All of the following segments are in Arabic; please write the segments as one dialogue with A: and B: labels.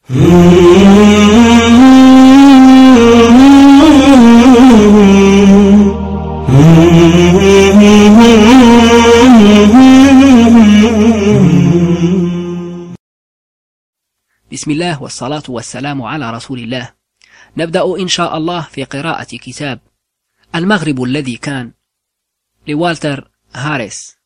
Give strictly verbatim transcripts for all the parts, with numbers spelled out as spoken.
A: بسم الله والصلاة والسلام على رسول الله. نبدأ إن شاء الله في قراءة كتاب المغرب الذي كان لوالتر هاريس.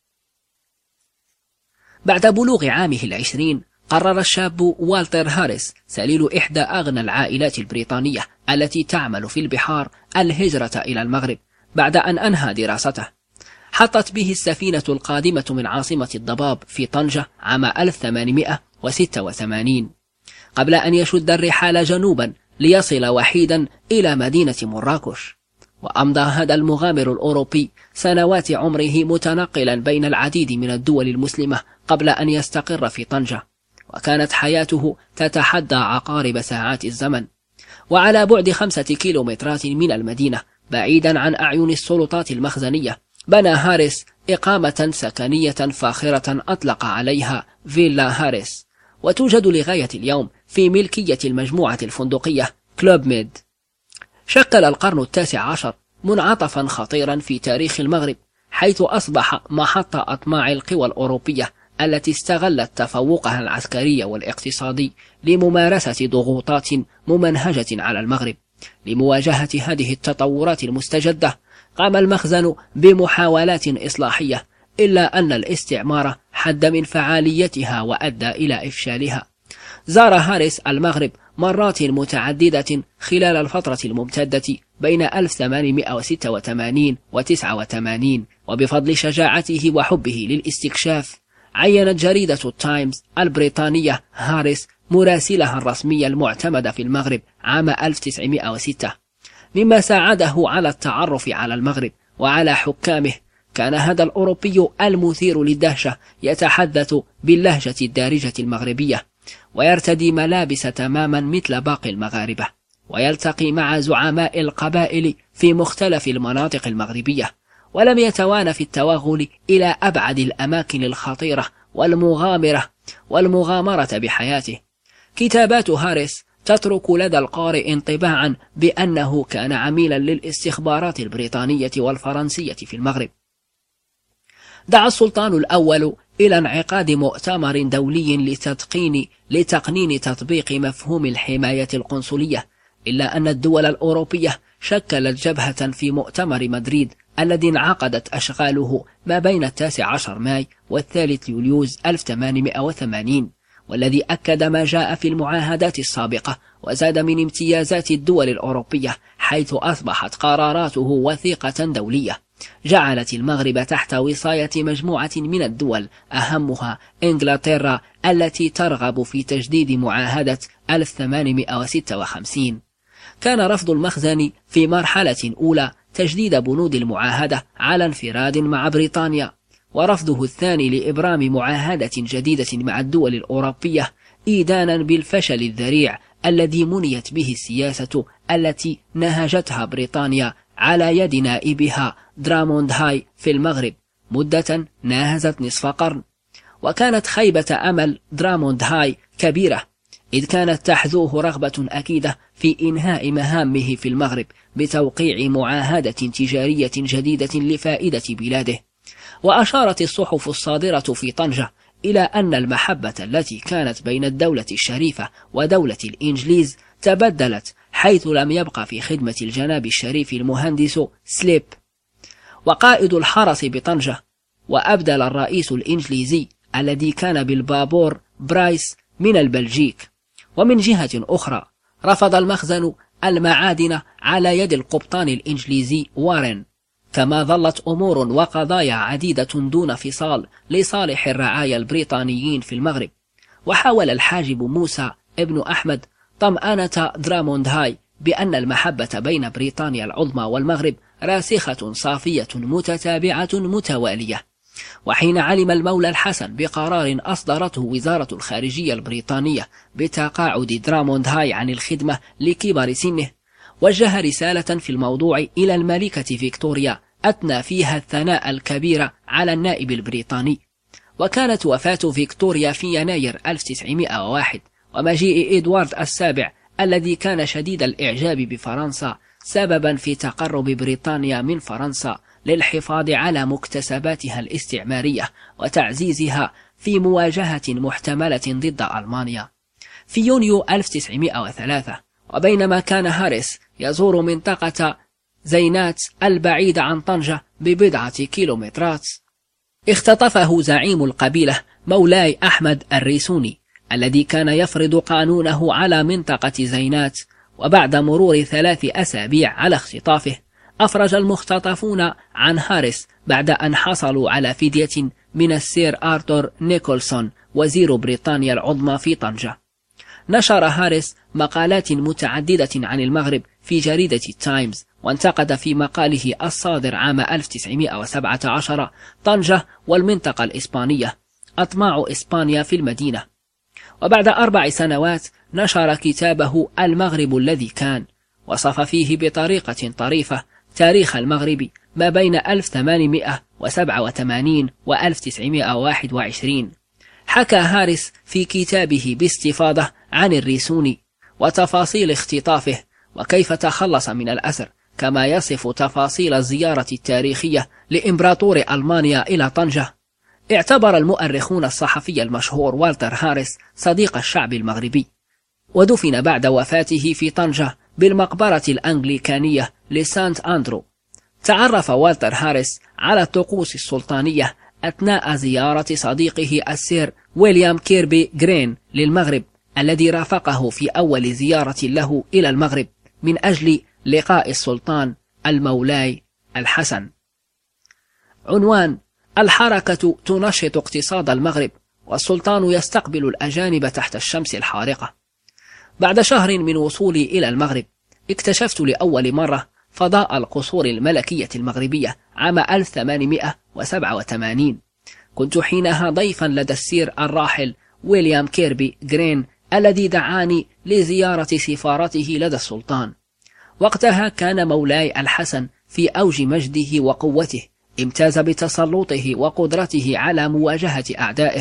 A: بعد بلوغ عامه العشرين قرر الشاب والتر هاريس سليل إحدى أغنى العائلات البريطانية التي تعمل في البحار الهجرة إلى المغرب بعد أن أنهى دراسته. حطت به السفينة القادمة من عاصمة الضباب في طنجة عام ألف وثمانمائة وستة وثمانين قبل أن يشد الرحال جنوبا ليصل وحيدا إلى مدينة مراكش. وأمضى هذا المغامر الأوروبي سنوات عمره متنقلا بين العديد من الدول المسلمة قبل أن يستقر في طنجة، وكانت حياته تتحدى عقارب ساعات الزمن. وعلى بعد خمسة كيلومترات من المدينة بعيدا عن أعين السلطات المخزنية بنى هاريس إقامة سكنية فاخرة أطلق عليها فيلا هاريس، وتوجد لغاية اليوم في ملكية المجموعة الفندقية كلوب ميد. شكل القرن التاسع عشر منعطفا خطيرا في تاريخ المغرب، حيث أصبح محط أطماع القوى الأوروبية التي استغلت تفوقها العسكري والاقتصادي لممارسة ضغوطات ممنهجة على المغرب. لمواجهة هذه التطورات المستجدة قام المخزن بمحاولات إصلاحية، إلا أن الاستعمار حد من فعاليتها وأدى إلى إفشالها. زار هاريس المغرب مرات متعددة خلال الفترة الممتدة بين ألف وثمانمائة وستة وثمانين وتسعة وثمانين، وبفضل شجاعته وحبه للاستكشاف عينت جريدة التايمز البريطانية هاريس مراسلها الرسمي المعتمد في المغرب عام ألف وتسعمائة وستة، مما ساعده على التعرف على المغرب وعلى حكامه. كان هذا الأوروبي المثير للدهشة يتحدث باللهجة الدارجة المغربية، ويرتدي ملابس تماما مثل باقي المغاربة، ويلتقي مع زعماء القبائل في مختلف المناطق المغربية، ولم يتوانى في التوغل إلى أبعد الأماكن الخطيرة والمغامرة والمغامرة بحياته. كتابات هاريس تترك لدى القارئ انطباعا بأنه كان عميلا للاستخبارات البريطانية والفرنسية في المغرب. دعا السلطان الأول إلى انعقاد مؤتمر دولي لتدقين لتقنين تطبيق مفهوم الحماية القنصلية، إلا أن الدول الأوروبية شكلت جبهة في مؤتمر مدريد الذي انعقدت أشغاله ما بين التاسع عشر ماي والثالث يوليوز ألف وثمانمائة وثمانين، والذي أكد ما جاء في المعاهدات السابقة وزاد من امتيازات الدول الأوروبية، حيث أصبحت قراراته وثيقة دولية جعلت المغرب تحت وصاية مجموعة من الدول، أهمها إنجلترا التي ترغب في تجديد معاهدة ألف وثمانمائة وستة وخمسين. كان رفض المخزن في مرحلة أولى تجديد بنود المعاهدة على انفراد مع بريطانيا، ورفضه الثاني لإبرام معاهدة جديدة مع الدول الأوروبية إيدانا بالفشل الذريع الذي منيت به السياسة التي نهجتها بريطانيا على يد نائبها دراموند هاي في المغرب مدة ناهزت نصف قرن. وكانت خيبة أمل دراموند هاي كبيرة، إذ كانت تحذوه رغبة أكيدة في إنهاء مهامه في المغرب بتوقيع معاهدة تجارية جديدة لفائدة بلاده. وأشارت الصحف الصادرة في طنجة إلى أن المحبة التي كانت بين الدولة الشريفة ودولة الإنجليز تبدلت، حيث لم يبقى في خدمة الجناب الشريف المهندس سليب وقائد الحرس بطنجة، وأبدل الرئيس الإنجليزي الذي كان بالبابور برايس من البلجيك. ومن جهة أخرى رفض المخزن المعادن على يد القبطان الإنجليزي وارن، كما ظلت أمور وقضايا عديدة دون فصال لصالح الرعايا البريطانيين في المغرب. وحاول الحاجب موسى ابن أحمد طمأنة دراموند هاي بأن المحبة بين بريطانيا العظمى والمغرب راسخة صافية متتابعة متوالية. وحين علم المولى الحسن بقرار أصدرته وزارة الخارجية البريطانية بتقاعد دراموند هاي عن الخدمة لكبر سنه، وجه رسالة في الموضوع إلى الملكة فيكتوريا أثنى فيها الثناء الكبير على النائب البريطاني. وكانت وفاة فيكتوريا في يناير ألف وتسعمائة وواحد، ومجيء إدوارد السابع الذي كان شديد الإعجاب بفرنسا سببا في تقرب بريطانيا من فرنسا للحفاظ على مكتسباتها الاستعمارية وتعزيزها في مواجهة محتملة ضد ألمانيا. في يونيو ألف وتسعمائة وثلاثة، وبينما كان هاريس يزور منطقة زينات البعيدة عن طنجة ببضعة كيلومترات، اختطفه زعيم القبيلة مولاي أحمد الريسوني الذي كان يفرض قانونه على منطقة زينات. وبعد مرور ثلاث أسابيع على اختطافه، أفرج المختطفون عن هاريس بعد أن حصلوا على فدية من السير آرثور نيكولسون وزير بريطانيا العظمى في طنجة. نشر هاريس مقالات متعددة عن المغرب في جريدة التايمز، وانتقد في مقاله الصادر عام ألف وتسعمائة وسبعة عشر طنجة والمنطقة الإسبانية، أطماع إسبانيا في المدينة. وبعد أربع سنوات نشر كتابه المغرب الذي كان، وصف فيه بطريقة طريفة تاريخ المغرب ما بين ألف وثمانمائة وسبعة وثمانين و ألف وتسعمائة وواحد وعشرين. حكى هاريس في كتابه باستفاضة عن الريسوني وتفاصيل اختطافه وكيف تخلص من الأسر، كما يصف تفاصيل الزيارة التاريخية لإمبراطور ألمانيا إلى طنجة. اعتبر المؤرخون الصحفي المشهور والتر هاريس صديق الشعب المغربي، ودفن بعد وفاته في طنجة بالمقبرة الأنجليكانية لسانت أندرو. تعرف والتر هاريس على الطقوس السلطانية أثناء زيارة صديقه السير ويليام كيربي جرين للمغرب، الذي رافقه في أول زيارة له إلى المغرب من أجل لقاء السلطان المولاي الحسن. عنوان: الحركة تنشط اقتصاد المغرب، والسلطان يستقبل الأجانب تحت الشمس الحارقة. بعد شهر من وصولي إلى المغرب، اكتشفت لأول مرة فضاء القصور الملكية المغربية عام ألف وثمانمائة وسبعة وثمانين. كنت حينها ضيفا لدى السير الراحل ويليام كيربي جرين الذي دعاني لزيارة سفارته لدى السلطان. وقتها كان مولاي الحسن في أوج مجده وقوته، امتاز بتسلطه وقدرته على مواجهة أعدائه.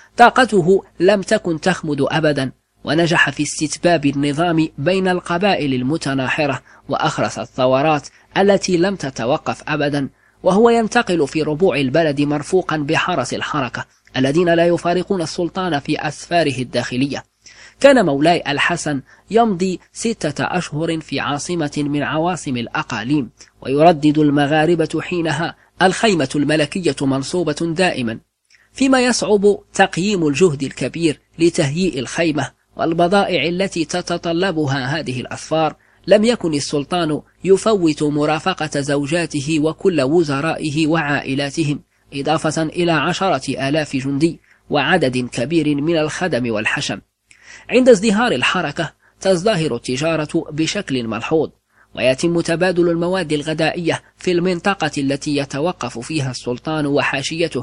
A: طاقته لم تكن تخمد أبدا، ونجح في استتباب النظام بين القبائل المتناحرة وأخرس الثورات التي لم تتوقف أبدا، وهو ينتقل في ربوع البلد مرفوقا بحرس الحركة الذين لا يفارقون السلطان في أسفاره الداخلية. كان مولاي الحسن يمضي ستة أشهر في عاصمة من عواصم الأقاليم، ويردد المغاربة حينها الخيمة الملكية منصوبة دائما، فيما يصعب تقييم الجهد الكبير لتهيئ الخيمة والبضائع التي تتطلبها هذه الأسفار. لم يكن السلطان يفوت مرافقة زوجاته وكل وزرائه وعائلاتهم، إضافة إلى عشرة آلاف جندي وعدد كبير من الخدم والحشم. عند ازدهار الحركة تزدهر التجارة بشكل ملحوظ، ويتم تبادل المواد الغذائية في المنطقة التي يتوقف فيها السلطان وحاشيته،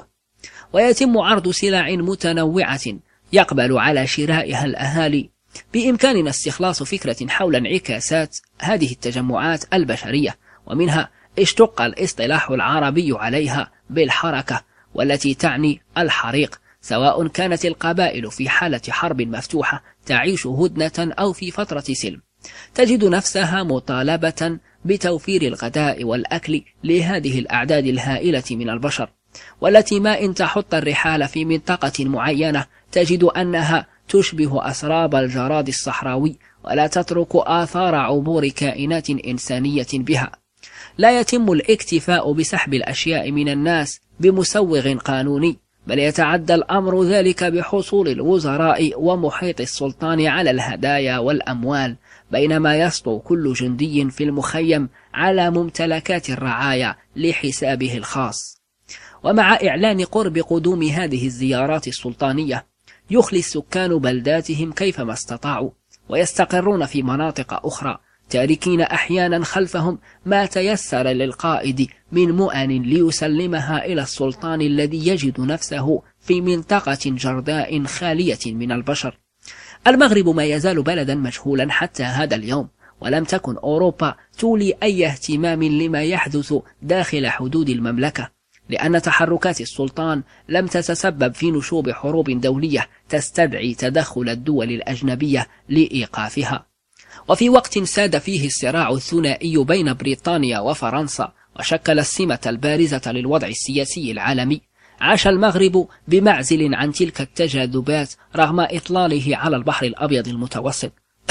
A: ويتم عرض سلع متنوعة يقبل على شرائها الأهالي. بإمكاننا استخلاص فكرة حول انعكاسات هذه التجمعات البشرية، ومنها اشتق الاصطلاح العربي عليها بالحركة، والتي تعني الحريق، سواء كانت القبائل في حالة حرب مفتوحة تعيش هدنة أو في فترة سلم، تجد نفسها مطالبة بتوفير الغذاء والأكل لهذه الأعداد الهائلة من البشر، والتي ما إن تحط الرحال في منطقة معينة تجد أنها تشبه أسراب الجراد الصحراوي، ولا تترك آثار عبور كائنات إنسانية بها. لا يتم الاكتفاء بسحب الأشياء من الناس بمسوغ قانوني، بل يتعدى الأمر ذلك بحصول الوزراء ومحيط السلطان على الهدايا والأموال، بينما يسطو كل جندي في المخيم على ممتلكات الرعايا لحسابه الخاص. ومع إعلان قرب قدوم هذه الزيارات السلطانية، يخلي السكان بلداتهم كيفما استطاعوا، ويستقرون في مناطق أخرى، تاركين أحيانا خلفهم ما تيسر للقائد من مؤن ليسلمها إلى السلطان الذي يجد نفسه في منطقة جرداء خالية من البشر. المغرب ما يزال بلدا مجهولا حتى هذا اليوم، ولم تكن أوروبا تولي أي اهتمام لما يحدث داخل حدود المملكة، لأن تحركات السلطان لم تتسبب في نشوب حروب دولية تستدعي تدخل الدول الأجنبية لإيقافها. وفي وقت ساد فيه الصراع الثنائي بين بريطانيا وفرنسا وشكل السمة البارزة للوضع السياسي العالمي، عاش المغرب بمعزل عن تلك التجاذبات رغم إطلاله على البحر الأبيض المتوسط.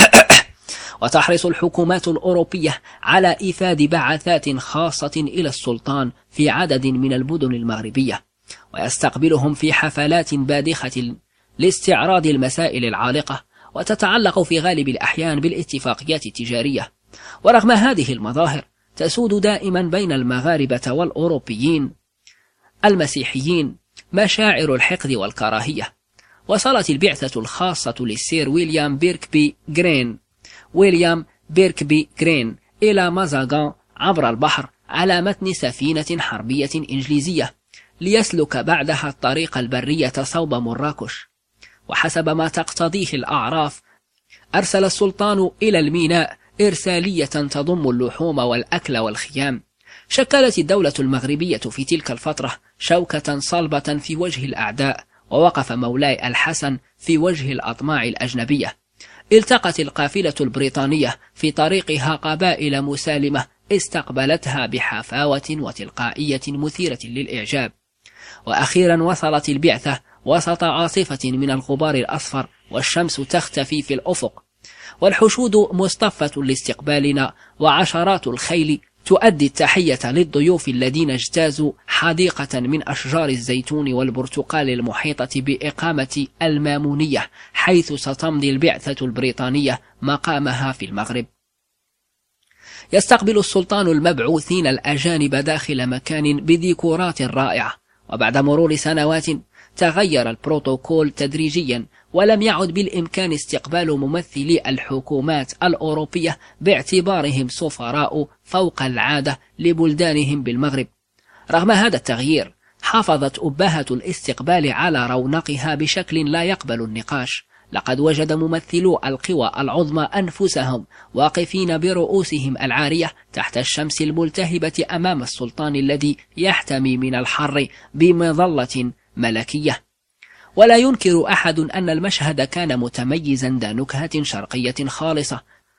A: وتحرص الحكومات الأوروبية على إيفاد بعثات خاصة إلى السلطان في عدد من المدن المغربية، ويستقبلهم في حفلات باذخة لاستعراض المسائل العالقة، وتتعلق في غالب الأحيان بالاتفاقيات التجارية. ورغم هذه المظاهر تسود دائما بين المغاربة والأوروبيين المسيحيين مشاعر الحقد والكراهية. وصلت البعثة الخاصة للسير ويليام بيركبي غرين ويليام بيركبي غرين إلى مازاغان عبر البحر على متن سفينة حربية إنجليزية ليسلك بعدها الطريق البرية صوب مراكش. وحسب ما تقتضيه الأعراف أرسل السلطان إلى الميناء إرسالية تضم اللحوم والأكل والخيام. شكلت الدولة المغربية في تلك الفترة شوكة صلبة في وجه الأعداء، ووقف مولاي الحسن في وجه الأطماع الأجنبية. التقت القافلة البريطانية في طريقها قبائل مسالمة استقبلتها بحفاوة وتلقائية مثيرة للإعجاب. وأخيرا وصلت البعثة وسط عاصفة من الغبار الأصفر، والشمس تختفي في الأفق، والحشود مصطفة لاستقبالنا، وعشرات الخيل تؤدي التحية للضيوف الذين اجتازوا حديقة من أشجار الزيتون والبرتقال المحيطة بإقامة المامونية، حيث ستمضي البعثة البريطانية مقامها في المغرب. يستقبل السلطان المبعوثين الأجانب داخل مكان بديكورات رائعة. وبعد مرور سنوات تغير البروتوكول تدريجيا، ولم يعد بالإمكان استقبال ممثلي الحكومات الأوروبية باعتبارهم سفراء فوق العادة لبلدانهم بالمغرب. رغم هذا التغيير حافظت أبهة الاستقبال على رونقها بشكل لا يقبل النقاش. لقد وجد ممثلو القوى العظمى أنفسهم واقفين برؤوسهم العارية تحت الشمس الملتهبة أمام السلطان الذي يحتمي من الحر بمظلة ملكية. ولا ينكر أحد أن المشهد كان متميزا ذا نكهة شرقية خالصة.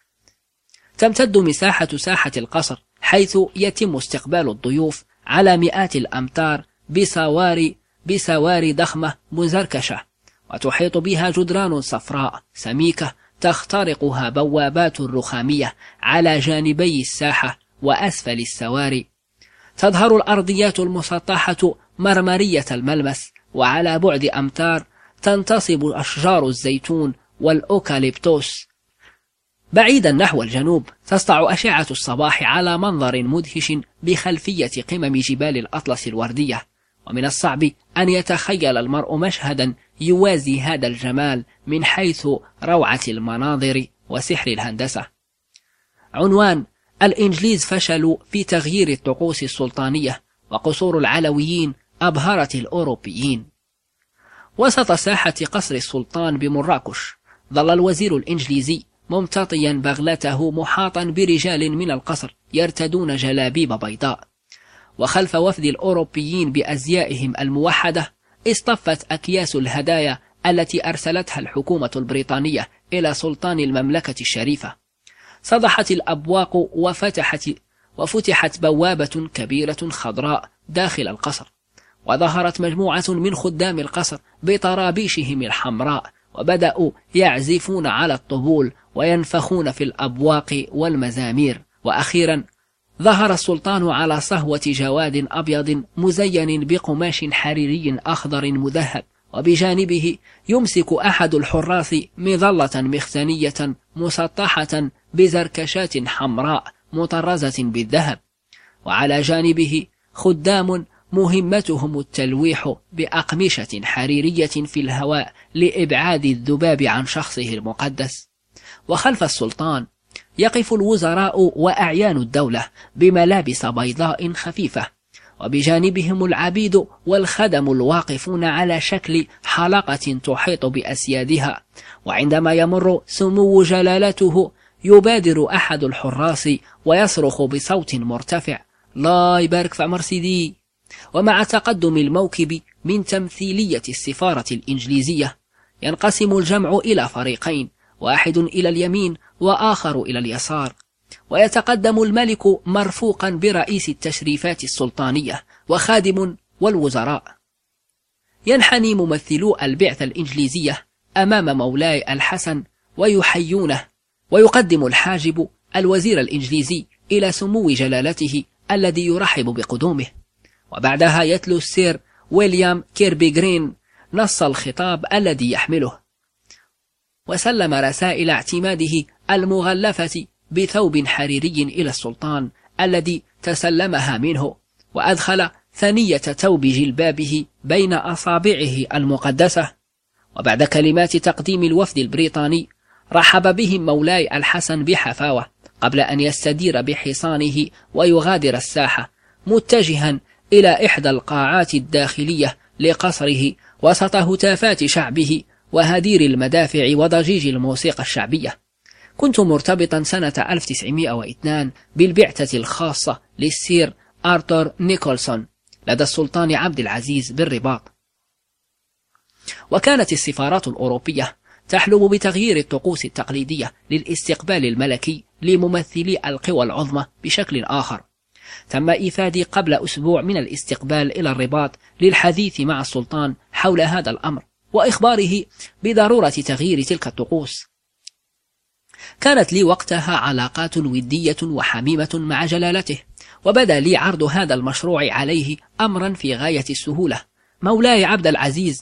A: تمتد مساحة ساحة القصر حيث يتم استقبال الضيوف على مئات الأمتار بسواري بسواري ضخمة مزركشة، وتحيط بها جدران صفراء سميكة تخترقها بوابات رخامية على جانبي الساحة وأسفل السواري. تظهر الأرضيات المسطحة مرمرية الملمس، وعلى بعد أمتار تنتصب أشجار الزيتون والأوكاليبتوس. بعيدا نحو الجنوب تسطع أشعة الصباح على منظر مدهش بخلفية قمم جبال الأطلس الوردية، ومن الصعب أن يتخيل المرء مشهدا يوازي هذا الجمال من حيث روعة المناظر وسحر الهندسة. عنوان: الإنجليز فشلوا في تغيير الطقوس السلطانية، وقصور العلويين أبهرت الأوروبيين. وسط ساحة قصر السلطان بمراكش ظل الوزير الإنجليزي ممتطيا بغلته محاطا برجال من القصر يرتدون جلابيب بيضاء. وخلف وفد الأوروبيين بأزيائهم الموحدة اصطفت أكياس الهدايا التي أرسلتها الحكومة البريطانية إلى سلطان المملكة الشريفة. صدحت الأبواق وفتحت وفتحت بوابة كبيرة خضراء داخل القصر، وظهرت مجموعة من خدام القصر بطرابيشهم الحمراء، وبدأوا يعزفون على الطبول وينفخون في الأبواق والمزامير. وأخيرا ظهر السلطان على صهوة جواد أبيض مزين بقماش حريري أخضر مذهب، وبجانبه يمسك أحد الحراس مظلة مختنية مسطحة بزركشات حمراء مطرزة بالذهب، وعلى جانبه خدام مهمتهم التلويح بأقمشة حريرية في الهواء لإبعاد الذباب عن شخصه المقدس. وخلف السلطان يقف الوزراء وأعيان الدولة بملابس بيضاء خفيفة، وبجانبهم العبيد والخدم الواقفون على شكل حلقة تحيط بأسيادها. وعندما يمر سمو جلالته يبادر أحد الحراس ويصرخ بصوت مرتفع: لا يبارك في عمر سيدي. ومع تقدم الموكب من تمثيلية السفارة الإنجليزية ينقسم الجمع إلى فريقين، واحد إلى اليمين وآخر إلى اليسار، ويتقدم الملك مرفوقا برئيس التشريفات السلطانية وخادم والوزراء. ينحني ممثلو البعثة الإنجليزية أمام مولاي الحسن ويحيونه، ويقدم الحاجب الوزير الإنجليزي إلى سمو جلالته الذي يرحب بقدومه، وبعدها يتلو السير ويليام كيربي جرين نص الخطاب الذي يحمله، وسلم رسائل اعتماده المغلفة بثوب حريري إلى السلطان الذي تسلمها منه، وأدخل ثنية توب جلبابه بين أصابعه المقدسة. وبعد كلمات تقديم الوفد البريطاني رحب بهم مولاي الحسن بحفاوة قبل أن يستدير بحصانه ويغادر الساحة، متجها إلى إحدى القاعات الداخلية لقصره وسط هتافات شعبه وهدير المدافع وضجيج الموسيقى الشعبية. كنت مرتبطا سنة ألف وتسعمائة واثنين بالبعثة الخاصة للسير آرثر نيكولسون لدى السلطان عبد العزيز بالرباط، وكانت السفارات الأوروبية تحلم بتغيير الطقوس التقليدية للاستقبال الملكي لممثلي القوى العظمى بشكل آخر. تم إيفادي قبل أسبوع من الاستقبال إلى الرباط للحديث مع السلطان حول هذا الأمر وإخباره بضرورة تغيير تلك الطقوس. كانت لي وقتها علاقات ودية وحميمة مع جلالته، وبدا لي عرض هذا المشروع عليه أمرا في غاية السهولة. مولاي عبد العزيز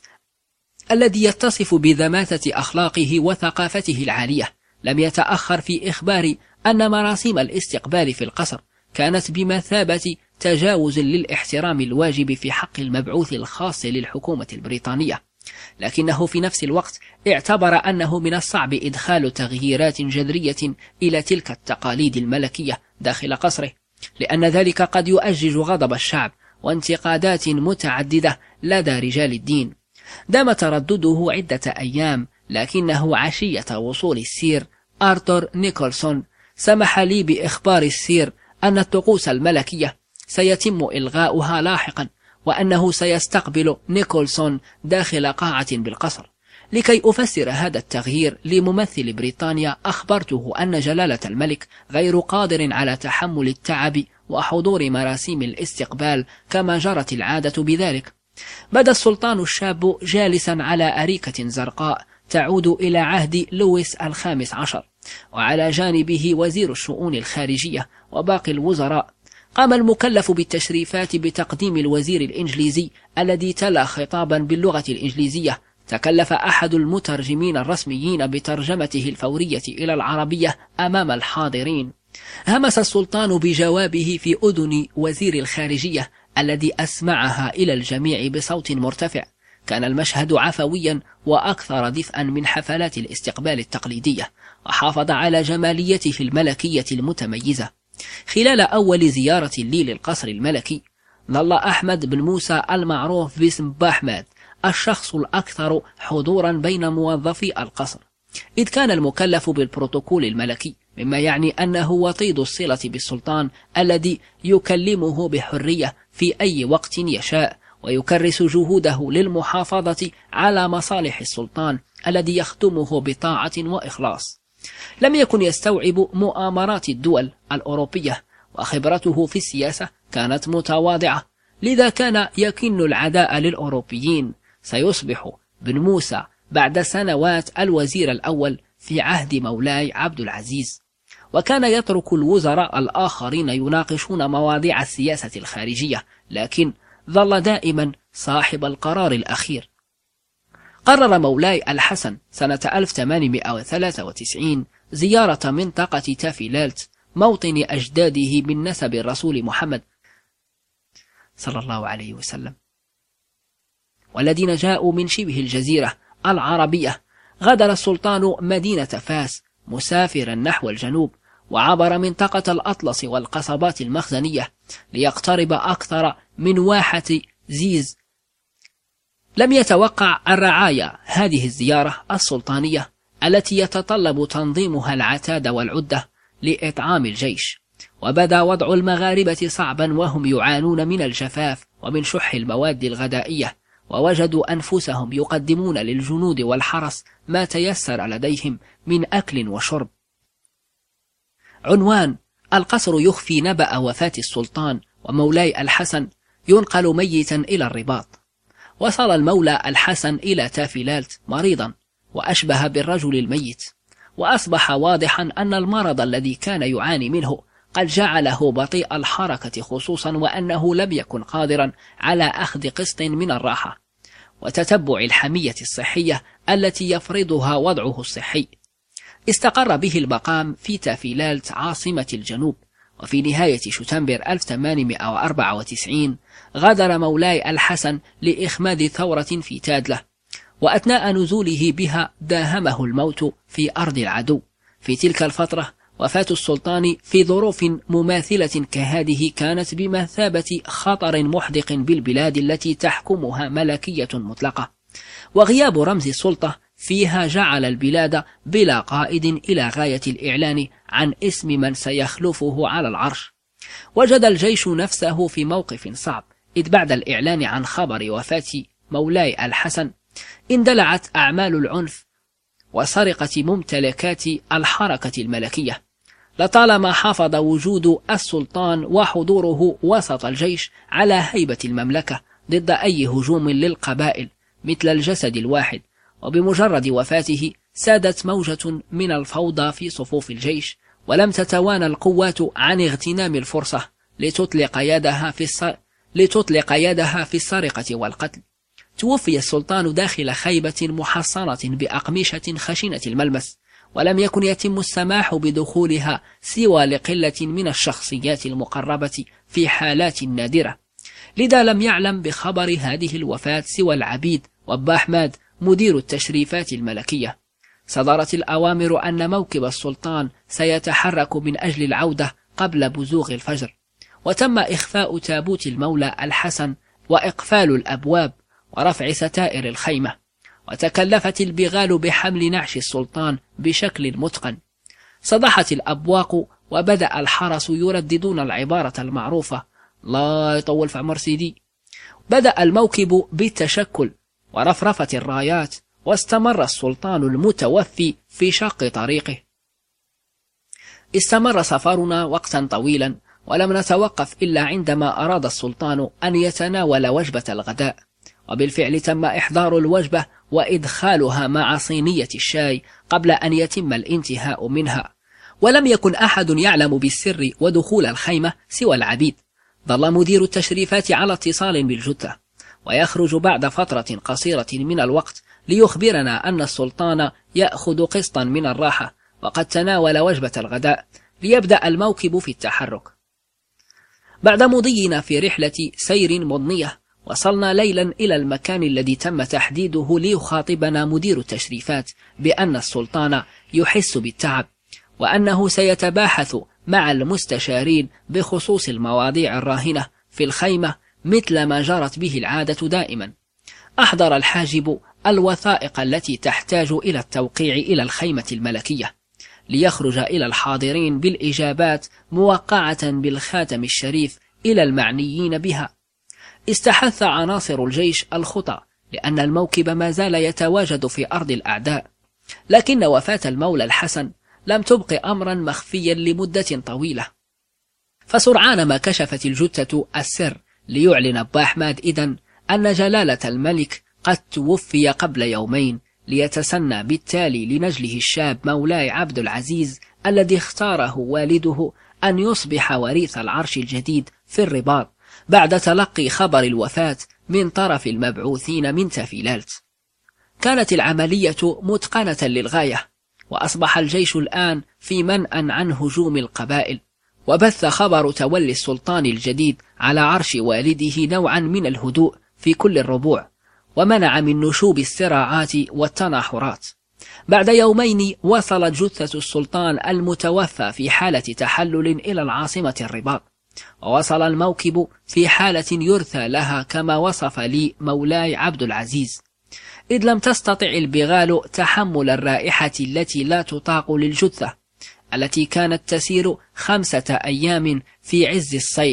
A: الذي يتصف بذماثة أخلاقه وثقافته العالية لم يتأخر في إخباري أن مراسيم الاستقبال في القصر كانت بمثابة تجاوز للاحترام الواجب في حق المبعوث الخاص للحكومة البريطانية، لكنه في نفس الوقت اعتبر أنه من الصعب إدخال تغييرات جذرية إلى تلك التقاليد الملكية داخل قصره، لأن ذلك قد يؤجج غضب الشعب وانتقادات متعددة لدى رجال الدين. دام تردده عدة أيام، لكنه عشية وصول السير آرثر نيكولسون سمح لي بإخبار السير أن الطقوس الملكية سيتم إلغاؤها لاحقا، وأنه سيستقبل نيكولسون داخل قاعة بالقصر. لكي أفسر هذا التغيير لممثل بريطانيا أخبرته أن جلالة الملك غير قادر على تحمل التعب وحضور مراسيم الاستقبال كما جرت العادة بذلك. بدا السلطان الشاب جالسا على أريكة زرقاء تعود إلى عهد لويس الخامس عشر، وعلى جانبه وزير الشؤون الخارجية وباقي الوزراء. قام المكلف بالتشريفات بتقديم الوزير الإنجليزي الذي تلا خطابا باللغة الإنجليزية تكلف أحد المترجمين الرسميين بترجمته الفورية إلى العربية أمام الحاضرين. همس السلطان بجوابه في أذن وزير الخارجية الذي أسمعها إلى الجميع بصوت مرتفع. كان المشهد عفويا وأكثر دفئا من حفلات الاستقبال التقليدية، وحافظ على جماليته الملكية المتميزة. خلال أول زيارة لي للقصر الملكي ظل أحمد بن موسى المعروف باسم باحمد الشخص الأكثر حضورا بين موظفي القصر، إذ كان المكلف بالبروتوكول الملكي، مما يعني أنه وطيد الصلة بالسلطان الذي يكلمه بحرية في أي وقت يشاء، ويكرس جهوده للمحافظة على مصالح السلطان الذي يخدمه بطاعة وإخلاص. لم يكن يستوعب مؤامرات الدول الأوروبية، وخبرته في السياسة كانت متواضعة، لذا كان يكن العداء للأوروبيين. سيصبح بن موسى بعد سنوات الوزير الأول في عهد مولاي عبد العزيز، وكان يترك الوزراء الآخرين يناقشون مواضيع السياسة الخارجية، لكن ظل دائما صاحب القرار الأخير. قرر مولاي الحسن سنة ألف وثمانمائة وثلاثة وتسعين زيارة منطقة تافيلالت موطن أجداده من نسب الرسول محمد صلى الله عليه وسلم، والذين جاءوا من شبه الجزيرة العربية. غادر السلطان مدينة فاس مسافرا نحو الجنوب، وعبر منطقة الأطلس والقصبات المخزنية ليقترب أكثر من واحة زيز. لم يتوقع الرعايا هذه الزيارة السلطانية التي يتطلب تنظيمها العتاد والعدة لإطعام الجيش، وبدا وضع المغاربة صعبا وهم يعانون من الجفاف ومن شح المواد الغذائية، ووجدوا أنفسهم يقدمون للجنود والحرس ما تيسر لديهم من أكل وشرب. عنوان: القصر يخفي نبأ وفاة السلطان ومولاي الحسن ينقل ميتا إلى الرباط. وصل المولى الحسن إلى تافيلالت مريضا وأشبه بالرجل الميت، وأصبح واضحا أن المرض الذي كان يعاني منه قد جعله بطيء الحركة خصوصا، وأنه لم يكن قادرا على أخذ قسط من الراحة وتتبع الحمية الصحية التي يفرضها وضعه الصحي. استقر به المقام في تافيلالت عاصمة الجنوب، وفي نهاية شتنبر ألف وثمانمائة وأربعة وتسعين غادر مولاي الحسن لإخماد ثورة في تادلة، وأثناء نزوله بها داهمه الموت في أرض العدو. في تلك الفترة وفاة السلطان في ظروف مماثلة كهذه كانت بمثابة خطر محدق بالبلاد التي تحكمها ملكية مطلقة، وغياب رمز السلطة فيها جعل البلاد بلا قائد إلى غاية الإعلان عن اسم من سيخلفه على العرش. وجد الجيش نفسه في موقف صعب، إذ بعد الإعلان عن خبر وفاة مولاي الحسن اندلعت أعمال العنف وسرقة ممتلكات الحركة الملكية. لطالما حافظ وجود السلطان وحضوره وسط الجيش على هيبة المملكة ضد أي هجوم للقبائل مثل الجسد الواحد، وبمجرد وفاته سادت موجة من الفوضى في صفوف الجيش، ولم تتوانى القوات عن اغتنام الفرصة لتطلق يدها في السر... لتطلق يدها في السرقة والقتل. توفي السلطان داخل خيبة محصنة بأقمشة خشنة الملمس، ولم يكن يتم السماح بدخولها سوى لقلة من الشخصيات المقربة في حالات نادرة. لذا لم يعلم بخبر هذه الوفاة سوى العبيد وباحماد مدير التشريفات الملكية. صدرت الأوامر أن موكب السلطان سيتحرك من أجل العودة قبل بزوغ الفجر، وتم إخفاء تابوت المولى الحسن وإقفال الأبواب ورفع ستائر الخيمة، وتكلفت البغال بحمل نعش السلطان بشكل متقن. صدحت الأبواق، وبدأ الحرس يرددون العبارة المعروفة: لا يطول في عمر سيدي. بدأ الموكب بالتشكل ورفرفة الرايات، واستمر السلطان المتوفي في شق طريقه. استمر سفرنا وقتا طويلا، ولم نتوقف إلا عندما أراد السلطان أن يتناول وجبة الغداء، وبالفعل تم إحضار الوجبة وإدخالها مع صينية الشاي قبل أن يتم الانتهاء منها. ولم يكن أحد يعلم بالسر ودخول الخيمة سوى العبيد. ظل مدير التشريفات على اتصال بالجثة، ويخرج بعد فترة قصيرة من الوقت ليخبرنا أن السلطان يأخذ قسطا من الراحة وقد تناول وجبة الغداء، ليبدأ الموكب في التحرك. بعد مضينا في رحلة سير مضنية، وصلنا ليلا إلى المكان الذي تم تحديده ليخاطبنا مدير التشريفات بأن السلطان يحس بالتعب، وأنه سيتباحث مع المستشارين بخصوص المواضيع الراهنة في الخيمة مثل ما جرت به العادة دائما. أحضر الحاجب الوثائق التي تحتاج إلى التوقيع إلى الخيمة الملكية، ليخرج إلى الحاضرين بالإجابات موقعة بالخاتم الشريف إلى المعنيين بها. استحث عناصر الجيش الخطى، لأن الموكب ما زال يتواجد في أرض الأعداء، لكن وفاة المولى الحسن لم تبق أمرا مخفيا لمدة طويلة. فسرعان ما كشفت الجثة السر ليعلن باحماد إذن أن جلالة الملك قد توفي قبل يومين، ليتسنى بالتالي لنجله الشاب مولاي عبد العزيز الذي اختاره والده أن يصبح وريث العرش الجديد في الرباط، بعد تلقي خبر الوفاة من طرف المبعوثين من تافيلالت. كانت العملية متقنة للغاية، وأصبح الجيش الآن في منأى عن هجوم القبائل، وبث خبر تولي السلطان الجديد على عرش والده نوعا من الهدوء في كل الربوع، ومنع من نشوب الصراعات والتناحرات. بعد يومين وصلت جثة السلطان المتوفى في حالة تحلل إلى العاصمة الرباط، ووصل الموكب في حالة يرثى لها كما وصف لي مولاي عبد العزيز، إذ لم تستطع البغال تحمل الرائحة التي لا تطاق للجثة التي كانت تسير خمسة أيام في عز الصيف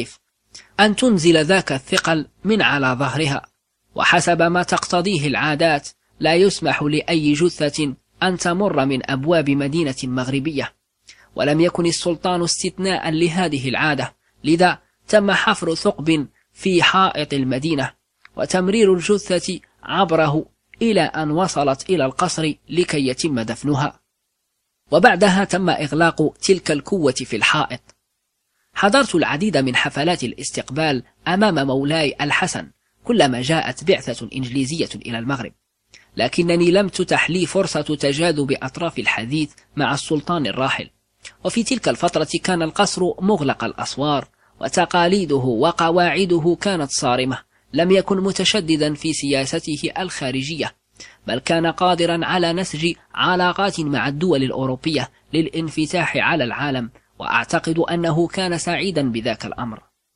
A: أن تنزل ذاك الثقل من على ظهرها، وحسب ما تقتضيه العادات لا يسمح لأي جثة أن تمر من أبواب مدينة مغربية، ولم يكن السلطان استثناء لهذه العادة، لذا تم حفر ثقب في حائط المدينة وتمرير الجثة عبره إلى أن وصلت إلى القصر لكي يتم دفنها، وبعدها تم إغلاق تلك الكوة في الحائط. حضرت العديد من حفلات الاستقبال أمام مولاي الحسن كلما جاءت بعثة إنجليزية إلى المغرب، لكنني لم تتح لي فرصة تجاذب أطراف الحديث مع السلطان الراحل، وفي تلك الفترة كان القصر مغلق الأسوار، وتقاليده وقواعده كانت صارمة، لم يكن متشددا في سياسته الخارجية، بل كان قادرا على نسج علاقات مع الدول الأوروبية للانفتاح على العالم، وأعتقد أنه كان سعيدا بذاك الأمر.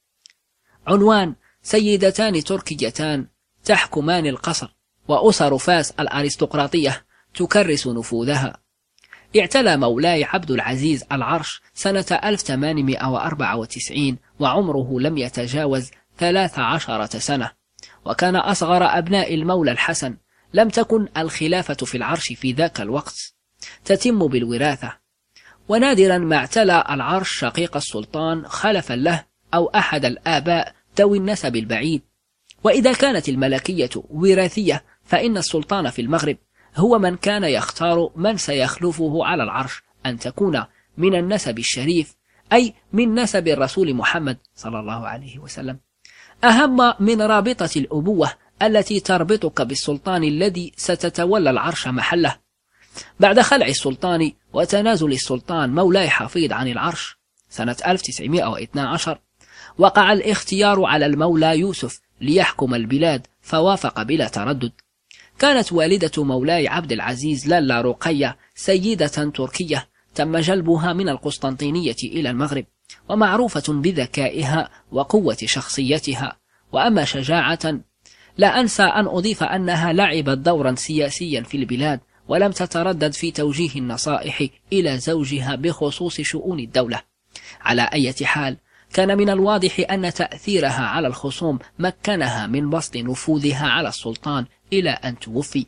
A: عنوان: سيدتان تركيتان تحكمان القصر، وأسر فاس الأرستقراطية تكرس نفوذها. اعتلى مولاي عبد العزيز العرش سنة ألف وثمانمائة وأربعة وتسعين وعمره لم يتجاوز ثلاث عشرة سنة، وكان أصغر أبناء المولى الحسن. لم تكن الخلافة في العرش في ذاك الوقت تتم بالوراثة، ونادرا ما اعتلى العرش شقيق السلطان خلفا له أو أحد الآباء ذوي النسب البعيد. وإذا كانت الملكية وراثية فإن السلطان في المغرب هو من كان يختار من سيخلفه على العرش أن تكون من النسب الشريف، أي من نسب الرسول محمد صلى الله عليه وسلم، أهم من رابطة الأبوة التي تربطك بالسلطان الذي ستتولى العرش محله. بعد خلع السلطان وتنازل السلطان مولاي حفيظ عن العرش سنة ألف وتسعمائة واثني عشر، وقع الاختيار على المولى يوسف ليحكم البلاد، فوافق بلا تردد. كانت والدة مولاي عبد العزيز لالا رقية سيدة تركية تم جلبها من القسطنطينية إلى المغرب، ومعروفة بذكائها وقوة شخصيتها. وأما شجاعة، لا أنسى أن أضيف أنها لعبت دورا سياسيا في البلاد، ولم تتردد في توجيه النصائح إلى زوجها بخصوص شؤون الدولة. على أي حال، كان من الواضح أن تأثيرها على الخصوم مكنها من بسط نفوذها على السلطان إلى أن توفي،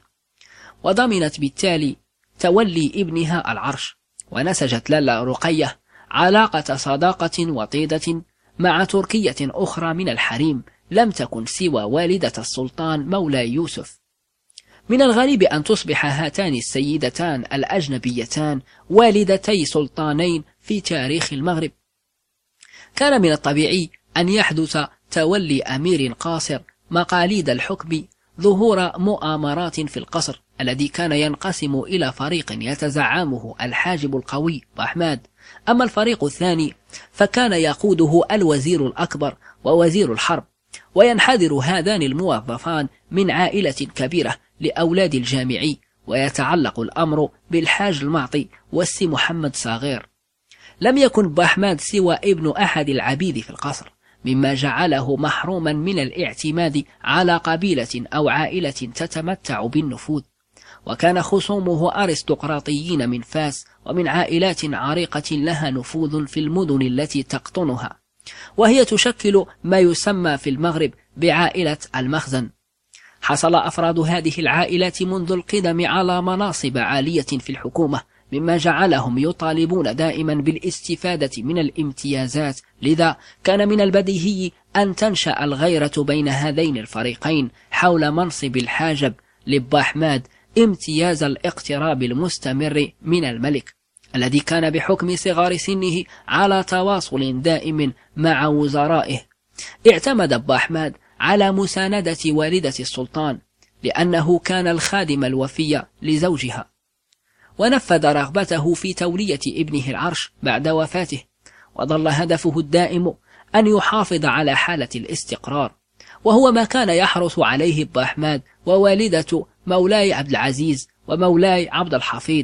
A: وضمنت بالتالي تولي ابنها العرش. ونسجت لالا رقية علاقة صداقة وطيدة مع تركية أخرى من الحريم لم تكن سوى والدة السلطان مولاي يوسف. من الغريب أن تصبح هاتان السيدتان الأجنبيتان والدتي سلطانين في تاريخ المغرب. كان من الطبيعي أن يحدث تولي أمير قاصر مقاليد الحكم ظهور مؤامرات في القصر الذي كان ينقسم إلى فريق يتزعمه الحاجب القوي بأحمد، أما الفريق الثاني فكان يقوده الوزير الأكبر ووزير الحرب، وينحدر هذان الموظفان من عائلة كبيرة لأولاد الجامعي، ويتعلق الأمر بالحاج المعطي والسي محمد صغير. لم يكن بأحمد سوى ابن أحد العبيد في القصر، مما جعله محروما من الاعتماد على قبيلة أو عائلة تتمتع بالنفوذ، وكان خصومه أرستقراطيين من فاس ومن عائلات عريقة لها نفوذ في المدن التي تقطنها، وهي تشكل ما يسمى في المغرب بعائلة المخزن. حصل أفراد هذه العائلات منذ القدم على مناصب عالية في الحكومة، مما جعلهم يطالبون دائما بالاستفادة من الامتيازات، لذا كان من البديهي أن تنشأ الغيرة بين هذين الفريقين حول منصب الحاجب لباحماد، امتياز الاقتراب المستمر من الملك الذي كان بحكم صغار سنه على تواصل دائم مع وزرائه. اعتمد باحماد على مساندة والدة السلطان لأنه كان الخادم الوفي لزوجها، ونفذ رغبته في تولية ابنه العرش بعد وفاته، وظل هدفه الدائم أن يحافظ على حالة الاستقرار، وهو ما كان يحرص عليه باحماد ووالدة مولاي عبد العزيز ومولاي عبد الحفيظ.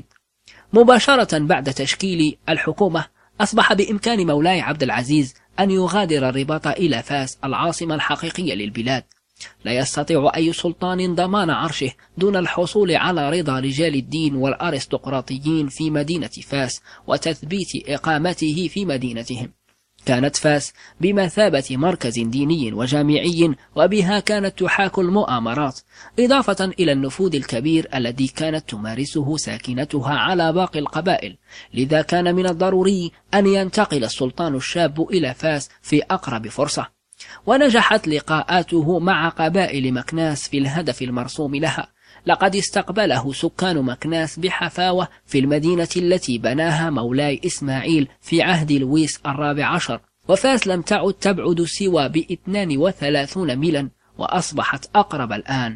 A: مباشرة بعد تشكيل الحكومة أصبح بإمكان مولاي عبد العزيز أن يغادر الرباط إلى فاس العاصمة الحقيقية للبلاد. لا يستطيع أي سلطان ضمان عرشه دون الحصول على رضا رجال الدين والأرستقراطيين في مدينة فاس وتثبيت إقامته في مدينتهم. كانت فاس بمثابة مركز ديني وجامعي، وبها كانت تحاك المؤامرات، إضافة إلى النفوذ الكبير الذي كانت تمارسه ساكنتها على باقي القبائل. لذا كان من الضروري أن ينتقل السلطان الشاب إلى فاس في أقرب فرصة. ونجحت لقاءاته مع قبائل مكناس في الهدف المرسوم لها. لقد استقبله سكان مكناس بحفاوة في المدينة التي بناها مولاي إسماعيل في عهد لويس الرابع عشر، وفاس لم تعد تبعد سوى باثنان وثلاثون ميلا، وأصبحت أقرب الآن.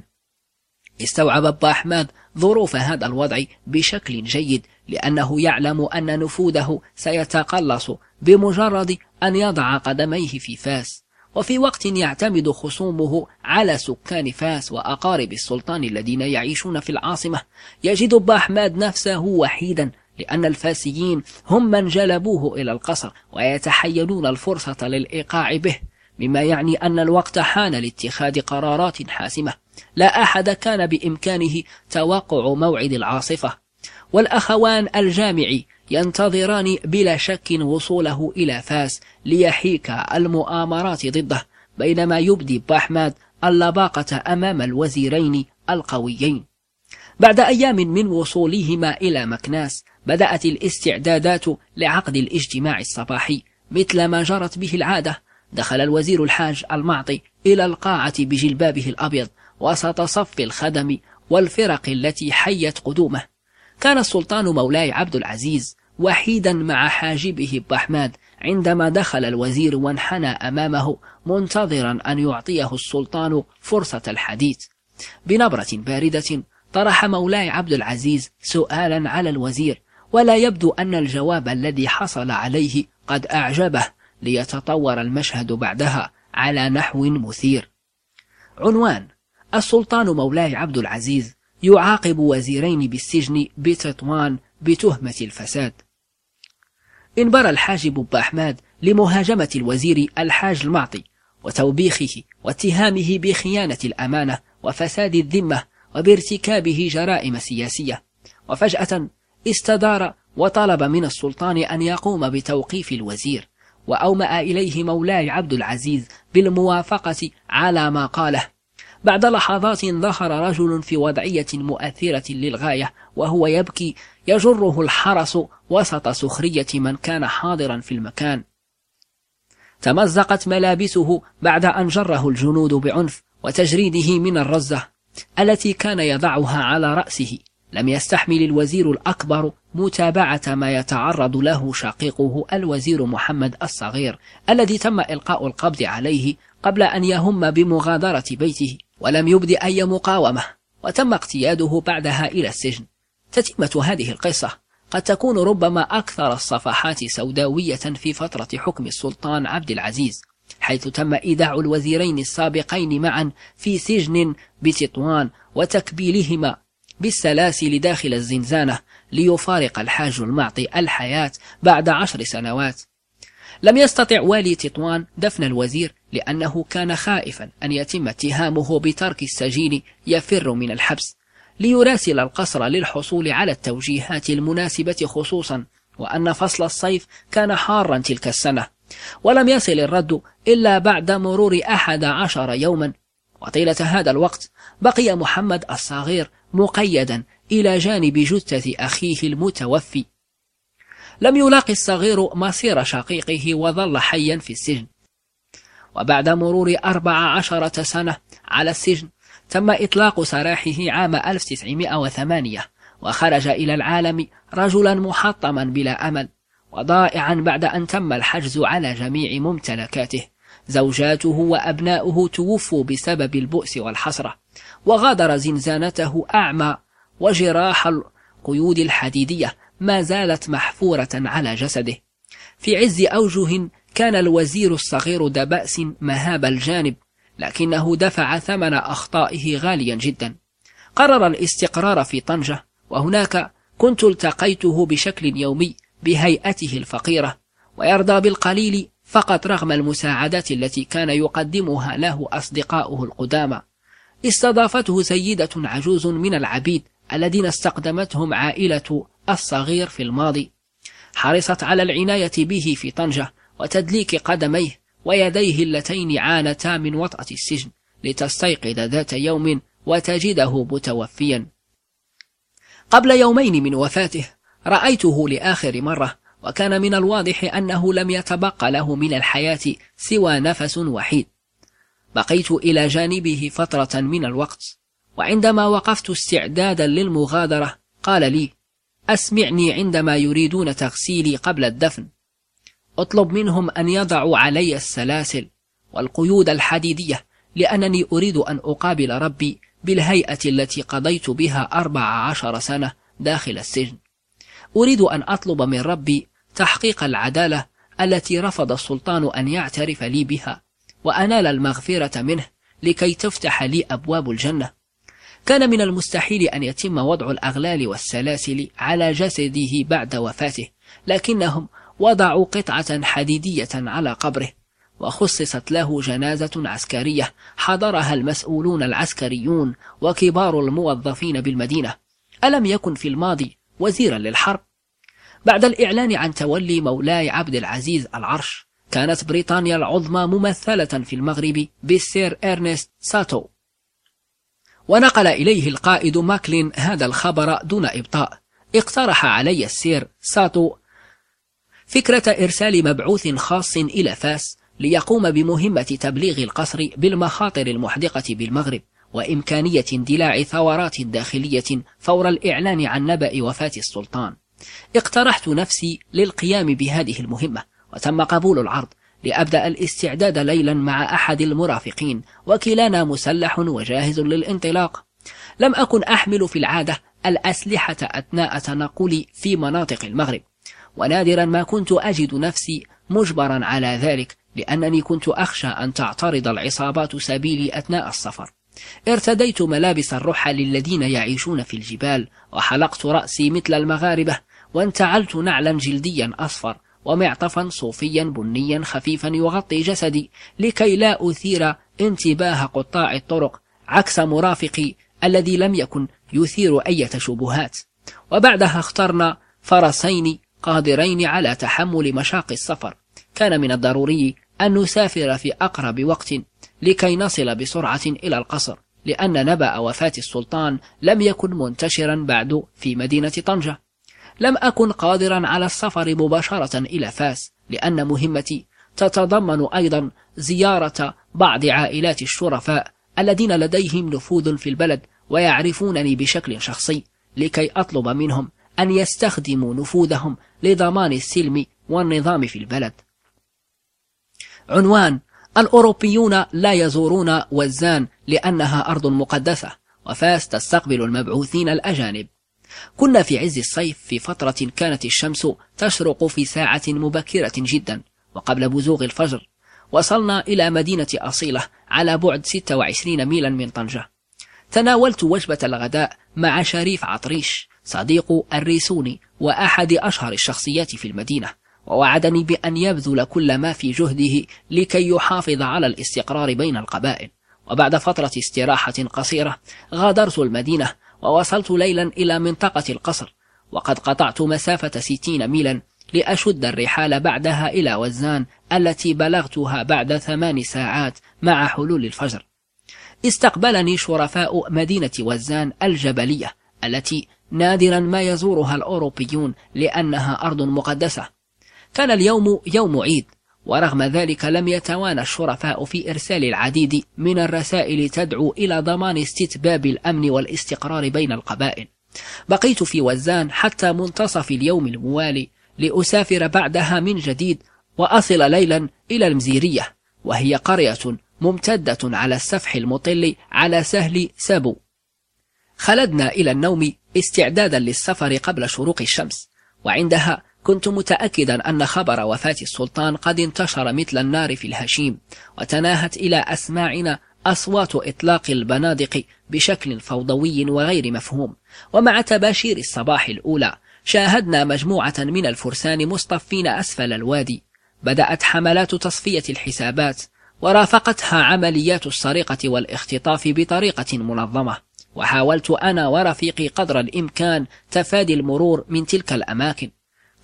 A: استوعب باحماد ظروف هذا الوضع بشكل جيد، لأنه يعلم أن نفوذه سيتقلص بمجرد أن يضع قدميه في فاس. وفي وقت يعتمد خصومه على سكان فاس وأقارب السلطان الذين يعيشون في العاصمة، يجد باحماد نفسه وحيدا، لأن الفاسيين هم من جلبوه إلى القصر ويتحينون الفرصة للإيقاع به، مما يعني أن الوقت حان لاتخاذ قرارات حاسمة. لا أحد كان بإمكانه توقع موعد العاصفة، والأخوان الجامعي ينتظران بلا شك وصوله إلى فاس ليحيك المؤامرات ضده، بينما يبدي باحماد اللباقة أمام الوزيرين القويين. بعد أيام من وصولهما إلى مكناس بدأت الاستعدادات لعقد الاجتماع الصباحي. مثل ما جرت به العادة، دخل الوزير الحاج المعطي إلى القاعة بجلبابه الأبيض وسط صف الخدم والفرق التي حيت قدومه. كان السلطان مولاي عبد العزيز وحيدا مع حاجبه باحماد عندما دخل الوزير وانحنى أمامه منتظرا أن يعطيه السلطان فرصة الحديث. بنبرة باردة طرح مولاي عبد العزيز سؤالا على الوزير، ولا يبدو أن الجواب الذي حصل عليه قد أعجبه، ليتطور المشهد بعدها على نحو مثير. عنوان: السلطان مولاي عبد العزيز يعاقب وزيرين بالسجن بتطوان بتهمة الفساد. انبرى الحاجب باحماد لمهاجمة الوزير الحاج المعطي وتوبيخه واتهامه بخيانة الأمانة وفساد الذمة وبارتكابه جرائم سياسية، وفجأة استدار وطلب من السلطان أن يقوم بتوقيف الوزير، وأومأ إليه مولاي عبد العزيز بالموافقة على ما قاله. بعد لحظات ظهر رجل في وضعية مؤثرة للغاية وهو يبكي، يجره الحرس وسط سخرية من كان حاضرا في المكان. تمزقت ملابسه بعد أن جره الجنود بعنف وتجريده من الرزة التي كان يضعها على رأسه. لم يستحمل الوزير الأكبر متابعة ما يتعرض له شقيقه الوزير محمد الصغير، الذي تم إلقاء القبض عليه قبل أن يهم بمغادرة بيته، ولم يبدي أي مقاومة، وتم اقتياده بعدها إلى السجن. تتمة هذه القصة قد تكون ربما أكثر الصفحات سوداوية في فترة حكم السلطان عبد العزيز، حيث تم إيداع الوزيرين السابقين معا في سجن بتطوان وتكبيلهما بالسلاسل داخل الزنزانة ليفارق الحاج المعطي الحياة بعد عشر سنوات. لم يستطع والي تطوان دفن الوزير لأنه كان خائفا أن يتم اتهامه بترك السجين يفر من الحبس، ليراسل القصر للحصول على التوجيهات المناسبة، خصوصا وأن فصل الصيف كان حارا تلك السنة، ولم يصل الرد إلا بعد مرور أحد عشر يوما. وطيلة هذا الوقت بقي محمد الصغير مقيدا إلى جانب جثة أخيه المتوفي. لم يلاقي الصغير مصير شقيقه وظل حيا في السجن. وبعد مرور أربع عشرة سنة على السجن تم إطلاق سراحه عام ألف وتسعمائة وثمانية، وخرج إلى العالم رجلا محطما بلا أمل وضائعا بعد أن تم الحجز على جميع ممتلكاته. زوجاته وأبناؤه توفوا بسبب البؤس والحسرة، وغادر زنزانته أعمى، وجراح القيود الحديدية ما زالت محفورة على جسده. في عز أوجه كان الوزير الصغير ذا بأس مهاب الجانب، لكنه دفع ثمن أخطائه غاليا جدا. قرر الاستقرار في طنجة، وهناك كنت التقيته بشكل يومي بهيئته الفقيرة، ويرضى بالقليل فقط رغم المساعدات التي كان يقدمها له أصدقاؤه القدامى. استضافته سيدة عجوز من العبيد الذين استقدمتهم عائلة الصغير في الماضي، حرصت على العناية به في طنجة وتدليك قدميه ويديه اللتين عانتا من وطأة السجن، لتستيقظ ذات يوم وتجده متوفيا. قبل يومين من وفاته رأيته لآخر مرة، وكان من الواضح أنه لم يتبقى له من الحياة سوى نفس وحيد. بقيت إلى جانبه فترة من الوقت، وعندما وقفت استعدادا للمغادرة قال لي: أسمعني عندما يريدون تغسيلي قبل الدفن، أطلب منهم أن يضعوا علي السلاسل والقيود الحديدية، لأنني أريد أن أقابل ربي بالهيئة التي قضيت بها أربع عشر سنة داخل السجن. أريد أن أطلب من ربي تحقيق العدالة التي رفض السلطان أن يعترف لي بها، وأنال المغفرة منه لكي تفتح لي أبواب الجنة. كان من المستحيل أن يتم وضع الأغلال والسلاسل على جسده بعد وفاته، لكنهم وضعوا قطعة حديدية على قبره، وخصصت له جنازة عسكرية حضرها المسؤولون العسكريون وكبار الموظفين بالمدينة. ألم يكن في الماضي وزيرا للحرب؟ بعد الإعلان عن تولي مولاي عبد العزيز العرش، كانت بريطانيا العظمى ممثلة في المغرب بالسير إرنست ساتو، ونقل إليه القائد ماكلين هذا الخبر دون إبطاء. اقترح علي السير ساتو فكرة إرسال مبعوث خاص إلى فاس ليقوم بمهمة تبليغ القصر بالمخاطر المحدقة بالمغرب، وإمكانية اندلاع ثورات داخلية فور الإعلان عن نبأ وفاة السلطان. اقترحت نفسي للقيام بهذه المهمة، وتم قبول العرض لأبدأ الاستعداد ليلا مع أحد المرافقين، وكلانا مسلح وجاهز للانطلاق. لم أكن أحمل في العادة الأسلحة أثناء تنقلي في مناطق المغرب، ونادرا ما كنت أجد نفسي مجبرا على ذلك، لأنني كنت أخشى أن تعترض العصابات سبيلي أثناء السفر. ارتديت ملابس الرحل الذين يعيشون في الجبال، وحلقت رأسي مثل المغاربة، وانتعلت نعلا جلديا أصفر ومعطفا صوفيا بنيا خفيفا يغطي جسدي، لكي لا أثير انتباه قطاع الطرق، عكس مرافقي الذي لم يكن يثير أي شبهات. وبعدها اخترنا فرسين قادرين على تحمل مشاق السفر. كان من الضروري أن نسافر في أقرب وقت لكي نصل بسرعة إلى القصر، لأن نبأ وفاة السلطان لم يكن منتشرا بعد في مدينة طنجة. لم أكن قادرا على السفر مباشرة إلى فاس، لأن مهمتي تتضمن أيضا زيارة بعض عائلات الشرفاء الذين لديهم نفوذ في البلد ويعرفونني بشكل شخصي، لكي أطلب منهم أن يستخدموا نفوذهم لضمان السلم والنظام في البلد. عنوان: الأوروبيون لا يزورون وزان لأنها أرض مقدسة، وفاس تستقبل المبعوثين الأجانب. كنا في عز الصيف، في فترة كانت الشمس تشرق في ساعة مبكرة جدا وقبل بزوغ الفجر. وصلنا إلى مدينة أصيلة على بعد ستة وعشرين ميلا من طنجة. تناولت وجبة الغداء مع شريف عطريش، صديق الريسوني وأحد أشهر الشخصيات في المدينة، ووعدني بأن يبذل كل ما في جهده لكي يحافظ على الاستقرار بين القبائل. وبعد فترة استراحة قصيرة غادرت المدينة، ووصلت ليلا إلى منطقة القصر، وقد قطعت مسافة ستين ميلا لأشد الرحال بعدها إلى وزان التي بلغتها بعد ثمان ساعات مع حلول الفجر. استقبلني شرفاء مدينة وزان الجبلية التي نادرا ما يزورها الأوروبيون لأنها أرض مقدسة. كان اليوم يوم عيد، ورغم ذلك لم يتوانى الشرفاء في إرسال العديد من الرسائل تدعو إلى ضمان استتباب الأمن والاستقرار بين القبائل. بقيت في وزان حتى منتصف اليوم الموالي، لأسافر بعدها من جديد وأصل ليلا إلى المزيرية، وهي قرية ممتدة على السفح المطل على سهل سابو. خلدنا إلى النوم استعدادا للسفر قبل شروق الشمس، وعندها كنت متأكدا أن خبر وفاة السلطان قد انتشر مثل النار في الهشيم، وتناهت إلى أسماعنا أصوات إطلاق البنادق بشكل فوضوي وغير مفهوم. ومع تباشير الصباح الأولى شاهدنا مجموعة من الفرسان مصطفين أسفل الوادي. بدأت حملات تصفية الحسابات، ورافقتها عمليات السرقة والاختطاف بطريقة منظمة، وحاولت أنا ورفيقي قدر الإمكان تفادي المرور من تلك الأماكن.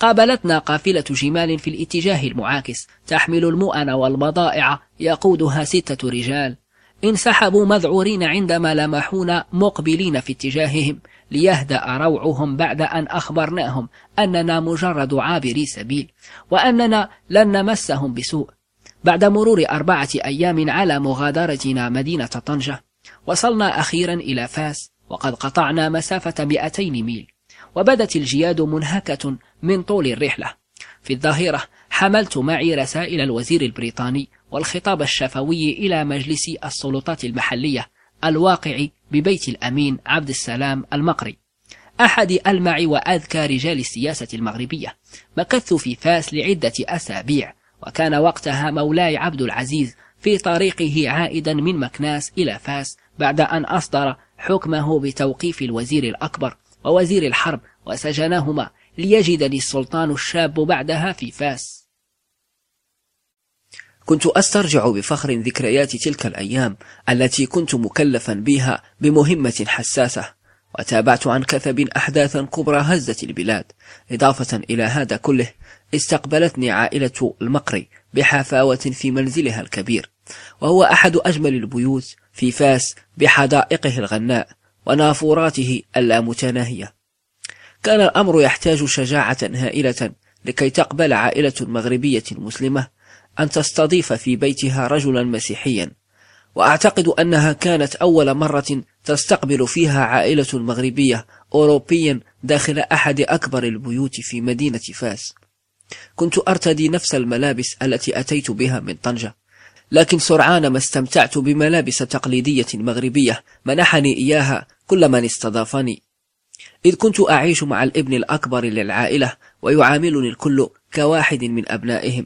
A: قابلتنا قافلة جمال في الاتجاه المعاكس تحمل المؤن والبضائع يقودها ستة رجال، انسحبوا مذعورين عندما لمحونا مقبلين في اتجاههم ليهدأ روعهم بعد أن أخبرناهم أننا مجرد عابري سبيل وأننا لن نمسهم بسوء. بعد مرور أربعة أيام على مغادرتنا مدينة طنجة، وصلنا أخيرا إلى فاس وقد قطعنا مسافة مئتين ميل، وبدت الجياد منهكة من طول الرحلة. في الظهيرة حملت معي رسائل الوزير البريطاني والخطاب الشفوي إلى مجلس السلطات المحلية الواقع ببيت الأمين عبد السلام المقري، أحد ألمع وأذكى رجال السياسة المغربية. مكثت في فاس لعدة أسابيع، وكان وقتها مولاي عبد العزيز في طريقه عائدا من مكناس إلى فاس بعد أن أصدر حكمه بتوقيف الوزير الأكبر ووزير الحرب وسجناهما، ليجدني السلطان الشاب بعدها في فاس. كنت أسترجع بفخر ذكريات تلك الأيام التي كنت مكلفا بها بمهمة حساسة، وتابعت عن كثب أحداثا كبرى هزت البلاد. إضافة إلى هذا كله، استقبلتني عائلة المقري بحفاوة في منزلها الكبير، وهو أحد أجمل البيوت في فاس بحدائقه الغناء ونافوراته اللامتناهية. كان الأمر يحتاج شجاعة هائلة لكي تقبل عائلة مغربية مسلمة أن تستضيف في بيتها رجلا مسيحيا، وأعتقد أنها كانت أول مرة تستقبل فيها عائلة مغربية أوروبيا داخل أحد أكبر البيوت في مدينة فاس. كنت أرتدي نفس الملابس التي أتيت بها من طنجة، لكن سرعان ما استمتعت بملابس تقليدية مغربية منحني إياها كل من استضافني، إذ كنت أعيش مع الابن الأكبر للعائلة ويعاملني الكل كواحد من أبنائهم.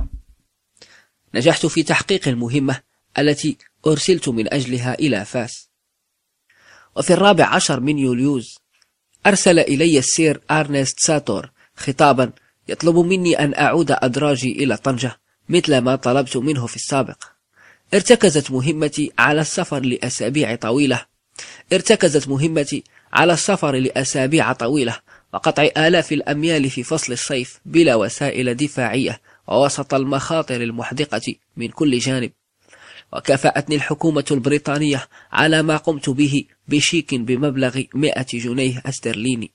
A: نجحت في تحقيق المهمة التي أرسلت من أجلها إلى فاس، وفي الرابع عشر من يوليوز أرسل إلي السير أرنست ساتور خطابا يطلب مني أن أعود أدراجي إلى طنجة مثل ما طلبت منه في السابق. ارتكزت مهمتي على السفر لأسابيع طويلة ارتكزت مهمتي على السفر لأسابيع طويلة وقطع آلاف الأميال في فصل الصيف بلا وسائل دفاعية ووسط المخاطر المحدقة من كل جانب. وكافأتني الحكومة البريطانية على ما قمت به بشيك بمبلغ مئة جنيه استرليني،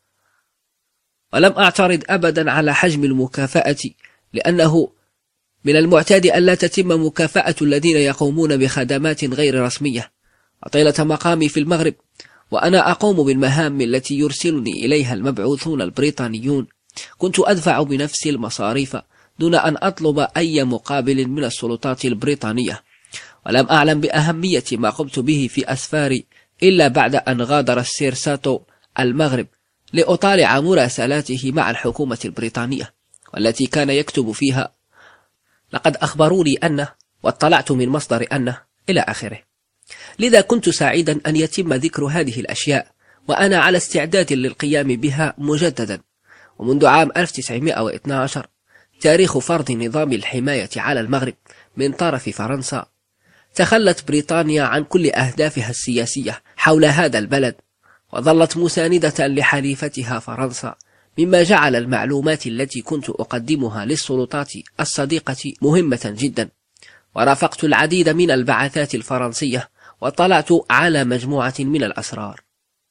A: ولم أعترض أبدا على حجم المكافأة، لأنه من المعتاد ألا تتم مكافأة الذين يقومون بخدمات غير رسمية. وطيلة مقامي في المغرب وأنا أقوم بالمهام التي يرسلني إليها المبعوثون البريطانيون، كنت أدفع بنفسي المصاريف دون أن أطلب أي مقابل من السلطات البريطانية. ولم أعلم بأهمية ما قمت به في أسفاري إلا بعد أن غادر السير ساتو المغرب لأطالع مراسلاته مع الحكومة البريطانية، والتي كان يكتب فيها لقد أخبروني أنه، واطلعت من مصدر أنه، إلى آخره. لذا كنت سعيدا أن يتم ذكر هذه الأشياء وأنا على استعداد للقيام بها مجددا. ومنذ عام ألف وتسعمئة واثني عشر تاريخ فرض نظام الحماية على المغرب من طرف فرنسا، تخلت بريطانيا عن كل أهدافها السياسية حول هذا البلد، وظلت مساندة لحليفتها فرنسا، مما جعل المعلومات التي كنت أقدمها للسلطات الصديقة مهمة جدا. ورافقت العديد من البعثات الفرنسية وطلعت على مجموعة من الأسرار.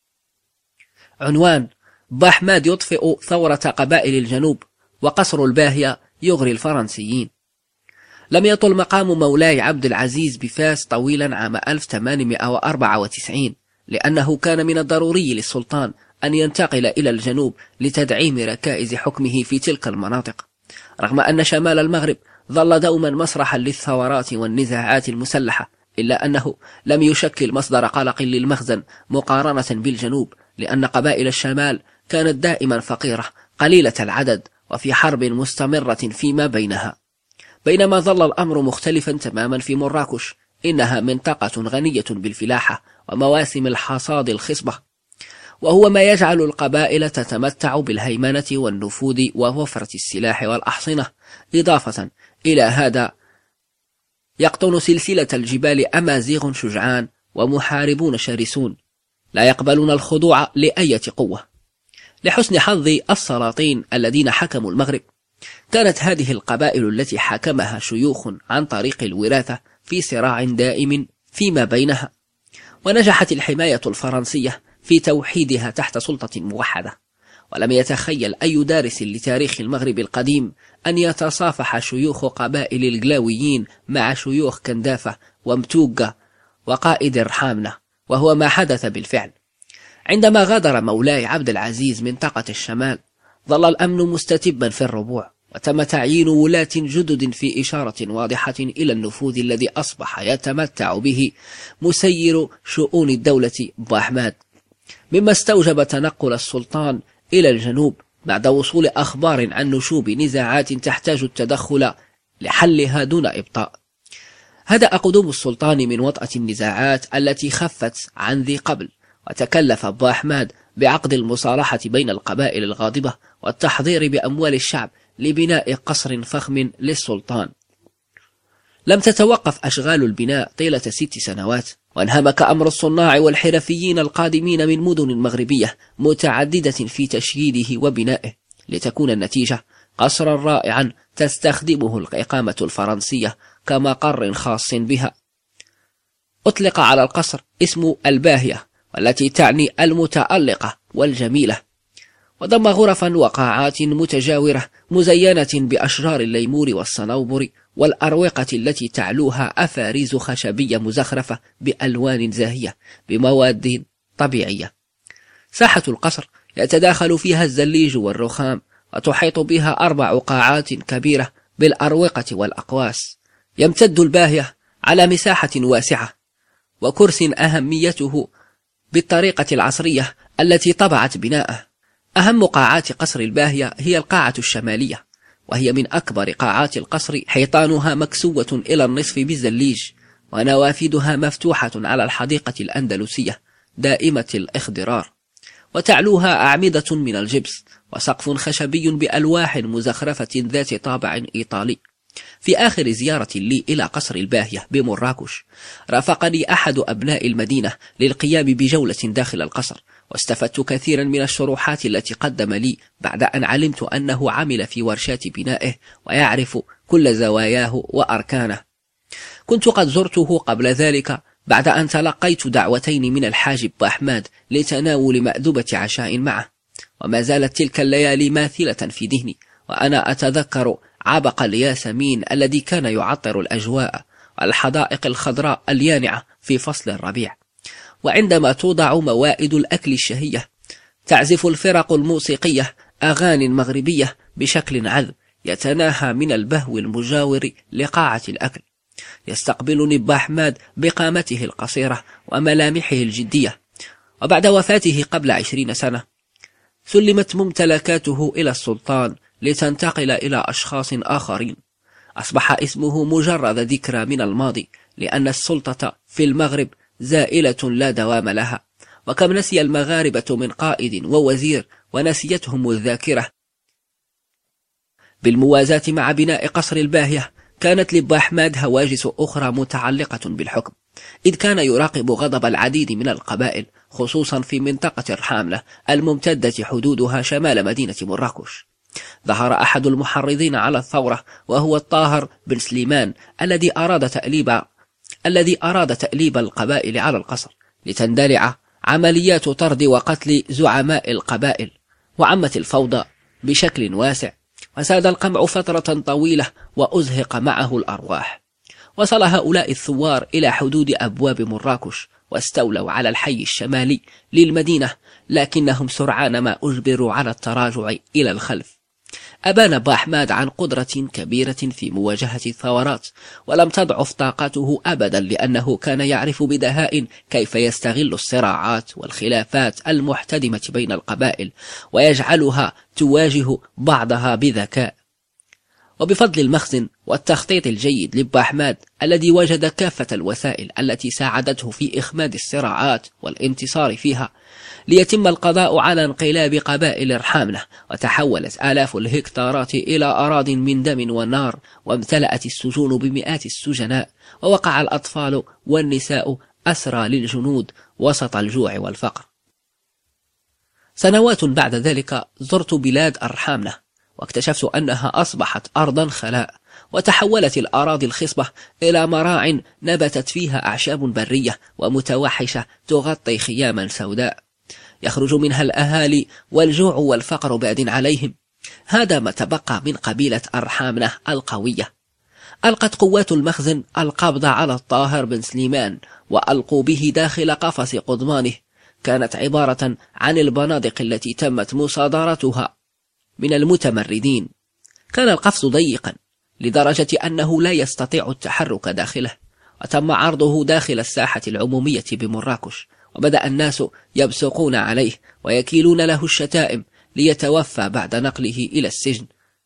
A: عنوان: بحماد يطفئ ثورة قبائل الجنوب، وقصر الباهية يغري الفرنسيين. لم يطل مقام مولاي عبد العزيز بفاس طويلا عام ألف وثمانمئة وأربعة وتسعين، لأنه كان من الضروري للسلطان أن ينتقل إلى الجنوب لتدعيم ركائز حكمه في تلك المناطق، رغم أن شمال المغرب ظل دوما مسرحا للثورات والنزاعات المسلحة، إلا أنه لم يشكل مصدر قلق للمخزن مقارنة بالجنوب، لأن قبائل الشمال كانت دائما فقيرة قليلة العدد وفي حرب مستمرة فيما بينها. بينما ظل الأمر مختلفا تماما في مراكش، إنها منطقة غنية بالفلاحة ومواسم الحصاد الخصبة، وهو ما يجعل القبائل تتمتع بالهيمنة والنفوذ ووفرة السلاح والأحصنة. إضافة إلى هذا، يقطن سلسلة الجبال أمازيغ شجعان ومحاربون شرسون لا يقبلون الخضوع لأية قوة. لحسن حظ السلاطين الذين حكموا المغرب، كانت هذه القبائل التي حكمها شيوخ عن طريق الوراثة في صراع دائم فيما بينها، ونجحت الحماية الفرنسية في توحيدها تحت سلطة موحدة. ولم يتخيل أي دارس لتاريخ المغرب القديم أن يتصافح شيوخ قبائل الجلاويين مع شيوخ كندافة ومتوقة وقائد الرحامنة، وهو ما حدث بالفعل. عندما غادر مولاي عبد العزيز منطقة الشمال، ظل الأمن مستتبا في الربوع، وتم تعيين ولاة جدد في إشارة واضحة إلى النفوذ الذي أصبح يتمتع به مسير شؤون الدولة بوأحمد، مما استوجب تنقل السلطان إلى الجنوب بعد وصول أخبار عن نشوب نزاعات تحتاج التدخل لحلها دون إبطاء. هدأ قدوم السلطان من وطأة النزاعات التي خفت عن ذي قبل، وتكلف بوأحمد بعقد المصالحة بين القبائل الغاضبة والتحضير بأموال الشعب لبناء قصر فخم للسلطان. لم تتوقف أشغال البناء طيلة ست سنوات، وانهمك أمر الصناع والحرفيين القادمين من مدن مغربية متعددة في تشييده وبنائه، لتكون النتيجة قصرا رائعا تستخدمه الإقامة الفرنسية كمقر خاص بها. أطلق على القصر اسم الباهية، والتي تعني المتألقة والجميلة، وضم غرفا وقاعات متجاورة مزينة بأشجار الليمور والصنوبر والأروقة التي تعلوها أفاريز خشبية مزخرفة بألوان زاهية بمواد طبيعية. ساحة القصر يتداخل فيها الزليج والرخام، وتحيط بها أربع قاعات كبيرة بالأروقة والأقواس. يمتد الباهية على مساحة واسعة، وكرس أهميته بالطريقة العصرية التي طبعت بناءه. أهم قاعات قصر الباهية هي القاعة الشمالية، وهي من أكبر قاعات القصر، حيطانها مكسوة إلى النصف بالزليج، ونوافذها مفتوحة على الحديقة الأندلسية دائمة الاخضرار، وتعلوها أعمدة من الجبس وسقف خشبي بألواح مزخرفة ذات طابع إيطالي. في آخر زيارة لي إلى قصر الباهية بمراكش، رافقني أحد أبناء المدينة للقيام بجولة داخل القصر، واستفدت كثيرا من الشروحات التي قدم لي بعد أن علمت أنه عمل في ورشات بنائه ويعرف كل زواياه وأركانه. كنت قد زرته قبل ذلك بعد أن تلقيت دعوتين من الحاجب بوأحمد لتناول مأدبة عشاء معه، وما زالت تلك الليالي ماثلة في ذهني وأنا أتذكر عبق الياسمين الذي كان يعطر الأجواء والحدائق الخضراء اليانعة في فصل الربيع. وعندما توضع موائد الأكل الشهية، تعزف الفرق الموسيقية أغاني مغربية بشكل عذب يتناهى من البهو المجاور لقاعة الأكل. يستقبلني بوأحمد بقامته القصيرة وملامحه الجدية، وبعد وفاته قبل عشرين سنة سلمت ممتلكاته إلى السلطان لتنتقل إلى أشخاص آخرين. أصبح اسمه مجرد ذكرى من الماضي، لأن السلطة في المغرب زائلة لا دوام لها، وكم نسي المغاربة من قائد ووزير ونسيتهم الذاكرة. بالموازاة مع بناء قصر الباهية، كانت لبوأحمد هواجس أخرى متعلقة بالحكم، إذ كان يراقب غضب العديد من القبائل، خصوصا في منطقة الرحامنة الممتدة حدودها شمال مدينة مراكش. ظهر أحد المحرضين على الثورة، وهو الطاهر بن سليمان، الذي أراد تأليب الذي أراد تأليب القبائل على القصر لتندلع عمليات طرد وقتل زعماء القبائل، وعمت الفوضى بشكل واسع، وساد القمع فترة طويلة وأزهق معه الأرواح. وصل هؤلاء الثوار إلى حدود أبواب مراكش، واستولوا على الحي الشمالي للمدينة، لكنهم سرعان ما أجبروا على التراجع إلى الخلف. أبان بوأحمد عن قدرة كبيرة في مواجهة الثورات، ولم تضعف طاقته أبدا، لأنه كان يعرف بدهاء كيف يستغل الصراعات والخلافات المحتدمة بين القبائل ويجعلها تواجه بعضها بذكاء. وبفضل المخزن والتخطيط الجيد لبوأحمد الذي وجد كافة الوسائل التي ساعدته في إخماد الصراعات والانتصار فيها، ليتم القضاء على انقلاب قبائل الرحامنة، وتحولت آلاف الهكتارات إلى أراض من دم ونار، وامتلأت السجون بمئات السجناء، ووقع الأطفال والنساء أسرى للجنود وسط الجوع والفقر. سنوات بعد ذلك زرت بلاد الرحامنة، واكتشفت أنها أصبحت أرضا خلاء، وتحولت الأراضي الخصبة إلى مراع نبتت فيها أعشاب برية ومتوحشة تغطي خياما سوداء يخرج منها الأهالي والجوع والفقر باد عليهم. هذا ما تبقى من قبيلة الرحامنة القوية. ألقت قوات المخزن القبض على الطاهر بن سليمان، وألقوا به داخل قفص قضبانه. كانت عبارة عن البنادق التي تمت مصادرتها من المتمردين. كان القفص ضيقا لدرجة أنه لا يستطيع التحرك داخله، وتم عرضه داخل الساحة العمومية بمراكش، وبدأ الناس يبصقون عليه ويكيلون له الشتائم ليتوفى بعد نقله إلى السجن.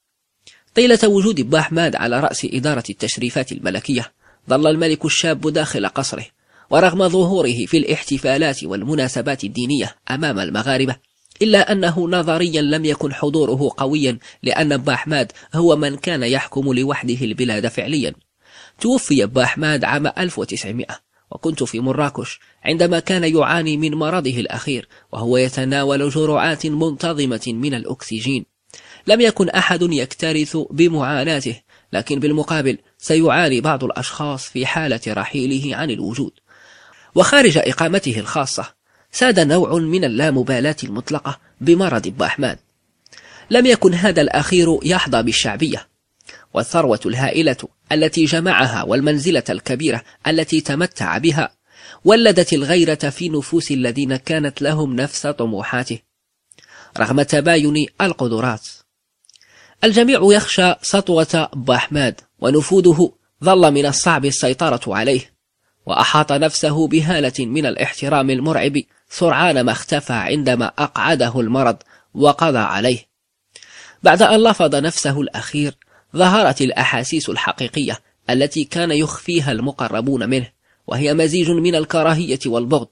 A: طيلة وجود باحماد على رأس إدارة التشريفات الملكية ظل الملك الشاب داخل قصره، ورغم ظهوره في الاحتفالات والمناسبات الدينية أمام المغاربة، إلا أنه نظريا لم يكن حضوره قويا، لأن باحماد هو من كان يحكم لوحده البلاد فعليا. توفي باحماد عام ألف وتسعمائة، وكنت في مراكش عندما كان يعاني من مرضه الأخير، وهو يتناول جرعات منتظمة من الأكسجين. لم يكن أحد يكترث بمعاناته، لكن بالمقابل سيعاني بعض الأشخاص في حالة رحيله عن الوجود. وخارج إقامته الخاصة ساد نوع من اللامبالاة المطلقة بمرض باحماد. لم يكن هذا الأخير يحظى بالشعبية، والثروة الهائلة التي جمعها والمنزلة الكبيرة التي تمتع بها ولدت الغيرة في نفوس الذين كانت لهم نفس طموحاته رغم تباين القدرات. الجميع يخشى سطوة باحماد، ونفوذه ظل من الصعب السيطرة عليه، وأحاط نفسه بهالة من الاحترام المرعب سرعان ما اختفى عندما أقعده المرض وقضى عليه. بعد أن لفظ نفسه الأخير ظهرت الأحاسيس الحقيقية التي كان يخفيها المقربون منه، وهي مزيج من الكراهية والبغض.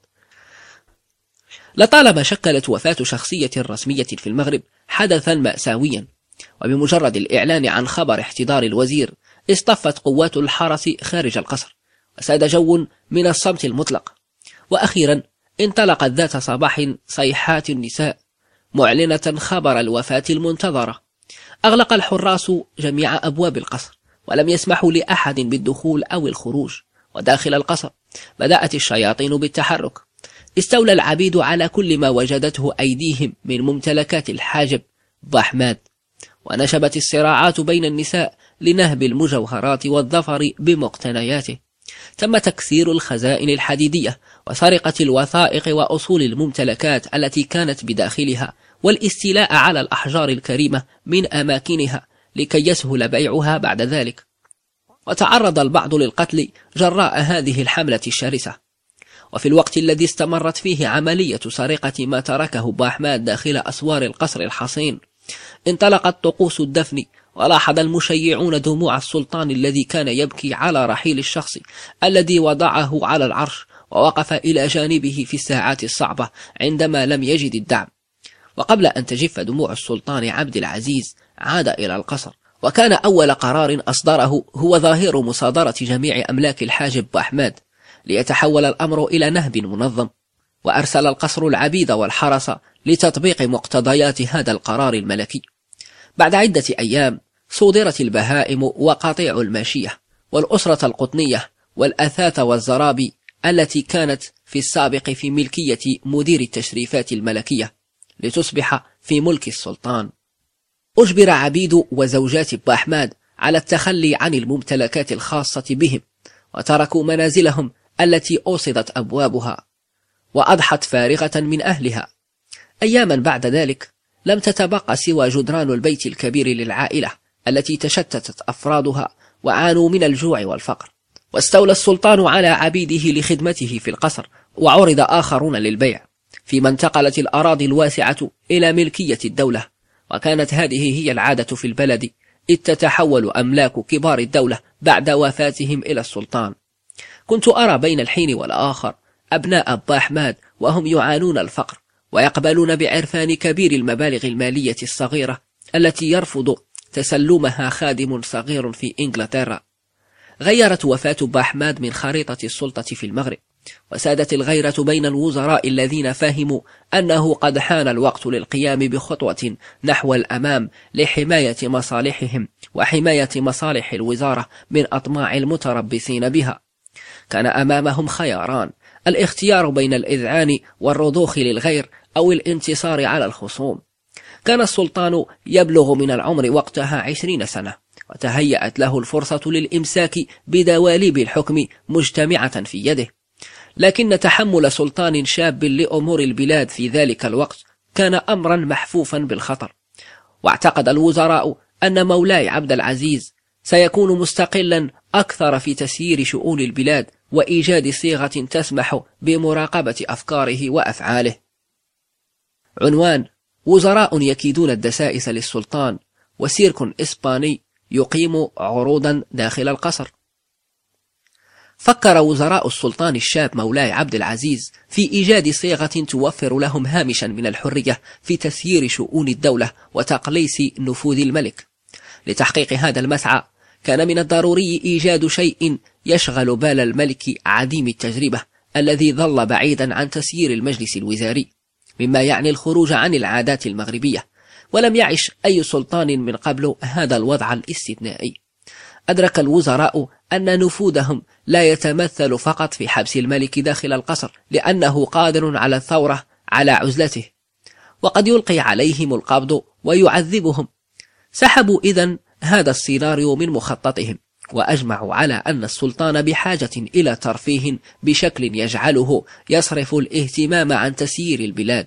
A: لطالما شكلت وفاة شخصية رسمية في المغرب حدثا مأساويا، وبمجرد الإعلان عن خبر احتضار الوزير اصطفت قوات الحرس خارج القصر، وساد جو من الصمت المطلق. وأخيرا انطلقت ذات صباح صيحات النساء معلنة خبر الوفاة المنتظرة. أغلق الحراس جميع أبواب القصر، ولم يسمحوا لأحد بالدخول أو الخروج. وداخل القصر بدأت الشياطين بالتحرك. استولى العبيد على كل ما وجدته أيديهم من ممتلكات الحاجب باحماد، ونشبت الصراعات بين النساء لنهب المجوهرات والظفر بمقتنياته. تم تكسير الخزائن الحديدية وسرقة الوثائق وأصول الممتلكات التي كانت بداخلها، والاستيلاء على الأحجار الكريمة من أماكنها لكي يسهل بيعها بعد ذلك. وتعرض البعض للقتل جراء هذه الحملة الشرسة. وفي الوقت الذي استمرت فيه عملية سرقة ما تركه باحماد داخل أسوار القصر الحصين، انطلقت طقوس الدفن، ولاحظ المشيعون دموع السلطان الذي كان يبكي على رحيل الشخص الذي وضعه على العرش ووقف إلى جانبه في الساعات الصعبة عندما لم يجد الدعم. وقبل أن تجف دموع السلطان عبد العزيز عاد إلى القصر، وكان أول قرار أصدره هو ظاهر مصادرة جميع أملاك الحاجب باحماد، ليتحول الأمر إلى نهب منظم. وأرسل القصر العبيد والحرس لتطبيق مقتضيات هذا القرار الملكي. بعد عدة أيام صودرت البهائم وقطيع الماشية والأسرة القطنية والأثاث والزرابي التي كانت في السابق في ملكية مدير التشريفات الملكية لتصبح في ملك السلطان. أجبر عبيد وزوجات باحماد على التخلي عن الممتلكات الخاصة بهم، وتركوا منازلهم التي أوصدت أبوابها وأضحت فارغة من أهلها. أياما بعد ذلك لم تتبقى سوى جدران البيت الكبير للعائلة التي تشتتت أفرادها وعانوا من الجوع والفقر. واستولى السلطان على عبيده لخدمته في القصر، وعرض آخرون للبيع، فيما انتقلت الأراضي الواسعة إلى ملكية الدولة. وكانت هذه هي العادة في البلد، إذ تتحول أملاك كبار الدولة بعد وفاتهم إلى السلطان. كنت أرى بين الحين والآخر أبناء باحماد وهم يعانون الفقر، ويقبلون بعرفان كبير المبالغ المالية الصغيرة التي يرفض تسلمها خادم صغير في إنجلترا. غيرت وفاة باحماد من خريطة السلطة في المغرب، وسادت الغيرة بين الوزراء الذين فهموا أنه قد حان الوقت للقيام بخطوة نحو الأمام لحماية مصالحهم وحماية مصالح الوزارة من أطماع المتربصين بها. كان أمامهم خياران: الاختيار بين الإذعان والرضوخ للغير أو الانتصار على الخصوم. كان السلطان يبلغ من العمر وقتها عشرين سنة، وتهيأت له الفرصة للإمساك بدواليب الحكم مجتمعة في يده، لكن تحمل سلطان شاب لأمور البلاد في ذلك الوقت كان أمرا محفوفا بالخطر. واعتقد الوزراء أن مولاي عبد العزيز سيكون مستقلا أكثر في تسيير شؤون البلاد وإيجاد صيغة تسمح بمراقبة أفكاره وأفعاله. عنوان: وزراء يكيدون الدسائس للسلطان، وسيرك إسباني يقيم عروضا داخل القصر. فكر وزراء السلطان الشاب مولاي عبد العزيز في إيجاد صيغة توفر لهم هامشا من الحرية في تسيير شؤون الدولة وتقليص نفوذ الملك. لتحقيق هذا المسعى كان من الضروري إيجاد شيء يشغل بال الملك عديم التجربة الذي ظل بعيدا عن تسيير المجلس الوزاري، مما يعني الخروج عن العادات المغربية، ولم يعش أي سلطان من قبل هذا الوضع الاستثنائي. أدرك الوزراء أن نفوذهم لا يتمثل فقط في حبس الملك داخل القصر لأنه قادر على الثورة على عزلته، وقد يلقي عليهم القبض ويعذبهم. سحبوا إذن هذا السيناريو من مخططهم، وأجمعوا على أن السلطان بحاجة إلى ترفيه بشكل يجعله يصرف الاهتمام عن تسيير البلاد.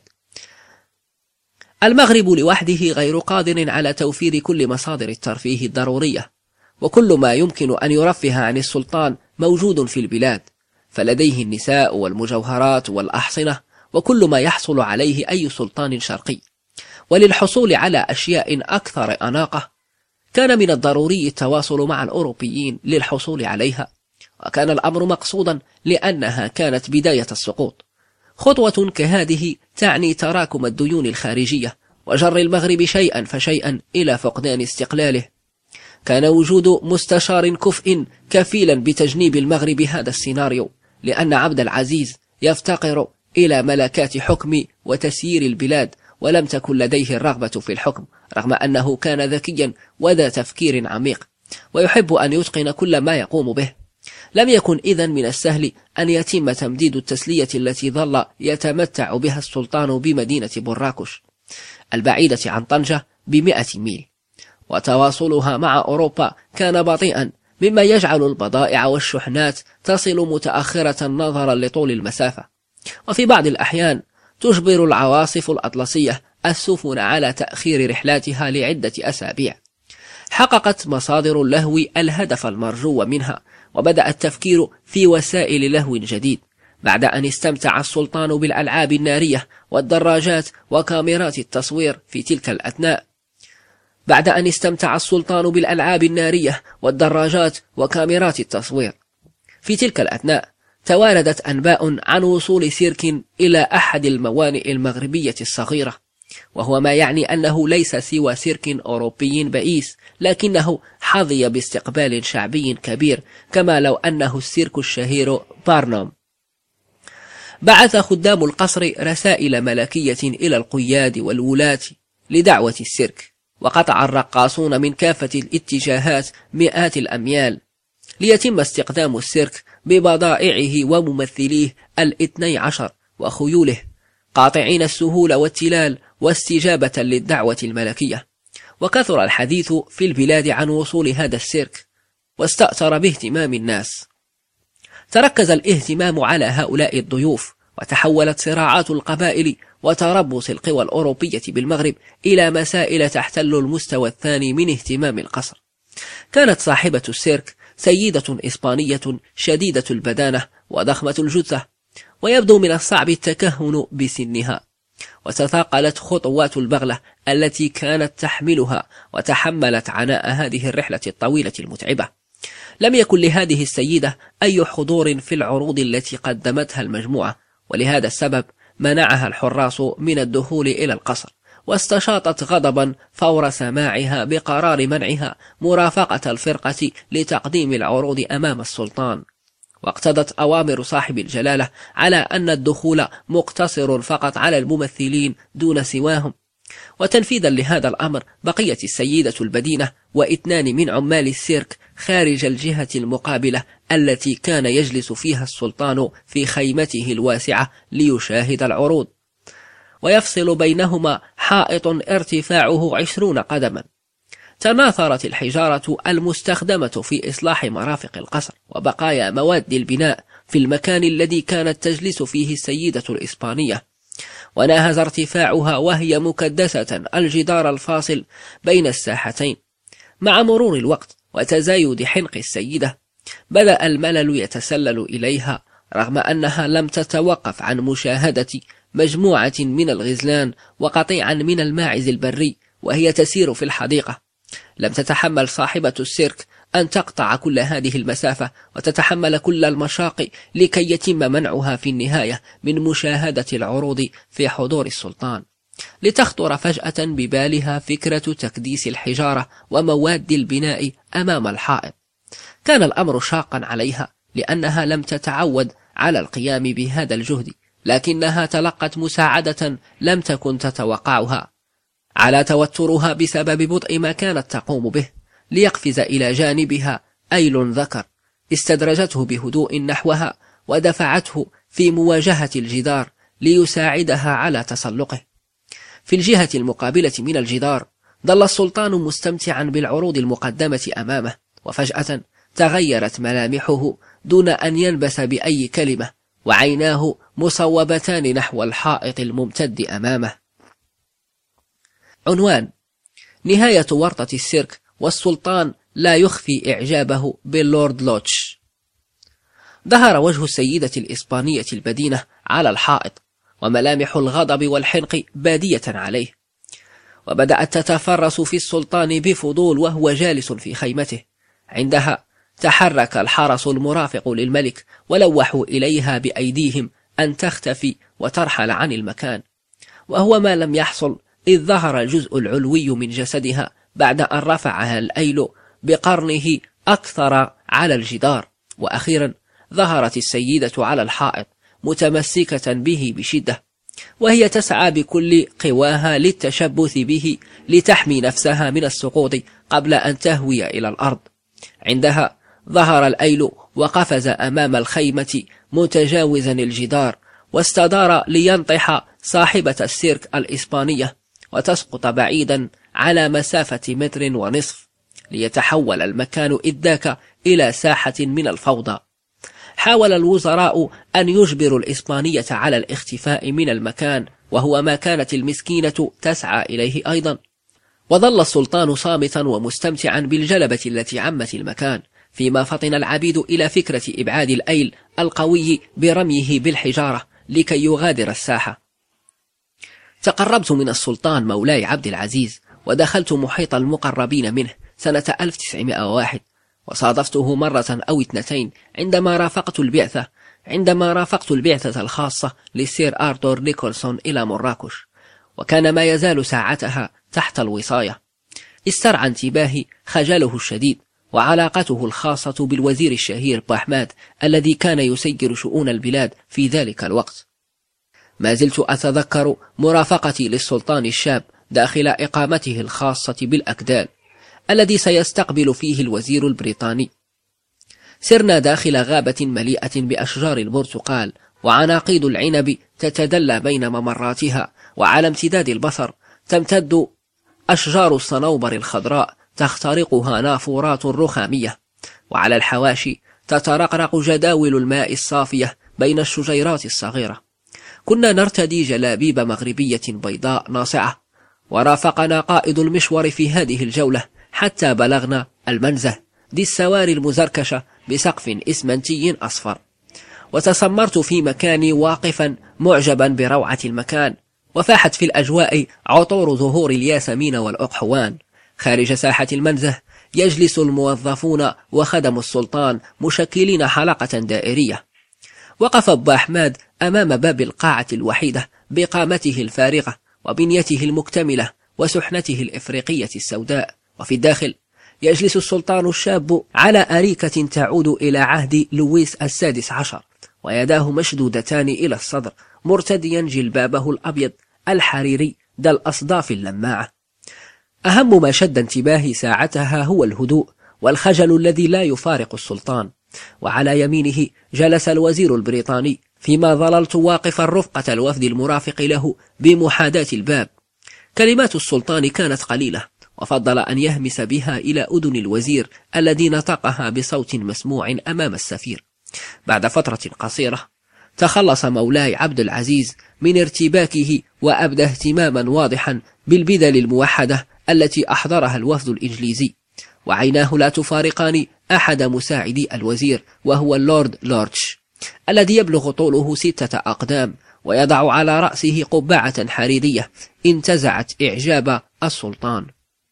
A: المغرب لوحده غير قادر على توفير كل مصادر الترفيه الضرورية، وكل ما يمكن أن يرفه عن السلطان موجود في البلاد، فلديه النساء والمجوهرات والأحصنة وكل ما يحصل عليه أي سلطان شرقي. وللحصول على أشياء أكثر أناقة كان من الضروري التواصل مع الأوروبيين للحصول عليها، وكان الأمر مقصودا لأنها كانت بداية السقوط. خطوة كهذه تعني تراكم الديون الخارجية وجر المغرب شيئا فشيئا إلى فقدان استقلاله. كان وجود مستشار كفء كفيلا بتجنيب المغرب هذا السيناريو، لأن عبد العزيز يفتقر إلى ملكات حكم وتسيير البلاد، ولم تكن لديه الرغبة في الحكم، رغم أنه كان ذكيا وذا تفكير عميق ويحب أن يتقن كل ما يقوم به. لم يكن إذن من السهل أن يتم تمديد التسلية التي ظل يتمتع بها السلطان بمدينة براكش البعيدة عن طنجة بمئة ميل، وتواصلها مع أوروبا كان بطيئا، مما يجعل البضائع والشحنات تصل متأخرة نظرا لطول المسافة. وفي بعض الأحيان تجبر العواصف الأطلسية السفن على تأخير رحلاتها لعدة أسابيع. حققت مصادر اللهو الهدف المرجو منها، وبدأ التفكير في وسائل لهو جديد، بعد أن استمتع السلطان بالألعاب النارية والدراجات وكاميرات التصوير في تلك الأثناء. بعد أن استمتع السلطان بالألعاب النارية والدراجات وكاميرات التصوير في تلك الأثناء تواردت أنباء عن وصول سيرك إلى أحد الموانئ المغربية الصغيرة، وهو ما يعني أنه ليس سوى سيرك أوروبي بئيس، لكنه حظي باستقبال شعبي كبير، كما لو أنه السيرك الشهير بارنوم. بعث خدام القصر رسائل ملكية إلى القياد والولاة لدعوة السيرك، وقطع الرقاصون من كافة الاتجاهات مئات الأميال ليتم استخدام السيرك ببضائعه وممثليه الاثني عشر وخيوله، قاطعين السهول والتلال واستجابة للدعوة الملكية. وكثر الحديث في البلاد عن وصول هذا السيرك، واستأثر باهتمام الناس. تركز الاهتمام على هؤلاء الضيوف، وتحولت صراعات القبائل وتربص القوى الأوروبية بالمغرب إلى مسائل تحتل المستوى الثاني من اهتمام القصر. كانت صاحبة السيرك سيدة إسبانية شديدة البدانة وضخمة الجثة، ويبدو من الصعب التكهن بسنها، وتثاقلت خطوات البغلة التي كانت تحملها، وتحملت عناء هذه الرحلة الطويلة المتعبة. لم يكن لهذه السيدة أي حضور في العروض التي قدمتها المجموعة، ولهذا السبب منعها الحراس من الدخول إلى القصر، واستشاطت غضبا فور سماعها بقرار منعها مرافقة الفرقة لتقديم العروض أمام السلطان. واقتضت أوامر صاحب الجلالة على أن الدخول مقتصر فقط على الممثلين دون سواهم. وتنفيذا لهذا الأمر بقيت السيدة البدينة واثنان من عمال السيرك خارج الجهة المقابلة التي كان يجلس فيها السلطان في خيمته الواسعة ليشاهد العروض، ويفصل بينهما حائط ارتفاعه عشرون قدما. تناثرت الحجارة المستخدمة في إصلاح مرافق القصر وبقايا مواد البناء في المكان الذي كانت تجلس فيه السيدة الإسبانية، وناهز ارتفاعها وهي مكدسة الجدار الفاصل بين الساحتين. مع مرور الوقت وتزايد حنق السيدة بدأ الملل يتسلل إليها، رغم أنها لم تتوقف عن مشاهدة مجموعة من الغزلان وقطيعا من الماعز البري وهي تسير في الحديقة. لم تتحمل صاحبة السيرك أن تقطع كل هذه المسافة وتتحمل كل المشاق لكي يتم منعها في النهاية من مشاهدة العروض في حضور السلطان، لتخطر فجأة ببالها فكرة تكديس الحجارة ومواد البناء أمام الحائط. كان الأمر شاقا عليها لأنها لم تتعود على القيام بهذا الجهد، لكنها تلقت مساعدة لم تكن تتوقعها. على توترها بسبب بطء ما كانت تقوم به ليقفز إلى جانبها أيل ذكر، استدرجته بهدوء نحوها ودفعته في مواجهة الجدار ليساعدها على تسلقه. في الجهة المقابلة من الجدار ظل السلطان مستمتعا بالعروض المقدمة أمامه، وفجأة تغيرت ملامحه دون أن ينبس بأي كلمة، وعيناه مصوبتان نحو الحائط الممتد أمامه. عنوان: نهاية ورطة السيرك والسلطان لا يخفي إعجابه باللورد لوتش. ظهر وجه السيدة الإسبانية البدينة على الحائط، وملامح الغضب والحنق بادية عليه، وبدأت تتفرس في السلطان بفضول وهو جالس في خيمته. عندها تحرك الحرس المرافق للملك ولوحوا إليها بأيديهم أن تختفي وترحل عن المكان، وهو ما لم يحصل إذ ظهر الجزء العلوي من جسدها بعد أن رفعها الأيل بقرنه أكثر على الجدار. وأخيرا ظهرت السيدة على الحائط متمسكة به بشدة، وهي تسعى بكل قواها للتشبث به لتحمي نفسها من السقوط قبل أن تهوي إلى الأرض. عندها ظهر الأيل وقفز أمام الخيمة متجاوزا الجدار، واستدار لينطح صاحبة السيرك الإسبانية وتسقط بعيدا على مسافة متر ونصف، ليتحول المكان إذ ذاك إلى ساحة من الفوضى. حاول الوزراء أن يجبروا الإسبانية على الاختفاء من المكان، وهو ما كانت المسكينة تسعى إليه أيضا. وظل السلطان صامتا ومستمتعا بالجلبة التي عمت المكان، فيما فطن العبيد إلى فكرة إبعاد الأيل القوي برميه بالحجارة لكي يغادر الساحة. تقربت من السلطان مولاي عبد العزيز ودخلت محيط المقربين منه سنة ألف وتسعمائة وواحد، وصادفته مرة أو اثنتين عندما رافقت البعثة عندما رافقت البعثة الخاصة للسير آرثور نيكولسون إلى مراكش، وكان ما يزال ساعتها تحت الوصاية. استرعى انتباهي خجله الشديد وعلاقته الخاصة بالوزير الشهير باحماد الذي كان يسير شؤون البلاد في ذلك الوقت. ما زلت أتذكر مرافقتي للسلطان الشاب داخل إقامته الخاصة بالأكدال الذي سيستقبل فيه الوزير البريطاني. سرنا داخل غابة مليئة بأشجار البرتقال وعناقيد العنب تتدلى بين ممراتها، وعلى امتداد البصر تمتد أشجار الصنوبر الخضراء تخترقها نافورات رخامية، وعلى الحواشي تترقرق جداول الماء الصافية بين الشجيرات الصغيرة. كنا نرتدي جلابيب مغربية بيضاء ناصعة، ورافقنا قائد المشوار في هذه الجولة حتى بلغنا المنزه ذي السواري المزركشة بسقف إسمنتي أصفر، وتسمرت في مكاني واقفا معجبا بروعة المكان. وفاحت في الأجواء عطور زهور الياسمين والأقحوان. خارج ساحة المنزه يجلس الموظفون وخدم السلطان مشكلين حلقة دائرية. وقف باحماد أمام باب القاعة الوحيدة بقامته الفارغة وبنيته المكتملة وسحنته الإفريقية السوداء، وفي الداخل يجلس السلطان الشاب على أريكة تعود إلى عهد لويس السادس عشر، ويداه مشدودتان إلى الصدر، مرتديا جلبابه الأبيض الحريري ذا الأصداف اللماعة. أهم ما شد انتباهي ساعتها هو الهدوء والخجل الذي لا يفارق السلطان، وعلى يمينه جلس الوزير البريطاني، فيما ظللت واقفا رفقة الوفد المرافق له بمحاذاة الباب. كلمات السلطان كانت قليلة، وفضل أن يهمس بها إلى أذن الوزير الذي نطقها بصوت مسموع أمام السفير. بعد فترة قصيرة تخلص مولاي عبد العزيز من ارتباكه، وأبدى اهتماما واضحا بالبدل الموحدة التي أحضرها الوفد الإنجليزي، وعيناه لا تفارقان أحد مساعدي الوزير، وهو اللورد لورتش الذي يبلغ طوله ستة أقدام، ويضع على رأسه قبعة حريرية انتزعت إعجاب السلطان.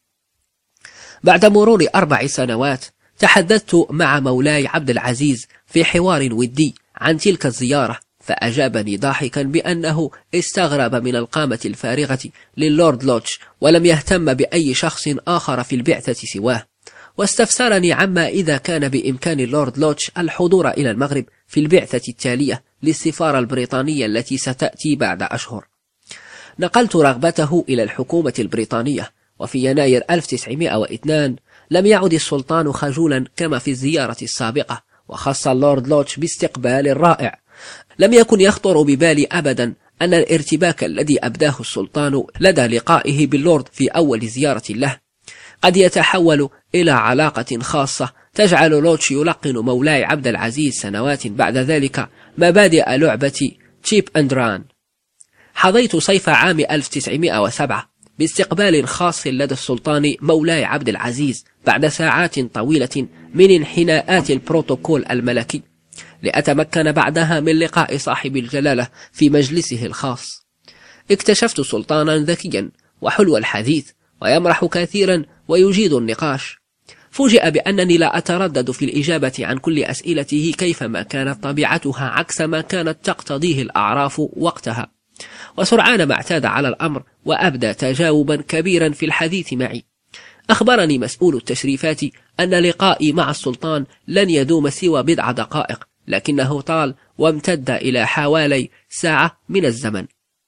A: بعد مرور أربع سنوات تحدثت مع مولاي عبد العزيز في حوار ودي عن تلك الزيارة، فأجابني ضاحكا بأنه استغرب من القامة الفارغة للورد لوتش، ولم يهتم بأي شخص آخر في البعثة سواه، واستفسرني عما إذا كان بإمكان اللورد لوتش الحضور إلى المغرب في البعثة التالية للسفارة البريطانية التي ستأتي بعد أشهر. نقلت رغبته إلى الحكومة البريطانية، وفي يناير ألف وتسعمائة واثنين لم يعد السلطان خجولا كما في الزيارة السابقة، وخص اللورد لوتش باستقبال رائع. لم يكن يخطر ببالي أبدا أن الارتباك الذي أبداه السلطان لدى لقائه باللورد في أول زيارة له قد يتحول إلى علاقة خاصة تجعل لوتش يلقن مولاي عبد العزيز سنوات بعد ذلك مبادئ لعبة تشيب أند ران. حظيت صيف عام ألف وتسعمائة وسبعة باستقبال خاص لدى السلطان مولاي عبد العزيز بعد ساعات طويلة من انحناءات البروتوكول الملكي، لأتمكن بعدها من لقاء صاحب الجلالة في مجلسه الخاص. اكتشفت سلطانا ذكيا وحلو الحديث، ويمرح كثيرا ويجيد النقاش. فوجئ بأنني لا أتردد في الإجابة عن كل أسئلته كيفما كانت طبيعتها عكس ما كانت تقتضيه الأعراف وقتها، وسرعان ما اعتاد على الأمر وأبدى تجاوبا كبيرا في الحديث معي. أخبرني مسؤول التشريفات أن لقائي مع السلطان لن يدوم سوى بضع دقائق، لكنه طال وامتد إلى حوالي ساعة من الزمن.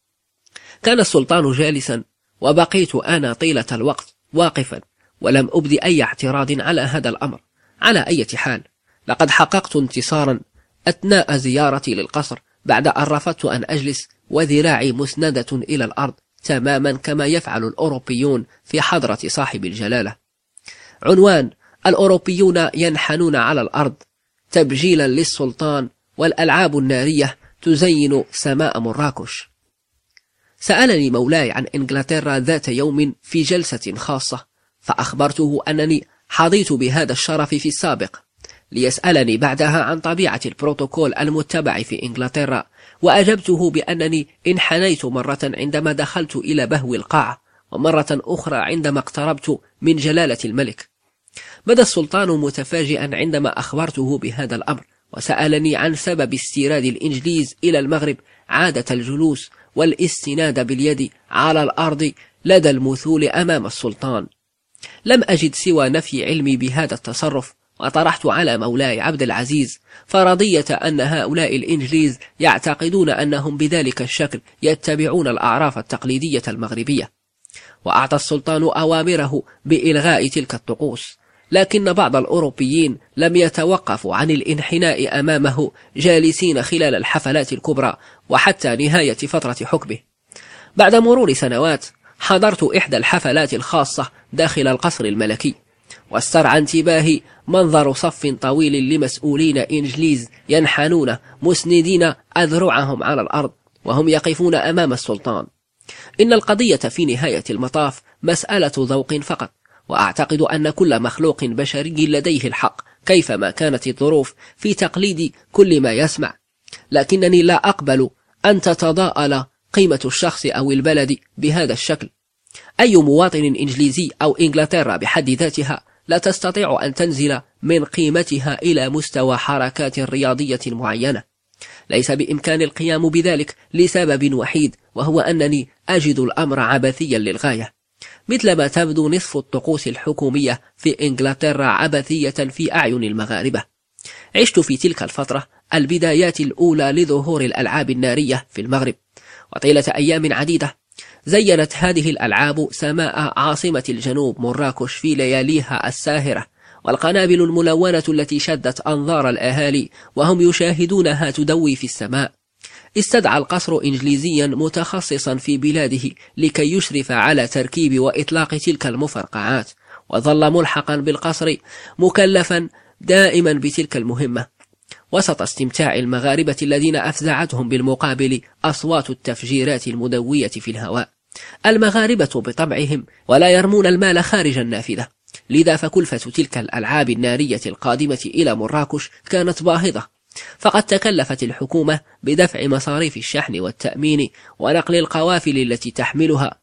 A: كان السلطان جالسا، وبقيت أنا طيلة الوقت واقفا، ولم أبدي أي اعتراض على هذا الأمر. على أي حال، لقد حققت انتصارا أثناء زيارتي للقصر، بعد أن رفضت أن أجلس وذراعي مسندة إلى الأرض تماما كما يفعل الأوروبيون في حضرة صاحب الجلالة. عنوان: الأوروبيون ينحنون على الأرض تبجيلا للسلطان، والألعاب النارية تزين سماء مراكش. سألني مولاي عن إنجلترا ذات يوم في جلسة خاصة، فأخبرته أنني حظيت بهذا الشرف في السابق، ليسألني بعدها عن طبيعة البروتوكول المتبع في إنجلترا، وأجبته بأنني انحنيت مرة عندما دخلت إلى بهو القاعة، ومرة أخرى عندما اقتربت من جلالة الملك. بدا السلطان متفاجئا عندما أخبرته بهذا الأمر، وسألني عن سبب استيراد الإنجليز إلى المغرب عادة الجلوس والاستناد باليد على الأرض لدى المثول أمام السلطان. لم أجد سوى نفي علمي بهذا التصرف، وطرحت على مولاي عبد العزيز فرضية أن هؤلاء الإنجليز يعتقدون أنهم بذلك الشكل يتبعون الأعراف التقليدية المغربية، وأعطى السلطان أوامره بإلغاء تلك الطقوس، لكن بعض الأوروبيين لم يتوقفوا عن الانحناء أمامه جالسين خلال الحفلات الكبرى وحتى نهاية فترة حكمه. بعد مرور سنوات حضرت إحدى الحفلات الخاصة داخل القصر الملكي، واسترعى انتباهي منظر صف طويل لمسؤولين إنجليز ينحنون مسندين أذرعهم على الأرض وهم يقفون أمام السلطان. إن القضية في نهاية المطاف مسألة ذوق فقط، وأعتقد أن كل مخلوق بشري لديه الحق كيفما كانت الظروف في تقليد كل ما يسمع، لكنني لا أقبل أن تتضاءل قيمة الشخص أو البلد بهذا الشكل. أي مواطن إنجليزي أو إنجلترا بحد ذاتها لا تستطيع أن تنزل من قيمتها إلى مستوى حركات رياضية معينة. ليس بإمكان القيام بذلك لسبب وحيد، وهو أنني أجد الأمر عبثيا للغاية. مثلما تبدو نصف الطقوس الحكومية في إنجلترا عبثية في أعين المغاربة. عشت في تلك الفترة البدايات الأولى لظهور الألعاب النارية في المغرب، وطيلة أيام عديدة زينت هذه الألعاب سماء عاصمة الجنوب مراكش في لياليها الساهرة، والقنابل الملونة التي شدت أنظار الأهالي وهم يشاهدونها تدوي في السماء. استدعى القصر إنجليزيا متخصصا في بلاده لكي يشرف على تركيب وإطلاق تلك المفرقعات، وظل ملحقا بالقصر مكلفا دائما بتلك المهمة، وسط استمتاع المغاربة الذين أفزعتهم بالمقابل أصوات التفجيرات المدوية في الهواء. المغاربة بطبعهم ولا يرمون المال خارج النافذة، لذا فكلفة تلك الألعاب النارية القادمة إلى مراكش كانت باهظة، فقد تكلفت الحكومة بدفع مصاريف الشحن والتأمين ونقل القوافل التي تحملها.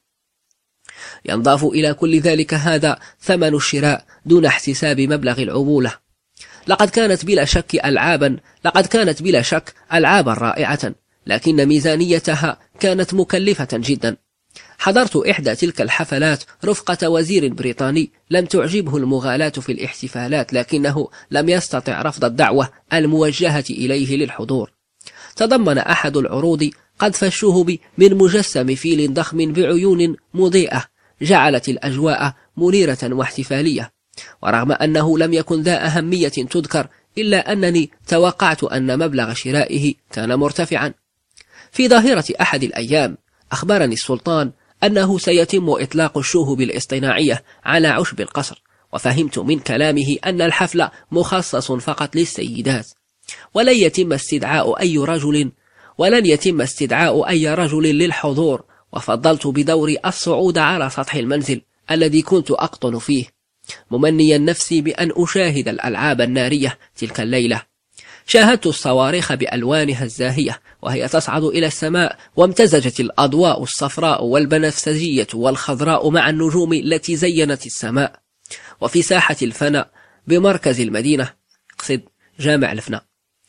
A: ينضاف إلى كل ذلك هذا ثمن الشراء دون احتساب مبلغ العمولة. لقد كانت بلا شك ألعابا لقد كانت بلا شك ألعابا رائعة، لكن ميزانيتها كانت مكلفة جدا. حضرت إحدى تلك الحفلات رفقة وزير بريطاني لم تعجبه المغالاة في الاحتفالات، لكنه لم يستطع رفض الدعوة الموجهة إليه للحضور. تضمن أحد العروض قذف الشهب من مجسم فيل ضخم بعيون مضيئة جعلت الأجواء منيرة واحتفالية، ورغم أنه لم يكن ذا أهمية تذكر إلا أنني توقعت أن مبلغ شرائه كان مرتفعا. في ظاهرة أحد الأيام أخبرني السلطان أنه سيتم إطلاق الشهب الاصطناعية على عشب القصر، وفهمت من كلامه أن الحفل مخصص فقط للسيدات، ولن يتم استدعاء أي رجل ولن يتم استدعاء أي رجل للحضور، وفضلت بدوري الصعود على سطح المنزل الذي كنت أقطن فيه، ممنيا نفسي بأن أشاهد الألعاب النارية تلك الليلة. شاهدت الصواريخ بألوانها الزاهية وهي تصعد إلى السماء، وامتزجت الأضواء الصفراء والبنفسجية والخضراء مع النجوم التي زينت السماء. وفي ساحة الفناء بمركز المدينة، اقصد جامع الفناء،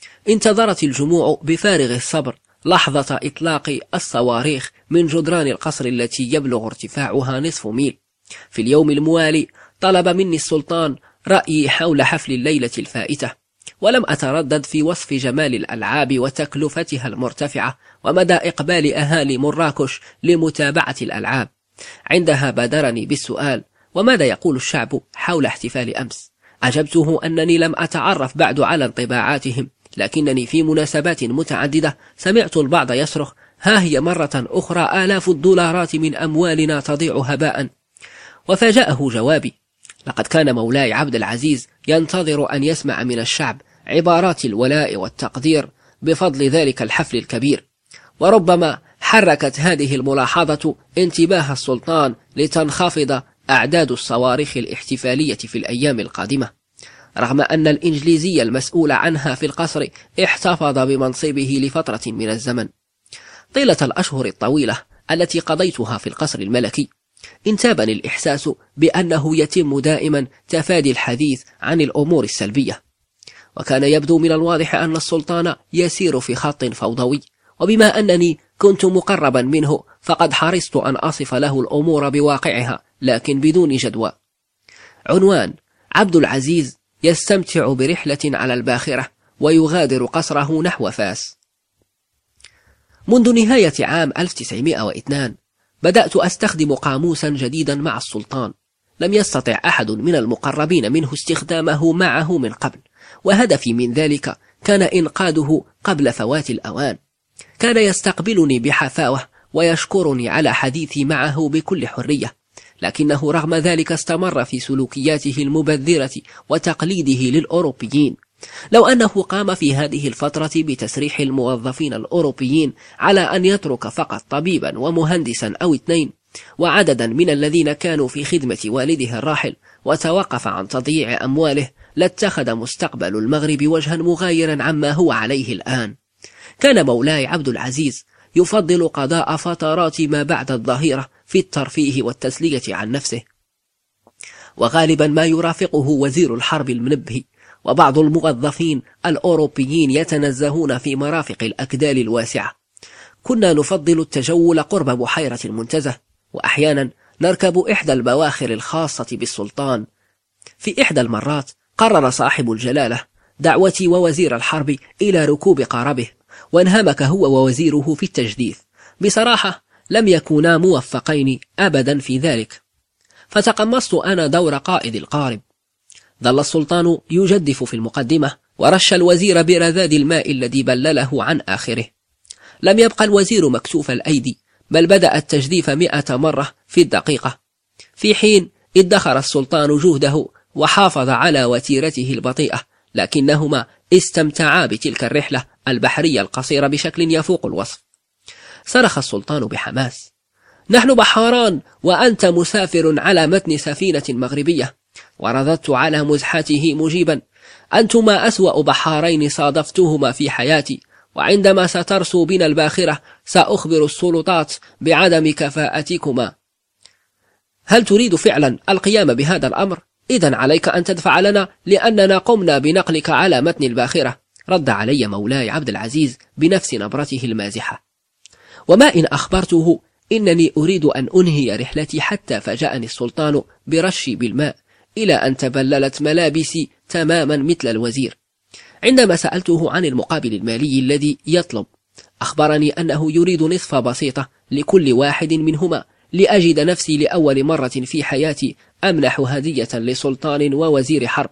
A: انتظرت الجموع بفارغ الصبر لحظة إطلاق الصواريخ من جدران القصر التي يبلغ ارتفاعها نصف ميل. في اليوم الموالي طلب مني السلطان رأيي حول حفل الليلة الفائتة، ولم أتردد في وصف جمال الألعاب وتكلفتها المرتفعة ومدى إقبال أهالي مراكش لمتابعة الألعاب. عندها بادرني بالسؤال: وماذا يقول الشعب حول احتفال أمس؟ أجبته أنني لم أتعرف بعد على انطباعاتهم، لكنني في مناسبات متعددة سمعت البعض يصرخ: ها هي مرة أخرى آلاف الدولارات من أموالنا تضيع هباء. وفاجأه جوابي: لقد كان مولاي عبد العزيز ينتظر أن يسمع من الشعب عبارات الولاء والتقدير بفضل ذلك الحفل الكبير. وربما حركت هذه الملاحظة انتباه السلطان لتنخفض أعداد الصواريخ الاحتفالية في الأيام القادمة، رغم أن الإنجليزي المسؤول عنها في القصر احتفظ بمنصبه لفترة من الزمن. طيلة الأشهر الطويلة التي قضيتها في القصر الملكي انتابني الإحساس بأنه يتم دائما تفادي الحديث عن الأمور السلبية، وكان يبدو من الواضح أن السلطان يسير في خط فوضوي، وبما أنني كنت مقربا منه فقد حرصت أن أصف له الأمور بواقعها لكن بدون جدوى. عنوان: عبد العزيز يستمتع برحلة على الباخرة ويغادر قصره نحو فاس. منذ نهاية عام ألف وتسعمائة واثنين بدأت أستخدم قاموسا جديدا مع السلطان، لم يستطع أحد من المقربين منه استخدامه معه من قبل، وهدفي من ذلك كان إنقاذه قبل فوات الأوان. كان يستقبلني بحفاوة ويشكرني على حديثي معه بكل حرية، لكنه رغم ذلك استمر في سلوكياته المبذرة وتقليده للأوروبيين. لو أنه قام في هذه الفترة بتسريح الموظفين الأوروبيين على أن يترك فقط طبيبا ومهندسا أو اثنين وعددا من الذين كانوا في خدمة والده الراحل، وتوقف عن تضييع أمواله، لاتخذ مستقبل المغرب وجها مغايرا عما هو عليه الآن. كان مولاي عبد العزيز يفضل قضاء فترات ما بعد الظهيرة في الترفيه والتسلية عن نفسه، وغالبا ما يرافقه وزير الحرب المنبه وبعض الموظفين الأوروبيين يتنزهون في مرافق الأكدال الواسعة. كنا نفضل التجول قرب بحيرة المنتزه، وأحيانا نركب إحدى البواخر الخاصة بالسلطان. في إحدى المرات قرر صاحب الجلالة دعوتي ووزير الحرب إلى ركوب قاربه، وانهمك هو ووزيره في التجديث. بصراحة لم يكونا موفقين أبدا في ذلك، فتقمصت أنا دور قائد القارب. ظل السلطان يجدف في المقدمة، ورش الوزير برذاذ الماء الذي بلله عن آخره. لم يبقى الوزير مكتوف الأيدي، بل بدأ التجديف مئة مرة في الدقيقة، في حين ادخر السلطان جهده وحافظ على وتيرته البطيئة، لكنهما استمتعا بتلك الرحلة البحرية القصيرة بشكل يفوق الوصف. صرخ السلطان بحماس: نحن بحاران وأنت مسافر على متن سفينة مغربية. ورددت على مزحته مجيبا: أنتما أسوأ بحارين صادفتهما في حياتي، وعندما سترسو بنا الباخرة سأخبر السلطات بعدم كفاءتكما. هل تريد فعلا القيام بهذا الأمر؟ إذن عليك أن تدفع لنا، لأننا قمنا بنقلك على متن الباخرة. رد علي مولاي عبد العزيز بنفس نبرته المازحة. وما إن أخبرته إنني أريد أن أنهي رحلتي، حتى فجأني السلطان برشي بالماء إلى أن تبللت ملابسي تماما مثل الوزير. عندما سألته عن المقابل المالي الذي يطلب، أخبرني أنه يريد نصف بسيطة لكل واحد منهما، لأجد نفسي لأول مرة في حياتي أمنح هدية لسلطان ووزير حرب.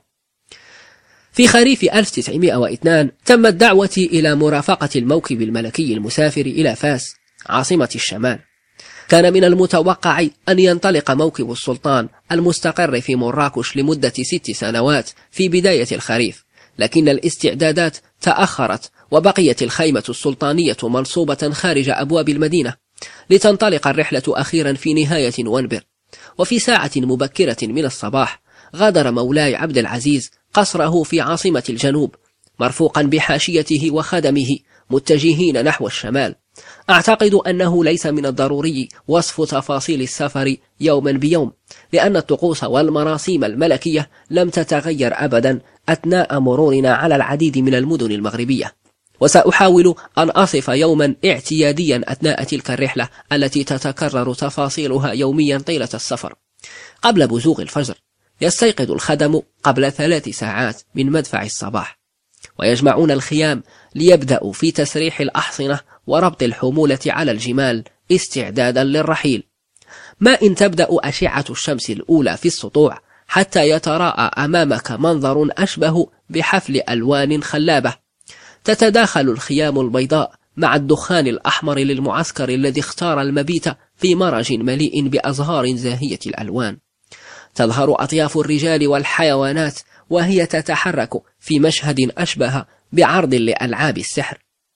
A: في خريف ألف وتسعمائة واثنين تمت دعوتي إلى مرافقة الموكب الملكي المسافر إلى فاس عاصمة الشمال. كان من المتوقع أن ينطلق موكب السلطان المستقر في مراكش لمدة ست سنوات في بداية الخريف، لكن الاستعدادات تأخرت، وبقيت الخيمة السلطانية منصوبة خارج أبواب المدينة، لتنطلق الرحلة أخيرا في نهاية نوفمبر. وفي ساعة مبكرة من الصباح غادر مولاي عبد العزيز قصره في عاصمة الجنوب، مرفوقا بحاشيته وخدمه متجهين نحو الشمال. أعتقد أنه ليس من الضروري وصف تفاصيل السفر يوما بيوم، لأن الطقوس والمراسيم الملكية لم تتغير أبدا أثناء مرورنا على العديد من المدن المغربية. وسأحاول أن أصف يوما اعتياديا أثناء تلك الرحلة التي تتكرر تفاصيلها يوميا طيلة السفر. قبل بزوغ الفجر يستيقظ الخدم قبل ثلاث ساعات من مدفع الصباح، ويجمعون الخيام ليبدأوا في تسريح الأحصنة وربط الحمولة على الجمال استعدادا للرحيل. ما إن تبدأ أشعة الشمس الأولى في السطوع حتى يتراءى أمامك منظر أشبه بحفل ألوان خلابة. تتداخل الخيام البيضاء مع الدخان الأحمر للمعسكر الذي اختار المبيت في مرج مليء بأزهار زاهية الألوان. تظهر أطياف الرجال والحيوانات وهي تتحرك في مشهد أشبه بعرض لألعاب السحر،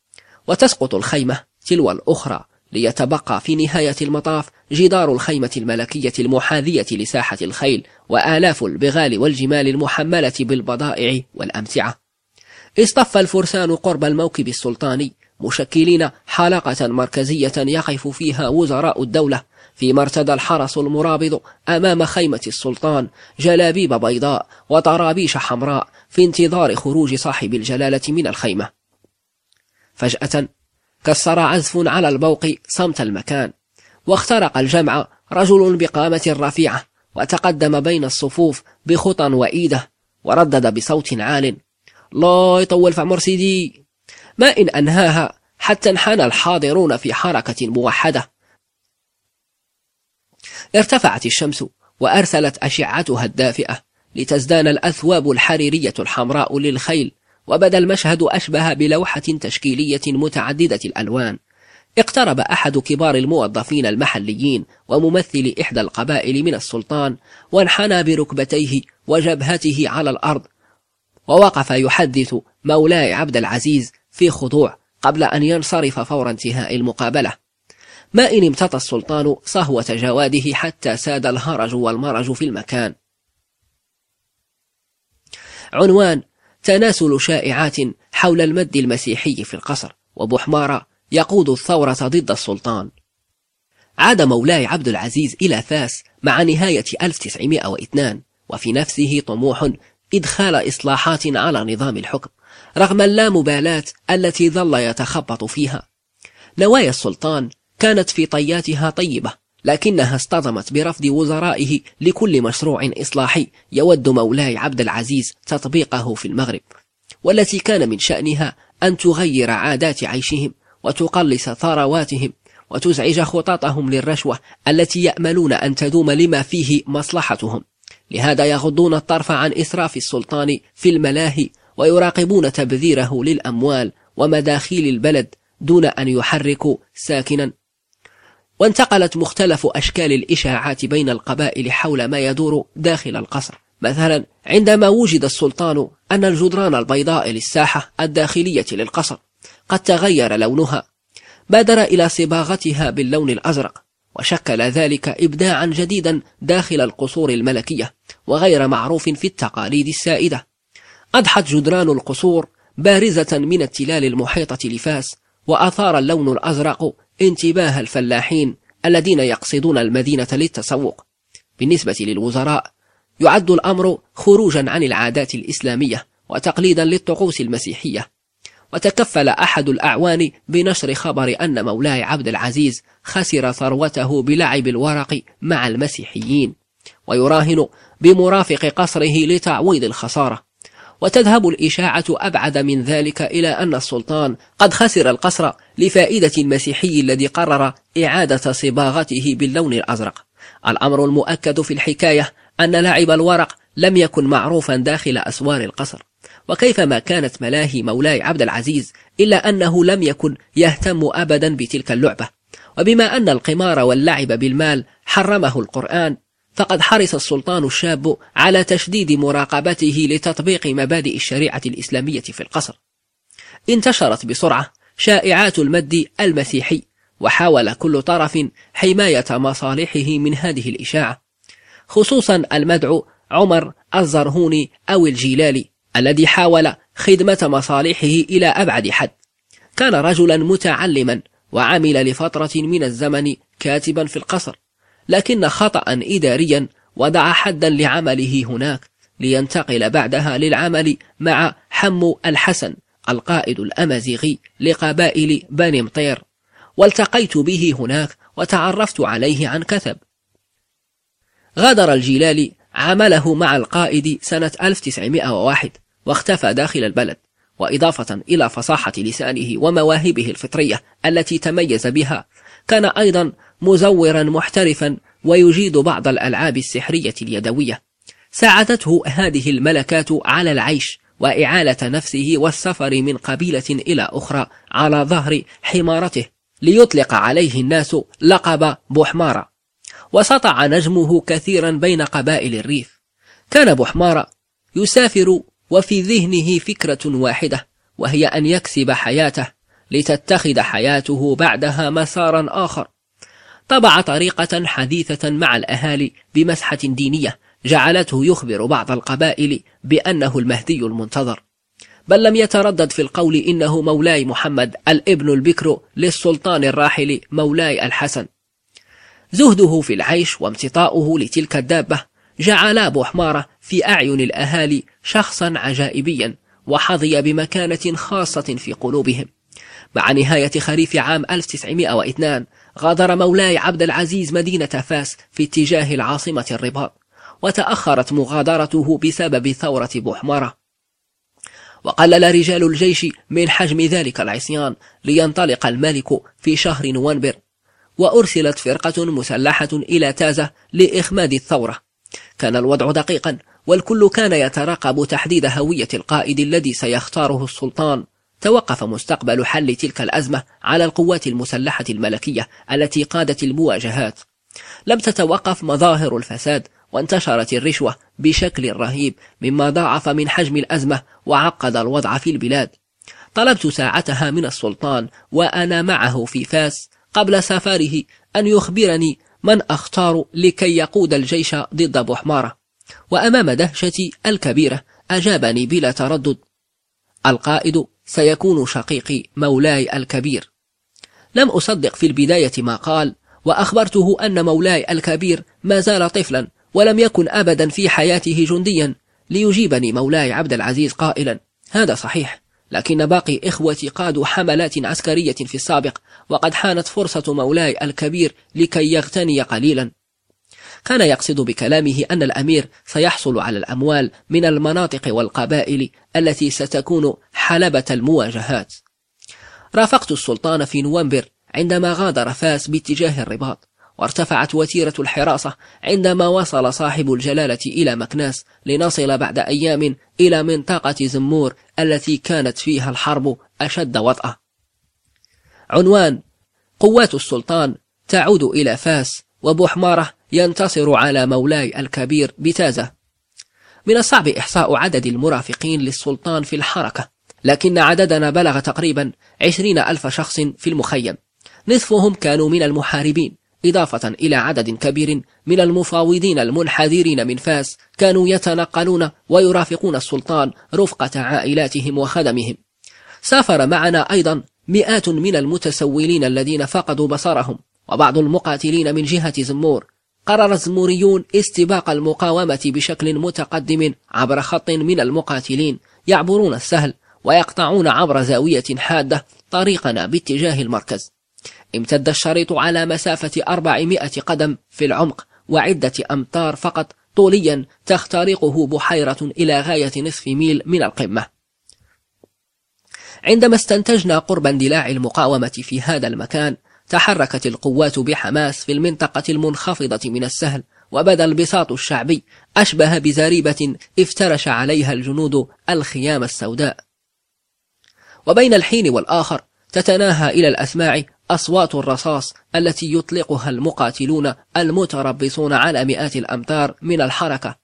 A: وتسقط الخيمة تلو الأخرى ليتبقى في نهاية المطاف جدار الخيمة الملكية المحاذية لساحة الخيل وآلاف البغال والجمال المحملة بالبضائع والأمتعة. اصطف الفرسان قرب الموكب السلطاني مشكلين حلقة مركزية يقف فيها وزراء الدولة، فيما ارتدى الحرس المرابض أمام خيمة السلطان جلابيب بيضاء وطرابيش حمراء في انتظار خروج صاحب الجلالة من الخيمة. فجأة كسر عزف على البوق صمت المكان، واخترق الجمع رجل بقامة رفيعة، وتقدم بين الصفوف بخطى وإيده، وردد بصوت عال: الله يطول في عمر سيدي. ما إن أنهاها حتى انحنى الحاضرون في حركة موحدة. ارتفعت الشمس وأرسلت أشعتها الدافئة لتزدان الأثواب الحريرية الحمراء للخيل، وبدا المشهد أشبه بلوحة تشكيلية متعددة الألوان. اقترب أحد كبار الموظفين المحليين وممثل إحدى القبائل من السلطان، وانحنى بركبتيه وجبهته على الأرض، ووقف يحدث مولاي عبد العزيز في خضوع قبل أن ينصرف فور انتهاء المقابلة. ما إن امتطى السلطان صهوة جواده حتى ساد الهرج والمرج في المكان. عنوان: تناسل شائعات حول المد المسيحي في القصر، وبحمارة يقود الثورة ضد السلطان. عاد مولاي عبد العزيز إلى فاس مع نهاية ألف وتسعمائة واثنين، وفي نفسه طموح إدخال إصلاحات على نظام الحكم رغم اللامبالاة التي ظل يتخبط فيها. نوايا السلطان كانت في طياتها طيبة، لكنها اصطدمت برفض وزرائه لكل مشروع إصلاحي يود مولاي عبد العزيز تطبيقه في المغرب، والتي كان من شأنها أن تغير عادات عيشهم وتقلص ثرواتهم وتزعج خططهم للرشوة التي يأملون أن تدوم لما فيه مصلحتهم. لهذا يغضون الطرف عن إسراف السلطان في الملاهي ويراقبون تبذيره للأموال ومداخيل البلد دون أن يحركوا ساكنا. وانتقلت مختلف أشكال الإشاعات بين القبائل حول ما يدور داخل القصر. مثلا عندما وجد السلطان أن الجدران البيضاء للساحة الداخلية للقصر قد تغير لونها، بادر إلى صباغتها باللون الأزرق، وشكل ذلك إبداعا جديدا داخل القصور الملكية وغير معروف في التقاليد السائدة. أضحت جدران القصور بارزة من التلال المحيطة لفاس، وأثار اللون الأزرق انتباه الفلاحين الذين يقصدون المدينة للتسوق. بالنسبة للوزراء يعد الأمر خروجا عن العادات الإسلامية وتقليدا للطقوس المسيحية. وتكفل أحد الأعوان بنشر خبر أن مولاي عبد العزيز خسر ثروته بلعب الورق مع المسيحيين، ويراهن بمرافق قصره لتعويض الخسارة. وتذهب الإشاعة أبعد من ذلك إلى أن السلطان قد خسر القصر لفائدة المسيحي الذي قرر إعادة صباغته باللون الأزرق. الأمر المؤكد في الحكاية أن لعب الورق لم يكن معروفا داخل أسوار القصر، وكيفما كانت ملاهي مولاي عبد العزيز إلا أنه لم يكن يهتم أبدا بتلك اللعبة. وبما أن القمار واللعب بالمال حرمه القرآن، فقد حرص السلطان الشاب على تشديد مراقبته لتطبيق مبادئ الشريعة الإسلامية في القصر. انتشرت بسرعة شائعات المد المسيحي، وحاول كل طرف حماية مصالحه من هذه الإشاعة، خصوصا المدعو عمر الزرهوني أو الجيلالي الذي حاول خدمة مصالحه إلى أبعد حد. كان رجلا متعلما وعمل لفترة من الزمن كاتبا في القصر، لكن خطأ إداريا وضع حدا لعمله هناك، لينتقل بعدها للعمل مع حمو الحسن القائد الأمازيغي لقبائل بني مطير، والتقيت به هناك وتعرفت عليه عن كثب. غادر الجيلالي عمله مع القائد سنة ألف وتسعمائة وواحد واختفى داخل البلد، وإضافة إلى فصاحة لسانه ومواهبه الفطرية التي تميز بها، كان أيضا مزورا محترفا ويجيد بعض الألعاب السحرية اليدوية. ساعدته هذه الملكات على العيش وإعالة نفسه والسفر من قبيلة إلى أخرى على ظهر حمارته، ليطلق عليه الناس لقب بوحمارة. وسطع نجمه كثيرا بين قبائل الريف. كان بوحمارة يسافر وفي ذهنه فكرة واحدة، وهي أن يكسب حياته لتتخذ حياته بعدها مسارا آخر. طبع طريقة حديثة مع الأهالي بمسحة دينية جعلته يخبر بعض القبائل بأنه المهدي المنتظر، بل لم يتردد في القول إنه مولاي محمد الابن البكر للسلطان الراحل مولاي الحسن. زهده في العيش وامتطاؤه لتلك الدابة جعل بوحمارة في أعين الأهالي شخصا عجائبيا، وحظي بمكانة خاصة في قلوبهم. مع نهاية خريف عام ألف وتسعمائة واثنين غادر مولاي عبد العزيز مدينة فاس في اتجاه العاصمة الرباط، وتأخرت مغادرته بسبب ثورة بوحمارة، وقلل رجال الجيش من حجم ذلك العصيان لينطلق الملك في شهر نوفمبر، وأرسلت فرقة مسلحة إلى تازة لإخماد الثورة. كان الوضع دقيقا، والكل كان يترقب تحديد هوية القائد الذي سيختاره السلطان. توقف مستقبل حل تلك الأزمة على القوات المسلحة الملكية التي قادت المواجهات. لم تتوقف مظاهر الفساد، وانتشرت الرشوة بشكل رهيب، مما ضاعف من حجم الأزمة وعقد الوضع في البلاد. طلبت ساعتها من السلطان وأنا معه في فاس قبل سفره أن يخبرني من أختار لكي يقود الجيش ضد بوحمارة، وأمام دهشتي الكبيرة أجابني بلا تردد: القائد سيكون شقيقي مولاي الكبير. لم أصدق في البداية ما قال، وأخبرته أن مولاي الكبير ما زال طفلا ولم يكن أبدا في حياته جنديا. ليجيبني مولاي عبد العزيز قائلا: هذا صحيح، لكن باقي إخوتي قادوا حملات عسكرية في السابق، وقد حانت فرصة مولاي الكبير لكي يغتني قليلا. كان يقصد بكلامه أن الأمير سيحصل على الأموال من المناطق والقبائل التي ستكون حلبة المواجهات. رافقت السلطان في نوفمبر عندما غادر فاس باتجاه الرباط، وارتفعت وتيرة الحراسة عندما وصل صاحب الجلالة إلى مكناس، لنصل بعد أيام إلى منطقة زمور التي كانت فيها الحرب أشد وطأة. عنوان: قوات السلطان تعود إلى فاس، وبوحمارة ينتصر على مولاي الكبير بتازة. من الصعب إحصاء عدد المرافقين للسلطان في الحركة، لكن عددنا بلغ تقريبا عشرين ألف شخص في المخيم، نصفهم كانوا من المحاربين، إضافة إلى عدد كبير من المفاوضين المنحدرين من فاس كانوا يتنقلون ويرافقون السلطان رفقة عائلاتهم وخدمهم. سافر معنا أيضا مئات من المتسولين الذين فقدوا بصرهم وبعض المقاتلين من جهة زمور. قرر الزموريون استباق المقاومة بشكل متقدم عبر خط من المقاتلين يعبرون السهل ويقطعون عبر زاوية حادة طريقنا باتجاه المركز. امتد الشريط على مسافة أربعمائة قدم في العمق وعدة أمتار فقط طوليا، تخترقه بحيرة إلى غاية نصف ميل من القمة. عندما استنتجنا قرب اندلاع المقاومة في هذا المكان، تحركت القوات بحماس في المنطقة المنخفضة من السهل، وبدا البساط الشعبي أشبه بزريبة افترش عليها الجنود الخيام السوداء. وبين الحين والآخر تتناهى إلى الأسماع أصوات الرصاص التي يطلقها المقاتلون المتربصون على مئات الأمتار من الحركة.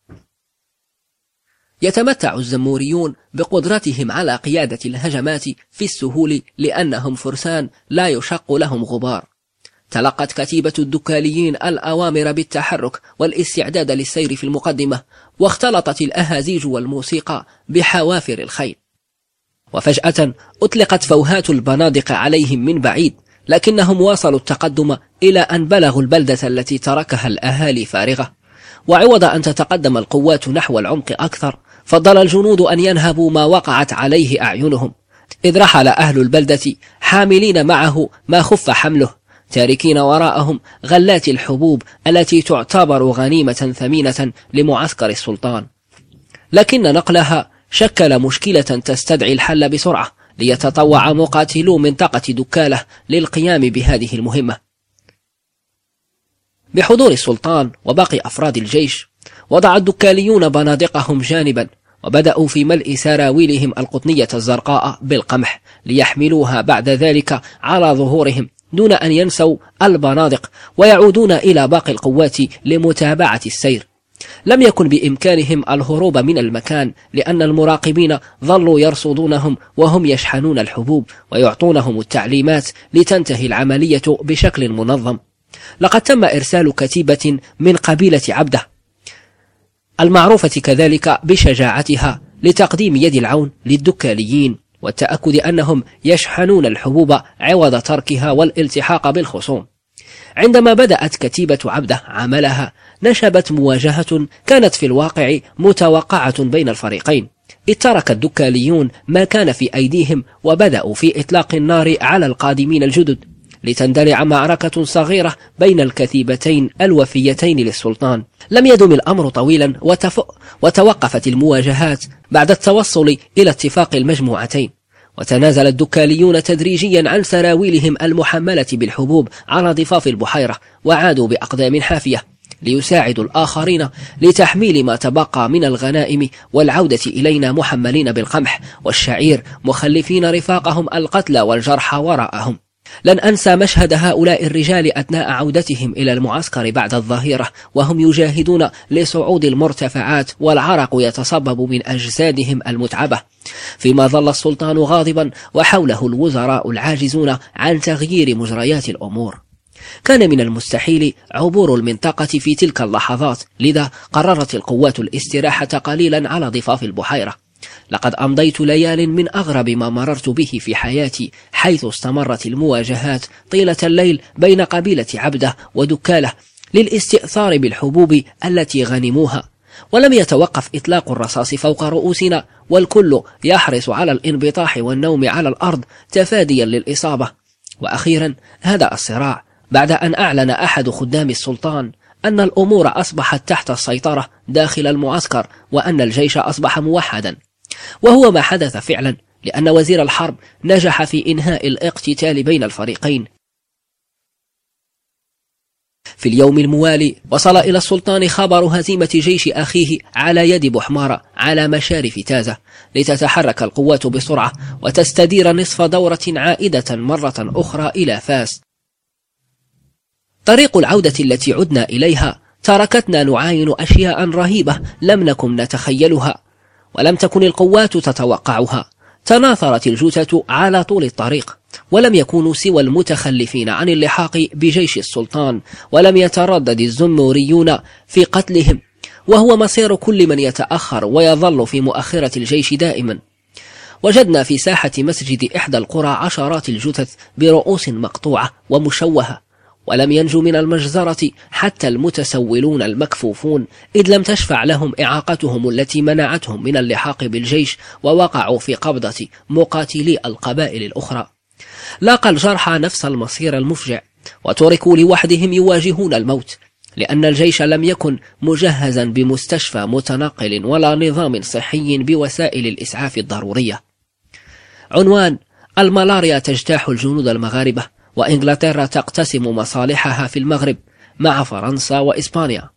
A: يتمتع الزموريون بقدرتهم على قيادة الهجمات في السهول لأنهم فرسان لا يشق لهم غبار. تلقت كتيبة الدكاليين الأوامر بالتحرك والاستعداد للسير في المقدمة، واختلطت الأهازيج والموسيقى بحوافر الخيل. وفجأة أطلقت فوهات البنادق عليهم من بعيد، لكنهم واصلوا التقدم إلى أن بلغوا البلدة التي تركها الأهالي فارغة. وعوض أن تتقدم القوات نحو العمق أكثر، فضل الجنود أن ينهبوا ما وقعت عليه أعينهم، إذ رحل أهل البلدة حاملين معه ما خف حمله، تاركين وراءهم غلات الحبوب التي تعتبر غنيمة ثمينة لمعسكر السلطان. لكن نقلها شكل مشكلة تستدعي الحل بسرعة، ليتطوع مقاتلو منطقة دكالة للقيام بهذه المهمة. بحضور السلطان وباقي أفراد الجيش، وضع الدكاليون بنادقهم جانبا، وبدأوا في ملء سراويلهم القطنية الزرقاء بالقمح ليحملوها بعد ذلك على ظهورهم دون أن ينسوا البنادق، ويعودون إلى باقي القوات لمتابعة السير. لم يكن بإمكانهم الهروب من المكان، لأن المراقبين ظلوا يرصدونهم وهم يشحنون الحبوب ويعطونهم التعليمات لتنتهي العملية بشكل منظم. لقد تم إرسال كتيبة من قبيلة عبده المعروفة كذلك بشجاعتها لتقديم يد العون للدكاليين، والتأكد أنهم يشحنون الحبوب عوض تركها والالتحاق بالخصوم. عندما بدأت كتيبة عبده عملها، نشبت مواجهة كانت في الواقع متوقعة بين الفريقين، إذ ترك الدكاليون ما كان في أيديهم وبدأوا في إطلاق النار على القادمين الجدد، لتندلع معركة صغيرة بين الكتيبتين الوفيتين للسلطان. لم يدم الأمر طويلا، وتف... وتوقفت المواجهات بعد التوصل إلى اتفاق المجموعتين، وتنازل الدكاليون تدريجيا عن سراويلهم المحملة بالحبوب على ضفاف البحيرة، وعادوا بأقدام حافية ليساعدوا الآخرين لتحميل ما تبقى من الغنائم والعودة إلينا محملين بالقمح والشعير، مخلفين رفاقهم القتلى والجرحى وراءهم. لن أنسى مشهد هؤلاء الرجال أثناء عودتهم إلى المعسكر بعد الظهيرة، وهم يجاهدون لصعود المرتفعات والعرق يتصبب من أجسادهم المتعبة، فيما ظل السلطان غاضبا وحوله الوزراء العاجزون عن تغيير مجريات الأمور. كان من المستحيل عبور المنطقة في تلك اللحظات، لذا قررت القوات الاستراحة قليلا على ضفاف البحيرة. لقد أمضيت ليال من أغرب ما مررت به في حياتي، حيث استمرت المواجهات طيلة الليل بين قبيلة عبده ودكالة للاستئثار بالحبوب التي غنموها. ولم يتوقف إطلاق الرصاص فوق رؤوسنا، والكل يحرص على الانبطاح والنوم على الأرض تفاديا للإصابة. وأخيرا هدأ الصراع بعد أن أعلن أحد خدام السلطان أن الأمور أصبحت تحت السيطرة داخل المعسكر، وأن الجيش أصبح موحدا. وهو ما حدث فعلا، لأن وزير الحرب نجح في إنهاء الاقتتال بين الفريقين. في اليوم الموالي وصل إلى السلطان خبر هزيمة جيش أخيه على يد بوحمارة على مشارف تازة، لتتحرك القوات بسرعة وتستدير نصف دورة عائدة مرة أخرى إلى فاس. طريق العودة التي عدنا إليها تركتنا نعاين أشياء رهيبة لم نكن نتخيلها، ولم تكن القوات تتوقعها. تناثرت الجثث على طول الطريق، ولم يكونوا سوى المتخلفين عن اللحاق بجيش السلطان، ولم يتردد الزموريون في قتلهم، وهو مصير كل من يتأخر ويظل في مؤخرة الجيش دائما. وجدنا في ساحة مسجد إحدى القرى عشرات الجثث برؤوس مقطوعة ومشوهة، ولم ينجو من المجزرة حتى المتسولون المكفوفون، إذ لم تشفع لهم إعاقتهم التي منعتهم من اللحاق بالجيش، ووقعوا في قبضة مقاتلي القبائل الأخرى. لاقى الجرحى نفس المصير المفجع، وتركوا لوحدهم يواجهون الموت، لأن الجيش لم يكن مجهزا بمستشفى متنقل ولا نظام صحي بوسائل الإسعاف الضرورية. عنوان: الملاريا تجتاح الجنود المغاربة، وإنجلترا تقتسم مصالحها في المغرب مع فرنسا وإسبانيا.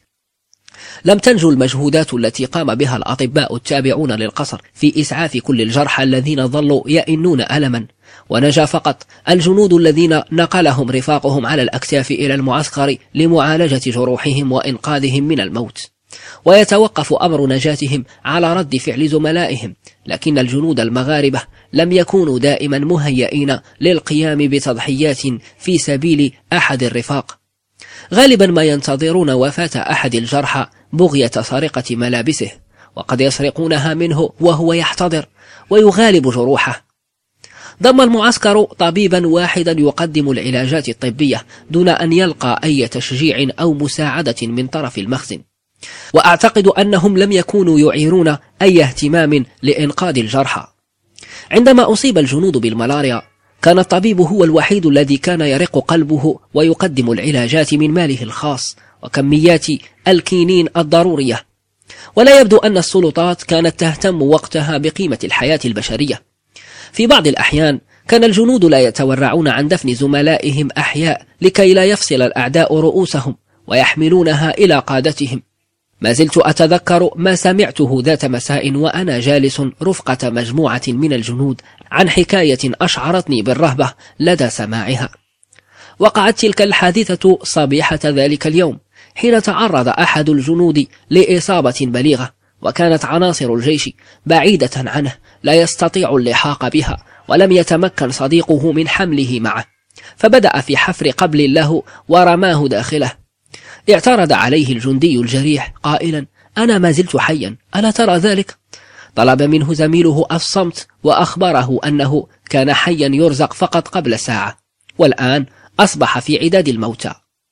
A: لم تنجو المجهودات التي قام بها الأطباء التابعون للقصر في إسعاف كل الجرحى الذين ظلوا يئنون ألما، ونجا فقط الجنود الذين نقلهم رفاقهم على الأكتاف إلى المعسكر لمعالجة جروحهم وإنقاذهم من الموت. ويتوقف أمر نجاتهم على رد فعل زملائهم، لكن الجنود المغاربة لم يكونوا دائما مهيئين للقيام بتضحيات في سبيل أحد الرفاق. غالبا ما ينتظرون وفاة أحد الجرحى بغية سرقة ملابسه، وقد يسرقونها منه وهو يحتضر ويغالب جروحه. ضم المعسكر طبيبا واحدا يقدم العلاجات الطبية دون أن يلقى أي تشجيع أو مساعدة من طرف المخزن، وأعتقد أنهم لم يكونوا يعيرون أي اهتمام لإنقاذ الجرحى. عندما أصيب الجنود بالملاريا كان الطبيب هو الوحيد الذي كان يرق قلبه ويقدم العلاجات من ماله الخاص وكميات الكينين الضرورية. ولا يبدو أن السلطات كانت تهتم وقتها بقيمة الحياة البشرية. في بعض الأحيان كان الجنود لا يتورعون عن دفن زملائهم أحياء لكي لا يفصل الأعداء رؤوسهم ويحملونها إلى قادتهم. ما زلت أتذكر ما سمعته ذات مساء وأنا جالس رفقة مجموعة من الجنود عن حكاية أشعرتني بالرهبة لدى سماعها. وقعت تلك الحادثة صبيحة ذلك اليوم، حين تعرض أحد الجنود لإصابة بليغة، وكانت عناصر الجيش بعيدة عنه لا يستطيع اللحاق بها، ولم يتمكن صديقه من حمله معه، فبدأ في حفر قبل له ورماه داخله. اعترض عليه الجندي الجريح قائلا: أنا ما زلت حيا، ألا ترى ذلك؟ طلب منه زميله الصمت، وأخبره أنه كان حيا يرزق فقط قبل ساعة، والآن أصبح في عداد الموتى.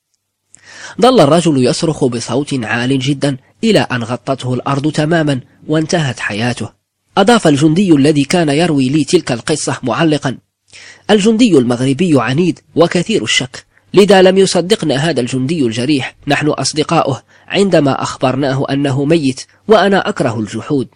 A: ظل الرجل يصرخ بصوت عال جدا إلى أن غطته الأرض تماما وانتهت حياته. أضاف الجندي الذي كان يروي لي تلك القصة معلقا: الجندي المغربي عنيد وكثير الشك، لذا لم يصدقنا هذا الجندي الجريح، نحن أصدقاؤه، عندما أخبرناه أنه ميت، وأنا أكره الجحود.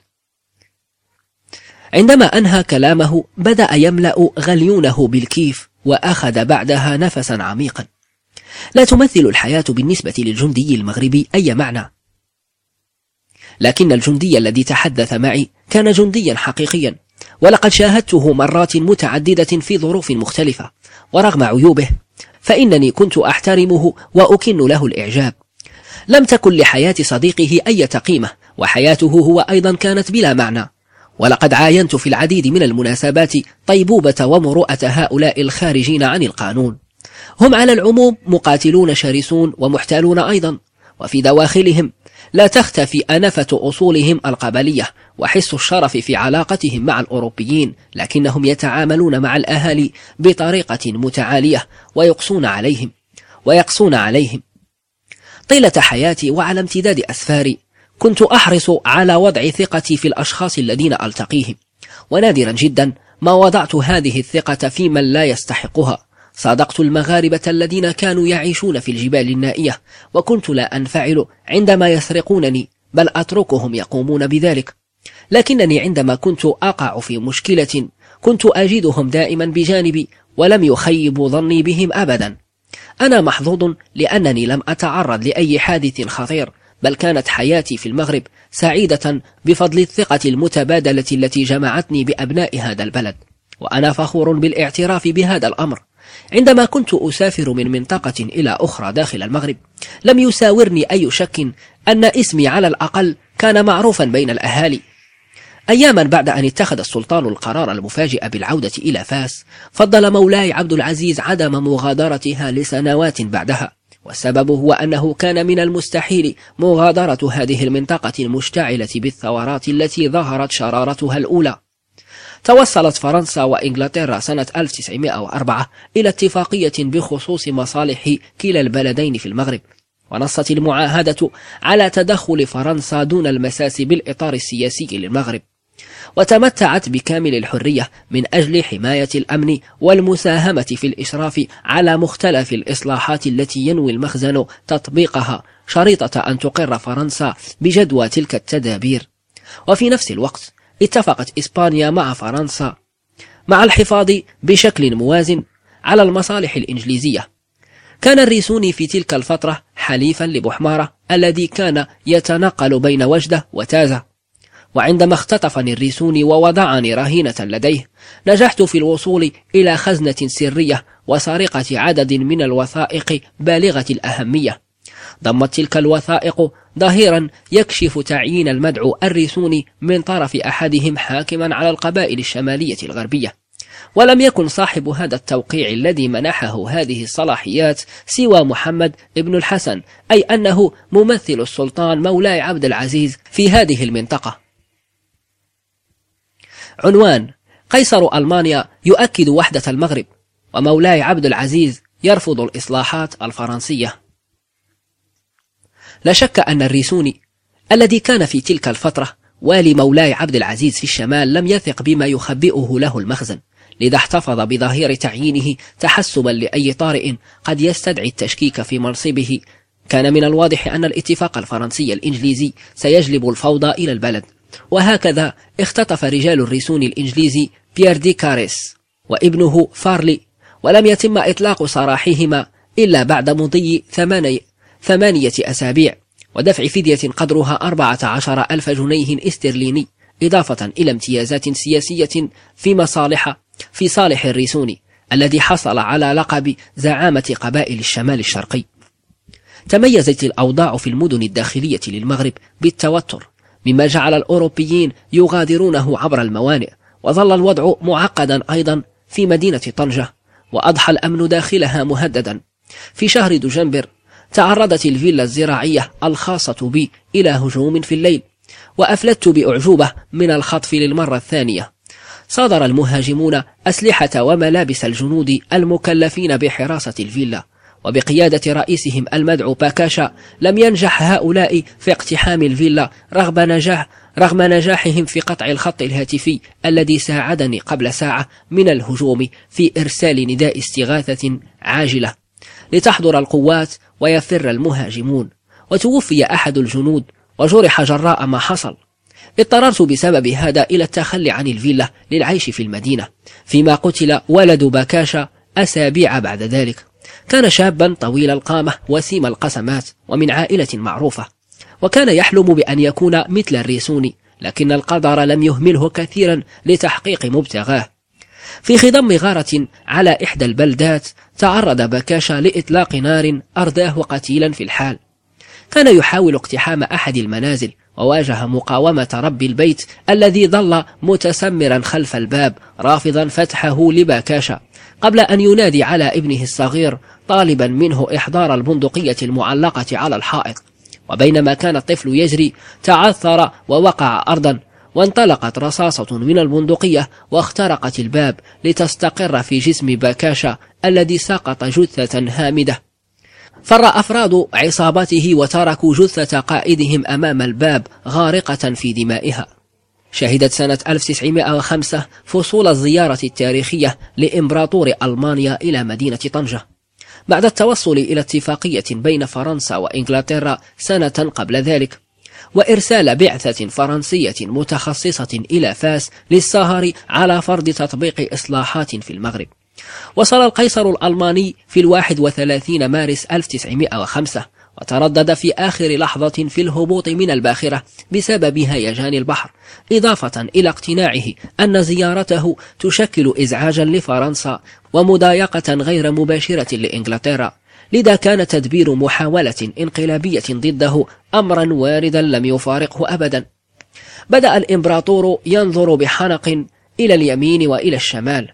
A: عندما أنهى كلامه بدأ يملأ غليونه بالكيف، وأخذ بعدها نفسا عميقا. لا تمثل الحياة بالنسبة للجندي المغربي أي معنى، لكن الجندي الذي تحدث معي كان جنديا حقيقيا، ولقد شاهدته مرات متعددة في ظروف مختلفة، ورغم عيوبه فإنني كنت أحترمه وأكن له الإعجاب. لم تكن لحياة صديقه أي قيمة، وحياته هو أيضا كانت بلا معنى. ولقد عاينت في العديد من المناسبات طيبوبة ومروءة هؤلاء الخارجين عن القانون. هم على العموم مقاتلون شرسون ومحتالون أيضا، وفي دواخلهم لا تختفي أنفة أصولهم القبلية وحس الشرف في علاقتهم مع الأوروبيين، لكنهم يتعاملون مع الأهالي بطريقة متعالية ويقصون عليهم ويقصون عليهم. طيلة حياتي وعلى امتداد أسفاري كنت أحرص على وضع ثقتي في الأشخاص الذين ألتقيهم، ونادرا جدا ما وضعت هذه الثقة في من لا يستحقها. صادقت المغاربة الذين كانوا يعيشون في الجبال النائية، وكنت لا أنفعل عندما يسرقونني، بل أتركهم يقومون بذلك. لكنني عندما كنت أقع في مشكلة كنت أجدهم دائما بجانبي، ولم يخيبوا ظني بهم أبدا. أنا محظوظ لأنني لم أتعرض لأي حادث خطير، بل كانت حياتي في المغرب سعيدة بفضل الثقة المتبادلة التي جمعتني بأبناء هذا البلد، وأنا فخور بالاعتراف بهذا الأمر. عندما كنت أسافر من منطقة إلى أخرى داخل المغرب لم يساورني أي شك أن اسمي على الأقل كان معروفا بين الأهالي. أياما بعد أن اتخذ السلطان القرار المفاجئ بالعودة إلى فاس، فضل مولاي عبد العزيز عدم مغادرتها لسنوات بعدها، والسبب هو أنه كان من المستحيل مغادرة هذه المنطقة المشتعلة بالثورات التي ظهرت شرارتها الأولى. توصلت فرنسا وإنجلترا سنة ألف وتسعمائة وأربعة إلى اتفاقية بخصوص مصالح كلا البلدين في المغرب، ونصت المعاهدة على تدخل فرنسا دون المساس بالإطار السياسي للمغرب، وتمتعت بكامل الحرية من أجل حماية الأمن والمساهمة في الإشراف على مختلف الإصلاحات التي ينوي المخزن تطبيقها، شريطة أن تقر فرنسا بجدوى تلك التدابير. وفي نفس الوقت اتفقت إسبانيا مع فرنسا مع الحفاظ بشكل موازن على المصالح الإنجليزية. كان الريسوني في تلك الفترة حليفا لبحمارة الذي كان يتنقل بين وجدة وتازة، وعندما اختطفني الريسوني ووضعني رهينة لديه نجحت في الوصول إلى خزنة سرية وسرقة عدد من الوثائق بالغة الأهمية. ضمت تلك الوثائق ظهيرا يكشف تعيين المدعو الريسوني من طرف أحدهم حاكما على القبائل الشمالية الغربية، ولم يكن صاحب هذا التوقيع الذي منحه هذه الصلاحيات سوى محمد ابن الحسن، أي أنه ممثل السلطان مولاي عبد العزيز في هذه المنطقة. عنوان: قيصر ألمانيا يؤكد وحدة المغرب، ومولاي عبد العزيز يرفض الإصلاحات الفرنسية. لا شك أن الريسوني الذي كان في تلك الفترة والي مولاي عبد العزيز في الشمال لم يثق بما يخبئه له المخزن، لذا احتفظ بظهير تعيينه تحسبا لأي طارئ قد يستدعي التشكيك في منصبه. كان من الواضح أن الاتفاق الفرنسي الإنجليزي سيجلب الفوضى إلى البلد، وهكذا اختطف رجال الريسوني الإنجليزي بيير دي كاريس وابنه فارلي، ولم يتم إطلاق سراحهما إلا بعد مضي ثماني ثمانية أسابيع ودفع فدية قدرها أربعة عشر ألف جنيه استرليني، إضافة إلى امتيازات سياسية في مصالح في صالح الريسوني الذي حصل على لقب زعامة قبائل الشمال الشرقي. تميزت الأوضاع في المدن الداخلية للمغرب بالتوتر، مما جعل الأوروبيين يغادرونه عبر الموانئ، وظل الوضع معقدا أيضا في مدينة طنجة، وأضحى الأمن داخلها مهددا. في شهر دجنبر تعرضت الفيلا الزراعية الخاصة بي إلى هجوم في الليل، وأفلت بأعجوبة من الخطف للمرة الثانية. صادر المهاجمون أسلحة وملابس الجنود المكلفين بحراسة الفيلا، وبقيادة رئيسهم المدعو باكاشا لم ينجح هؤلاء في اقتحام الفيلا رغم نجاح رغم نجاحهم في قطع الخط الهاتفي الذي ساعدني قبل ساعة من الهجوم في إرسال نداء استغاثة عاجلة لتحضر القوات ويفر المهاجمون، وتوفي أحد الجنود وجرح جراء ما حصل. اضطررت بسبب هذا إلى التخلي عن الفيلا للعيش في المدينة، فيما قتل ولد باكاشا أسابيع بعد ذلك. كان شابا طويل القامة وسيم القسمات ومن عائلة معروفة، وكان يحلم بأن يكون مثل الريسوني، لكن القدر لم يهمله كثيرا لتحقيق مبتغاه. في خضم غارة على إحدى البلدات تعرض باكاشا لإطلاق نار أرداه قتيلا في الحال. كان يحاول اقتحام أحد المنازل، وواجه مقاومة رب البيت الذي ظل متسمرا خلف الباب رافضا فتحه لباكاشا، قبل أن ينادي على ابنه الصغير طالبا منه إحضار البندقية المعلقة على الحائط. وبينما كان الطفل يجري تعثر ووقع أرضا، وانطلقت رصاصة من البندقية واخترقت الباب لتستقر في جسم باكاشا الذي سقط جثة هامدة. فر أفراد عصابته وتركوا جثة قائدهم أمام الباب غارقة في دمائها. شهدت سنة ألف وتسعمائة وخمسة فصول الزيارة التاريخية لإمبراطور ألمانيا إلى مدينة طنجة بعد التوصل إلى اتفاقية بين فرنسا وإنجلترا سنة قبل ذلك، وإرسال بعثة فرنسية متخصصة إلى فاس للسهر على فرض تطبيق إصلاحات في المغرب. وصل القيصر الألماني في الواحد وثلاثين مارس ألف وتسعمائة وخمسة، وتردد في آخر لحظة في الهبوط من الباخرة بسبب هيجان البحر، إضافة إلى اقتناعه أن زيارته تشكل إزعاجا لفرنسا ومضايقة غير مباشرة لإنجلترا، لذا كان تدبير محاولة انقلابية ضده أمرا واردا لم يفارقه أبدا. بدأ الإمبراطور ينظر بحنق إلى اليمين وإلى الشمال،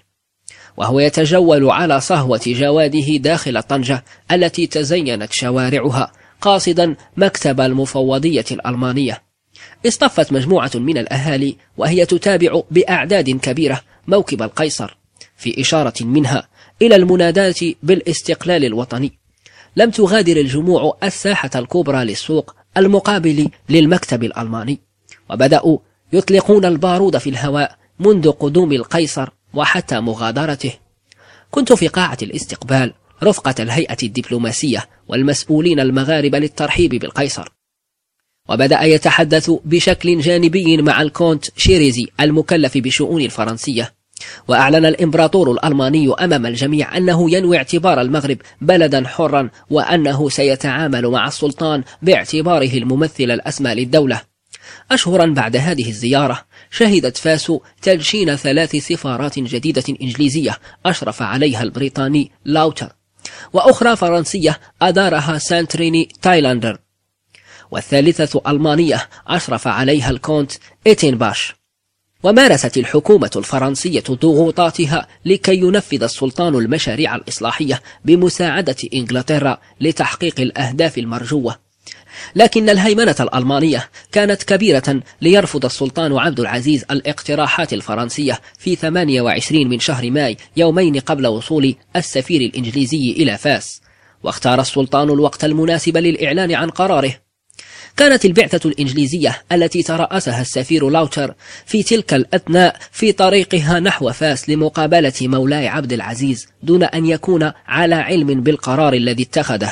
A: وهو يتجول على صهوة جواده داخل طنجة التي تزينت شوارعها قاصدا مكتب المفوضية الألمانية. اصطفت مجموعة من الأهالي وهي تتابع بأعداد كبيرة موكب القيصر، في إشارة منها إلى المناداة بالاستقلال الوطني. لم تغادر الجموع الساحة الكبرى للسوق المقابل للمكتب الألماني، وبدأوا يطلقون البارود في الهواء منذ قدوم القيصر وحتى مغادرته. كنت في قاعة الاستقبال رفقة الهيئة الدبلوماسية والمسؤولين المغاربة للترحيب بالقيصر، وبدأ يتحدث بشكل جانبي مع الكونت شيريزي المكلف بشؤون الفرنسية. وأعلن الإمبراطور الألماني أمام الجميع أنه ينوي اعتبار المغرب بلدا حرا، وأنه سيتعامل مع السلطان باعتباره الممثل الأسمى للدولة. أشهرا بعد هذه الزيارة شهدت فاس تدشين ثلاث سفارات جديدة إنجليزية أشرف عليها البريطاني لاوتر، وأخرى فرنسية أدارها سانتريني تايلاندر، والثالثة ألمانية أشرف عليها الكونت إيتنباش. ومارست الحكومة الفرنسية ضغوطاتها لكي ينفذ السلطان المشاريع الإصلاحية بمساعدة إنجلترا لتحقيق الأهداف المرجوة، لكن الهيمنة الألمانية كانت كبيرة ليرفض السلطان عبد العزيز الاقتراحات الفرنسية في ثمانية وعشرين من شهر ماي، يومين قبل وصول السفير الإنجليزي إلى فاس، واختار السلطان الوقت المناسب للإعلان عن قراره. كانت البعثة الإنجليزية التي ترأسها السفير لاوتر في تلك الأثناء في طريقها نحو فاس لمقابلة مولاي عبد العزيز دون أن يكون على علم بالقرار الذي اتخذه.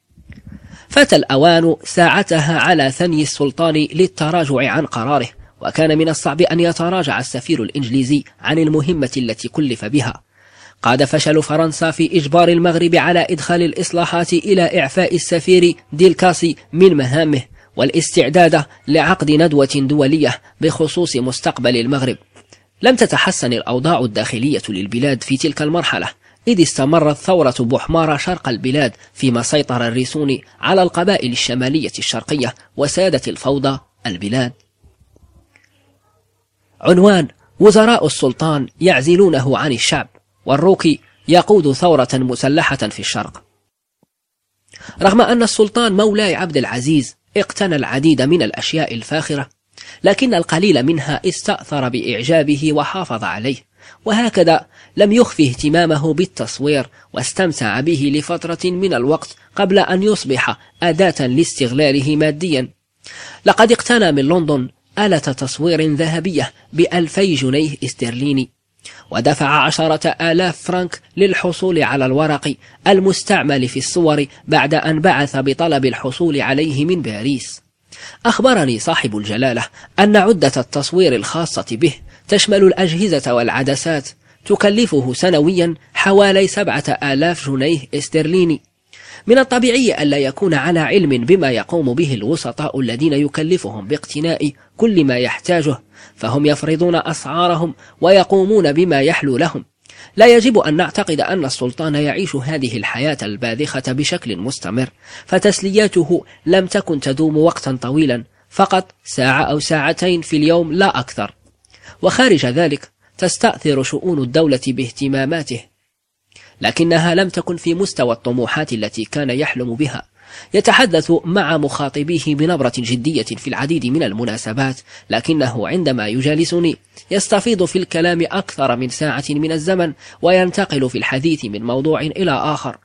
A: فات الأوان ساعتها على ثني السلطان للتراجع عن قراره، وكان من الصعب أن يتراجع السفير الإنجليزي عن المهمة التي كلف بها. قاد فشل فرنسا في إجبار المغرب على إدخال الإصلاحات إلى إعفاء السفير ديلكاسي من مهامه والاستعداد لعقد ندوة دولية بخصوص مستقبل المغرب. لم تتحسن الأوضاع الداخلية للبلاد في تلك المرحلة، إذ استمرت ثورة بوحمارة شرق البلاد فيما سيطر الريسون على القبائل الشمالية الشرقية وسادت الفوضى البلاد. عنوان: وزراء السلطان يعزلونه عن الشعب، والروكي يقود ثورة مسلحة في الشرق. رغم أن السلطان مولاي عبد العزيز اقتنى العديد من الأشياء الفاخرة، لكن القليل منها استأثر بإعجابه وحافظ عليه، وهكذا لم يخفي اهتمامه بالتصوير واستمتع به لفترة من الوقت قبل أن يصبح أداة لاستغلاله ماديا. لقد اقتنى من لندن آلة تصوير ذهبية بألفي جنيه استرليني، ودفع عشرة آلاف فرنك للحصول على الورق المستعمل في الصور بعد أن بعث بطلب الحصول عليه من باريس. أخبرني صاحب الجلالة أن عدة التصوير الخاصة به تشمل الأجهزة والعدسات تكلفه سنويا حوالي سبعة آلاف جنيه استرليني. من الطبيعي ألا يكون على علم بما يقوم به الوسطاء الذين يكلفهم باقتناء كل ما يحتاجه، فهم يفرضون أسعارهم ويقومون بما يحلو لهم. لا يجب أن نعتقد أن السلطان يعيش هذه الحياة الباذخة بشكل مستمر، فتسلياته لم تكن تدوم وقتا طويلا، فقط ساعة أو ساعتين في اليوم لا أكثر، وخارج ذلك تستأثر شؤون الدولة باهتماماته، لكنها لم تكن في مستوى الطموحات التي كان يحلم بها. يتحدث مع مخاطبيه بنبرة جدية في العديد من المناسبات، لكنه عندما يجالسني يستفيض في الكلام أكثر من ساعة من الزمن، وينتقل في الحديث من موضوع إلى آخر.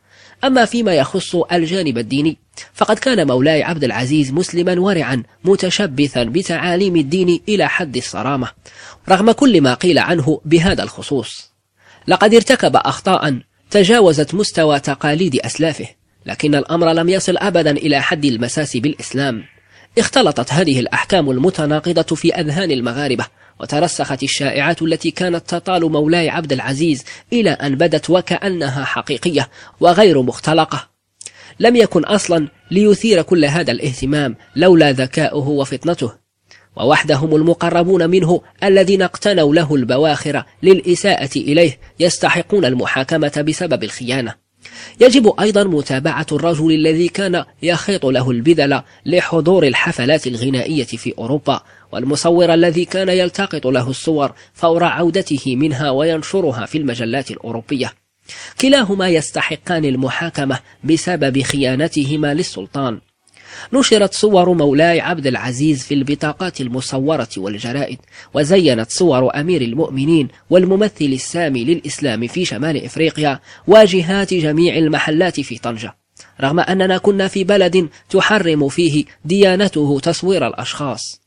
A: أما فيما يخص الجانب الديني فقد كان مولاي عبد العزيز مسلما ورعا متشبثا بتعاليم الدين إلى حد الصرامة رغم كل ما قيل عنه بهذا الخصوص. لقد ارتكب أخطاء تجاوزت مستوى تقاليد أسلافه، لكن الأمر لم يصل أبدا إلى حد المساس بالإسلام. اختلطت هذه الأحكام المتناقضة في أذهان المغاربة، وترسخت الشائعات التي كانت تطال مولاي عبد العزيز إلى أن بدت وكأنها حقيقية وغير مختلقة. لم يكن أصلا ليثير كل هذا الاهتمام لولا ذكاؤه وفطنته، ووحدهم المقربون منه الذين اقتنوا له البواخر للإساءة إليه يستحقون المحاكمة بسبب الخيانة. يجب أيضا متابعة الرجل الذي كان يخيط له البذل لحضور الحفلات الغنائية في أوروبا، والمصور الذي كان يلتقط له الصور فور عودته منها وينشرها في المجلات الأوروبية. كلاهما يستحقان المحاكمة بسبب خيانتهما للسلطان. نشرت صور مولاي عبد العزيز في البطاقات المصورة والجرائد، وزينت صور أمير المؤمنين والممثل السامي للإسلام في شمال إفريقيا واجهات جميع المحلات في طنجة، رغم أننا كنا في بلد تحرم فيه ديانته تصوير الأشخاص.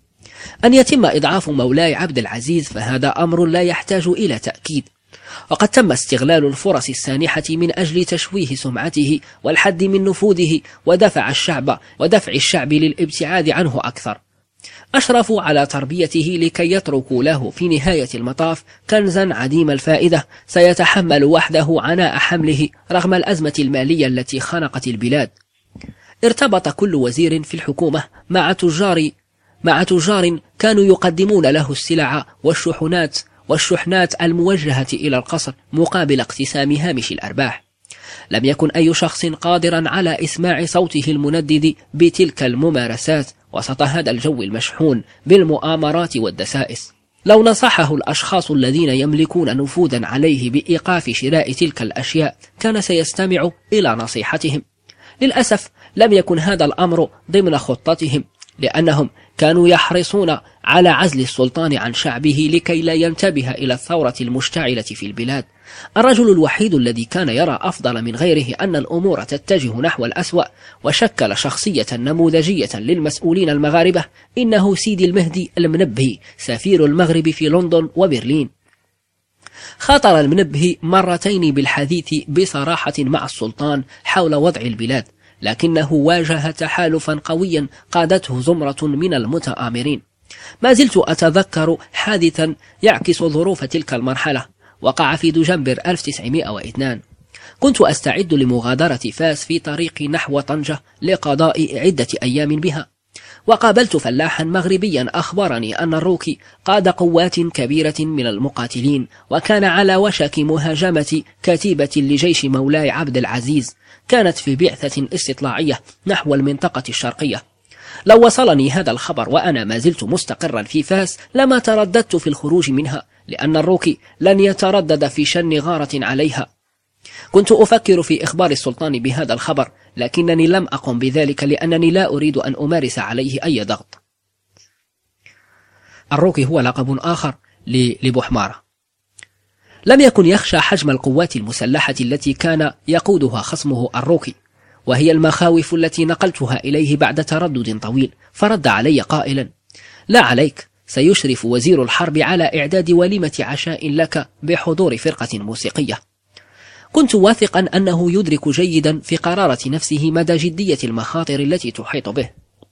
A: أن يتم إضعاف مولاي عبد العزيز فهذا أمر لا يحتاج إلى تأكيد، وقد تم استغلال الفرص السانحة من أجل تشويه سمعته والحد من نفوذه ودفع الشعب ودفع الشعب للابتعاد عنه أكثر. أشرفوا على تربيته لكي يتركوا له في نهاية المطاف كنزا عديم الفائدة سيتحمل وحده عناء حمله رغم الأزمة المالية التي خنقت البلاد. ارتبط كل وزير في الحكومة مع تجار مع تجار كانوا يقدمون له السلع والشحنات والشحنات الموجهة إلى القصر مقابل اقتسام هامش الأرباح. لم يكن أي شخص قادرا على إسماع صوته المندد بتلك الممارسات وسط هذا الجو المشحون بالمؤامرات والدسائس. لو نصحه الأشخاص الذين يملكون نفوذا عليه بإيقاف شراء تلك الأشياء كان سيستمع إلى نصيحتهم. للأسف لم يكن هذا الأمر ضمن خطتهم، لأنهم كانوا يحرصون على عزل السلطان عن شعبه لكي لا ينتبه إلى الثورة المشتعلة في البلاد. الرجل الوحيد الذي كان يرى أفضل من غيره أن الأمور تتجه نحو الأسوأ وشكل شخصية نموذجية للمسؤولين المغاربة إنه سيدي المهدي المنبهي، سفير المغرب في لندن وبرلين. خاطر المنبهي مرتين بالحديث بصراحة مع السلطان حول وضع البلاد، لكنه واجه تحالفا قويا قادته زمرة من المتآمرين. ما زلت أتذكر حادثا يعكس ظروف تلك المرحلة، وقع في دجنبر ألف وتسعمائة واثنين. كنت أستعد لمغادرة فاس في طريق نحو طنجة لقضاء عدة أيام بها، وقابلت فلاحا مغربيا أخبرني أن الروكي قاد قوات كبيرة من المقاتلين، وكان على وشك مهاجمة كتيبة لجيش مولاي عبد العزيز كانت في بعثة استطلاعية نحو المنطقة الشرقية. لو وصلني هذا الخبر وأنا ما زلت مستقرا في فاس لما ترددت في الخروج منها، لأن الروكي لن يتردد في شن غارة عليها. كنت أفكر في إخبار السلطان بهذا الخبر، لكنني لم أقم بذلك لأنني لا أريد أن أمارس عليه أي ضغط. الروكي هو لقب آخر لبوحمارة. لم يكن يخشى حجم القوات المسلحة التي كان يقودها خصمه الروكي، وهي المخاوف التي نقلتها إليه بعد تردد طويل، فرد علي قائلا: لا عليك، سيشرف وزير الحرب على إعداد وليمة عشاء لك بحضور فرقة موسيقية. كنت واثقا أنه يدرك جيدا في قرارة نفسه مدى جدية المخاطر التي تحيط به.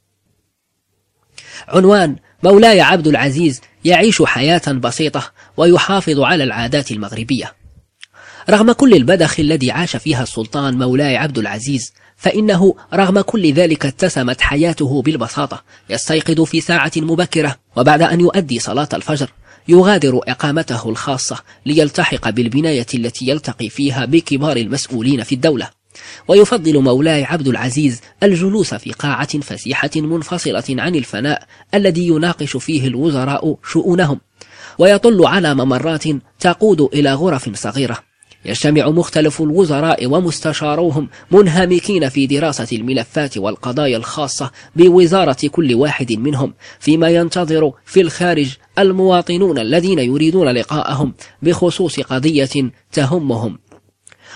A: عنوان: مولاي عبد العزيز يعيش حياة بسيطة ويحافظ على العادات المغربية. رغم كل البذخ الذي عاش فيها السلطان مولاي عبد العزيز، فإنه رغم كل ذلك اتسمت حياته بالبساطة. يستيقظ في ساعة مبكرة، وبعد أن يؤدي صلاة الفجر يغادر إقامته الخاصة ليلتحق بالبناية التي يلتقي فيها بكبار المسؤولين في الدولة. ويفضل مولاي عبد العزيز الجلوس في قاعة فسيحة منفصلة عن الفناء الذي يناقش فيه الوزراء شؤونهم، ويطل على ممرات تقود إلى غرف صغيرة يجتمع مختلف الوزراء ومستشاروهم منهمكين في دراسة الملفات والقضايا الخاصة بوزارة كل واحد منهم، فيما ينتظر في الخارج المواطنون الذين يريدون لقاءهم بخصوص قضية تهمهم.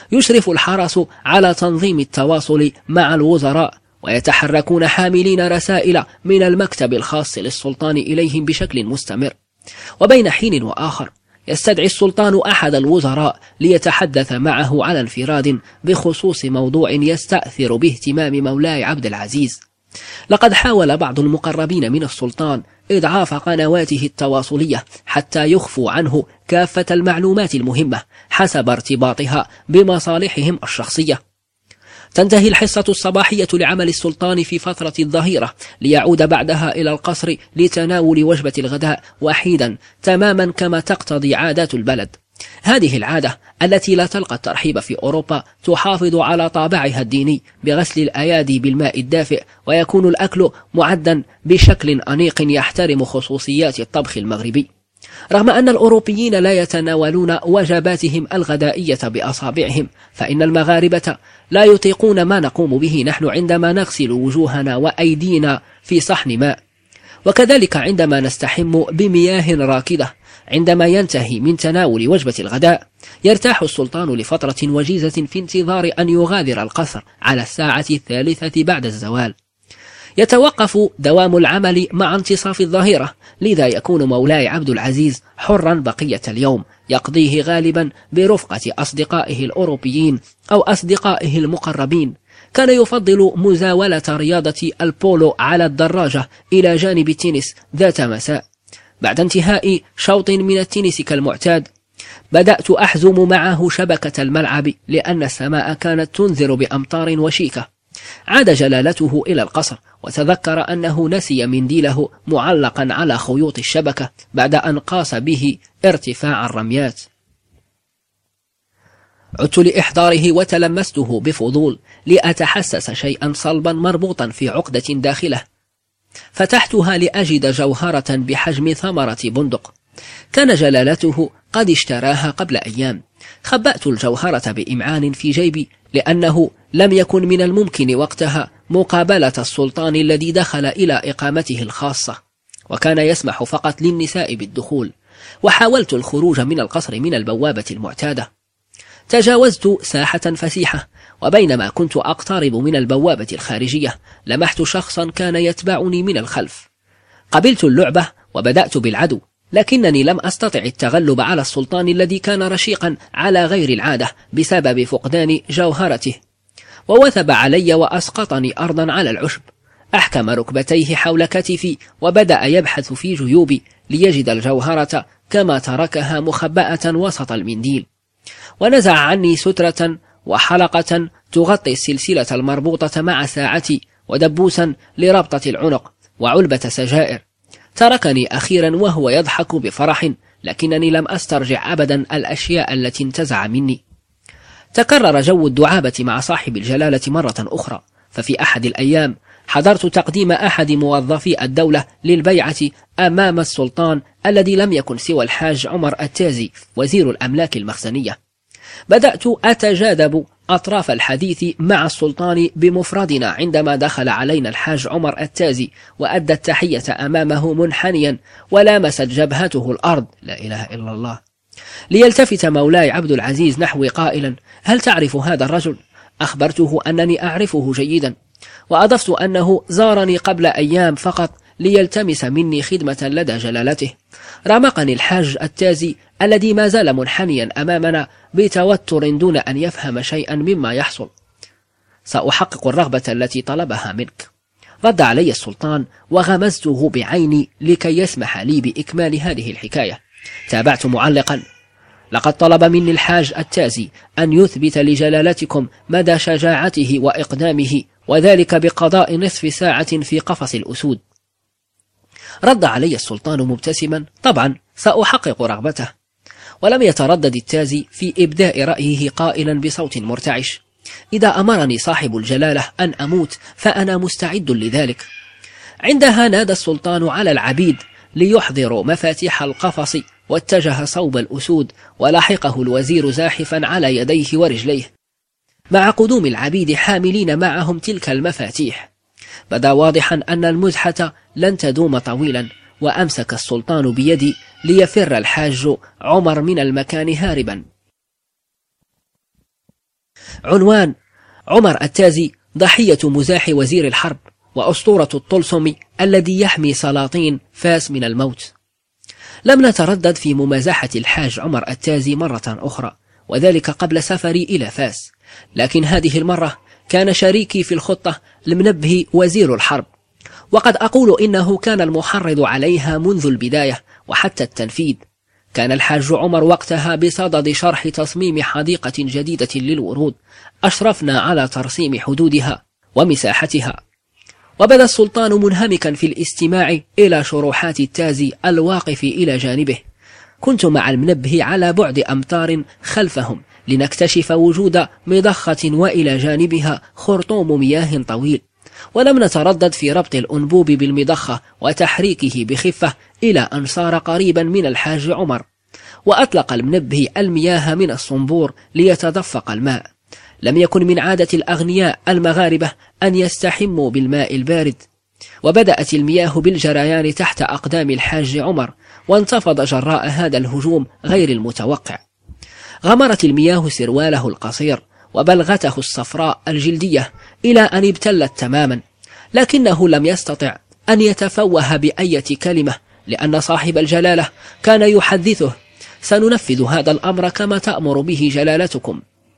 A: يشرف الحرس على تنظيم التواصل مع الوزراء، ويتحركون حاملين رسائل من المكتب الخاص للسلطان إليهم بشكل مستمر. وبين حين وآخر يستدعي السلطان أحد الوزراء ليتحدث معه على انفراد بخصوص موضوع يستأثر باهتمام مولاي عبد العزيز. لقد حاول بعض المقربين من السلطان إضعاف قنواته التواصلية حتى يخفوا عنه كافة المعلومات المهمة حسب ارتباطها بمصالحهم الشخصية. تنتهي الحصة الصباحية لعمل السلطان في فترة الظهيرة ليعود بعدها إلى القصر لتناول وجبة الغداء وحيدا تماما كما تقتضي عادات البلد. هذه العادة التي لا تلقى الترحيب في أوروبا تحافظ على طابعها الديني بغسل الأيادي بالماء الدافئ، ويكون الأكل معدا بشكل أنيق يحترم خصوصيات الطبخ المغربي. رغم أن الأوروبيين لا يتناولون وجباتهم الغدائية بأصابعهم، فإن المغاربة لا يطيقون ما نقوم به نحن عندما نغسل وجوهنا وأيدينا في صحن ماء، وكذلك عندما نستحم بمياه راكدة. عندما ينتهي من تناول وجبة الغداء يرتاح السلطان لفترة وجيزة في انتظار أن يغادر القصر على الساعة الثالثة بعد الزوال. يتوقف دوام العمل مع انتصاف الظهيرة، لذا يكون مولاي عبد العزيز حرا بقية اليوم، يقضيه غالبا برفقة أصدقائه الأوروبيين أو أصدقائه المقربين. كان يفضل مزاولة رياضة البولو على الدراجة إلى جانب التنس ذات مساء. بعد انتهاء شوط من التنس كالمعتاد بدأت أحزم معه شبكة الملعب لأن السماء كانت تنذر بأمطار وشيكة. عاد جلالته إلى القصر وتذكر أنه نسي منديله معلقا على خيوط الشبكة بعد أن قاس به ارتفاع الرميات. عدت لإحضاره وتلمسته بفضول لأتحسس شيئا صلبا مربوطا في عقدة داخله. فتحتها لأجد جوهرة بحجم ثمرة بندق. كان جلالته قد اشتراها قبل أيام. خبأت الجوهرة بإمعان في جيبي لأنه لم يكن من الممكن وقتها مقابلة السلطان الذي دخل إلى إقامته الخاصة، وكان يسمح فقط للنساء بالدخول. وحاولت الخروج من القصر من البوابة المعتادة. تجاوزت ساحة فسيحة، وبينما كنت أقترب من البوابة الخارجية لمحت شخصا كان يتبعني من الخلف. قبلت اللعبة وبدأت بالعدو، لكنني لم أستطع التغلب على السلطان الذي كان رشيقا على غير العادة بسبب فقدان جوهرته، ووثب علي وأسقطني أرضا على العشب. أحكم ركبتيه حول كتفي وبدأ يبحث في جيوبي ليجد الجوهرة كما تركها مخبأة وسط المنديل، ونزع عني سترة وحلقة تغطي السلسلة المربوطة مع ساعتي ودبوسا لربطة العنق وعلبة سجائر. تركني أخيرا وهو يضحك بفرح، لكنني لم أسترجع أبدا الأشياء التي انتزع مني. تكرر جو الدعابة مع صاحب الجلالة مرة أخرى، ففي أحد الأيام حضرت تقديم أحد موظفي الدولة للبيعة أمام السلطان الذي لم يكن سوى الحاج عمر التازي وزير الأملاك المخزنية. بدأت أتجاذب أطراف الحديث مع السلطان بمفردنا عندما دخل علينا الحاج عمر التازي وأدى التحية أمامه منحنيا ولامست جبهته الأرض، لا إله إلا الله، ليلتفت مولاي عبد العزيز نحوي قائلا: هل تعرف هذا الرجل؟ أخبرته أنني أعرفه جيدا، وأضفت أنه زارني قبل أيام فقط ليلتمس مني خدمة لدى جلالته. رمقني الحاج التازي الذي ما زال منحنيا أمامنا بتوتر دون أن يفهم شيئا مما يحصل. سأحقق الرغبة التي طلبها منك، رد علي السلطان وغمزته بعيني لكي يسمح لي بإكمال هذه الحكاية. تابعت معلقا: لقد طلب مني الحاج التازي أن يثبت لجلالتكم مدى شجاعته وإقدامه، وذلك بقضاء نصف ساعة في قفص الأسود. رد علي السلطان مبتسما: طبعا سأحقق رغبته. ولم يتردد التازي في إبداء رأيه قائلا بصوت مرتعش: إذا أمرني صاحب الجلالة أن أموت فأنا مستعد لذلك. عندها نادى السلطان على العبيد ليحضروا مفاتيح القفص، واتجه صوب الأسود، ولحقه الوزير زاحفا على يديه ورجليه مع قدوم العبيد حاملين معهم تلك المفاتيح. بدا واضحا أن المزحة لن تدوم طويلا، وأمسك السلطان بيدي ليفر الحاج عمر من المكان هاربا. عنوان: عمر التازي ضحية مزاح وزير الحرب وأسطورة الطلسم الذي يحمي سلاطين فاس من الموت. لم نتردد في ممازحة الحاج عمر التازي مرة أخرى، وذلك قبل سفري إلى فاس، لكن هذه المرة كان شريكي في الخطة المنبه وزير الحرب، وقد أقول إنه كان المحرض عليها منذ البداية وحتى التنفيذ. كان الحاج عمر وقتها بصدد شرح تصميم حديقة جديدة للورود أشرفنا على ترسيم حدودها ومساحتها، وبدا السلطان منهمكا في الاستماع إلى شروحات التازي الواقف إلى جانبه. كنت مع المنبه على بعد أمتار خلفهم لنكتشف وجود مضخة وإلى جانبها خرطوم مياه طويل، ولم نتردد في ربط الأنبوب بالمضخة وتحريكه بخفة إلى أن صار قريبا من الحاج عمر، وأطلق المنبه المياه من الصنبور ليتدفق الماء. لم يكن من عادة الأغنياء المغاربة أن يستحموا بالماء البارد، وبدأت المياه بالجريان تحت أقدام الحاج عمر، وانتفض جراء هذا الهجوم غير المتوقع. غمرت المياه سرواله القصير وبلغته الصفراء الجلدية إلى أن ابتلت تماما، لكنه لم يستطع أن يتفوه بأية كلمة، لأن صاحب الجلالة كان يحدثه: سننفذ هذا الأمر كما تأمر به جلالتكم.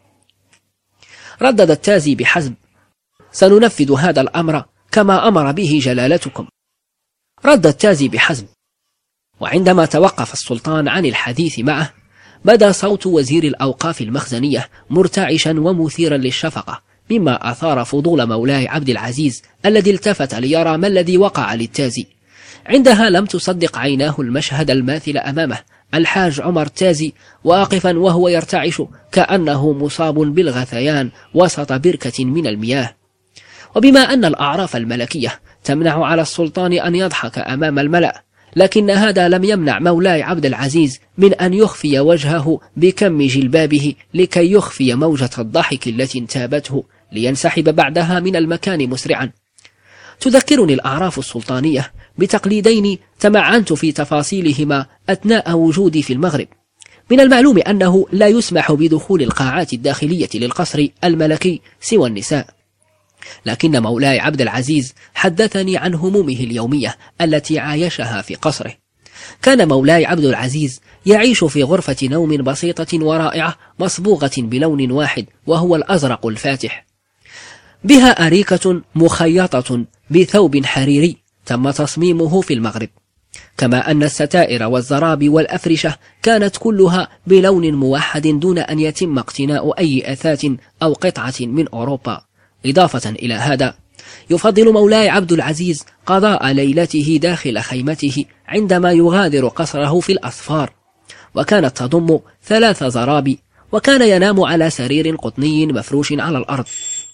A: ردد التازي بحزم: سننفذ هذا الأمر كما أمر به جلالتكم. رد التازي بحزم. وعندما توقف السلطان عن الحديث معه، بدا صوت وزير الأوقاف المخزنية مرتعشا ومثيرا للشفقة، مما أثار فضول مولاي عبد العزيز الذي التفت ليرى ما الذي وقع للتازي. عندها لم تصدق عيناه المشهد الماثل أمامه، الحاج عمر التازي واقفا وهو يرتعش كأنه مصاب بالغثيان وسط بركة من المياه. وبما أن الأعراف الملكية تمنع على السلطان أن يضحك أمام الملأ، لكن هذا لم يمنع مولاي عبد العزيز من أن يخفي وجهه بكم جلبابه لكي يخفي موجة الضحك التي انتابته، لينسحب بعدها من المكان مسرعا. تذكرني الأعراف السلطانية بتقليدين تمعنت في تفاصيلهما أثناء وجودي في المغرب. من المعلوم أنه لا يسمح بدخول القاعات الداخلية للقصر الملكي سوى النساء، لكن مولاي عبد العزيز حدثني عن همومه اليومية التي عايشها في قصره. كان مولاي عبد العزيز يعيش في غرفة نوم بسيطة ورائعة مصبوغة بلون واحد وهو الأزرق الفاتح، بها أريكة مخيطة بثوب حريري تم تصميمه في المغرب، كما أن الستائر والزراب والأفرشة كانت كلها بلون موحد دون أن يتم اقتناء أي أثاث أو قطعة من أوروبا. إضافة إلى هذا، يفضل مولاي عبد العزيز قضاء ليلته داخل خيمته عندما يغادر قصره في الأسفار، وكانت تضم ثلاث زراب، وكان ينام على سرير قطني مفروش على الأرض.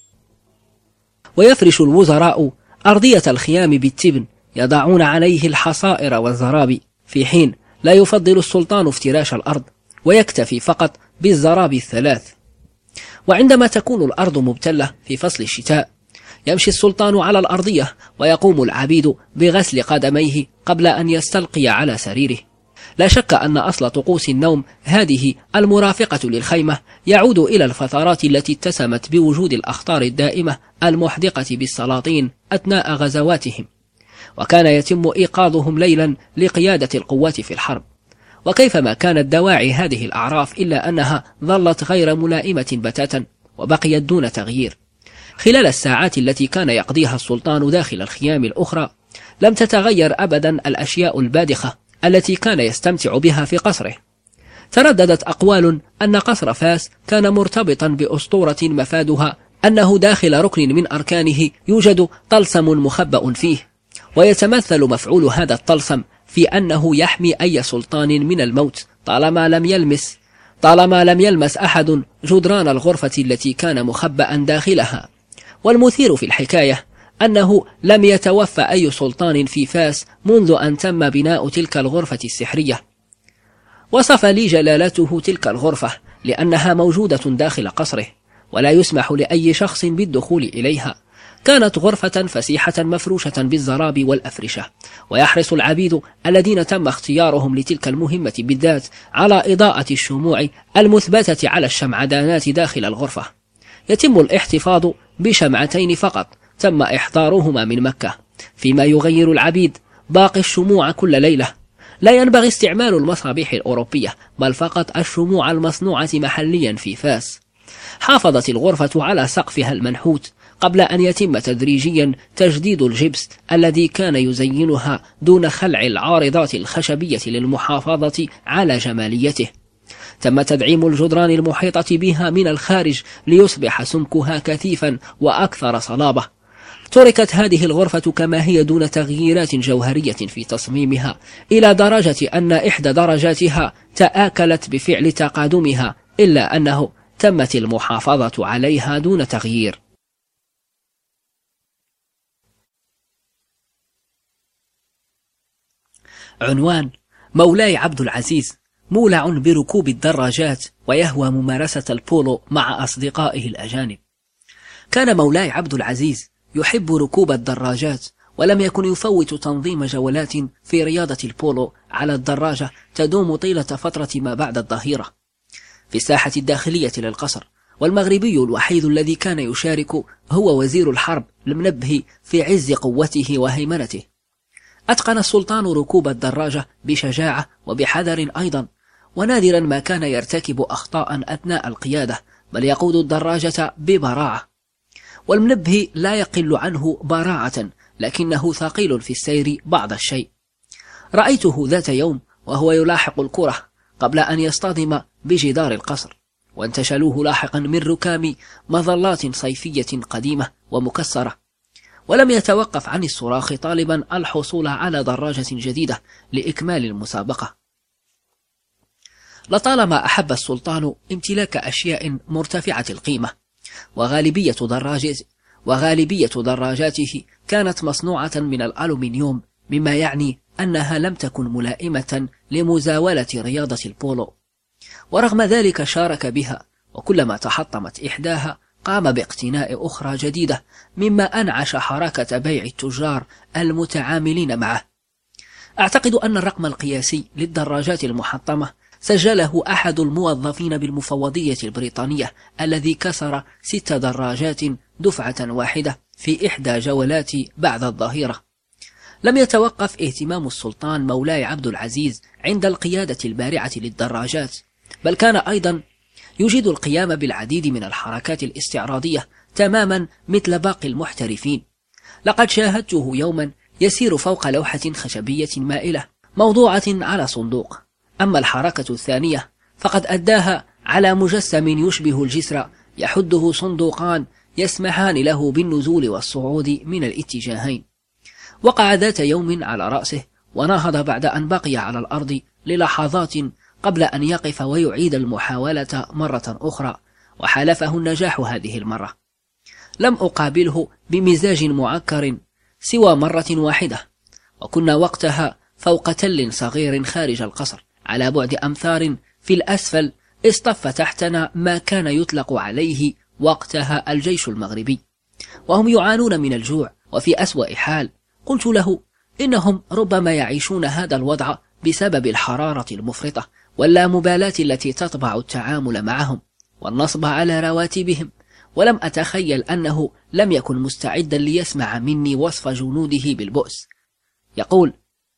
A: ويفرش الوزراء أرضية الخيام بالتبن، يضعون عليه الحصائر والزراب، في حين لا يفضل السلطان افتراش الأرض ويكتفي فقط بالزراب الثلاث. وعندما تكون الأرض مبتلة في فصل الشتاء، يمشي السلطان على الأرضية ويقوم العبيد بغسل قدميه قبل أن يستلقي على سريره. لا شك أن أصل طقوس النوم هذه المرافقة للخيمة يعود إلى الفترات التي اتسمت بوجود الأخطار الدائمة المحدقة بالسلاطين أثناء غزواتهم، وكان يتم إيقاظهم ليلا لقيادة القوات في الحرب. وكيفما كانت دواعي هذه الأعراف إلا أنها ظلت غير ملائمة بتاتا وبقيت دون تغيير. خلال الساعات التي كان يقضيها السلطان داخل الخيام الأخرى لم تتغير أبدا الأشياء البادخة التي كان يستمتع بها في قصره. ترددت أقوال أن قصر فاس كان مرتبطا بأسطورة مفادها أنه داخل ركن من أركانه يوجد طلسم مخبأ فيه، ويتمثل مفعول هذا الطلسم في أنه يحمي أي سلطان من الموت طالما لم يلمس طالما لم يلمس أحد جدران الغرفة التي كان مخبأ داخلها. والمثير في الحكاية أنه لم يتوفى أي سلطان في فاس منذ أن تم بناء تلك الغرفة السحرية. وصف لي جلالته تلك الغرفة لأنها موجودة داخل قصره ولا يسمح لأي شخص بالدخول إليها. كانت غرفة فسيحة مفروشة بالزراب والأفرشة، ويحرص العبيد الذين تم اختيارهم لتلك المهمة بالذات على إضاءة الشموع المثبتة على الشمعدانات داخل الغرفة. يتم الاحتفاظ بشمعتين فقط تم إحضارهما من مكة، فيما يغير العبيد باقي الشموع كل ليلة. لا ينبغي استعمال المصابيح الأوروبية، بل فقط الشموع المصنوعة محليا في فاس. حافظت الغرفة على سقفها المنحوت قبل أن يتم تدريجيا تجديد الجبس الذي كان يزينها دون خلع العارضات الخشبية للمحافظة على جماليته. تم تدعيم الجدران المحيطة بها من الخارج ليصبح سمكها كثيفا وأكثر صلابة. تركت هذه الغرفة كما هي دون تغييرات جوهرية في تصميمها، إلى درجة أن إحدى درجاتها تآكلت بفعل تقادمها، إلا أنه تمت المحافظة عليها دون تغيير. عنوان: مولاي عبد العزيز مولع بركوب الدراجات ويهوى ممارسة البولو مع أصدقائه الأجانب. كان مولاي عبد العزيز يحب ركوب الدراجات، ولم يكن يفوت تنظيم جولات في رياضة البولو على الدراجة تدوم طيلة فترة ما بعد الظهيرة في الساحة الداخلية للقصر. والمغربي الوحيد الذي كان يشارك هو وزير الحرب المنبه في عز قوته وهيمنته. أتقن السلطان ركوب الدراجة بشجاعة وبحذر أيضا، ونادرا ما كان يرتكب أخطاء أثناء القيادة، بل يقود الدراجة ببراعة. والمنبه لا يقل عنه براعة، لكنه ثقيل في السير بعض الشيء. رأيته ذات يوم وهو يلاحق الكرة قبل أن يصطدم بجدار القصر، وانتشلوه لاحقا من ركام مظلات صيفية قديمة ومكسرة، ولم يتوقف عن الصراخ طالبا الحصول على دراجة جديدة لإكمال المسابقة. لطالما أحب السلطان امتلاك أشياء مرتفعة القيمة، وغالبية دراجات وغالبية دراجاته كانت مصنوعة من الألومنيوم، مما يعني أنها لم تكن ملائمة لمزاولة رياضة البولو. ورغم ذلك شارك بها، وكلما تحطمت إحداها قام باقتناء أخرى جديدة، مما أنعش حركة بيع التجار المتعاملين معه. أعتقد أن الرقم القياسي للدراجات المحطمة سجله أحد الموظفين بالمفوضية البريطانية، الذي كسر ست دراجات دفعة واحدة في إحدى جولات بعد الظهيرة. لم يتوقف اهتمام السلطان مولاي عبد العزيز عند القيادة البارعة للدراجات، بل كان أيضا يجيد القيام بالعديد من الحركات الاستعراضية تماما مثل باقي المحترفين. لقد شاهدته يوما يسير فوق لوحة خشبية مائلة موضوعة على صندوق، أما الحركة الثانية فقد أداها على مجسم يشبه الجسر يحده صندوقان يسمحان له بالنزول والصعود من الاتجاهين. وقع ذات يوم على رأسه ونهض بعد أن بقي على الأرض للحظات قبل أن يقف ويعيد المحاولة مرة أخرى، وحالفه النجاح هذه المرة. لم أقابله بمزاج معكر سوى مرة واحدة، وكنا وقتها فوق تل صغير خارج القصر على بعد أمثار في الأسفل. اصطف تحتنا ما كان يطلق عليه وقتها الجيش المغربي، وهم يعانون من الجوع وفي أسوأ حال. قلت له إنهم ربما يعيشون هذا الوضع بسبب الحرارة المفرطة واللامبالاة التي تطبع التعامل معهم والنصب على رواتبهم، ولم أتخيل أنه لم يكن مستعدا ليسمع مني وصف جنوده بالبؤس. يقول: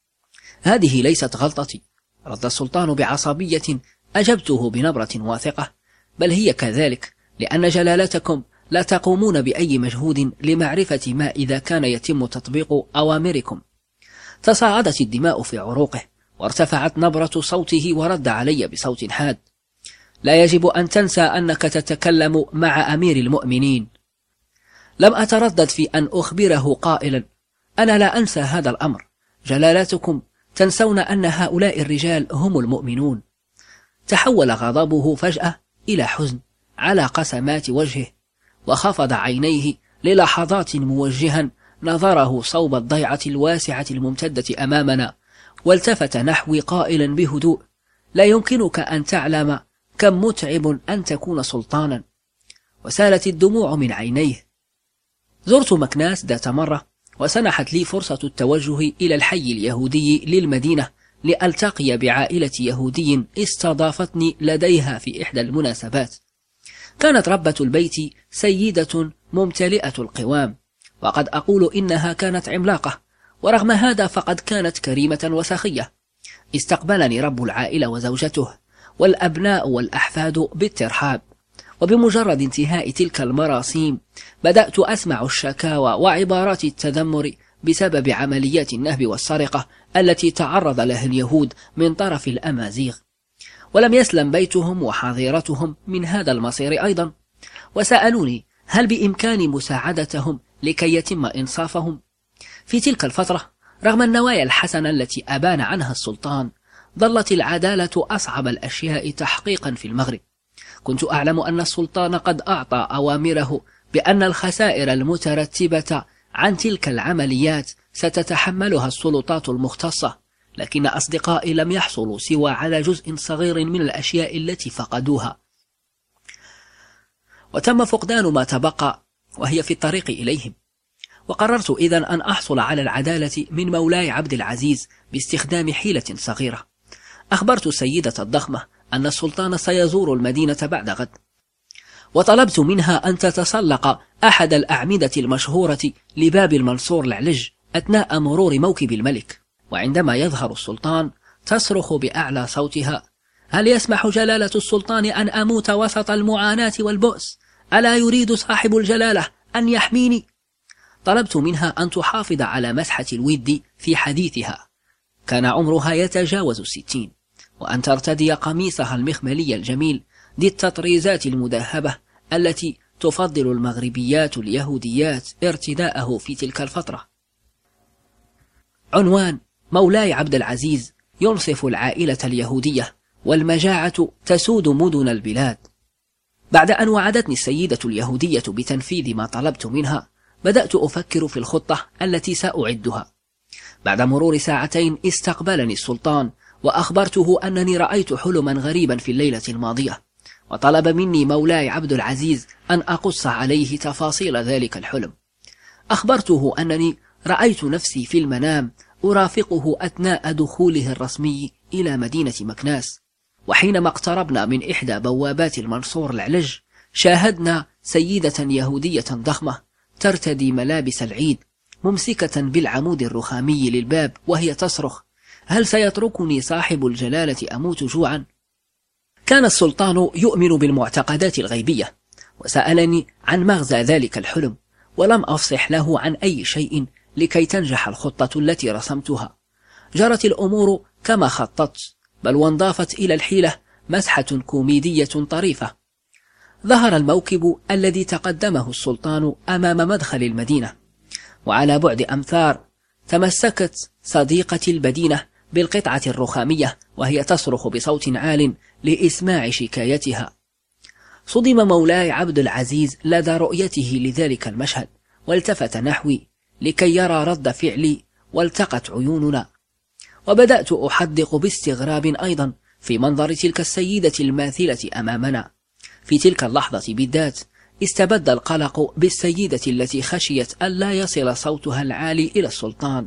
A: هذه ليست غلطتي، رد السلطان بعصبية. أجبته بنبرة واثقة: بل هي كذلك، لأن جلالتكم لا تقومون بأي مجهود لمعرفة ما إذا كان يتم تطبيق أوامركم. تصاعدت الدماء في عروقه وارتفعت نبرة صوته، ورد علي بصوت حاد: لا يجب أن تنسى أنك تتكلم مع أمير المؤمنين. لم أتردد في أن أخبره قائلا: أنا لا أنسى هذا الأمر، جلالتكم تنسون أن هؤلاء الرجال هم المؤمنون. تحول غضبه فجأة إلى حزن على قسمات وجهه، وخفض عينيه للحظات موجها نظره صوب الضيعة الواسعة الممتدة أمامنا، والتفت نحوي قائلا بهدوء: لا يمكنك أن تعلم كم متعب أن تكون سلطانا. وسالت الدموع من عينيه. زرت مكناس ذات مرة، وسنحت لي فرصة التوجه إلى الحي اليهودي للمدينة لألتقي بعائلة يهودي استضافتني لديها في إحدى المناسبات. كانت ربة البيت سيدة ممتلئة القوام، وقد أقول إنها كانت عملاقة، ورغم هذا فقد كانت كريمة وسخية. استقبلني رب العائلة وزوجته والأبناء والأحفاد بالترحاب، وبمجرد انتهاء تلك المراسيم بدأت أسمع الشكاوى وعبارات التذمر بسبب عمليات النهب والسرقة التي تعرض لها اليهود من طرف الأمازيغ، ولم يسلم بيتهم وحظيرتهم من هذا المصير أيضا، وسألوني هل بإمكاني مساعدتهم لكي يتم إنصافهم. في تلك الفترة رغم النوايا الحسنة التي أبان عنها السلطان، ظلت العدالة أصعب الأشياء تحقيقا في المغرب. كنت أعلم أن السلطان قد أعطى أوامره بأن الخسائر المترتبة عن تلك العمليات ستتحملها السلطات المختصة، لكن أصدقائي لم يحصلوا سوى على جزء صغير من الأشياء التي فقدوها، وتم فقدان ما تبقى وهي في الطريق إليهم. وقررت إذن أن أحصل على العدالة من مولاي عبد العزيز باستخدام حيلة صغيرة. أخبرت السيدة الضخمة أن السلطان سيزور المدينة بعد غد، وطلبت منها أن تتسلق أحد الأعمدة المشهورة لباب المنصور العلج أثناء مرور موكب الملك، وعندما يظهر السلطان تصرخ بأعلى صوتها: هل يسمح جلالة السلطان أن أموت وسط المعاناة والبؤس؟ ألا يريد صاحب الجلالة أن يحميني؟ طلبت منها أن تحافظ على مسحة الود في حديثها، كان عمرها يتجاوز الستين، وأن ترتدي قميصها المخملي الجميل ذي التطريزات المذهبة التي تفضل المغربيات اليهوديات ارتداءه في تلك الفترة. عنوان: مولاي عبد العزيز ينصف العائلة اليهودية والمجاعة تسود مدن البلاد. بعد أن وعدتني السيدة اليهودية بتنفيذ ما طلبت منها، بدأت أفكر في الخطة التي سأعدها. بعد مرور ساعتين استقبلني السلطان، وأخبرته أنني رأيت حلما غريبا في الليلة الماضية، وطلب مني مولاي عبد العزيز أن أقص عليه تفاصيل ذلك الحلم. أخبرته أنني رأيت نفسي في المنام أرافقه أثناء دخوله الرسمي إلى مدينة مكناس، وحينما اقتربنا من إحدى بوابات المنصور العلج شاهدنا سيدة يهودية ضخمة ترتدي ملابس العيد، ممسكة بالعمود الرخامي للباب، وهي تصرخ: هل سيتركني صاحب الجلالة أموت جوعا؟ كان السلطان يؤمن بالمعتقدات الغيبية، وسألني عن مغزى ذلك الحلم، ولم أفصح له عن أي شيء لكي تنجح الخطة التي رسمتها. جرت الأمور كما خططت، بل وانضافت إلى الحيلة مسحة كوميدية طريفة. ظهر الموكب الذي تقدمه السلطان أمام مدخل المدينة، وعلى بعد أمتار تمسكت صديقتي البدينة بالقطعة الرخامية وهي تصرخ بصوت عال لإسماع شكايتها. صدم مولاي عبد العزيز لدى رؤيته لذلك المشهد، والتفت نحوي لكي يرى رد فعلي، والتقت عيوننا، وبدأت أحدق باستغراب أيضا في منظر تلك السيدة الماثلة أمامنا. في تلك اللحظة بالذات استبد القلق بالسيدة التي خشيت ألا يصل صوتها العالي إلى السلطان،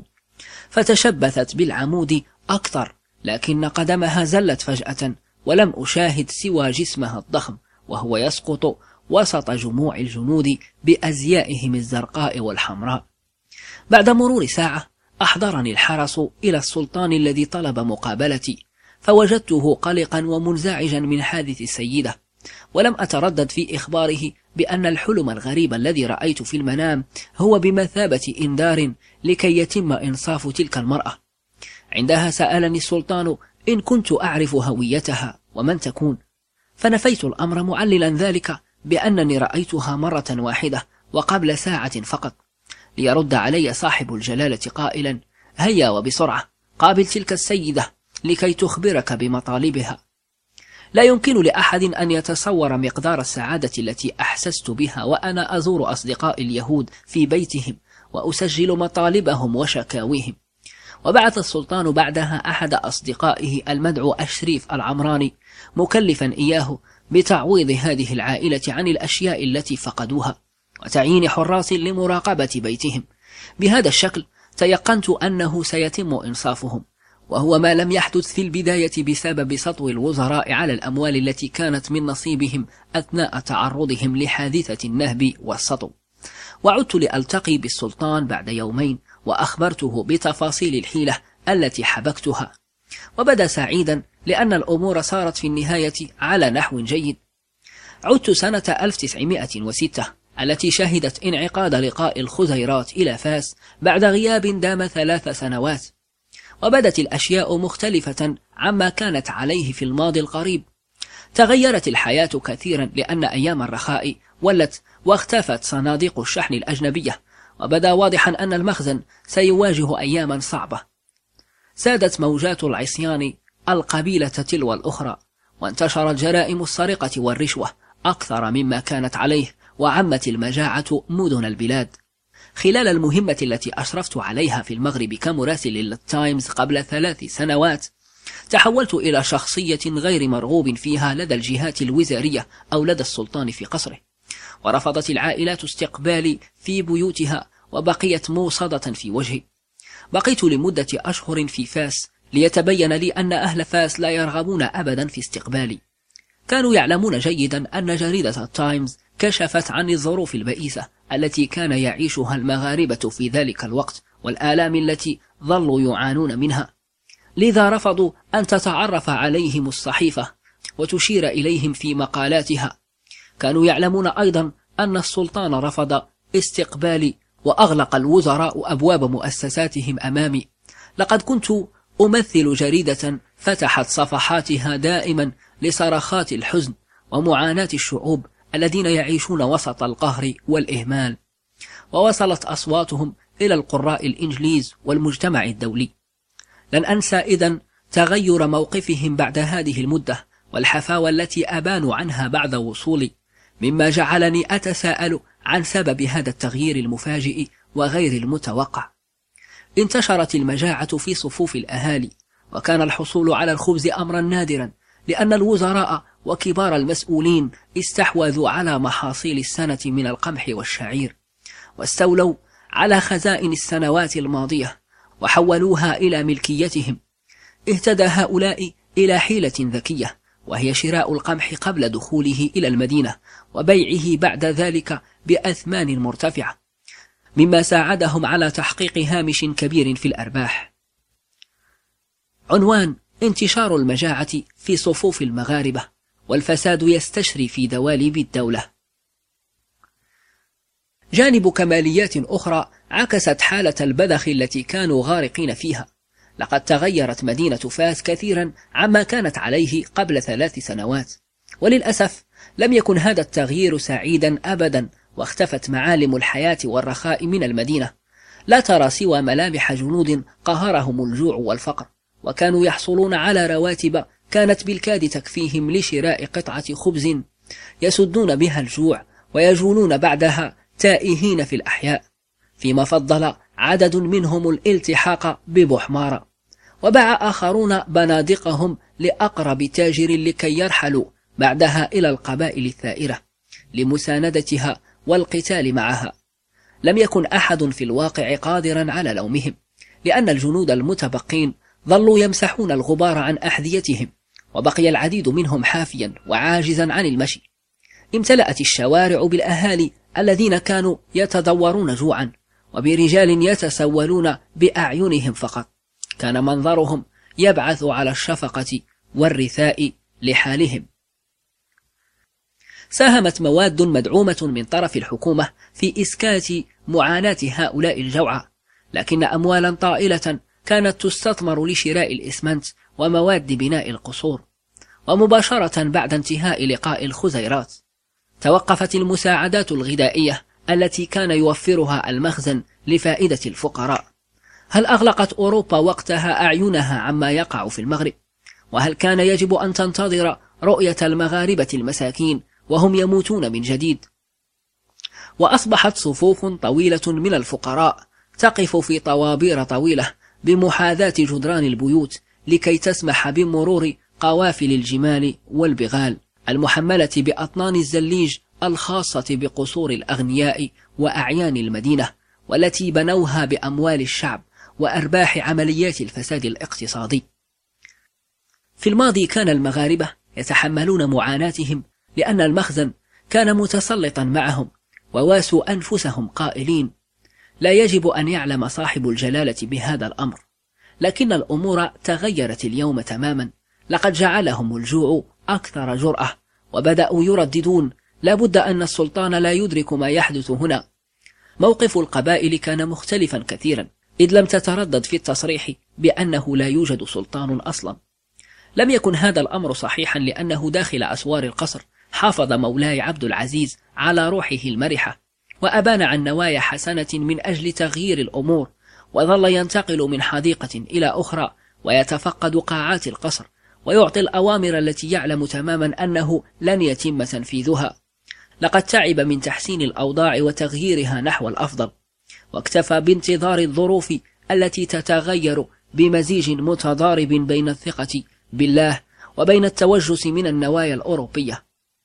A: فتشبثت بالعمود أكثر، لكن قدمها زلت فجأة، ولم أشاهد سوى جسمها الضخم وهو يسقط وسط جموع الجنود بأزيائهم الزرقاء والحمراء. بعد مرور ساعة أحضرني الحرس إلى السلطان الذي طلب مقابلتي، فوجدته قلقا ومنزعجا من حادث السيدة، ولم أتردد في إخباره بأن الحلم الغريب الذي رأيت في المنام هو بمثابة إنذار لكي يتم إنصاف تلك المرأة. عندها سألني السلطان إن كنت أعرف هويتها ومن تكون، فنفيت الأمر معللا ذلك بأنني رأيتها مرة واحدة وقبل ساعة فقط، ليرد علي صاحب الجلالة قائلا: هيا وبسرعة قابل تلك السيدة لكي تخبرك بمطالبها. لا يمكن لأحد أن يتصور مقدار السعادة التي أحسست بها وأنا أزور أصدقاء اليهود في بيتهم وأسجل مطالبهم وشكاويهم. وبعث السلطان بعدها أحد أصدقائه المدعو الشريف العمراني، مكلفا إياه بتعويض هذه العائلة عن الأشياء التي فقدوها، وتعيين حراس لمراقبة بيتهم. بهذا الشكل تيقنت أنه سيتم إنصافهم، وهو ما لم يحدث في البداية بسبب سطو الوزراء على الأموال التي كانت من نصيبهم أثناء تعرضهم لحادثة النهب والسطو. وعدت لألتقي بالسلطان بعد يومين وأخبرته بتفاصيل الحيلة التي حبكتها، وبدا سعيدا لأن الأمور صارت في النهاية على نحو جيد. عدت سنة ألف وتسعمائة وستة التي شهدت انعقاد لقاء الخزيرات إلى فاس بعد غياب دام ثلاث سنوات، وبدت الأشياء مختلفة عما كانت عليه في الماضي القريب. تغيرت الحياة كثيرا لأن أيام الرخاء ولت واختفت صناديق الشحن الأجنبية، وبدا واضحا أن المخزن سيواجه أياما صعبة. سادت موجات العصيان القبيلة تلو الأخرى، وانتشرت جرائم السرقة والرشوة أكثر مما كانت عليه، وعمت المجاعة مدن البلاد. خلال المهمة التي أشرفت عليها في المغرب كمراسل للتايمز قبل ثلاث سنوات، تحولت إلى شخصية غير مرغوب فيها لدى الجهات الوزارية أو لدى السلطان في قصره، ورفضت العائلات استقبالي في بيوتها وبقيت موصدة في وجهي. بقيت لمدة أشهر في فاس ليتبين لي أن أهل فاس لا يرغبون أبدا في استقبالي. كانوا يعلمون جيدا أن جريدة التايمز كشفت عن الظروف البئيسة التي كان يعيشها المغاربة في ذلك الوقت والآلام التي ظلوا يعانون منها، لذا رفضوا أن تتعرف عليهم الصحيفة وتشير إليهم في مقالاتها. كانوا يعلمون أيضا أن السلطان رفض استقبالي وأغلق الوزراء أبواب مؤسساتهم أمامي. لقد كنت أمثل جريدة فتحت صفحاتها دائما لصرخات الحزن ومعاناة الشعوب الذين يعيشون وسط القهر والإهمال، ووصلت أصواتهم إلى القراء الإنجليز والمجتمع الدولي. لن أنسى إذن تغير موقفهم بعد هذه المدة والحفاوة التي أبانوا عنها بعد وصولي، مما جعلني أتساءل عن سبب هذا التغيير المفاجئ وغير المتوقع. انتشرت المجاعة في صفوف الأهالي، وكان الحصول على الخبز أمرا نادرا، لأن الوزراء وكبار المسؤولين استحوذوا على محاصيل السنة من القمح والشعير، واستولوا على خزائن السنوات الماضية وحولوها إلى ملكيتهم. اهتدى هؤلاء إلى حيلة ذكية، وهي شراء القمح قبل دخوله إلى المدينة وبيعه بعد ذلك بأثمان مرتفعة، مما ساعدهم على تحقيق هامش كبير في الأرباح. عنوان: انتشار المجاعة في صفوف المغاربة والفساد يستشري في دواليب الدولة. جانب كماليات أخرى عكست حالة البذخ التي كانوا غارقين فيها. لقد تغيرت مدينة فاس كثيرا عما كانت عليه قبل ثلاث سنوات، وللأسف لم يكن هذا التغيير سعيدا أبدا، واختفت معالم الحياة والرخاء من المدينة. لا ترى سوى ملامح جنود قهرهم الجوع والفقر، وكانوا يحصلون على رواتب كانت بالكاد تكفيهم لشراء قطعة خبز يسدون بها الجوع، ويجولون بعدها تائهين في الأحياء، فيما فضل عدد منهم الالتحاق ببحمارة، وباع آخرون بنادقهم لأقرب تاجر لكي يرحلوا بعدها إلى القبائل الثائرة لمساندتها والقتال معها. لم يكن أحد في الواقع قادرا على لومهم، لأن الجنود المتبقين ظلوا يمسحون الغبار عن أحذيتهم، وبقي العديد منهم حافيا وعاجزا عن المشي. امتلأت الشوارع بالأهالي الذين كانوا يتدورون جوعا، وبرجال يتسولون بأعينهم فقط. كان منظرهم يبعث على الشفقة والرثاء لحالهم. ساهمت مواد مدعومة من طرف الحكومة في إسكات معاناة هؤلاء الجوعى، لكن أموالا طائلة كانت تستثمر لشراء الإسمنت ومواد بناء القصور. ومباشرة بعد انتهاء لقاء الخزيرات توقفت المساعدات الغذائية التي كان يوفرها المخزن لفائدة الفقراء. هل أغلقت أوروبا وقتها أعينها عما يقع في المغرب؟ وهل كان يجب أن تنتظر رؤية المغاربة المساكين وهم يموتون من جديد؟ وأصبحت صفوف طويلة من الفقراء تقف في طوابير طويلة بمحاذاة جدران البيوت لكي تسمح بمرور قوافل الجمال والبغال المحملة بأطنان الزليج الخاصة بقصور الأغنياء وأعيان المدينة، والتي بنوها بأموال الشعب وأرباح عمليات الفساد الاقتصادي. في الماضي كان المغاربة يتحملون معاناتهم لأن المخزن كان متسلطا معهم، وواسوا أنفسهم قائلين: لا يجب أن يعلم صاحب الجلالة بهذا الأمر. لكن الأمور تغيرت اليوم تماما، لقد جعلهم الجوع أكثر جرأة، وبدأوا يرددون: لا بد أن السلطان لا يدرك ما يحدث هنا. موقف القبائل كان مختلفا كثيرا، إذ لم تتردد في التصريح بأنه لا يوجد سلطان أصلا. لم يكن هذا الأمر صحيحا، لأنه داخل أسوار القصر حافظ مولاي عبد العزيز على روحه المرحة، وأبان عن نوايا حسنة من أجل تغيير الأمور، وظل ينتقل من حديقة إلى أخرى ويتفقد قاعات القصر، ويعطي الأوامر التي يعلم تماما أنه لن يتم تنفيذها. لقد تعب من تحسين الأوضاع وتغييرها نحو الأفضل، واكتفى بانتظار الظروف التي تتغير بمزيج متضارب بين الثقة بالله وبين التوجس من النوايا الأوروبية.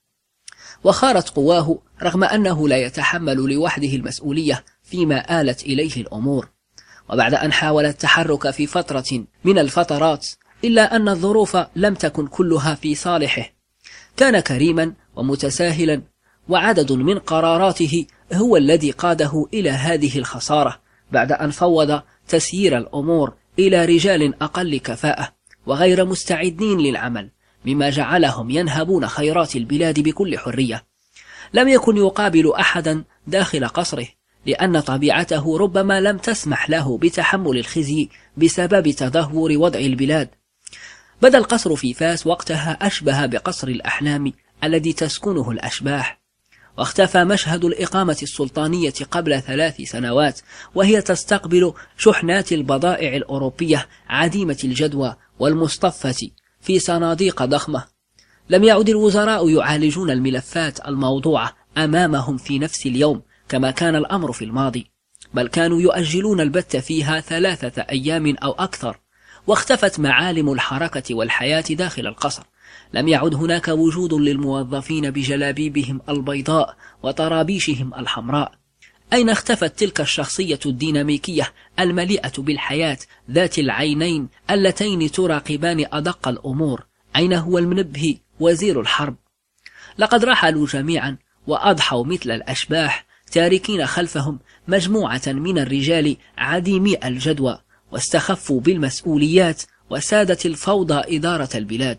A: وخارت قواه رغم أنه لا يتحمل لوحده المسؤولية فيما آلت إليه الأمور. وبعد أن حاول التحرك في فترة من الفترات، إلا أن الظروف لم تكن كلها في صالحه. كان كريما ومتساهلا، وعدد من قراراته هو الذي قاده إلى هذه الخسارة، بعد أن فوض تسيير الأمور إلى رجال أقل كفاءة وغير مستعدين للعمل، مما جعلهم ينهبون خيرات البلاد بكل حرية. لم يكن يقابل أحدا داخل قصره، لأن طبيعته ربما لم تسمح له بتحمل الخزي بسبب تدهور وضع البلاد. بدا القصر في فاس وقتها أشبه بقصر الأحلام الذي تسكنه الأشباح، واختفى مشهد الإقامة السلطانية قبل ثلاث سنوات، وهي تستقبل شحنات البضائع الأوروبية عديمة الجدوى والمصطفة في صناديق ضخمة. لم يعد الوزراء يعالجون الملفات الموضوعة أمامهم في نفس اليوم كما كان الأمر في الماضي، بل كانوا يؤجلون البت فيها ثلاثة أيام أو أكثر. واختفت معالم الحركة والحياة داخل القصر. لم يعد هناك وجود للموظفين بجلابيبهم البيضاء وطرابيشهم الحمراء. أين اختفت تلك الشخصية الديناميكية المليئة بالحياة ذات العينين اللتين تراقبان أدق الأمور؟ أين هو المنبه وزير الحرب؟ لقد رحلوا جميعا وأضحوا مثل الأشباح، تاركين خلفهم مجموعة من الرجال عديمي الجدوى، واستخفوا بالمسؤوليات وسادت الفوضى إدارة البلاد.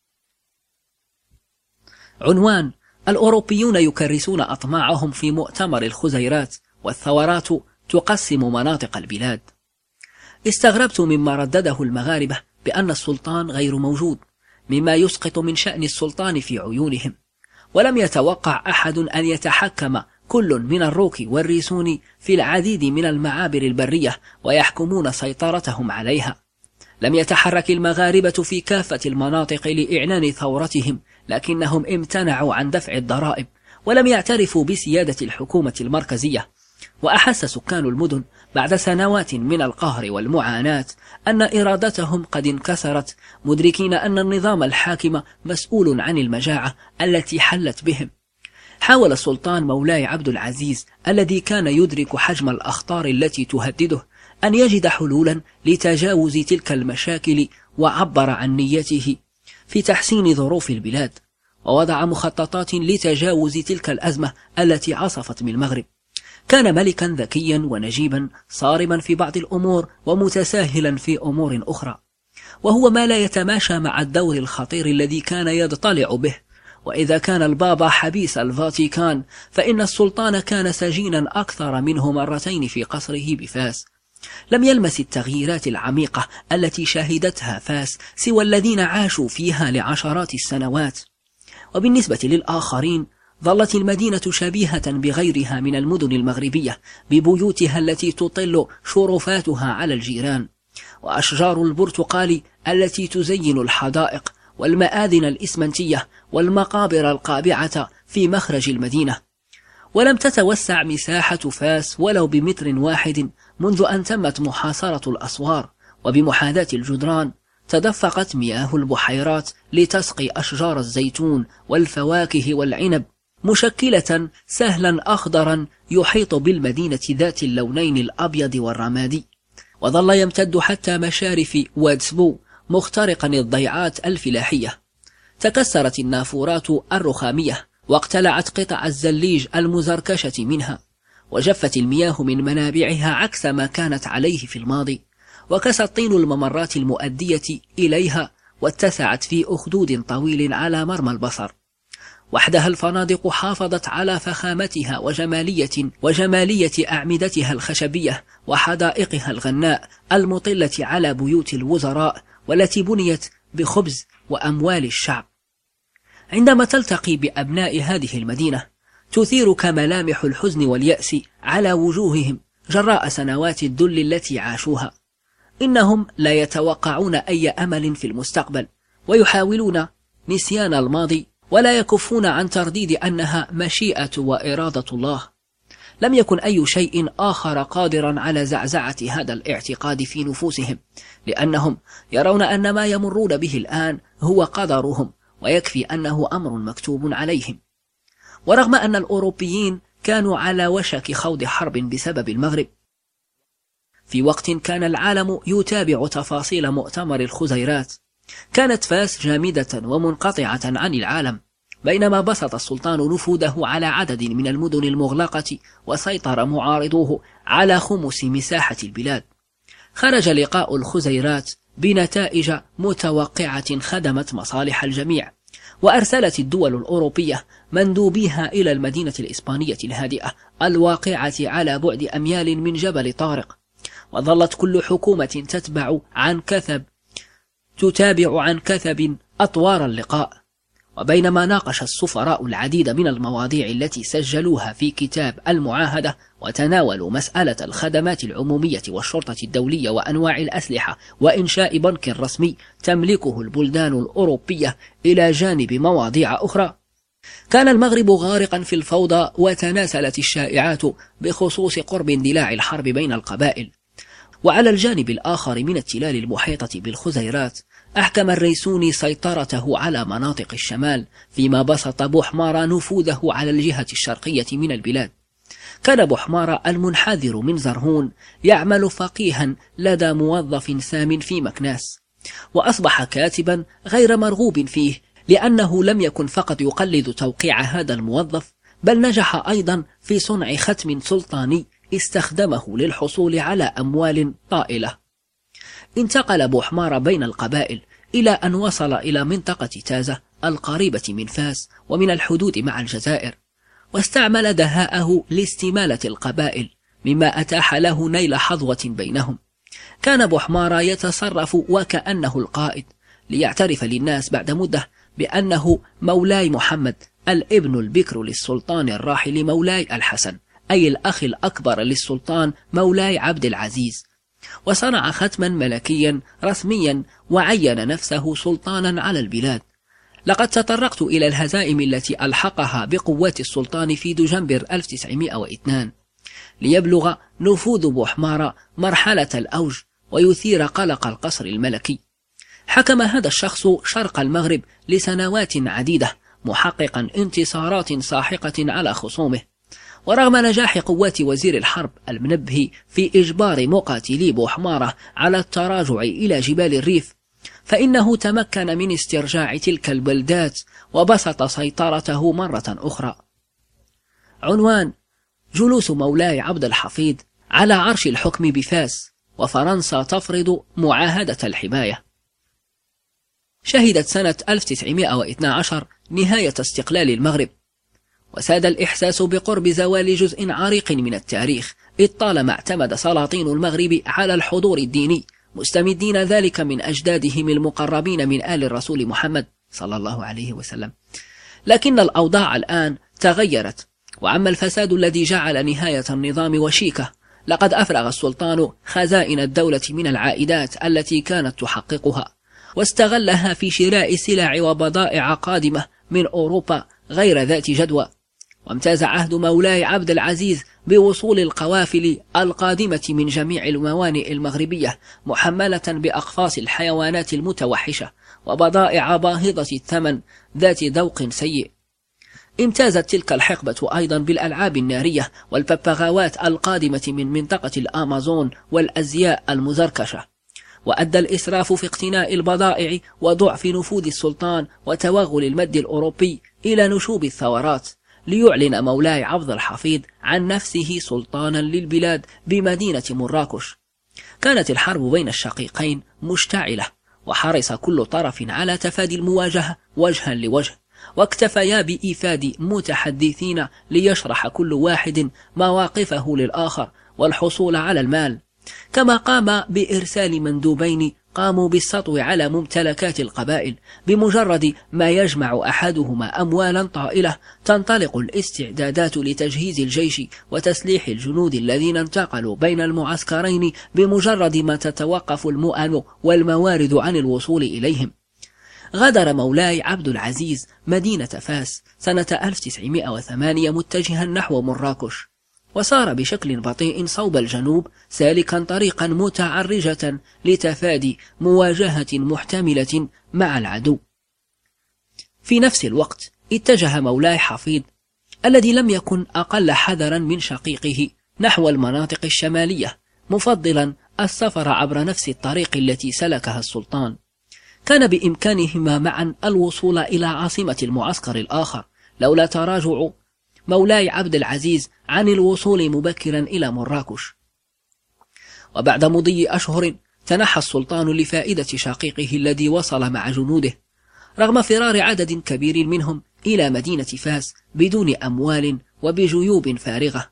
A: عنوان: الأوروبيون يكرسون أطماعهم في مؤتمر الخزيرات، والثورات تقسم مناطق البلاد. استغربت مما ردده المغاربة بأن السلطان غير موجود، مما يسقط من شأن السلطان في عيونهم. ولم يتوقع أحد أن يتحكم كل من الروك والريسون في العديد من المعابر البرية ويحكمون سيطرتهم عليها. لم يتحرك المغاربة في كافة المناطق لإعلان ثورتهم، لكنهم امتنعوا عن دفع الضرائب، ولم يعترفوا بسيادة الحكومة المركزية. وأحس سكان المدن بعد سنوات من القهر والمعاناة أن إرادتهم قد انكسرت، مدركين أن النظام الحاكم مسؤول عن المجاعة التي حلت بهم. حاول السلطان مولاي عبد العزيز الذي كان يدرك حجم الأخطار التي تهدده أن يجد حلولا لتجاوز تلك المشاكل، وعبر عن نيته في تحسين ظروف البلاد، ووضع مخططات لتجاوز تلك الأزمة التي عصفت من المغرب. كان ملكا ذكيا ونجيبا، صارما في بعض الأمور ومتساهلا في أمور أخرى، وهو ما لا يتماشى مع الدور الخطير الذي كان يضطلع به. وإذا كان البابا حبيس الفاتيكان، فإن السلطان كان سجينا أكثر منه مرتين في قصره بفاس. لم يلمس التغييرات العميقة التي شهدتها فاس سوى الذين عاشوا فيها لعشرات السنوات. وبالنسبة للآخرين ظلت المدينة شبيهة بغيرها من المدن المغربية، ببيوتها التي تطل شرفاتها على الجيران، وأشجار البرتقال التي تزين الحدائق، والمآذن الإسمنتية، والمقابر القابعة في مخرج المدينة. ولم تتوسع مساحة فاس ولو بمتر واحد منذ أن تمت محاصرة الأسوار، وبمحاذاة الجدران تدفقت مياه البحيرات لتسقي أشجار الزيتون والفواكه والعنب، مشكلة سهلا أخضرا يحيط بالمدينة ذات اللونين الأبيض والرمادي. وظل يمتد حتى مشارف وادسبو مخترقا الضيعات الفلاحية. تكسرت النافورات الرخامية واقتلعت قطع الزليج المزركشة منها، وجفت المياه من منابعها عكس ما كانت عليه في الماضي، وكسى الطين الممرات المؤدية إليها واتسعت في أخدود طويل على مرمى البصر. وحدها الفنادق حافظت على فخامتها وجمالية وجمالية أعمدتها الخشبية وحدائقها الغناء المطلة على بيوت الوزراء والتي بنيت بخبز وأموال الشعب. عندما تلتقي بأبناء هذه المدينة تثيرك ملامح الحزن واليأس على وجوههم جراء سنوات الذل التي عاشوها. إنهم لا يتوقعون أي أمل في المستقبل، ويحاولون نسيان الماضي، ولا يكفون عن ترديد أنها مشيئة وإرادة الله. لم يكن أي شيء آخر قادرا على زعزعة هذا الاعتقاد في نفوسهم، لأنهم يرون أن ما يمرون به الآن هو قدرهم، ويكفي أنه أمر مكتوب عليهم. ورغم أن الأوروبيين كانوا على وشك خوض حرب بسبب المغرب، في وقت كان العالم يتابع تفاصيل مؤتمر الخزيرات، كانت فاس جامدة ومنقطعة عن العالم، بينما بسط السلطان نفوذه على عدد من المدن المغلقة وسيطر معارضوه على خمس مساحة البلاد. خرج لقاء الخزيرات بنتائج متوقعة خدمت مصالح الجميع، وأرسلت الدول الأوروبية مندوبيها إلى المدينة الإسبانية الهادئة الواقعة على بعد أميال من جبل طارق، وظلت كل حكومة تتبع عن كثب تتابع عن كثب أطوار اللقاء. وبينما ناقش السفراء العديد من المواضيع التي سجلوها في كتاب المعاهدة، وتناولوا مسألة الخدمات العمومية والشرطة الدولية وأنواع الأسلحة وإنشاء بنك رسمي تملكه البلدان الأوروبية إلى جانب مواضيع أخرى، كان المغرب غارقا في الفوضى، وتناسلت الشائعات بخصوص قرب اندلاع الحرب بين القبائل. وعلى الجانب الآخر من التلال المحيطة بالخزيرات أحكم الريسوني سيطرته على مناطق الشمال، فيما بسط بوحمارة نفوذه على الجهة الشرقية من البلاد. كان بوحمارة المنحدر من زرهون يعمل فقيها لدى موظف سام في مكناس، وأصبح كاتبا غير مرغوب فيه، لأنه لم يكن فقط يقلد توقيع هذا الموظف، بل نجح أيضا في صنع ختم سلطاني استخدمه للحصول على أموال طائلة. انتقل بوحمارة بين القبائل إلى أن وصل إلى منطقة تازة القريبة من فاس ومن الحدود مع الجزائر، واستعمل دهاءه لاستمالة القبائل، مما أتاح له نيل حظوة بينهم. كان بوحمارة يتصرف وكأنه القائد، ليعترف للناس بعد مدة بأنه مولاي محمد الابن البكر للسلطان الراحل مولاي الحسن، أي الأخ الأكبر للسلطان مولاي عبد العزيز، وصنع ختما ملكيا رسميا وعين نفسه سلطانا على البلاد. لقد تطرقت إلى الهزائم التي ألحقها بقوات السلطان في دجنبر ألف وتسعمائة واثنين ليبلغ نفوذ بوحمارة مرحلة الأوج ويثير قلق القصر الملكي. حكم هذا الشخص شرق المغرب لسنوات عديدة، محققا انتصارات ساحقة على خصومه. ورغم نجاح قوات وزير الحرب المنبه في إجبار مقاتلي بوحمارة على التراجع إلى جبال الريف، فإنه تمكن من استرجاع تلك البلدات وبسط سيطرته مرة أخرى. عنوان: جلوس مولاي عبد الحفيظ على عرش الحكم بفاس، وفرنسا تفرض معاهدة الحماية. شهدت سنة ألف وتسعمائة واثني عشر نهاية استقلال المغرب، وساد الإحساس بقرب زوال جزء عريق من التاريخ، إذ طالما اعتمد سلاطين المغرب على الحضور الديني، مستمدين ذلك من أجدادهم المقربين من آل الرسول محمد صلى الله عليه وسلم. لكن الأوضاع الآن تغيرت، وعم الفساد الذي جعل نهاية النظام وشيكة. لقد أفرغ السلطان خزائن الدولة من العائدات التي كانت تحققها، واستغلها في شراء سلع وبضائع قادمة من أوروبا غير ذات جدوى. وامتاز عهد مولاي عبد العزيز بوصول القوافل القادمة من جميع الموانئ المغربية محملة بأقفاص الحيوانات المتوحشة وبضائع باهظة الثمن ذات ذوق سيء. امتازت تلك الحقبة أيضا بالألعاب النارية والببغاوات القادمة من منطقة الأمازون والأزياء المزركشة، وأدى الإسراف في اقتناء البضائع وضعف نفوذ السلطان وتوغل المد الأوروبي إلى نشوب الثورات، ليعلن مولاي عبد الحفيظ عن نفسه سلطانا للبلاد بمدينة مراكش. كانت الحرب بين الشقيقين مشتعلة، وحرص كل طرف على تفادي المواجهة وجها لوجه، واكتفيا بإيفاد متحدثين ليشرح كل واحد مواقفه للآخر والحصول على المال، كما قام بإرسال مندوبين قاموا بالسطو على ممتلكات القبائل. بمجرد ما يجمع أحدهما أموالا طائلة تنطلق الاستعدادات لتجهيز الجيش وتسليح الجنود الذين انتقلوا بين المعسكرين بمجرد ما تتوقف المؤن والموارد عن الوصول إليهم. غادر مولاي عبد العزيز مدينة فاس سنة ألف وتسعمائة وثمانية متجها نحو مراكش، وسار بشكل بطيء صوب الجنوب سالكا طريقا متعرجة لتفادي مواجهة محتملة مع العدو. في نفس الوقت اتجه مولاي حفيظ الذي لم يكن أقل حذرا من شقيقه نحو المناطق الشمالية، مفضلا السفر عبر نفس الطريق التي سلكها السلطان. كان بإمكانهما معا الوصول إلى عاصمة المعسكر الآخر لولا تراجع مولاي عبد العزيز عن الوصول مبكرا إلى مراكش. وبعد مضي أشهر تنحى السلطان لفائدة شقيقه الذي وصل مع جنوده، رغم فرار عدد كبير منهم إلى مدينة فاس بدون أموال وبجيوب فارغة.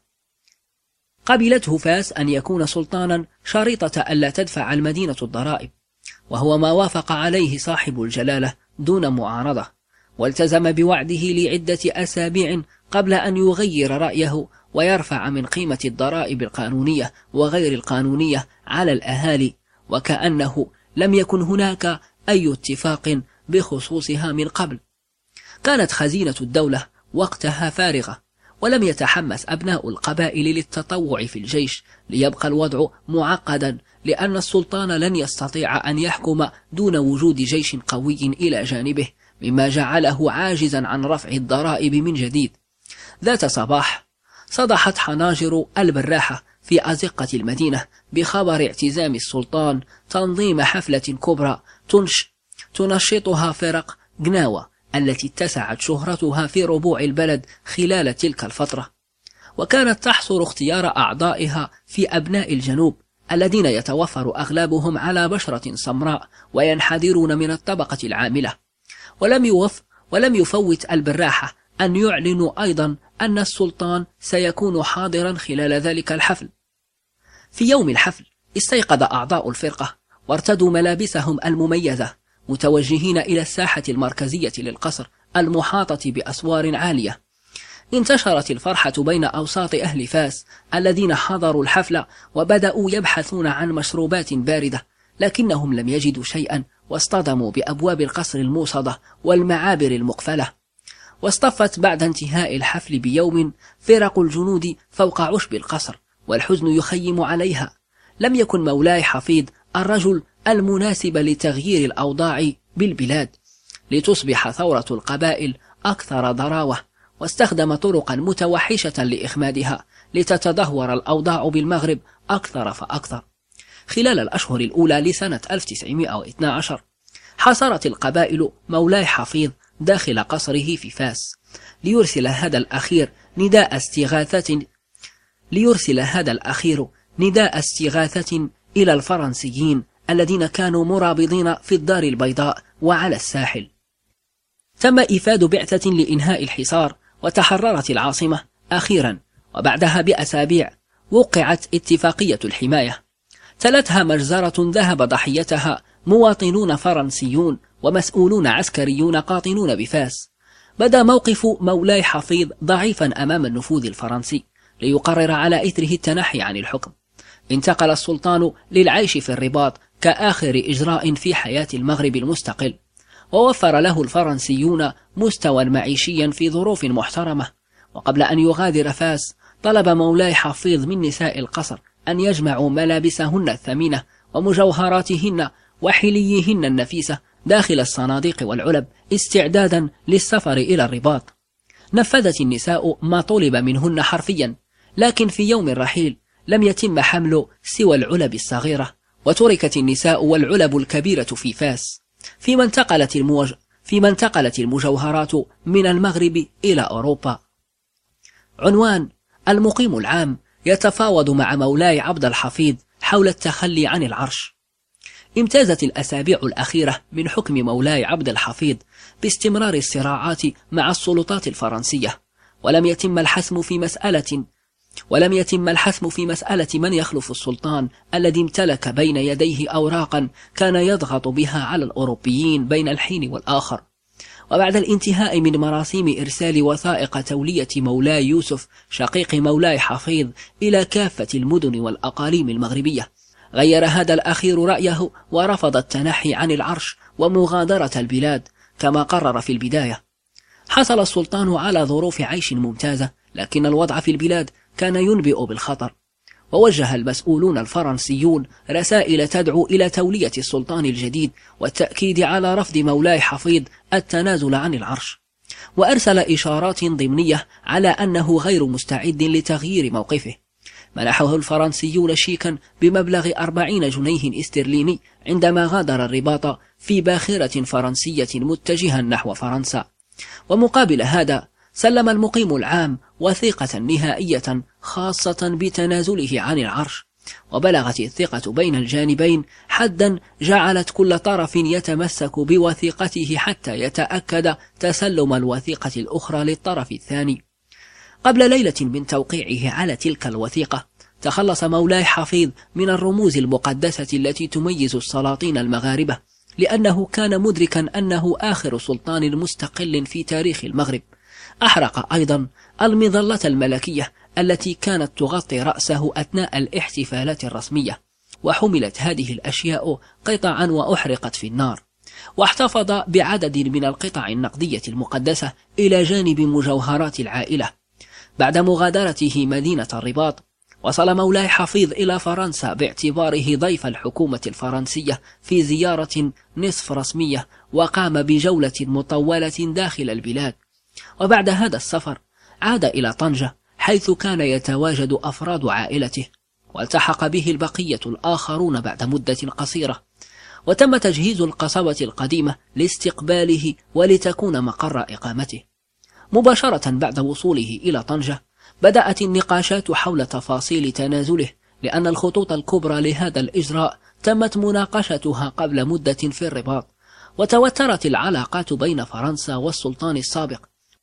A: قبلته فاس أن يكون سلطانا شريطة ألا تدفع المدينة الضرائب، وهو ما وافق عليه صاحب الجلالة دون معارضة، والتزم بوعده لعدة أسابيع قبل أن يغير رأيه ويرفع من قيمة الضرائب القانونية وغير القانونية على الأهالي، وكأنه لم يكن هناك أي اتفاق بخصوصها من قبل. كانت خزينة الدولة وقتها فارغة، ولم يتحمس أبناء القبائل للتطوع في الجيش، ليبقى الوضع معقدا لأن السلطان لن يستطيع أن يحكم دون وجود جيش قوي إلى جانبه، مما جعله عاجزا عن رفع الضرائب من جديد. ذات صباح صدحت حناجر البراحة في أزقة المدينة بخبر اعتزام السلطان تنظيم حفلة كبرى تنش تنشطها فرق جناوة التي اتسعت شهرتها في ربوع البلد خلال تلك الفترة، وكانت تحصر اختيار أعضائها في أبناء الجنوب الذين يتوفر أغلبهم على بشرة سمراء وينحدرون من الطبقة العاملة. ولم يوف ولم يفوت البراحة أن يعلنوا أيضا أن السلطان سيكون حاضرا خلال ذلك الحفل. في يوم الحفل استيقظ أعضاء الفرقة وارتدوا ملابسهم المميزة متوجهين إلى الساحة المركزية للقصر المحاطة بأسوار عالية. انتشرت الفرحة بين أوساط أهل فاس الذين حضروا الحفل وبدأوا يبحثون عن مشروبات باردة، لكنهم لم يجدوا شيئا واصطدموا بأبواب القصر الموصدة والمعابر المقفلة. واصطفت بعد انتهاء الحفل بيوم فرق الجنود فوق عشب القصر والحزن يخيم عليها. لم يكن مولاي حفيظ الرجل المناسب لتغيير الأوضاع بالبلاد، لتصبح ثورة القبائل أكثر ضراوة، واستخدم طرقا متوحشة لإخمادها لتتدهور الأوضاع بالمغرب أكثر فأكثر. خلال الأشهر الأولى لسنة ألف وتسعمائة واثني عشر حاصرت القبائل مولاي حفيظ داخل قصره في فاس ليرسل هذا الأخير نداء استغاثة ليرسل هذا الأخير نداء استغاثة إلى الفرنسيين الذين كانوا مرابضين في الدار البيضاء وعلى الساحل. تم إيفاد بعثة لإنهاء الحصار وتحررت العاصمة أخيرا، وبعدها بأسابيع وقعت اتفاقية الحماية تلتها مجزرة ذهب ضحيتها مواطنون فرنسيون ومسؤولون عسكريون قاطنون بفاس. بدا موقف مولاي حفيظ ضعيفا أمام النفوذ الفرنسي، ليقرر على إثره التنحي عن الحكم. انتقل السلطان للعيش في الرباط كآخر إجراء في حياة المغرب المستقل، ووفر له الفرنسيون مستوى معيشيا في ظروف محترمة. وقبل أن يغادر فاس طلب مولاي حفيظ من نساء القصر أن يجمعوا ملابسهن الثمينة ومجوهراتهن وحليهن النفيسة داخل الصناديق والعلب استعدادا للسفر إلى الرباط. نفذت النساء ما طلب منهن حرفيا، لكن في يوم الرحيل لم يتم حمل سوى العلب الصغيرة، وتركت النساء والعلب الكبيرة في فاس، فيما انتقلت, الموج... فيما انتقلت المجوهرات من المغرب إلى أوروبا. عنوان: المقيم العام يتفاوض مع مولاي عبد الحفيظ حول التخلي عن العرش. امتازت الأسابيع الأخيرة من حكم مولاي عبد الحفيظ باستمرار الصراعات مع السلطات الفرنسية، ولم يتم الحسم في مسألة ولم يتم الحسم في مسألة من يخلف السلطان الذي امتلك بين يديه أوراقا كان يضغط بها على الأوروبيين بين الحين والآخر. وبعد الانتهاء من مراسيم إرسال وثائق تولية مولاي يوسف شقيق مولاي حفيظ إلى كافة المدن والأقاليم المغربية، غير هذا الأخير رأيه ورفض التنحي عن العرش ومغادرة البلاد كما قرر في البداية. حصل السلطان على ظروف عيش ممتازة، لكن الوضع في البلاد كان ينبئ بالخطر، ووجه المسؤولون الفرنسيون رسائل تدعو إلى تولية السلطان الجديد والتأكيد على رفض مولاي حفيظ التنازل عن العرش، وأرسل إشارات ضمنية على أنه غير مستعد لتغيير موقفه. منحه الفرنسيون شيكا بمبلغ أربعين جنيه استرليني عندما غادر الرباط في باخرة فرنسية متجها نحو فرنسا، ومقابل هذا سلم المقيم العام وثيقة نهائية خاصة بتنازله عن العرش. وبلغت الثقة بين الجانبين حدا جعلت كل طرف يتمسك بوثيقته حتى يتأكد تسلم الوثيقة الأخرى للطرف الثاني. قبل ليلة من توقيعه على تلك الوثيقة تخلص مولاي حفيظ من الرموز المقدسة التي تميز السلاطين المغاربة، لأنه كان مدركا أنه آخر سلطان مستقل في تاريخ المغرب. أحرق أيضا المظلة الملكية التي كانت تغطي رأسه أثناء الاحتفالات الرسمية، وحملت هذه الأشياء قطعا وأحرقت في النار. واحتفظ بعدد من القطع النقدية المقدسة إلى جانب مجوهرات العائلة. بعد مغادرته مدينة الرباط وصل مولاي حفيظ إلى فرنسا باعتباره ضيف الحكومة الفرنسية في زيارة نصف رسمية، وقام بجولة مطولة داخل البلاد. وبعد هذا السفر عاد إلى طنجة حيث كان يتواجد أفراد عائلته، والتحق به البقية الآخرون بعد مدة قصيرة، وتم تجهيز القصبة القديمة لاستقباله ولتكون مقر إقامته. مباشرة بعد وصوله إلى طنجة بدأت النقاشات حول تفاصيل تنازله، لأن الخطوط الكبرى لهذا الإجراء تمت مناقشتها قبل مدة في الرباط، وتوترت العلاقات بين فرنسا والسلطان السابق.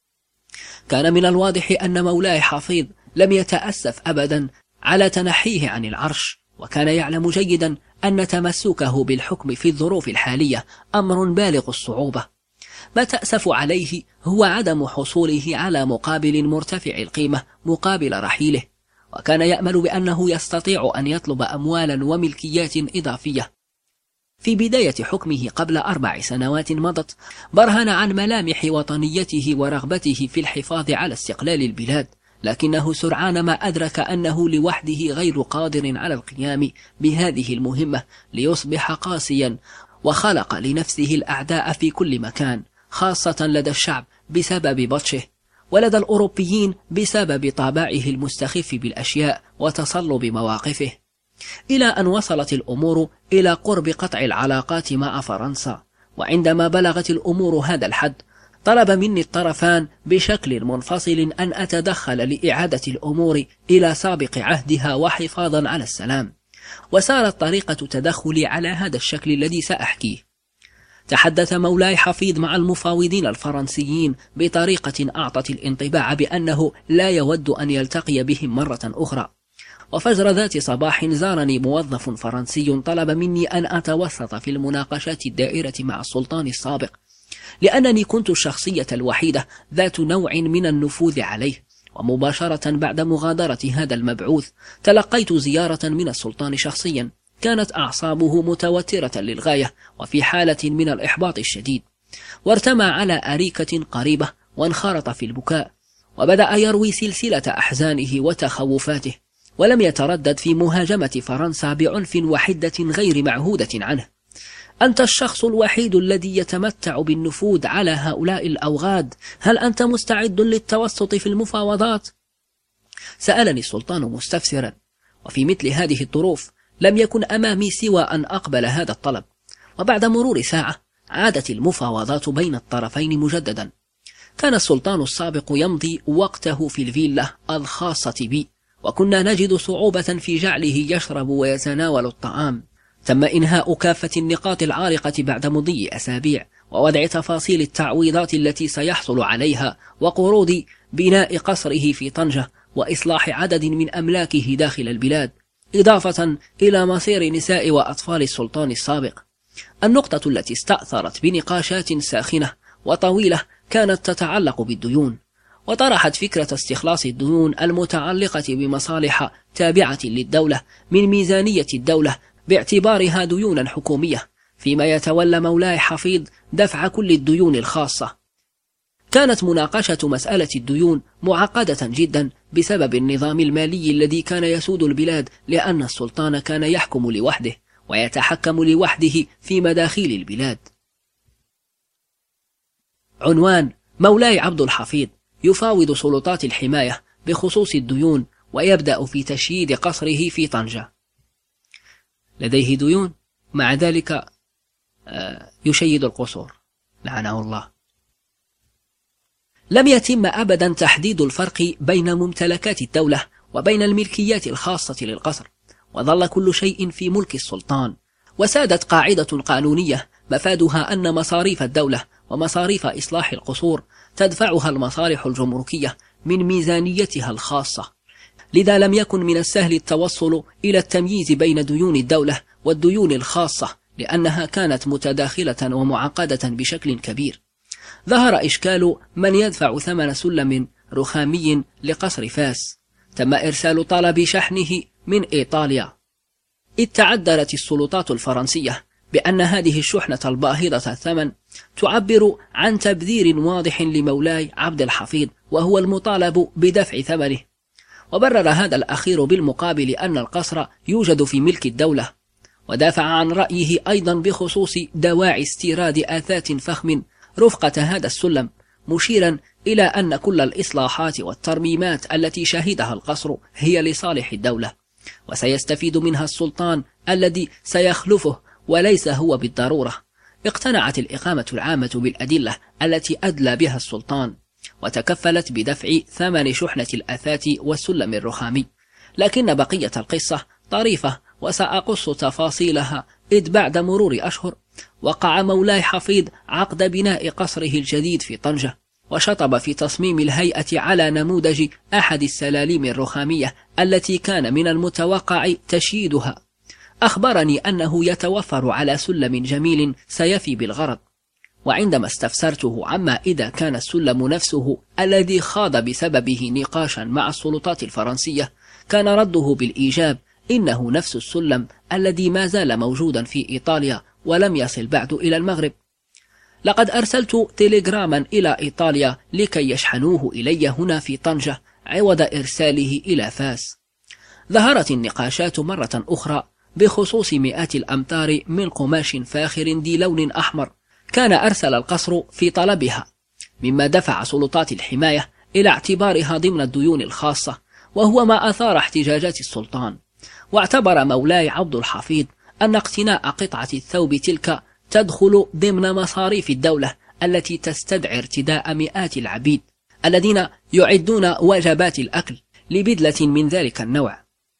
A: كان من الواضح أن مولاي حفيظ لم يتأسف أبدا على تنحيه عن العرش، وكان يعلم جيدا أن تمسكه بالحكم في الظروف الحالية أمر بالغ الصعوبة. ما تأسف عليه هو عدم حصوله على مقابل مرتفع القيمة مقابل رحيله، وكان يأمل بأنه يستطيع أن يطلب أموالا وملكيات إضافية. في بداية حكمه قبل أربع سنوات مضت برهن عن ملامح وطنيته ورغبته في الحفاظ على استقلال البلاد، لكنه سرعان ما أدرك أنه لوحده غير قادر على القيام بهذه المهمة، ليصبح قاسيا، وخلق لنفسه الأعداء في كل مكان، خاصة لدى الشعب بسبب بطشه، ولدى الأوروبيين بسبب طابعه المستخف بالأشياء وتصلب مواقفه، إلى أن وصلت الأمور إلى قرب قطع العلاقات مع فرنسا. وعندما بلغت الأمور هذا الحد طلب مني الطرفان بشكل منفصل أن أتدخل لإعادة الأمور إلى سابق عهدها وحفاظا على السلام، وسارت طريقة تدخلي على هذا الشكل الذي سأحكيه. تحدث مولاي حفيظ مع المفاوضين الفرنسيين بطريقة أعطت الانطباع بأنه لا يود أن يلتقي بهم مرة أخرى. وفجر ذات صباح زارني موظف فرنسي طلب مني أن أتوسط في المناقشات الدائرة مع السلطان السابق، لأنني كنت الشخصية الوحيدة ذات نوع من النفوذ عليه. ومباشرة بعد مغادرة هذا المبعوث تلقيت زيارة من السلطان شخصيا. كانت أعصابه متوترة للغاية وفي حالة من الإحباط الشديد، وارتمى على أريكة قريبة وانخرط في البكاء، وبدأ يروي سلسلة أحزانه وتخوفاته، ولم يتردد في مهاجمة فرنسا بعنف وحدة غير معهودة عنه. أنت الشخص الوحيد الذي يتمتع بالنفوذ على هؤلاء الأوغاد، هل أنت مستعد للتوسط في المفاوضات؟ سألني السلطان مستفسرا، وفي مثل هذه الظروف لم يكن أمامي سوى أن أقبل هذا الطلب. وبعد مرور ساعة عادت المفاوضات بين الطرفين مجددا. كان السلطان السابق يمضي وقته في الفيلا الخاصة بي، وكنا نجد صعوبة في جعله يشرب ويتناول الطعام. تم إنهاء كافة النقاط العارقة بعد مضي أسابيع، ووضع تفاصيل التعويضات التي سيحصل عليها، وقروض بناء قصره في طنجة، وإصلاح عدد من أملاكه داخل البلاد، إضافة إلى مصير نساء وأطفال السلطان السابق. النقطة التي استأثرت بنقاشات ساخنة وطويلة كانت تتعلق بالديون، وطرحت فكرة استخلاص الديون المتعلقة بمصالح تابعة للدولة من ميزانية الدولة باعتبارها ديونا حكومية، فيما يتولى مولاي حفيظ دفع كل الديون الخاصة. كانت مناقشة مسألة الديون معقدة جدا بسبب النظام المالي الذي كان يسود البلاد، لأن السلطان كان يحكم لوحده ويتحكم لوحده في مداخيل البلاد. عنوان: مولاي عبد الحفيظ يفاوض سلطات الحماية بخصوص الديون، ويبدأ في تشييد قصره في طنجة. لديه ديون، مع ذلك يشيد القصور، لعنه الله. لم يتم أبدا تحديد الفرق بين ممتلكات الدولة وبين الملكيات الخاصة للقصر، وظل كل شيء في ملك السلطان. وسادت قاعدة قانونية مفادها أن مصاريف الدولة ومصاريف إصلاح القصور تدفعها المصالح الجمركية من ميزانيتها الخاصة. لذا لم يكن من السهل التوصل إلى التمييز بين ديون الدولة والديون الخاصة، لأنها كانت متداخلة ومعقدة بشكل كبير. ظهر إشكال من يدفع ثمن سلم رخامي لقصر فاس. تم إرسال طلب شحنه من إيطاليا، إذ تعذرت السلطات الفرنسية بأن هذه الشحنة الباهظة الثمن تعبر عن تبذير واضح لمولاي عبد الحفيظ، وهو المطالب بدفع ثمنه. وبرر هذا الأخير بالمقابل أن القصر يوجد في ملك الدولة، ودافع عن رأيه أيضا بخصوص دواعي استيراد آثاث فخم رفقة هذا السلم، مشيرا إلى أن كل الإصلاحات والترميمات التي شهدها القصر هي لصالح الدولة، وسيستفيد منها السلطان الذي سيخلفه وليس هو بالضرورة. اقتنعت الإقامة العامة بالأدلة التي أدلى بها السلطان، وتكفلت بدفع ثمن شحنة الأثاث والسلم الرخامي. لكن بقية القصة طريفة، وسأقص تفاصيلها، إذ بعد مرور أشهر وقع مولاي حفيظ عقد بناء قصره الجديد في طنجة، وشطب في تصميم الهيئة على نموذج أحد السلاليم الرخامية التي كان من المتوقع تشييدها. أخبرني أنه يتوفر على سلم جميل سيفي بالغرض، وعندما استفسرته عما إذا كان السلم نفسه الذي خاض بسببه نقاشا مع السلطات الفرنسية، كان رده بالإيجاب: إنه نفس السلم الذي ما زال موجودا في إيطاليا ولم يصل بعد إلى المغرب. لقد أرسلت تيليغراما إلى إيطاليا لكي يشحنوه إلي هنا في طنجة عوض إرساله إلى فاس. ظهرت النقاشات مرة أخرى بخصوص مئات الأمتار من قماش فاخر ذي لون أحمر كان أرسل القصر في طلبها، مما دفع سلطات الحماية إلى اعتبارها ضمن الديون الخاصة، وهو ما أثار احتجاجات السلطان. واعتبر مولاي عبد الحفيظ أن اقتناء قطعة الثوب تلك تدخل ضمن مصاريف الدولة التي تستدعي ارتداء مئات العبيد الذين يعدون وجبات الأكل لبدلة من ذلك النوع.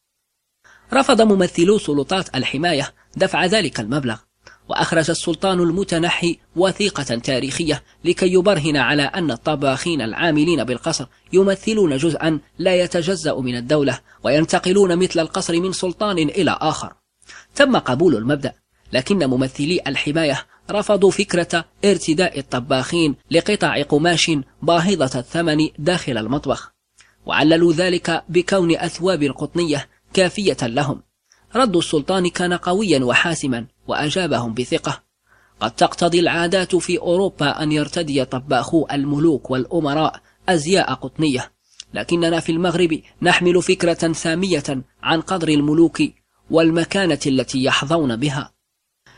A: رفض ممثلو سلطات الحماية دفع ذلك المبلغ، وأخرج السلطان المتنحي وثيقة تاريخية لكي يبرهن على أن الطباخين العاملين بالقصر يمثلون جزءا لا يتجزأ من الدولة، وينتقلون مثل القصر من سلطان إلى آخر. تم قبول المبدأ، لكن ممثلي الحماية رفضوا فكرة ارتداء الطباخين لقطع قماش باهظة الثمن داخل المطبخ، وعللوا ذلك بكون أثواب قطنية كافية لهم. رد السلطان كان قويا وحاسما، وأجابهم بثقة: قد تقتضي العادات في أوروبا أن يرتدي طباخو الملوك والأمراء أزياء قطنية، لكننا في المغرب نحمل فكرة سامية عن قدر الملوك والمكانة التي يحظون بها.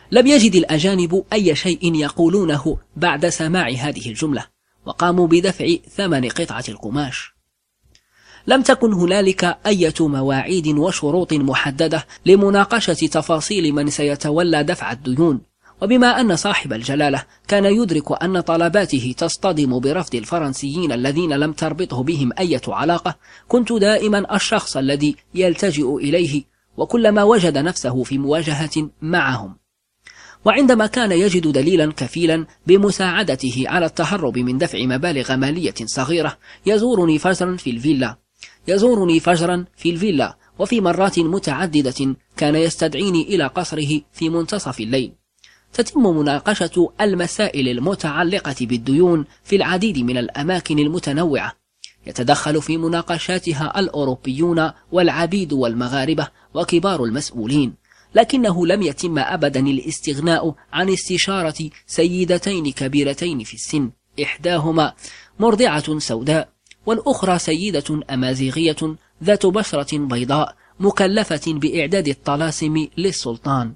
A: لم يجد الأجانب أي شيء يقولونه بعد سماع هذه الجملة، وقاموا بدفع ثمن قطعة القماش. لم تكن هنالك أي مواعيد وشروط محددة لمناقشة تفاصيل من سيتولى دفع الديون، وبما أن صاحب الجلالة كان يدرك أن طلباته تصطدم برفض الفرنسيين الذين لم تربطه بهم أي علاقة، كنت دائما الشخص الذي يلتجئ إليه وكلما وجد نفسه في مواجهة معهم. وعندما كان يجد دليلا كفيلا بمساعدته على التهرب من دفع مبالغ مالية صغيرة يزورني فجرا في الفيلا يزورني فجرا في الفيلا وفي مرات متعددة كان يستدعيني إلى قصره في منتصف الليل. تتم مناقشة المسائل المتعلقة بالديون في العديد من الأماكن المتنوعة، يتدخل في مناقشاتها الأوروبيون والعبيد والمغاربة وكبار المسؤولين، لكنه لم يتم أبدا الاستغناء عن استشارة سيدتين كبيرتين في السن، إحداهما مرضعة سوداء والأخرى سيدة أمازيغية ذات بشرة بيضاء مكلفة بإعداد الطلاسم للسلطان.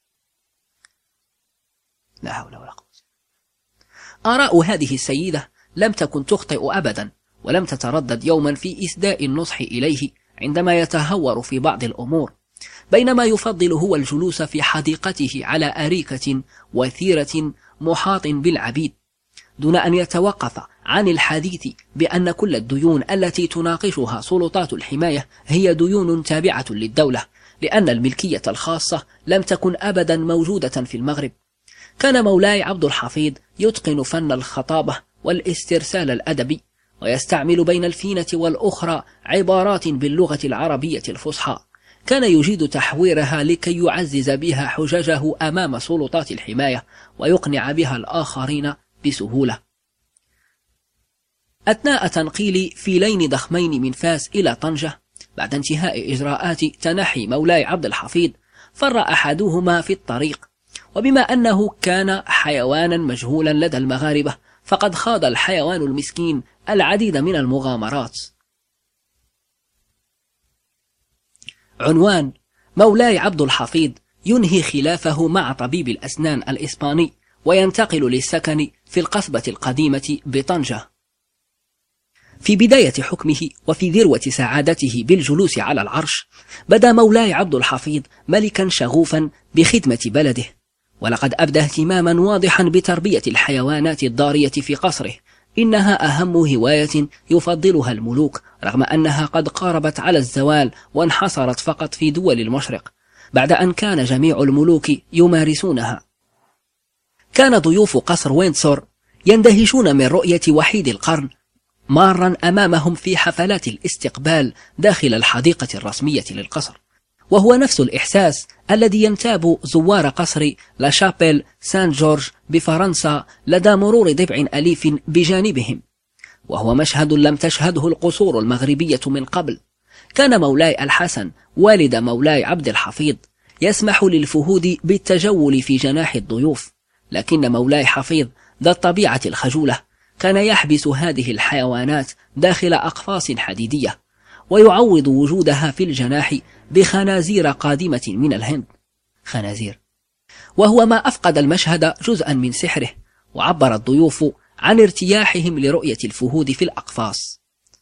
A: لا حول ولا قوة. آراء هذه السيدة لم تكن تخطئ أبدا، ولم تتردد يوما في إسداء النصح إليه عندما يتهور في بعض الأمور، بينما يفضل هو الجلوس في حديقته على أريكة وثيرة محاط بالعبيد، دون أن يتوقف عن الحديث بأن كل الديون التي تناقشها سلطات الحماية هي ديون تابعة للدولة، لأن الملكية الخاصة لم تكن أبدا موجودة في المغرب. كان مولاي عبد الحفيظ يتقن فن الخطابة والاسترسال الأدبي، ويستعمل بين الفينة والأخرى عبارات باللغة العربية الفصحى، كان يجيد تحويرها لكي يعزز بها حججه أمام سلطات الحماية ويقنع بها الآخرين بسهولة. أثناء تنقيل فيلين ضخمين من فاس إلى طنجة بعد انتهاء إجراءات تنحي مولاي عبد الحفيظ، فر أحدهما في الطريق، وبما أنه كان حيوانا مجهولا لدى المغاربة فقد خاض الحيوان المسكين العديد من المغامرات. عنوان: مولاي عبد الحفيظ ينهي خلافه مع طبيب الأسنان الإسباني وينتقل للسكن في القصبة القديمة بطنجة. في بداية حكمه وفي ذروة سعادته بالجلوس على العرش، بدا مولاي عبد الحفيظ ملكا شغوفا بخدمة بلده، ولقد أبدى اهتماما واضحا بتربية الحيوانات الضارية في قصره، إنها أهم هواية يفضلها الملوك، رغم أنها قد قاربت على الزوال وانحصرت فقط في دول المشرق بعد أن كان جميع الملوك يمارسونها. كان ضيوف قصر ويندسور يندهشون من رؤية وحيد القرن مارا أمامهم في حفلات الاستقبال داخل الحديقة الرسمية للقصر، وهو نفس الإحساس الذي ينتاب زوار قصر لا شابيل سان جورج بفرنسا لدى مرور ضبع أليف بجانبهم، وهو مشهد لم تشهده القصور المغربية من قبل. كان مولاي الحسن والد مولاي عبد الحفيظ يسمح للفهود بالتجول في جناح الضيوف، لكن مولاي حفيظ ذا الطبيعة الخجولة كان يحبس هذه الحيوانات داخل أقفاص حديدية، ويعوض وجودها في الجناح بخنازير قادمة من الهند. خنازير، وهو ما أفقد المشهد جزءا من سحره، وعبر الضيوف عن ارتياحهم لرؤية الفهود في الأقفاص.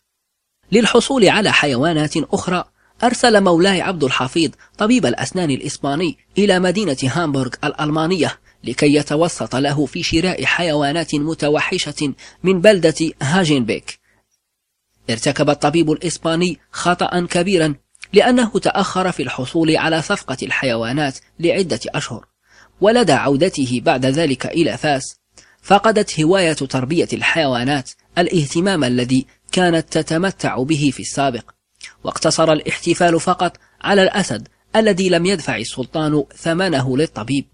A: للحصول على حيوانات أخرى أرسل مولاي عبد الحفيظ طبيب الأسنان الإسباني إلى مدينة هامبورغ الألمانية لكي يتوسط له في شراء حيوانات متوحشة من بلدة هاجنبيك. ارتكب الطبيب الإسباني خطأ كبيرا، لأنه تأخر في الحصول على صفقة الحيوانات لعدة أشهر، ولدى عودته بعد ذلك إلى فاس فقدت هواية تربية الحيوانات الاهتمام الذي كانت تتمتع به في السابق، واقتصر الاحتفال فقط على الأسد الذي لم يدفع السلطان ثمنه للطبيب.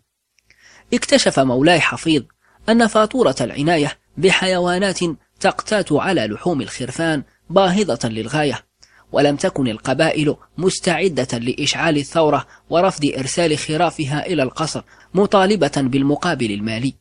A: اكتشف مولاي حفيظ أن فاتورة العناية بحيوانات تقتات على لحوم الخرفان باهظة للغاية، ولم تكن القبائل مستعدة لإشعال الثورة ورفض إرسال خرافها إلى القصر مطالبة بالمقابل المالي.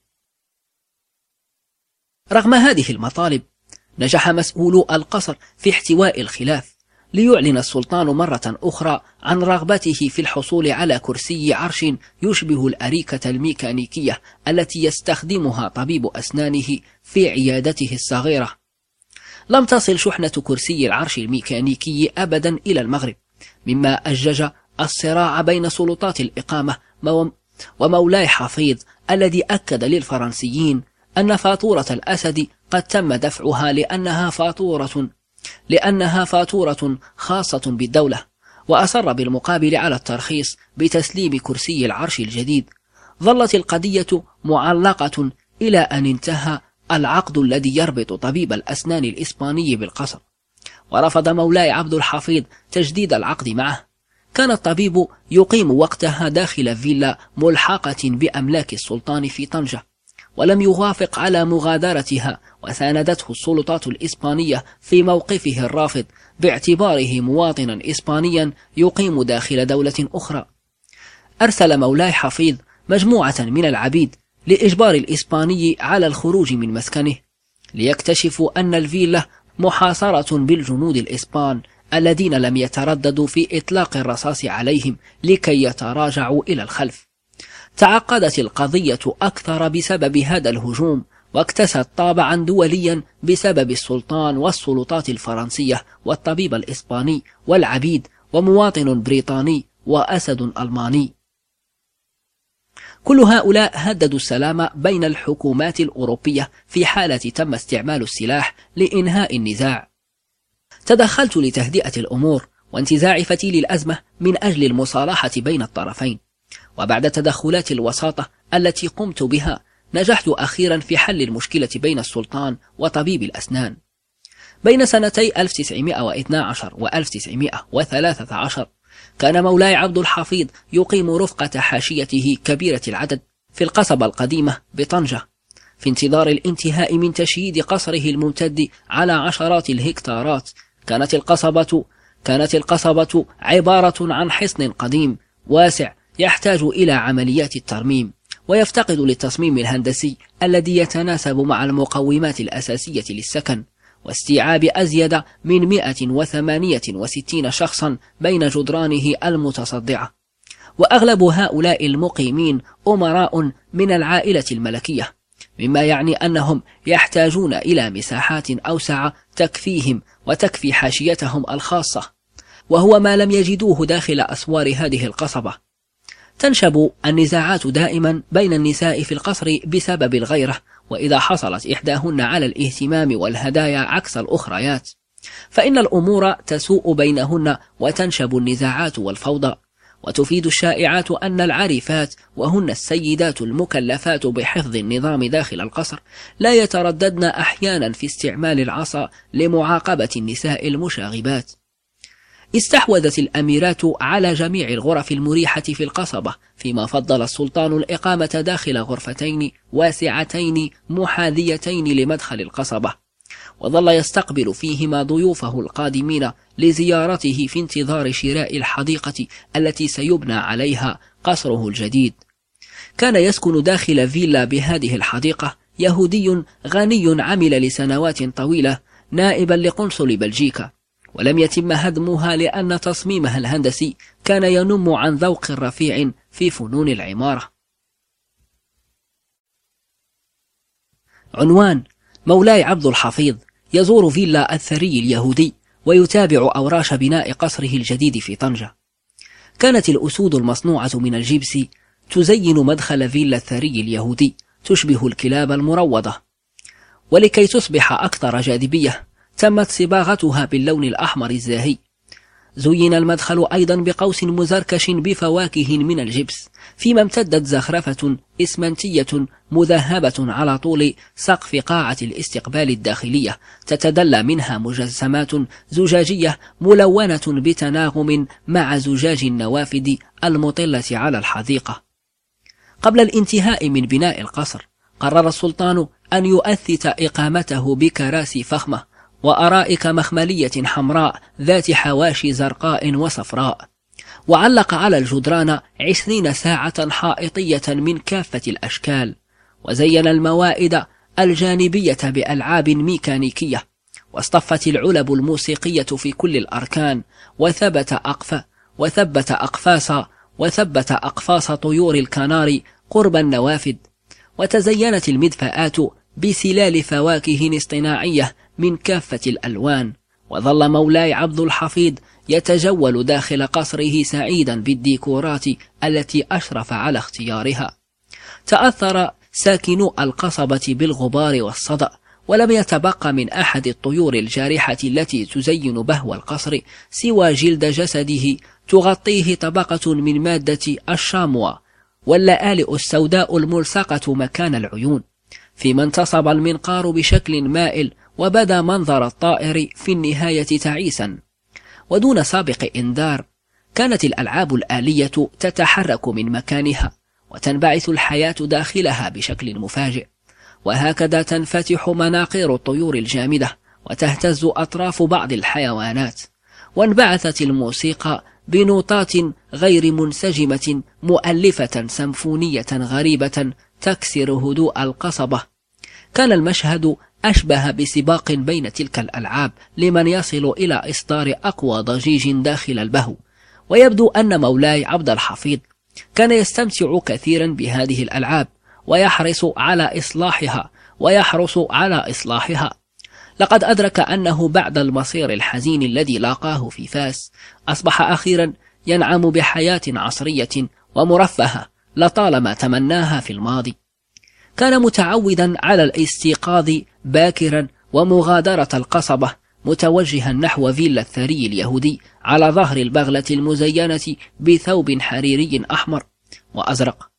A: رغم هذه المطالب، نجح مسؤولو القصر في احتواء الخلاف، ليعلن السلطان مرة أخرى عن رغبته في الحصول على كرسي عرش يشبه الأريكة الميكانيكية التي يستخدمها طبيب أسنانه في عيادته الصغيرة. لم تصل شحنة كرسي العرش الميكانيكي أبدا إلى المغرب، مما أجج الصراع بين سلطات الإقامة ومولاي حفيظ، الذي أكد للفرنسيين أن فاتورة الأسد قد تم دفعها لأنها فاتورة لأنها فاتورة خاصة بالدولة، وأصر بالمقابل على الترخيص بتسليم كرسي العرش الجديد. ظلت القضية معلقة إلى أن انتهى العقد الذي يربط طبيب الأسنان الإسباني بالقصر، ورفض مولاي عبد الحفيظ تجديد العقد معه. كان الطبيب يقيم وقتها داخل فيلا ملحقة بأملاك السلطان في طنجة، ولم يوافق على مغادرتها، وساندته السلطات الإسبانية في موقفه الرافض باعتباره مواطنا إسبانيا يقيم داخل دولة أخرى. أرسل مولاي حفيظ مجموعة من العبيد لإجبار الإسباني على الخروج من مسكنه، ليكتشفوا أن الفيلا محاصرة بالجنود الإسبان الذين لم يترددوا في إطلاق الرصاص عليهم لكي يتراجعوا إلى الخلف. تعقدت القضية أكثر بسبب هذا الهجوم، واكتست طابعا دوليا بسبب السلطان والسلطات الفرنسية والطبيب الإسباني والعبيد ومواطن بريطاني وأسد ألماني. كل هؤلاء هددوا السلام بين الحكومات الأوروبية في حالة تم استعمال السلاح لإنهاء النزاع. تدخلت لتهدئة الأمور وانتزاع فتيل الأزمة من أجل المصالحة بين الطرفين، وبعد تدخلات الوساطة التي قمت بها نجحت أخيرا في حل المشكلة بين السلطان وطبيب الأسنان. بين سنتي ألف وتسعمائة واثني عشر و ألف وتسعمائة وثلاثة عشر كان مولاي عبد الحفيظ يقيم رفقة حاشيته كبيرة العدد في القصبة القديمة بطنجة، في انتظار الانتهاء من تشييد قصره الممتد على عشرات الهكتارات. كانت القصبة كانت القصبة عبارة عن حصن قديم واسع يحتاج إلى عمليات الترميم، ويفتقد للتصميم الهندسي الذي يتناسب مع المقومات الأساسية للسكن، واستيعاب أزيد من مئة وثمانية وستين شخصا بين جدرانه المتصدعة. وأغلب هؤلاء المقيمين أمراء من العائلة الملكية، مما يعني أنهم يحتاجون إلى مساحات أوسع تكفيهم وتكفي حاشيتهم الخاصة، وهو ما لم يجدوه داخل أسوار هذه القصبة. تنشب النزاعات دائما بين النساء في القصر بسبب الغيرة، وإذا حصلت إحداهن على الاهتمام والهدايا عكس الأخريات فإن الأمور تسوء بينهن وتنشب النزاعات والفوضى. وتفيد الشائعات أن العارفات، وهن السيدات المكلفات بحفظ النظام داخل القصر، لا يترددن أحيانا في استعمال العصا لمعاقبة النساء المشاغبات. استحوذت الأميرات على جميع الغرف المريحة في القصبة، فيما فضل السلطان الإقامة داخل غرفتين واسعتين محاذيتين لمدخل القصبة، وظل يستقبل فيهما ضيوفه القادمين لزيارته في انتظار شراء الحديقة التي سيبنى عليها قصره الجديد. كان يسكن داخل فيلا بهذه الحديقة يهودي غني عمل لسنوات طويلة نائبا لقنصل بلجيكا، ولم يتم هدمها لأن تصميمها الهندسي كان ينم عن ذوق رفيع في فنون العمارة. عنوان: مولاي عبد الحفيظ يزور فيلا الثري اليهودي ويتابع أوراش بناء قصره الجديد في طنجة. كانت الأسود المصنوعة من الجبس تزين مدخل فيلا الثري اليهودي تشبه الكلاب المروضة، ولكي تصبح أكثر جاذبية تمت صباغتها باللون الأحمر الزاهي. زين المدخل أيضا بقوس مزركش بفواكه من الجبس، فيما امتدت زخرفة إسمنتية مذهبة على طول سقف قاعة الاستقبال الداخلية، تتدلى منها مجسمات زجاجية ملونة بتناغم مع زجاج النوافذ المطلة على الحديقة. قبل الانتهاء من بناء القصر، قرر السلطان أن يؤثث إقامته بكراسي فخمة وأرائك مخملية حمراء ذات حواشي زرقاء وصفراء، وعلق على الجدران عشرين ساعة حائطية من كافة الأشكال، وزين الموائد الجانبية بألعاب ميكانيكية، واصطفت العلب الموسيقية في كل الأركان، وثبت أقف وثبت أقفاص وثبت أقفاص طيور الكنار قرب النوافذ، وتزينت المدفآت بسلال فواكه اصطناعية من كافة الألوان. وظل مولاي عبد الحفيظ يتجول داخل قصره سعيدا بالديكورات التي أشرف على اختيارها. تأثر ساكنو القصبة بالغبار والصدأ، ولم يتبقى من أحد الطيور الجارحة التي تزين بهو القصر سوى جلد جسده تغطيه طبقة من مادة الشاموة واللآلئ السوداء الملصقة مكان العيون، فيما انتصب المنقار بشكل مائل وبدا منظر الطائر في النهاية تعيسا. ودون سابق إنذار كانت الألعاب الآلية تتحرك من مكانها وتنبعث الحياة داخلها بشكل مفاجئ، وهكذا تنفتح مناقير الطيور الجامدة وتهتز أطراف بعض الحيوانات، وانبعثت الموسيقى بنوتات غير منسجمة مؤلفة سمفونية غريبة تكسر هدوء القصبة. كان المشهد أشبه بسباق بين تلك الألعاب لمن يصل إلى إصدار أقوى ضجيج داخل البهو، ويبدو أن مولاي عبد الحفيظ كان يستمتع كثيرا بهذه الألعاب ويحرص على إصلاحها ويحرص على إصلاحها. لقد أدرك أنه بعد المصير الحزين الذي لاقاه في فاس أصبح أخيرا ينعم بحياة عصرية ومرفهة لطالما تمناها في الماضي. كان متعودا على الاستيقاظ باكرا ومغادرة القصبة متوجها نحو فيلا الثري اليهودي على ظهر البغلة المزينة بثوب حريري أحمر وأزرق،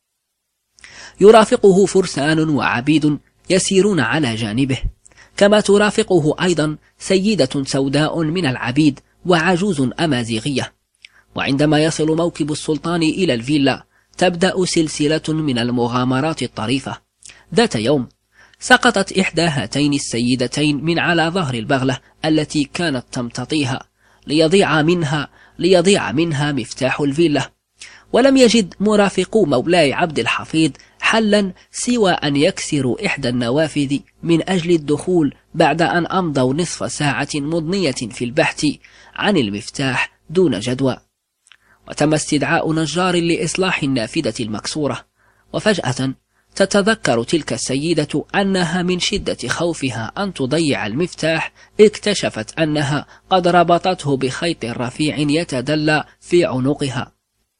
A: يرافقه فرسان وعبيد يسيرون على جانبه، كما ترافقه أيضا سيدة سوداء من العبيد وعجوز أمازيغية. وعندما يصل موكب السلطان إلى الفيلا تبدأ سلسلة من المغامرات الطريفة. ذات يوم سقطت إحدى هاتين السيدتين من على ظهر البغلة التي كانت تمتطيها ليضيع منها ليضيع منها مفتاح الفيلا، ولم يجد مرافقو مولاي عبد الحفيظ حلا سوى أن يكسروا إحدى النوافذ من أجل الدخول بعد أن أمضوا نصف ساعة مضنية في البحث عن المفتاح دون جدوى. وتم استدعاء نجار لإصلاح النافذة المكسورة، وفجأة تتذكر تلك السيدة أنها من شدة خوفها أن تضيع المفتاح اكتشفت أنها قد ربطته بخيط رفيع يتدلى في عنقها.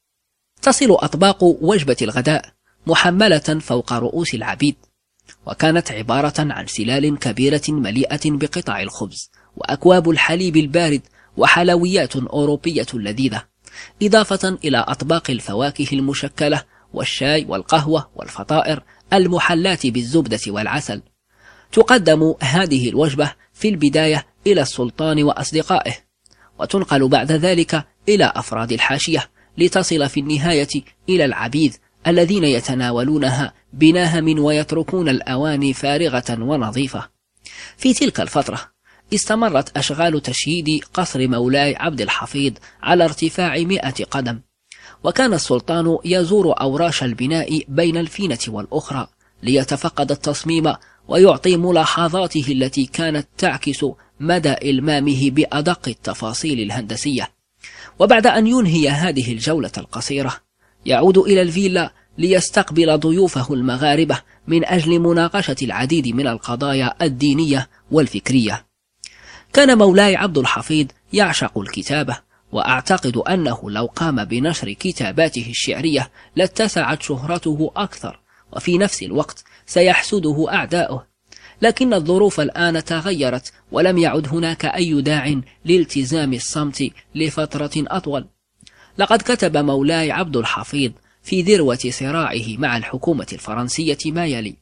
A: تصل أطباق وجبة الغداء محملة فوق رؤوس العبيد، وكانت عبارة عن سلال كبيرة مليئة بقطع الخبز وأكواب الحليب البارد وحلويات أوروبية لذيذة، إضافة إلى أطباق الفواكه المشكلة والشاي والقهوة والفطائر المحلات بالزبدة والعسل. تقدم هذه الوجبة في البداية إلى السلطان وأصدقائه، وتنقل بعد ذلك إلى أفراد الحاشية، لتصل في النهاية إلى العبيد الذين يتناولونها بنهم ويتركون الأواني فارغة ونظيفة. في تلك الفترة استمرت أشغال تشييد قصر مولاي عبد الحفيظ على ارتفاع مئة قدم، وكان السلطان يزور أوراش البناء بين الفينة والأخرى ليتفقد التصميم ويعطي ملاحظاته التي كانت تعكس مدى إلمامه بأدق التفاصيل الهندسية. وبعد أن ينهي هذه الجولة القصيرة يعود إلى الفيلا ليستقبل ضيوفه المغاربة من أجل مناقشة العديد من القضايا الدينية والفكرية. كان مولاي عبد الحفيظ يعشق الكتابة، وأعتقد أنه لو قام بنشر كتاباته الشعرية لاتسعت شهرته أكثر، وفي نفس الوقت سيحسده أعداؤه. لكن الظروف الآن تغيرت، ولم يعد هناك أي داع لالتزام الصمت لفترة أطول. لقد كتب مولاي عبد الحفيظ في ذروة صراعه مع الحكومة الفرنسية ما يلي: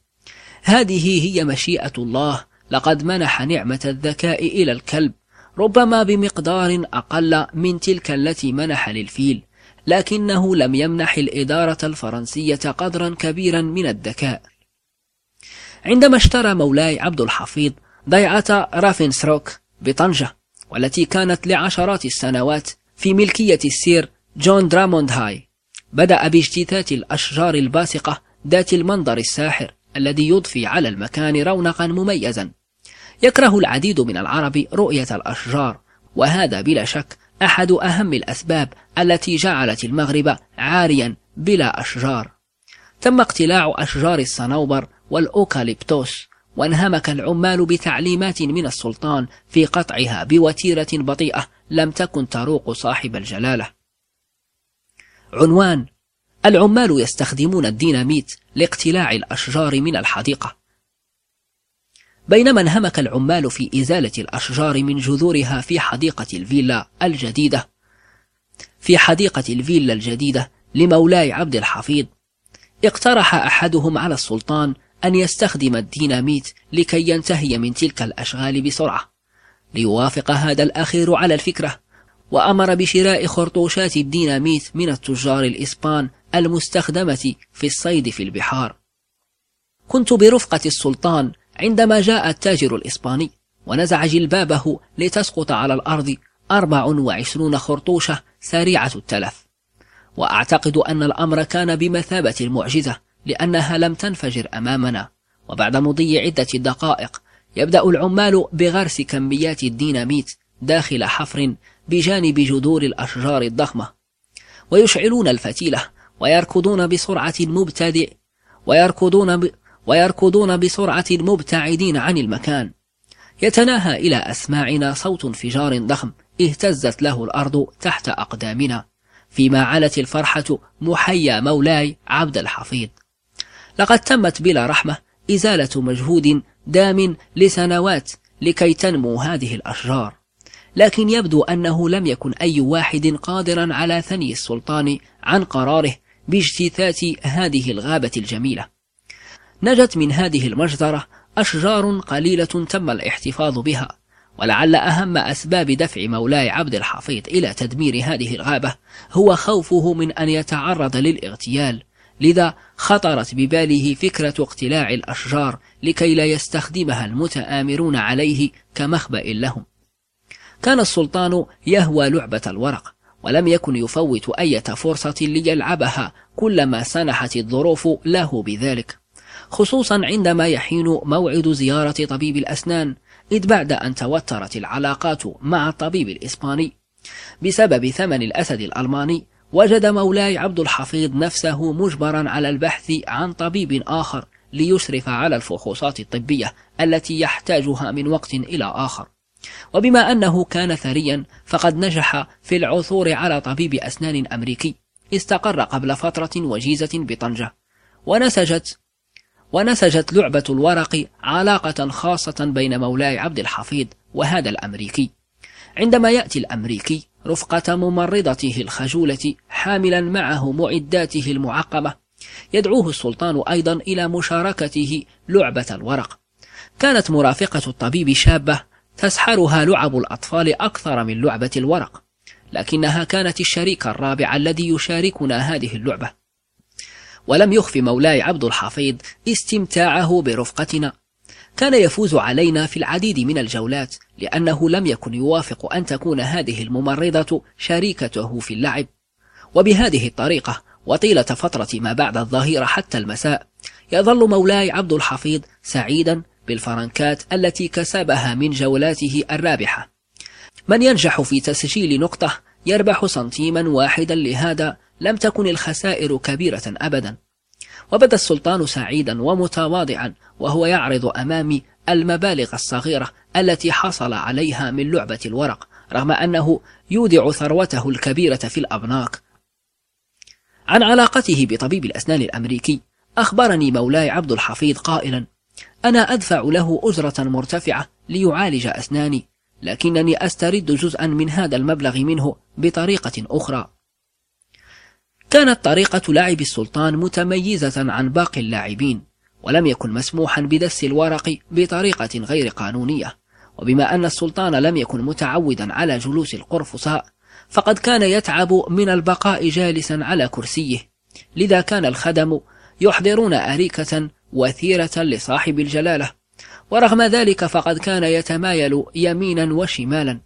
A: هذه هي مشيئة الله، لقد منح نعمة الذكاء إلى الكلب، ربما بمقدار أقل من تلك التي منح للفيل، لكنه لم يمنح الإدارة الفرنسية قدرا كبيرا من الذكاء. عندما اشترى مولاي عبد الحفيظ ضيعة رافنسروك بطنجة، والتي كانت لعشرات السنوات في ملكية السير جون دراموند هاي، بدأ باجتثاث الأشجار الباسقة ذات المنظر الساحر الذي يضفي على المكان رونقا مميزا. يكره العديد من العرب رؤية الأشجار، وهذا بلا شك أحد أهم الأسباب التي جعلت المغرب عاريا بلا أشجار. تم اقتلاع أشجار الصنوبر والأوكاليبتوس، وانهمك العمال بتعليمات من السلطان في قطعها بوتيرة بطيئة لم تكن تروق صاحب الجلالة. عنوان: العمال يستخدمون الديناميت لاقتلاع الأشجار من الحديقة. بينما انهمك العمال في إزالة الأشجار من جذورها في حديقة الفيلا الجديدة في حديقة الفيلا الجديدة لمولاي عبد الحفيظ، اقترح أحدهم على السلطان أن يستخدم الديناميت لكي ينتهي من تلك الأشغال بسرعة. ليوافق هذا الأخير على الفكرة، وأمر بشراء خرطوشات الديناميت من التجار الإسبان المستخدمة في الصيد في البحار. كنت برفقة السلطان عندما جاء التاجر الإسباني ونزع جلبابه لتسقط على الأرض أربع وعشرون خرطوشة سريعة التلف، وأعتقد أن الأمر كان بمثابة المعجزة لأنها لم تنفجر أمامنا. وبعد مضي عدة دقائق يبدأ العمال بغرس كميات الديناميت داخل حفر بجانب جذور الأشجار الضخمة، ويشعلون الفتيلة ويركضون بسرعة مبتدئ ويركضون ب... ويركضون بسرعة مبتعدين عن المكان. يتناهى إلى أسماعنا صوت انفجار ضخم اهتزت له الأرض تحت أقدامنا، فيما علت الفرحة محيا مولاي عبد الحفيظ. لقد تمت بلا رحمة إزالة مجهود دام لسنوات لكي تنمو هذه الأشجار، لكن يبدو أنه لم يكن أي واحد قادرا على ثني السلطان عن قراره باجتثاث هذه الغابة الجميلة. نجت من هذه المجزرة أشجار قليلة تم الاحتفاظ بها، ولعل أهم أسباب دفع مولاي عبد الحفيظ إلى تدمير هذه الغابة هو خوفه من أن يتعرض للاغتيال، لذا خطرت بباله فكرة اقتلاع الأشجار لكي لا يستخدمها المتآمرون عليه كمخبأ لهم. كان السلطان يهوى لعبة الورق، ولم يكن يفوت أي فرصة ليلعبها كلما سنحت الظروف له بذلك، خصوصا عندما يحين موعد زيارة طبيب الأسنان، إذ بعد أن توترت العلاقات مع الطبيب الإسباني بسبب ثمن الأسد الألماني، وجد مولاي عبد الحفيظ نفسه مجبرا على البحث عن طبيب آخر ليشرف على الفحوصات الطبية التي يحتاجها من وقت إلى آخر. وبما أنه كان ثريا فقد نجح في العثور على طبيب أسنان أمريكي استقر قبل فترة وجيزة بطنجة، ونسجت ونسجت لعبة الورق علاقة خاصة بين مولاي عبد الحفيظ وهذا الأمريكي. عندما يأتي الأمريكي رفقة ممرضته الخجولة حاملا معه معداته المعقمة، يدعوه السلطان أيضا إلى مشاركته لعبة الورق. كانت مرافقة الطبيب شابة تسحرها لعب الأطفال أكثر من لعبة الورق، لكنها كانت الشريك الرابع الذي يشاركنا هذه اللعبة. ولم يخف مولاي عبد الحفيظ استمتاعه برفقتنا، كان يفوز علينا في العديد من الجولات لأنه لم يكن يوافق أن تكون هذه الممرضة شريكته في اللعب. وبهذه الطريقة وطيلة فترة ما بعد الظهيرة حتى المساء يظل مولاي عبد الحفيظ سعيدا بالفرنكات التي كسبها من جولاته الرابحة. من ينجح في تسجيل نقطة يربح سنتيما واحدا، لهذا لم تكن الخسائر كبيرة أبدا. وبدا السلطان سعيدا ومتواضعا وهو يعرض أمامي المبالغ الصغيرة التي حصل عليها من لعبة الورق، رغم أنه يودع ثروته الكبيرة في الأبناق. عن علاقته بطبيب الأسنان الأمريكي أخبرني مولاي عبد الحفيظ قائلا: أنا أدفع له أجرة مرتفعة ليعالج أسناني، لكنني أسترد جزءا من هذا المبلغ منه بطريقة أخرى. كانت طريقة لعب السلطان متميزة عن باقي اللاعبين، ولم يكن مسموحا بدس الورق بطريقة غير قانونية. وبما أن السلطان لم يكن متعودا على جلوس القرفصاء، فقد كان يتعب من البقاء جالسا على كرسيه، لذا كان الخدم يحضرون أريكة وثيرة لصاحب الجلالة، ورغم ذلك فقد كان يتمايل يمينا وشمالا،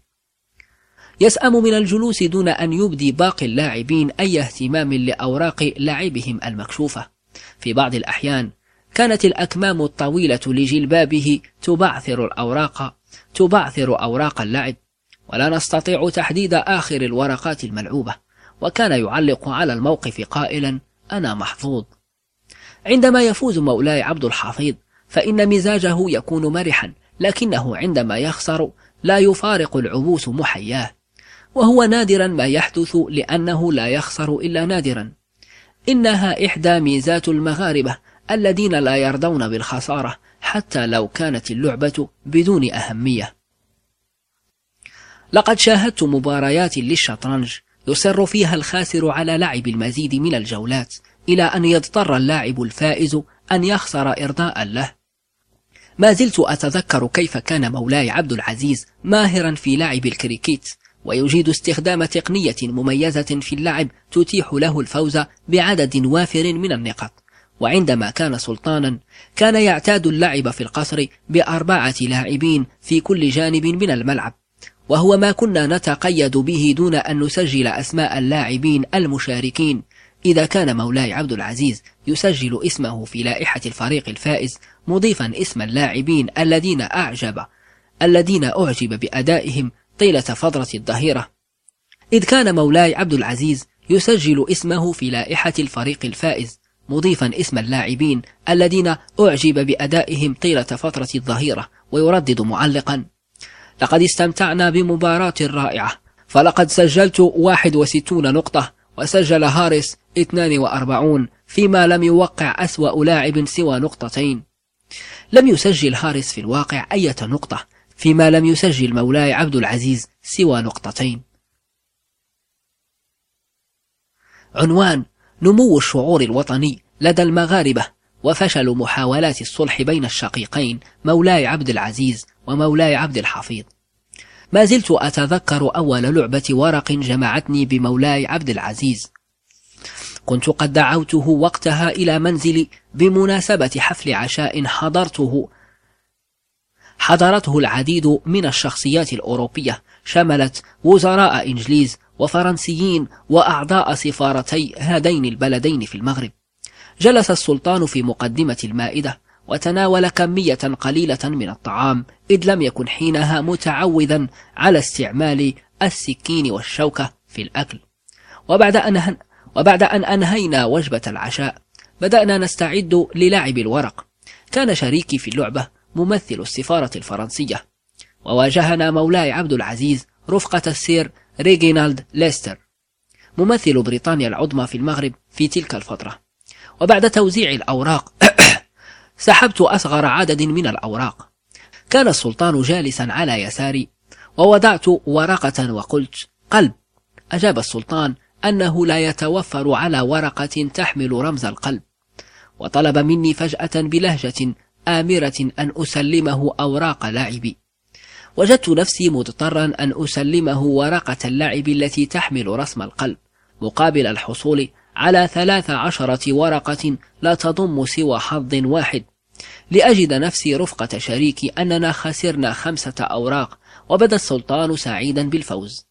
A: يسأم من الجلوس دون أن يبدي باقي اللاعبين أي اهتمام لأوراق لعبهم المكشوفة. في بعض الأحيان كانت الأكمام الطويلة لجلبابه تبعثر الأوراق تبعثر أوراق اللعب، ولا نستطيع تحديد آخر الورقات الملعوبة، وكان يعلق على الموقف قائلا: أنا محظوظ. عندما يفوز مولاي عبد الحفيظ فإن مزاجه يكون مرحا، لكنه عندما يخسر لا يفارق العبوس محياه، وهو نادرا ما يحدث لأنه لا يخسر إلا نادرا. إنها إحدى ميزات المغاربة الذين لا يرضون بالخسارة حتى لو كانت اللعبة بدون أهمية. لقد شاهدت مباريات للشطرنج يصر فيها الخاسر على لعب المزيد من الجولات إلى أن يضطر اللاعب الفائز أن يخسر إرضاء له. ما زلت أتذكر كيف كان مولاي عبد العزيز ماهرا في لعب الكريكيت، ويجيد استخدام تقنية مميزة في اللعب تتيح له الفوز بعدد وافر من النقاط. وعندما كان سلطانا كان يعتاد اللعب في القصر بأربعة لاعبين في كل جانب من الملعب، وهو ما كنا نتقيد به دون أن نسجل أسماء اللاعبين المشاركين. إذا كان مولاي عبد العزيز يسجل اسمه في لائحة الفريق الفائز مضيفا اسم اللاعبين الذين أعجب الذين أعجب بأدائهم طيلة فترة الظهيرة، إذ كان مولاي عبد العزيز يسجل اسمه في لائحة الفريق الفائز مضيفا اسم اللاعبين الذين أعجب بأدائهم طيلة فترة الظهيرة، ويردد معلقا: لقد استمتعنا بمباراة رائعة، فلقد سجلت واحد وستين نقطة وسجل هاريس اثنين وأربعين، فيما لم يوقع أسوأ لاعب سوى نقطتين. لم يسجل هاريس في الواقع أي نقطة، فيما لم يسجل مولاي عبد العزيز سوى نقطتين. عنوان: نمو الشعور الوطني لدى المغاربة وفشل محاولات الصلح بين الشقيقين مولاي عبد العزيز ومولاي عبد الحفيظ. ما زلت أتذكر أول لعبة ورق جمعتني بمولاي عبد العزيز. كنت قد دعوته وقتها إلى منزلي بمناسبة حفل عشاء حضرته حضرته العديد من الشخصيات الأوروبية، شملت وزراء إنجليز وفرنسيين وأعضاء سفارتي هذين البلدين في المغرب. جلس السلطان في مقدمة المائدة وتناول كمية قليلة من الطعام، إذ لم يكن حينها متعوذا على استعمال السكين والشوكة في الأكل. وبعد أن, وبعد أن أنهينا وجبة العشاء بدأنا نستعد للعب الورق. كان شريكي في اللعبة ممثل السفارة الفرنسية، وواجهنا مولاي عبد العزيز رفقة السير ريجينالد ليستر ممثل بريطانيا العظمى في المغرب في تلك الفترة. وبعد توزيع الأوراق سحبت أصغر عدد من الأوراق. كان السلطان جالسا على يساري، ووضعت ورقة وقلت: قلب. أجاب السلطان أنه لا يتوفر على ورقة تحمل رمز القلب، وطلب مني فجأة بلهجة آمرة أن أسلمه أوراق لاعبي. وجدت نفسي مضطرا أن أسلمه ورقة اللعب التي تحمل رسم القلب، مقابل الحصول على ثلاث عشرة ورقة لا تضم سوى حظ واحد، لأجد نفسي رفقة شريكي أننا خسرنا خمسة أوراق، وبدا السلطان سعيدا بالفوز.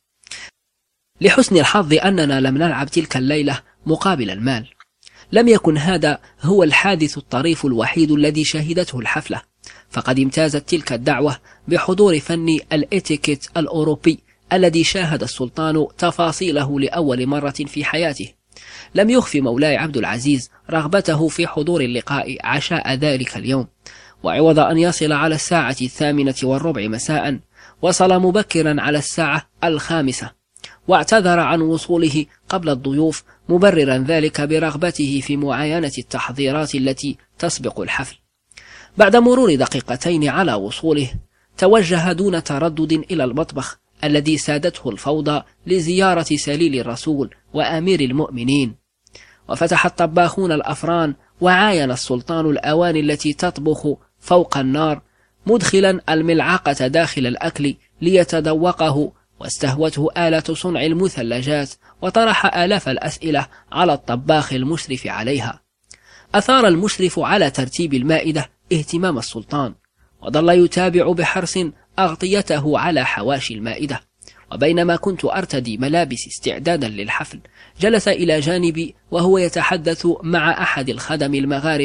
A: لحسن الحظ أننا لم نلعب تلك الليلة مقابل المال. لم يكن هذا هو الحادث الطريف الوحيد الذي شهدته الحفلة، فقد امتازت تلك الدعوة بحضور فن الإتيكيت الأوروبي الذي شاهد السلطان تفاصيله لأول مرة في حياته. لم يخفي مولاي عبد العزيز رغبته في حضور اللقاء عشاء ذلك اليوم، وعوض أن يصل على الساعة الثامنة والربع مساء وصل مبكرا على الساعة الخامسة، واعتذر عن وصوله قبل الضيوف مبررا ذلك برغبته في معاينة التحضيرات التي تسبق الحفل. بعد مرور دقيقتين على وصوله توجه دون تردد إلى المطبخ الذي سادته الفوضى لزيارة سليل الرسول وأمير المؤمنين. وفتح الطباخون الأفران وعاين السلطان الأواني التي تطبخ فوق النار، مدخلا الملعقة داخل الأكل ليتذوقه، واستهوته آلة صنع المثلجات، وطرح آلاف الأسئلة على الطباخ المشرف عليها. أثار المشرف على ترتيب المائدة اهتمام السلطان، وظل يتابع بحرص أغطيته على حواشي المائدة. وبينما كنت أرتدي ملابس استعدادا للحفل، جلس إلى جانبي وهو يتحدث مع أحد الخدم المغاربة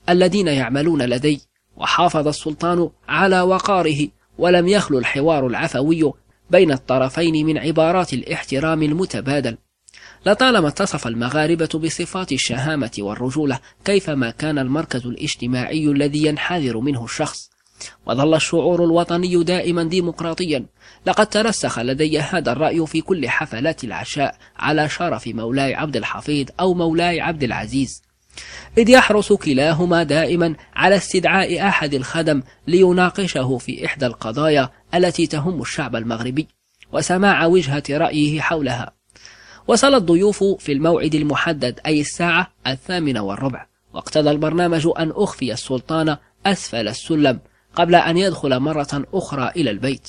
A: الذين يعملون لدي، وحافظ السلطان على وقاره، ولم يخلو الحوار العفوي بين الطرفين من عبارات الاحترام المتبادل. لطالما اتصف المغاربة بصفات الشهامة والرجولة كيفما كان المركز الاجتماعي الذي ينحدر منه الشخص، وظل الشعور الوطني دائما ديمقراطيا. لقد ترسخ لدي هذا الرأي في كل حفلات العشاء على شرف مولاي عبد الحفيظ أو مولاي عبد العزيز، إذ يحرص كلاهما دائما على استدعاء أحد الخدم ليناقشه في إحدى القضايا التي تهم الشعب المغربي وسماع وجهة رأيه حولها. وصل الضيوف في الموعد المحدد، أي الساعة الثامنة والربع، واقتضى البرنامج أن أخفي السلطان أسفل السلم قبل أن يدخل مرة أخرى إلى البيت.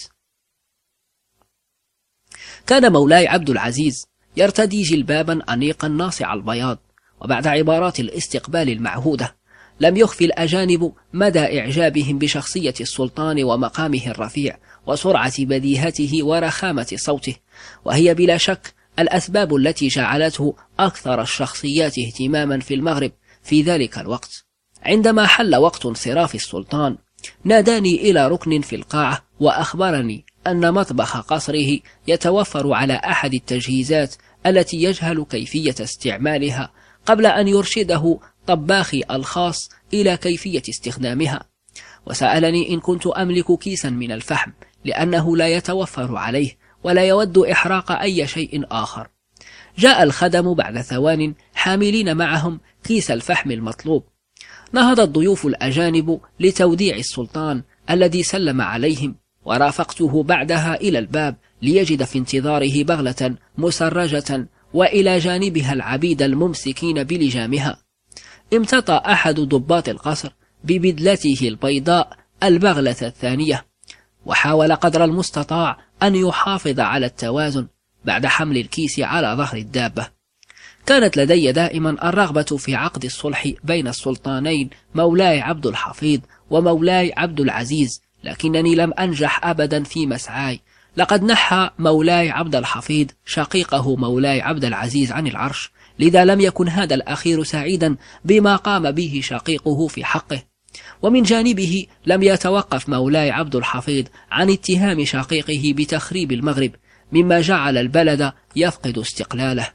A: كان مولاي عبد العزيز يرتدي جلبابا أنيقا ناصع البياض، وبعد عبارات الاستقبال المعهودة لم يخفي الأجانب مدى إعجابهم بشخصية السلطان ومقامه الرفيع وسرعة بديهته ورخامة صوته، وهي بلا شك الأسباب التي جعلته أكثر الشخصيات اهتماما في المغرب في ذلك الوقت. عندما حل وقت انصراف السلطان ناداني إلى ركن في القاعة وأخبرني أن مطبخ قصره يتوفر على أحد التجهيزات التي يجهل كيفية استعمالها قبل أن يرشده طباخي الخاص إلى كيفية استخدامها، وسألني إن كنت أملك كيسا من الفحم لأنه لا يتوفر عليه ولا يود إحراق أي شيء آخر. جاء الخدم بعد ثوان حاملين معهم كيس الفحم المطلوب. نهض الضيوف الأجانب لتوديع السلطان الذي سلم عليهم، ورافقته بعدها إلى الباب ليجد في انتظاره بغلة مسرجة وإلى جانبها العبيد الممسكين بلجامها. امتطى أحد ضباط القصر ببدلته البيضاء البغلة الثانية، وحاول قدر المستطاع أن يحافظ على التوازن بعد حمل الكيس على ظهر الدابة. كانت لدي دائما الرغبة في عقد الصلح بين السلطانين مولاي عبد الحفيظ ومولاي عبد العزيز، لكنني لم أنجح أبدا في مسعاي. لقد نحى مولاي عبد الحفيظ شقيقه مولاي عبد العزيز عن العرش، لذا لم يكن هذا الأخير سعيدا بما قام به شقيقه في حقه. ومن جانبه لم يتوقف مولاي عبد الحفيظ عن اتهام شقيقه بتخريب المغرب، مما جعل البلد يفقد استقلاله.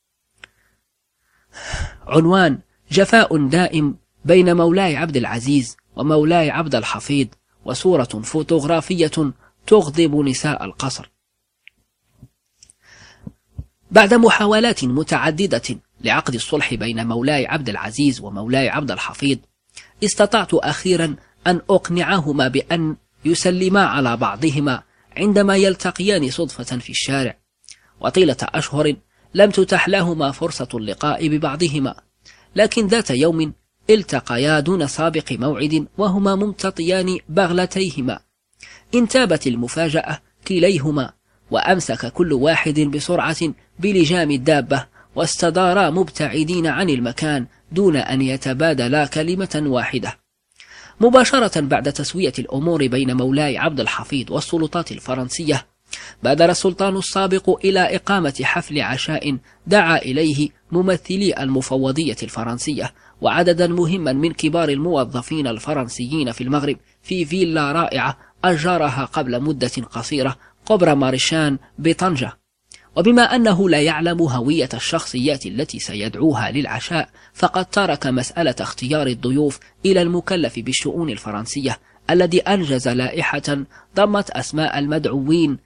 A: عنوان: جفاء دائم بين مولاي عبد العزيز ومولاي عبد الحفيظ، وصورة فوتوغرافية تغضب نساء القصر. بعد محاولات متعددة لعقد الصلح بين مولاي عبد العزيز ومولاي عبد الحفيظ، استطعت أخيرا أن أقنعهما بأن يسلما على بعضهما عندما يلتقيان صدفة في الشارع، وطيلة أشهر لم تتح لهما فرصة اللقاء ببعضهما. لكن ذات يوم التقيا دون سابق موعد وهما ممتطيان بغلتيهما. انتابت المفاجأة كليهما، وأمسك كل واحد بسرعة بلجام الدابة، واستدارا مبتعدين عن المكان دون أن يتبادلا كلمة واحدة. مباشرة بعد تسوية الأمور بين مولاي عبد الحفيظ والسلطات الفرنسية، بادر السلطان السابق إلى إقامة حفل عشاء دعا إليه ممثلي المفوضية الفرنسية وعددا مهما من كبار الموظفين الفرنسيين في المغرب في فيلا رائعة أجارها قبل مدة قصيرة قبر مارشان بطنجة. وبما أنه لا يعلم هوية الشخصيات التي سيدعوها للعشاء، فقد ترك مسألة اختيار الضيوف إلى المكلف بالشؤون الفرنسية الذي أنجز لائحة ضمت أسماء المدعوين.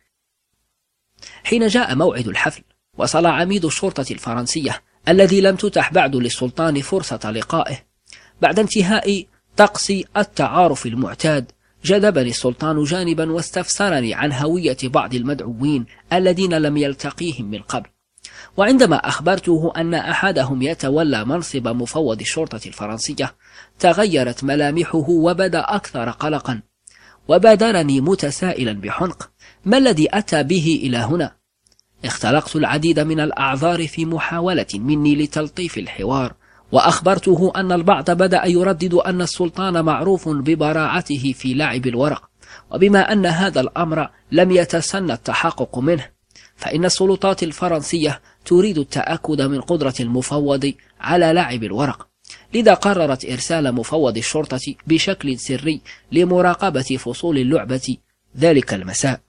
A: حين جاء موعد الحفل، وصل عميد الشرطة الفرنسية الذي لم تتح بعد للسلطان فرصة لقائه. بعد انتهاء طقس التعارف المعتاد، جذبني السلطان جانبا واستفسرني عن هوية بعض المدعوين الذين لم يلتقيهم من قبل. وعندما أخبرته أن أحدهم يتولى منصب مفوض الشرطة الفرنسية، تغيرت ملامحه وبدا أكثر قلقا، وبادرني متسائلا بحنق: ما الذي أتى به إلى هنا؟ اختلقت العديد من الأعذار في محاولة مني لتلطيف الحوار، وأخبرته أن البعض بدأ يردد أن السلطان معروف ببراعته في لعب الورق، وبما أن هذا الأمر لم يتسنى التحقق منه، فإن السلطات الفرنسية تريد التأكد من قدرة المفوض على لعب الورق، لذا قررت إرسال مفوض الشرطة بشكل سري لمراقبة فصول اللعبة ذلك المساء.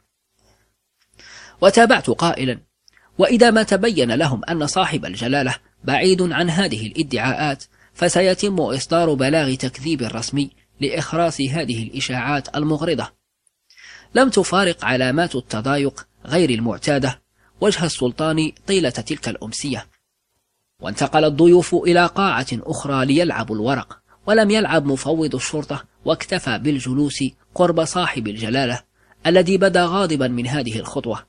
A: وتابعت قائلا: وإذا ما تبين لهم أن صاحب الجلالة بعيد عن هذه الادعاءات، فسيتم إصدار بلاغ تكذيب رسمي لإخراس هذه الإشاعات المغرضة. لم تفارق علامات التضايق غير المعتادة وجه السلطان طيلة تلك الأمسية، وانتقل الضيوف إلى قاعة أخرى ليلعبوا الورق، ولم يلعب مفوض الشرطة واكتفى بالجلوس قرب صاحب الجلالة الذي بدا غاضبا من هذه الخطوة.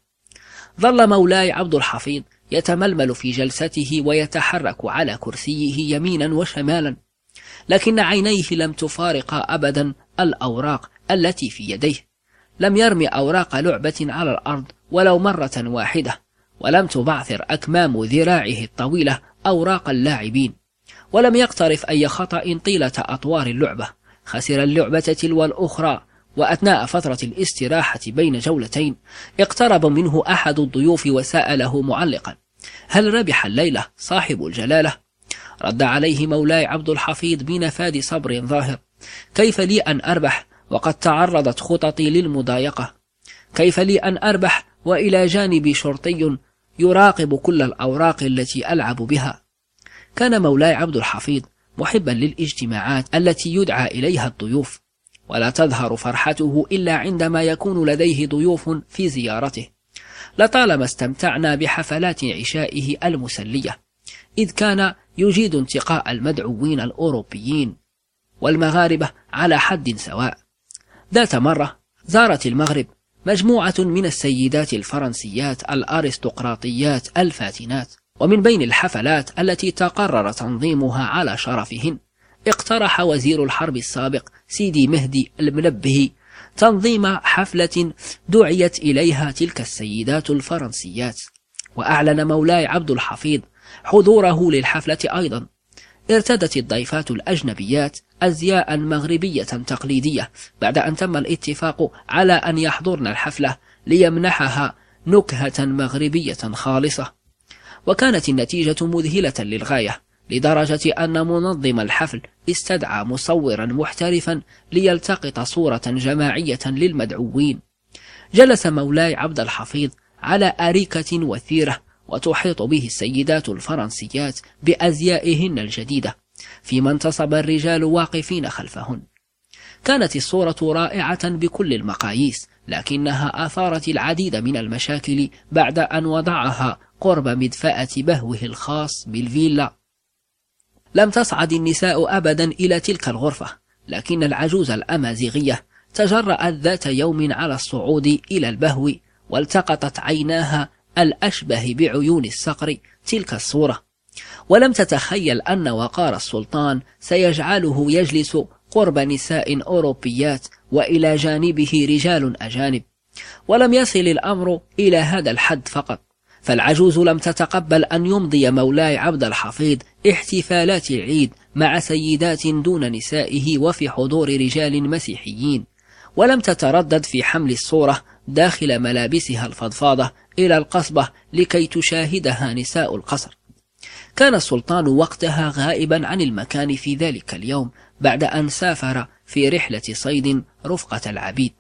A: ظل مولاي عبد الحفيظ يتململ في جلسته ويتحرك على كرسيه يمينا وشمالا، لكن عينيه لم تفارق أبدا الأوراق التي في يديه. لم يرمي أوراق لعبة على الأرض ولو مرة واحدة، ولم تبعثر أكمام ذراعه الطويلة أوراق اللاعبين، ولم يقترف أي خطأ طيلة أطوار اللعبة. خسر اللعبة تلو الأخرى، وأثناء فترة الاستراحة بين جولتين اقترب منه أحد الضيوف وسأله معلقا: هل ربح الليلة صاحب الجلالة؟ رد عليه مولاي عبد الحفيظ بنفاذ صبر ظاهر: كيف لي أن أربح وقد تعرضت خططي للمضايقة؟ كيف لي أن أربح وإلى جانبي شرطي يراقب كل الأوراق التي ألعب بها؟ كان مولاي عبد الحفيظ محبا للاجتماعات التي يدعى إليها الضيوف، ولا تظهر فرحته إلا عندما يكون لديه ضيوف في زيارته. لطالما استمتعنا بحفلات عشائه المسلية، إذ كان يجيد انتقاء المدعوين الأوروبيين والمغاربة على حد سواء. ذات مرة زارت المغرب مجموعة من السيدات الفرنسيات الأرستقراطيات الفاتنات، ومن بين الحفلات التي تقرر تنظيمها على شرفهن، اقترح وزير الحرب السابق سيدي مهدي المنبه تنظيم حفلة دعيت إليها تلك السيدات الفرنسيات، وأعلن مولاي عبد الحفيظ حضوره للحفلة أيضا. ارتدت الضيفات الأجنبيات أزياء مغربية تقليدية بعد أن تم الاتفاق على أن يحضرن الحفلة ليمنحها نكهة مغربية خالصة، وكانت النتيجة مذهلة للغاية، لدرجة أن منظم الحفل استدعى مصورا محترفا ليلتقط صورة جماعية للمدعوين. جلس مولاي عبد الحفيظ على أريكة وثيرة وتحيط به السيدات الفرنسيات بأزيائهن الجديدة، فيما انتصب الرجال واقفين خلفهن. كانت الصورة رائعة بكل المقاييس، لكنها أثارت العديد من المشاكل بعد أن وضعها قرب مدفأة بهوه الخاص بالفيلا. لم تصعد النساء أبدا إلى تلك الغرفة، لكن العجوز الأمازيغية تجرأت ذات يوم على الصعود إلى البهو، والتقطت عيناها الأشبه بعيون الصقر تلك الصورة، ولم تتخيل أن وقار السلطان سيجعله يجلس قرب نساء أوروبيات وإلى جانبه رجال أجانب. ولم يصل الأمر إلى هذا الحد فقط، فالعجوز لم تتقبل أن يمضي مولاي عبد الحفيظ احتفالات العيد مع سيدات دون نسائه وفي حضور رجال مسيحيين، ولم تتردد في حمل الصورة داخل ملابسها الفضفاضة إلى القصبة لكي تشاهدها نساء القصر. كان السلطان وقتها غائبا عن المكان في ذلك اليوم بعد أن سافر في رحلة صيد رفقة العبيد.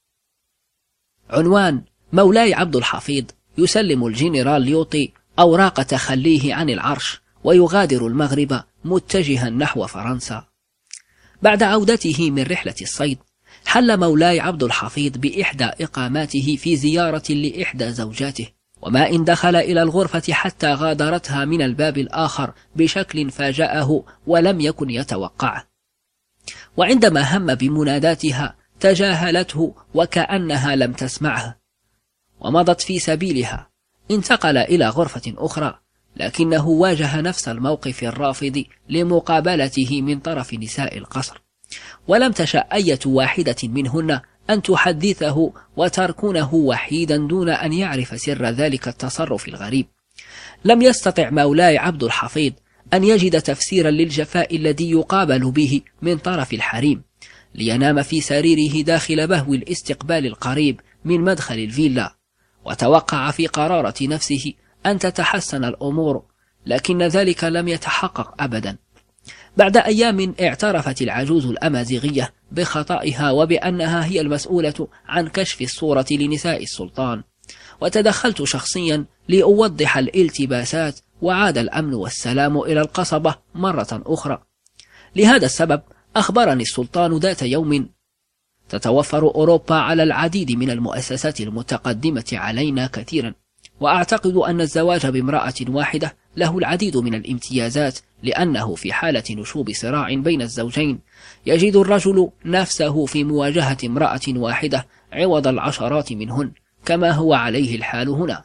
A: عنوان: مولاي عبد الحفيظ يسلم الجنرال ليوطي أوراق تخليه عن العرش ويغادر المغرب متجها نحو فرنسا. بعد عودته من رحلة الصيد، حل مولاي عبد الحفيظ بإحدى إقاماته في زيارة لإحدى زوجاته، وما إن دخل إلى الغرفة حتى غادرتها من الباب الآخر بشكل فاجأه ولم يكن يتوقعه، وعندما هم بمناداتها تجاهلته وكأنها لم تسمعه ومضت في سبيلها. انتقل إلى غرفة أخرى، لكنه واجه نفس الموقف الرافض لمقابلته من طرف نساء القصر، ولم تشأ أية واحدة منهن أن تحدثه وتركونه وحيدا دون أن يعرف سر ذلك التصرف الغريب. لم يستطع مولاي عبد الحفيظ أن يجد تفسيرا للجفاء الذي يقابل به من طرف الحريم، لينام في سريره داخل بهو الاستقبال القريب من مدخل الفيلا، وتوقع في قرارة نفسه أن تتحسن الأمور، لكن ذلك لم يتحقق أبدا. بعد أيام اعترفت العجوز الأمازيغية بخطئها وبأنها هي المسؤولة عن كشف الصورة لنساء السلطان، وتدخلت شخصيا لأوضح الالتباسات، وعاد الأمن والسلام إلى القصبة مرة أخرى. لهذا السبب أخبرني السلطان ذات يوم: تتوفر أوروبا على العديد من المؤسسات المتقدمة علينا كثيرا، وأعتقد أن الزواج بامرأة واحدة له العديد من الامتيازات، لأنه في حالة نشوب صراع بين الزوجين يجد الرجل نفسه في مواجهة امرأة واحدة عوض العشرات منهن، كما هو عليه الحال هنا.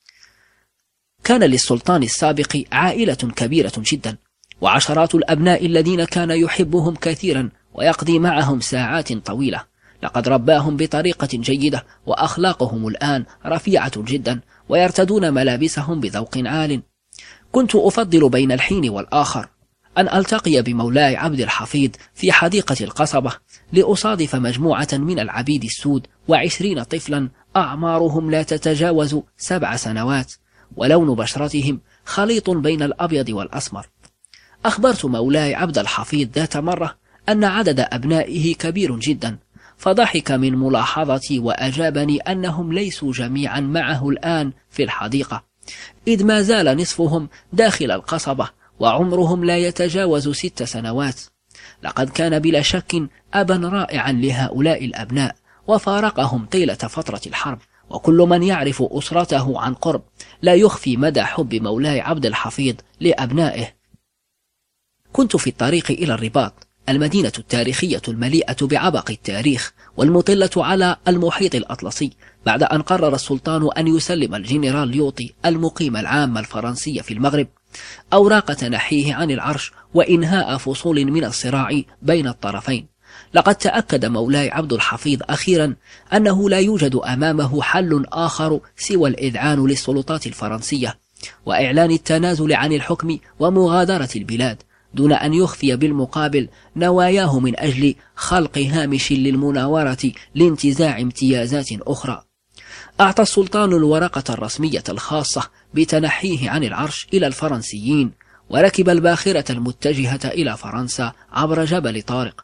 A: كان للسلطان السابق عائلة كبيرة جدا، وعشرات الأبناء الذين كان يحبهم كثيرا ويقضي معهم ساعات طويلة. لقد رباهم بطريقة جيدة، وأخلاقهم الآن رفيعة جدا، ويرتدون ملابسهم بذوق عال. كنت أفضل بين الحين والآخر أن ألتقي بمولاي عبد الحفيظ في حديقة القصبة لأصادف مجموعة من العبيد السود وعشرين طفلا أعمارهم لا تتجاوز سبع سنوات، ولون بشرتهم خليط بين الأبيض والأسمر. أخبرت مولاي عبد الحفيظ ذات مرة أن عدد أبنائه كبير جدا، فضحك من ملاحظتي وأجابني أنهم ليسوا جميعا معه الآن في الحديقة، إذ ما زال نصفهم داخل القصبة وعمرهم لا يتجاوز ست سنوات. لقد كان بلا شك أبا رائعا لهؤلاء الأبناء، وفارقهم طيلة فترة الحرب، وكل من يعرف أسرته عن قرب لا يخفي مدى حب مولاي عبد الحفيظ لأبنائه. كنت في الطريق إلى الرباط، المدينة التاريخية المليئة بعبق التاريخ والمطلة على المحيط الأطلسي، بعد أن قرر السلطان أن يسلم الجنرال ليوطي المقيم العام الفرنسي في المغرب أوراق تنحيه عن العرش وإنهاء فصول من الصراع بين الطرفين. لقد تأكد مولاي عبد الحفيظ أخيرا أنه لا يوجد أمامه حل آخر سوى الإذعان للسلطات الفرنسية وإعلان التنازل عن الحكم ومغادرة البلاد، دون أن يخفي بالمقابل نواياه من أجل خلق هامش للمناورة لانتزاع امتيازات أخرى. أعطى السلطان الورقة الرسمية الخاصة بتنحيه عن العرش إلى الفرنسيين، وركب الباخرة المتجهة إلى فرنسا عبر جبل طارق،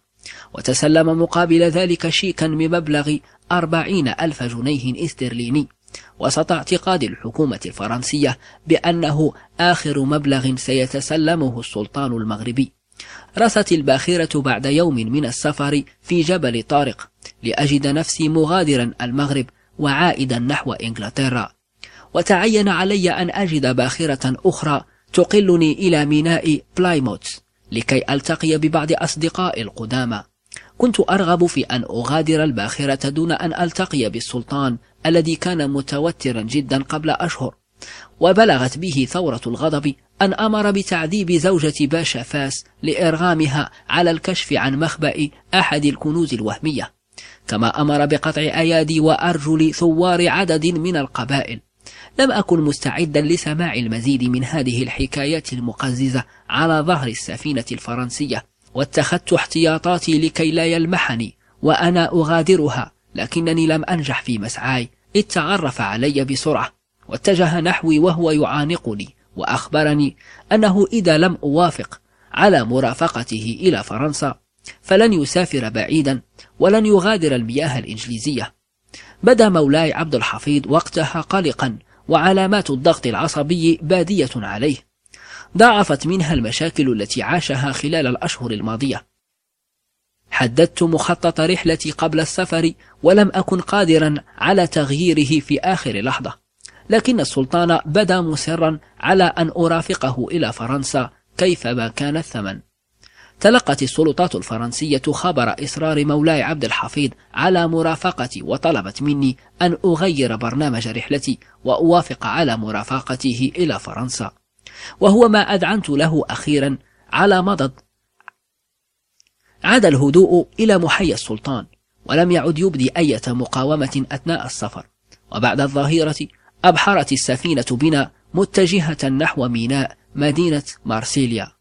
A: وتسلم مقابل ذلك شيكا بمبلغ أربعين ألف جنيه استرليني، وسط اعتقاد الحكومة الفرنسية بأنه آخر مبلغ سيتسلمه السلطان المغربي. رست الباخرة بعد يوم من السفر في جبل طارق لأجد نفسي مغادرا المغرب وعائدا نحو إنجلترا، وتعين علي أن أجد باخرة أخرى تقلني إلى ميناء بلايموث لكي ألتقي ببعض أصدقاء القدامى. كنت أرغب في أن أغادر الباخرة دون أن ألتقي بالسلطان الذي كان متوترا جدا قبل أشهر، وبلغت به ثورة الغضب أن أمر بتعذيب زوجة باشا فاس لإرغامها على الكشف عن مخبأ أحد الكنوز الوهمية، كما أمر بقطع أيادي وأرجل ثوار عدد من القبائل. لم أكن مستعدا لسماع المزيد من هذه الحكايات المقززة على ظهر السفينة الفرنسية، واتخذت احتياطاتي لكي لا يلمحني وأنا أغادرها، لكنني لم أنجح في مسعاي، إذ تعرف علي بسرعة واتجه نحوي وهو يعانقني، وأخبرني أنه إذا لم أوافق على مرافقته إلى فرنسا فلن يسافر بعيدا ولن يغادر المياه الإنجليزية. بدا مولاي عبد الحفيظ وقتها قلقا، وعلامات الضغط العصبي بادية عليه، ضاعفت منها المشاكل التي عاشها خلال الأشهر الماضية. حددت مخطط رحلتي قبل السفر، ولم أكن قادرا على تغييره في آخر لحظة، لكن السلطان بدا مصرا على أن أرافقه إلى فرنسا كيفما كان الثمن. تلقت السلطات الفرنسية خبر إصرار مولاي عبد الحفيظ على مرافقتي، وطلبت مني أن أغير برنامج رحلتي وأوافق على مرافقته إلى فرنسا، وهو ما أذعنت له أخيرا على مضض. عاد الهدوء إلى محيا السلطان، ولم يعد يبدي أي مقاومة أثناء السفر، وبعد الظهيرة أبحرت السفينة بنا متجهة نحو ميناء مدينة مارسيليا.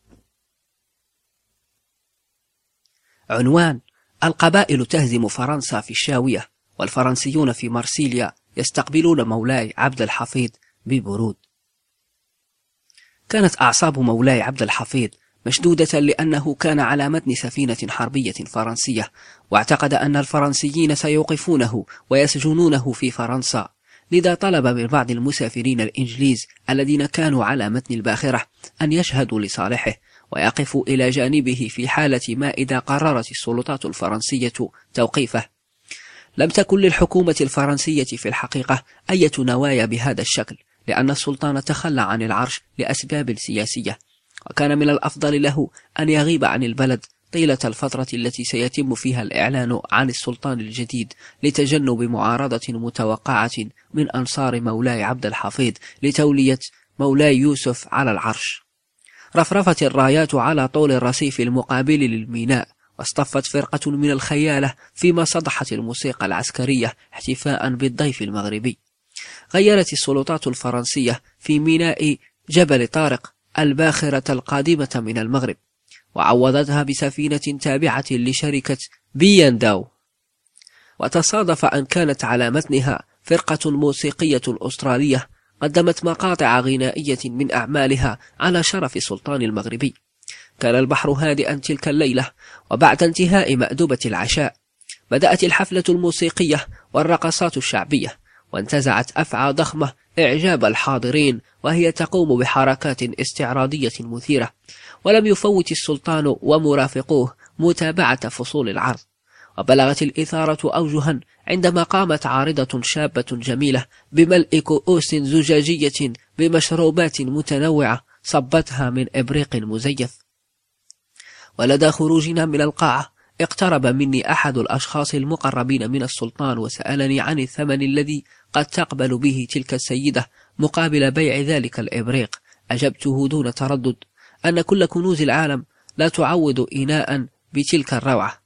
A: عنوان: القبائل تهزم فرنسا في الشاوية، والفرنسيون في مارسيليا يستقبلون مولاي عبد الحفيظ ببرود. كانت أعصاب مولاي عبد الحفيظ مشدودة لأنه كان على متن سفينة حربية فرنسية، واعتقد أن الفرنسيين سيوقفونه ويسجنونه في فرنسا. لذا طلب من بعض المسافرين الإنجليز الذين كانوا على متن الباخرة أن يشهدوا لصالحه ويقفوا إلى جانبه في حالة ما إذا قررت السلطات الفرنسية توقيفه. لم تكن للحكومة الفرنسية في الحقيقة أي نوايا بهذا الشكل، لأن السلطان تخلى عن العرش لأسباب سياسية، وكان من الأفضل له أن يغيب عن البلد طيلة الفترة التي سيتم فيها الإعلان عن السلطان الجديد، لتجنب معارضة متوقعة من أنصار مولاي عبد الحفيظ لتولية مولاي يوسف على العرش. رفرفت الرايات على طول الرصيف المقابل للميناء، واصطفت فرقة من الخيالة فيما صدحت الموسيقى العسكرية احتفاء بالضيف المغربي. غيرت السلطات الفرنسية في ميناء جبل طارق الباخرة القادمة من المغرب، وعوضتها بسفينة تابعة لشركة بيانداو، وتصادف أن كانت على متنها فرقة موسيقية أسترالية قدمت مقاطع غنائية من أعمالها على شرف السلطان المغربي. كان البحر هادئا تلك الليلة، وبعد انتهاء مأدبة العشاء بدأت الحفلة الموسيقية والرقصات الشعبية، وانتزعت أفعى ضخمة إعجاب الحاضرين، وهي تقوم بحركات استعراضية مثيرة. ولم يفوت السلطان ومرافقوه متابعة فصول العرض، وبلغت الإثارة أوجها عندما قامت عارضة شابة جميلة بملء كؤوس زجاجية بمشروبات متنوعة صبتها من إبريق مزيف. ولدى خروجنا من القاعة اقترب مني أحد الأشخاص المقربين من السلطان وسألني عن الثمن الذي قد تقبل به تلك السيدة مقابل بيع ذلك الإبريق. أجبته دون تردد أن كل كنوز العالم لا تعوض إناء بتلك الروعة.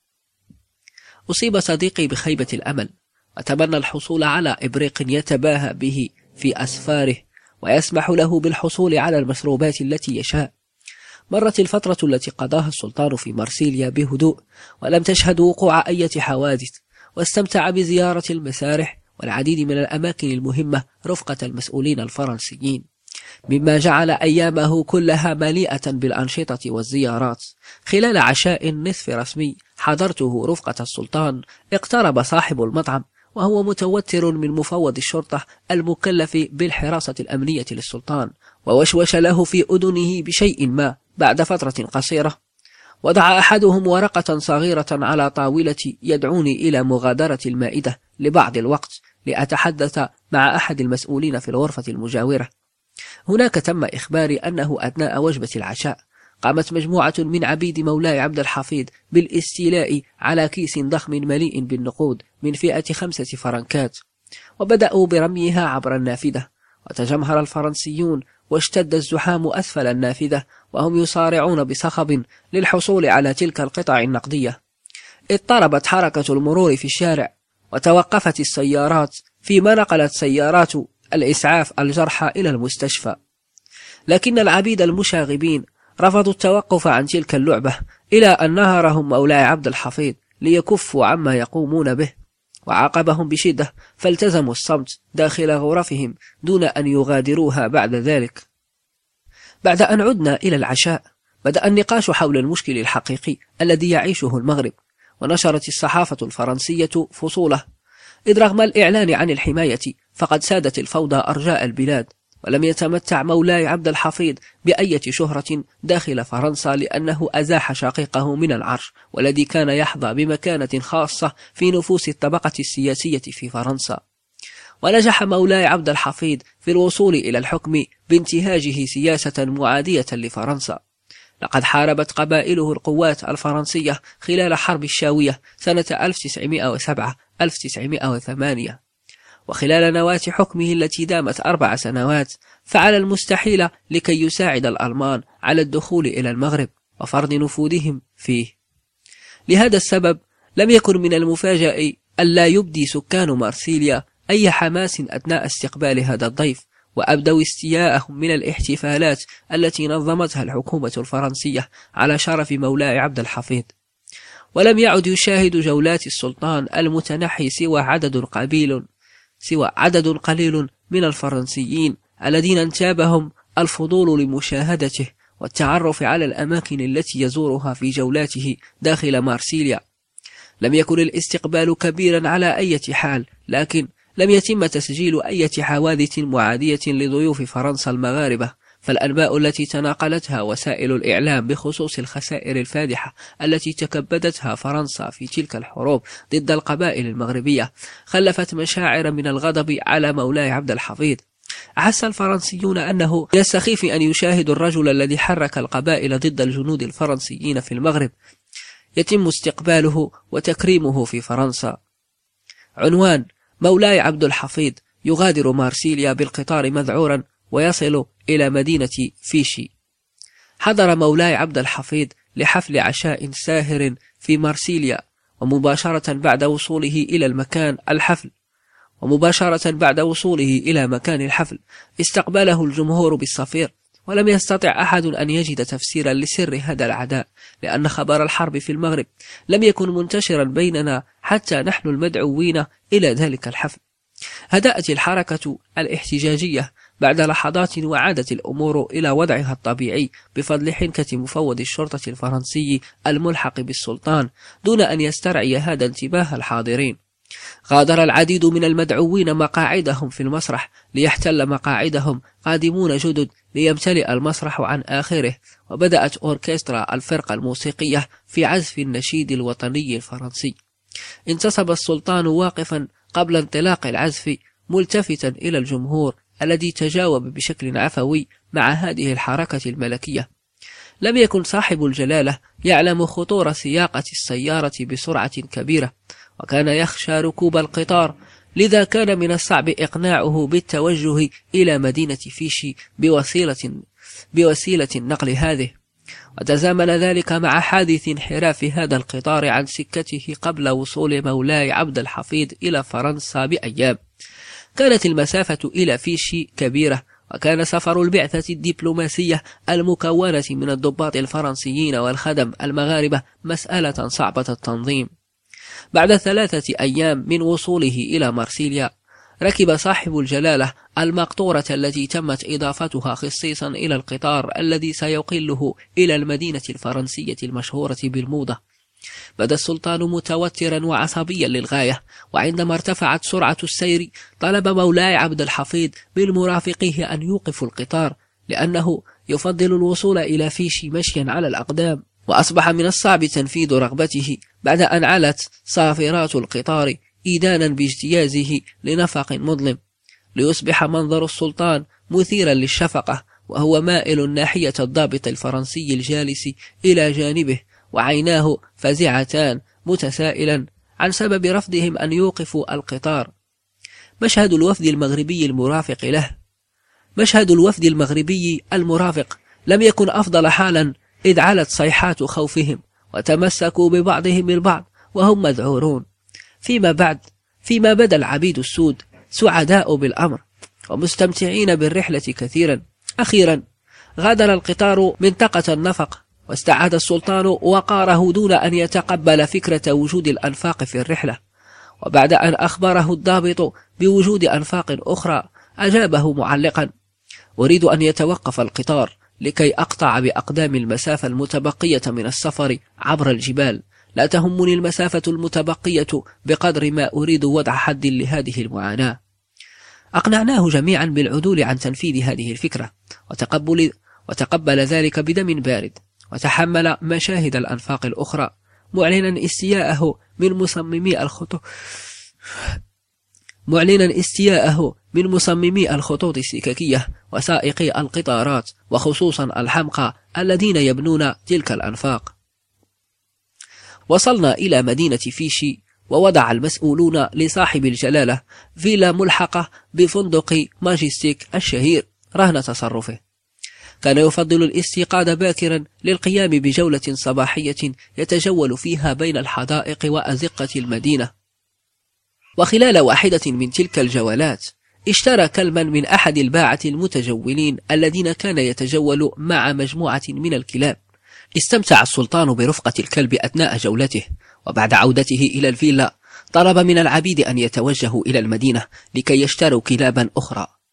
A: أصيب صديقي بخيبة الأمل، وتمنى الحصول على إبريق يتباهى به في أسفاره ويسمح له بالحصول على المشروبات التي يشاء. مرت الفترة التي قضاها السلطان في مرسيليا بهدوء، ولم تشهد وقوع أي حوادث، واستمتع بزيارة المسارح والعديد من الأماكن المهمة رفقة المسؤولين الفرنسيين، مما جعل أيامه كلها مليئة بالأنشطة والزيارات. خلال عشاء نصف رسمي حضرته رفقة السلطان، اقترب صاحب المطعم وهو متوتر من مفوض الشرطة المكلف بالحراسة الأمنية للسلطان، ووشوش له في أذنه بشيء ما. بعد فترة قصيرة وضع أحدهم ورقة صغيرة على طاولتي يدعوني إلى مغادرة المائدة لبعض الوقت لأتحدث مع أحد المسؤولين في الغرفة المجاورة. هناك تم إخباري أنه أثناء وجبة العشاء قامت مجموعة من عبيد مولاي عبد الحفيظ بالاستيلاء على كيس ضخم مليء بالنقود من فئة خمسة فرنكات، وبدأوا برميها عبر النافذة، وتجمهر الفرنسيون واشتد الزحام أسفل النافذة وهم يصارعون بصخب للحصول على تلك القطع النقدية. اضطربت حركة المرور في الشارع، وتوقفت السيارات فيما نقلت سيارات الإسعاف الجرحى إلى المستشفى، لكن العبيد المشاغبين رفضوا التوقف عن تلك اللعبة إلى أن نهرهم مولاي عبد الحفيظ ليكفوا عما يقومون به، وعاقبهم بشدة فالتزموا الصمت داخل غرفهم دون أن يغادروها بعد ذلك. بعد أن عدنا إلى العشاء بدأ النقاش حول المشكل الحقيقي الذي يعيشه المغرب، ونشرت الصحافة الفرنسية فصوله، إذ رغم الإعلان عن الحماية فقد سادت الفوضى أرجاء البلاد، ولم يتمتع مولاي عبد الحفيظ بأية شهرة داخل فرنسا، لأنه أزاح شقيقه من العرش والذي كان يحظى بمكانة خاصة في نفوس الطبقة السياسية في فرنسا. ونجح مولاي عبد الحفيظ في الوصول إلى الحكم بانتهاجه سياسة معادية لفرنسا. لقد حاربت قبائله القوات الفرنسية خلال حرب الشاوية سنة ألف وتسعمائة وسبعة ألف وتسعمائة وثمانية، وخلال نواة حكمه التي دامت أربع سنوات فعل المستحيل لكي يساعد الألمان على الدخول إلى المغرب وفرض نفوذهم فيه. لهذا السبب لم يكن من المفاجأ ألا يبدي سكان مارسيليا أي حماس أثناء استقبال هذا الضيف، وأبدوا استياءهم من الاحتفالات التي نظمتها الحكومة الفرنسية على شرف مولاي عبد الحفيظ. ولم يعد يشاهد جولات السلطان المتنحي سوى عدد قليل سوى عدد قليل من الفرنسيين الذين انتابهم الفضول لمشاهدته والتعرف على الأماكن التي يزورها في جولاته داخل مارسيليا. لم يكن الاستقبال كبيرا على أي حال، لكن لم يتم تسجيل أي حوادث معادية لضيوف فرنسا المغاربة، فالأنباء التي تناقلتها وسائل الإعلام بخصوص الخسائر الفادحة التي تكبدتها فرنسا في تلك الحروب ضد القبائل المغربية خلفت مشاعر من الغضب على مولاي عبد الحفيظ. أحس الفرنسيون أنه من السخيف أن يشاهدوا الرجل الذي حرك القبائل ضد الجنود الفرنسيين في المغرب يتم استقباله وتكريمه في فرنسا. عنوان: مولاي عبد الحفيظ يغادر مارسيليا بالقطار مذعورا ويصل إلى مدينة فيشي. حضر مولاي عبد الحفيظ لحفل عشاء ساهر في مارسيليا، ومباشرة بعد وصوله إلى المكان الحفل ومباشرة بعد وصوله إلى مكان الحفل استقبله الجمهور بالصفير، ولم يستطع أحد أن يجد تفسيرا لسر هذا العداء، لأن خبر الحرب في المغرب لم يكن منتشرا بيننا حتى نحن المدعوين إلى ذلك الحفل. هدأت الحركة الاحتجاجية بعد لحظات، وعادت الأمور إلى وضعها الطبيعي بفضل حنكة مفوض الشرطة الفرنسي الملحق بالسلطان، دون أن يسترعي هذا انتباه الحاضرين. غادر العديد من المدعوين مقاعدهم في المسرح ليحتل مقاعدهم قادمون جدد ليمتلئ المسرح عن آخره، وبدأت أوركسترا الفرقة الموسيقية في عزف النشيد الوطني الفرنسي. انتصب السلطان واقفا قبل انطلاق العزف ملتفتا إلى الجمهور الذي تجاوب بشكل عفوي مع هذه الحركة الملكية. لم يكن صاحب الجلالة يعلم خطورة سياقة السيارة بسرعة كبيرة، وكان يخشى ركوب القطار، لذا كان من الصعب إقناعه بالتوجه إلى مدينة فيشي بوسيلة, بوسيلة النقل هذه. وتزامن ذلك مع حادث انحراف هذا القطار عن سكته قبل وصول مولاي عبد الحفيظ إلى فرنسا بأيام. كانت المسافة إلى فيشي كبيرة، وكان سفر البعثة الدبلوماسية المكونة من الضباط الفرنسيين والخدم المغاربة مسألة صعبة التنظيم. بعد ثلاثة أيام من وصوله إلى مارسيليا، ركب صاحب الجلالة المقطورة التي تمت إضافتها خصيصا إلى القطار الذي سيقله إلى المدينة الفرنسية المشهورة بالموضة. بدا السلطان متوترا وعصبيا للغاية، وعندما ارتفعت سرعة السير طلب مولاي عبد الحفيظ من مرافقيه أن يوقفوا القطار، لأنه يفضل الوصول إلى فيشي مشيا على الأقدام. وأصبح من الصعب تنفيذ رغبته بعد أن علت صافرات القطار إيدانا باجتيازه لنفق مظلم، ليصبح منظر السلطان مثيرا للشفقة وهو مائل ناحية الضابط الفرنسي الجالس إلى جانبه، وعيناه فزعتان متسائلا عن سبب رفضهم أن يوقفوا القطار. مشهد الوفد المغربي المرافق له مشهد الوفد المغربي المرافق لم يكن أفضل حالا، إذ علت صيحات خوفهم وتمسكوا ببعضهم البعض وهم مذعورون. فيما بعد فيما بدا العبيد السود سعداء بالأمر ومستمتعين بالرحلة كثيرا. أخيرا غادر القطار منطقة النفق، واستعاد السلطان وقاره دون أن يتقبل فكرة وجود الأنفاق في الرحلة. وبعد أن أخبره الضابط بوجود أنفاق أخرى أجابه معلقا: أريد أن يتوقف القطار لكي أقطع بأقدام المسافة المتبقية من السفر عبر الجبال. لا تهمني المسافة المتبقية بقدر ما أريد وضع حد لهذه المعاناة. أقنعناه جميعا بالعدول عن تنفيذ هذه الفكرة، وتقبل, وتقبل ذلك بدم بارد، وتحمل مشاهد الأنفاق الأخرى، معلنا استياءه من مصممي الخطوط معلنا استياءه من مصممي الخطوط السككية وسائقي القطارات، وخصوصا الحمقى الذين يبنون تلك الأنفاق. وصلنا إلى مدينة فيشي، ووضع المسؤولون لصاحب الجلالة فيلا ملحقة بفندق ماجستيك الشهير رهن تصرفه. كان يفضل الاستيقاظ باكرا للقيام بجولة صباحية يتجول فيها بين الحدائق وأزقة المدينة. وخلال واحدة من تلك الجولات اشترى كلبا من أحد الباعة المتجولين الذين كان يتجول مع مجموعة من الكلاب. استمتع السلطان برفقة الكلب أثناء جولته، وبعد عودته إلى الفيلا طلب من العبيد أن يتوجهوا إلى المدينة لكي يشتروا كلابا أخرى.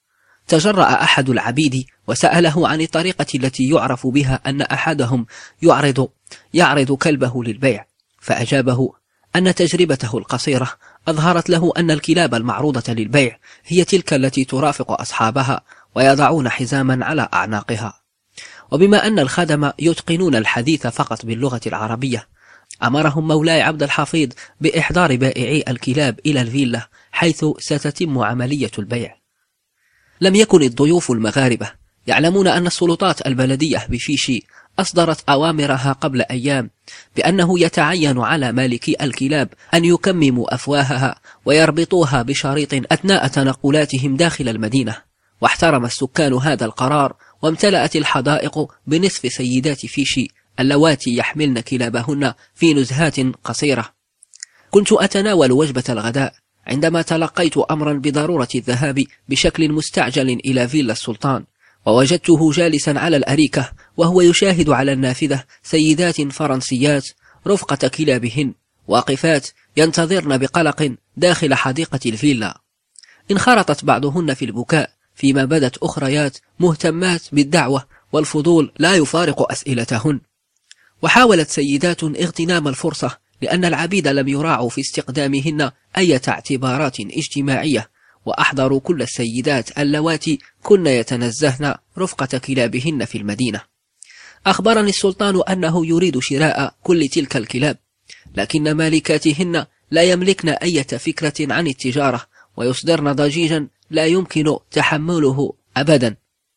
A: تجرأ أحد العبيد وسأله عن الطريقة التي يعرف بها أن أحدهم يعرض يعرض كلبه للبيع، فأجابه أن تجربته القصيرة أظهرت له أن الكلاب المعروضة للبيع هي تلك التي ترافق أصحابها ويضعون حزاما على أعناقها. وبما أن الخدم يتقنون الحديث فقط باللغة العربية، أمرهم مولاي عبد الحفيظ بإحضار بائعي الكلاب إلى الفيلا حيث ستتم عملية البيع. لم يكن الضيوف المغاربة يعلمون أن السلطات البلدية بفيشي أصدرت أوامرها قبل أيام بأنه يتعين على مالكي الكلاب أن يكمموا أفواهها ويربطوها بشريط أثناء تنقلاتهم داخل المدينة. واحترم السكان هذا القرار، وامتلأت الحدائق بنصف سيدات فيشي اللواتي يحملن كلابهن في نزهات قصيرة. كنت أتناول وجبة الغداء عندما تلقيت أمرا بضرورة الذهاب بشكل مستعجل إلى فيلا السلطان، ووجدته جالسا على الأريكة وهو يشاهد على النافذة سيدات فرنسيات رفقة كلابهن واقفات ينتظرن بقلق داخل حديقة الفيلا. انخرطت بعضهن في البكاء، فيما بدت أخريات مهتمات بالدعوة والفضول لا يفارق أسئلتهن. وحاولت سيدات اغتنام الفرصة لأن العبيد لم يراعوا في استقدامهن أي اعتبارات اجتماعية، وأحضروا كل السيدات اللواتي كن يتنزهن رفقة كلابهن في المدينة. أخبرني السلطان أنه يريد شراء كل تلك الكلاب، لكن مالكاتهن لا يملكن أي فكرة عن التجارة، ويصدرن ضجيجا لا يمكن تحمله أبدا.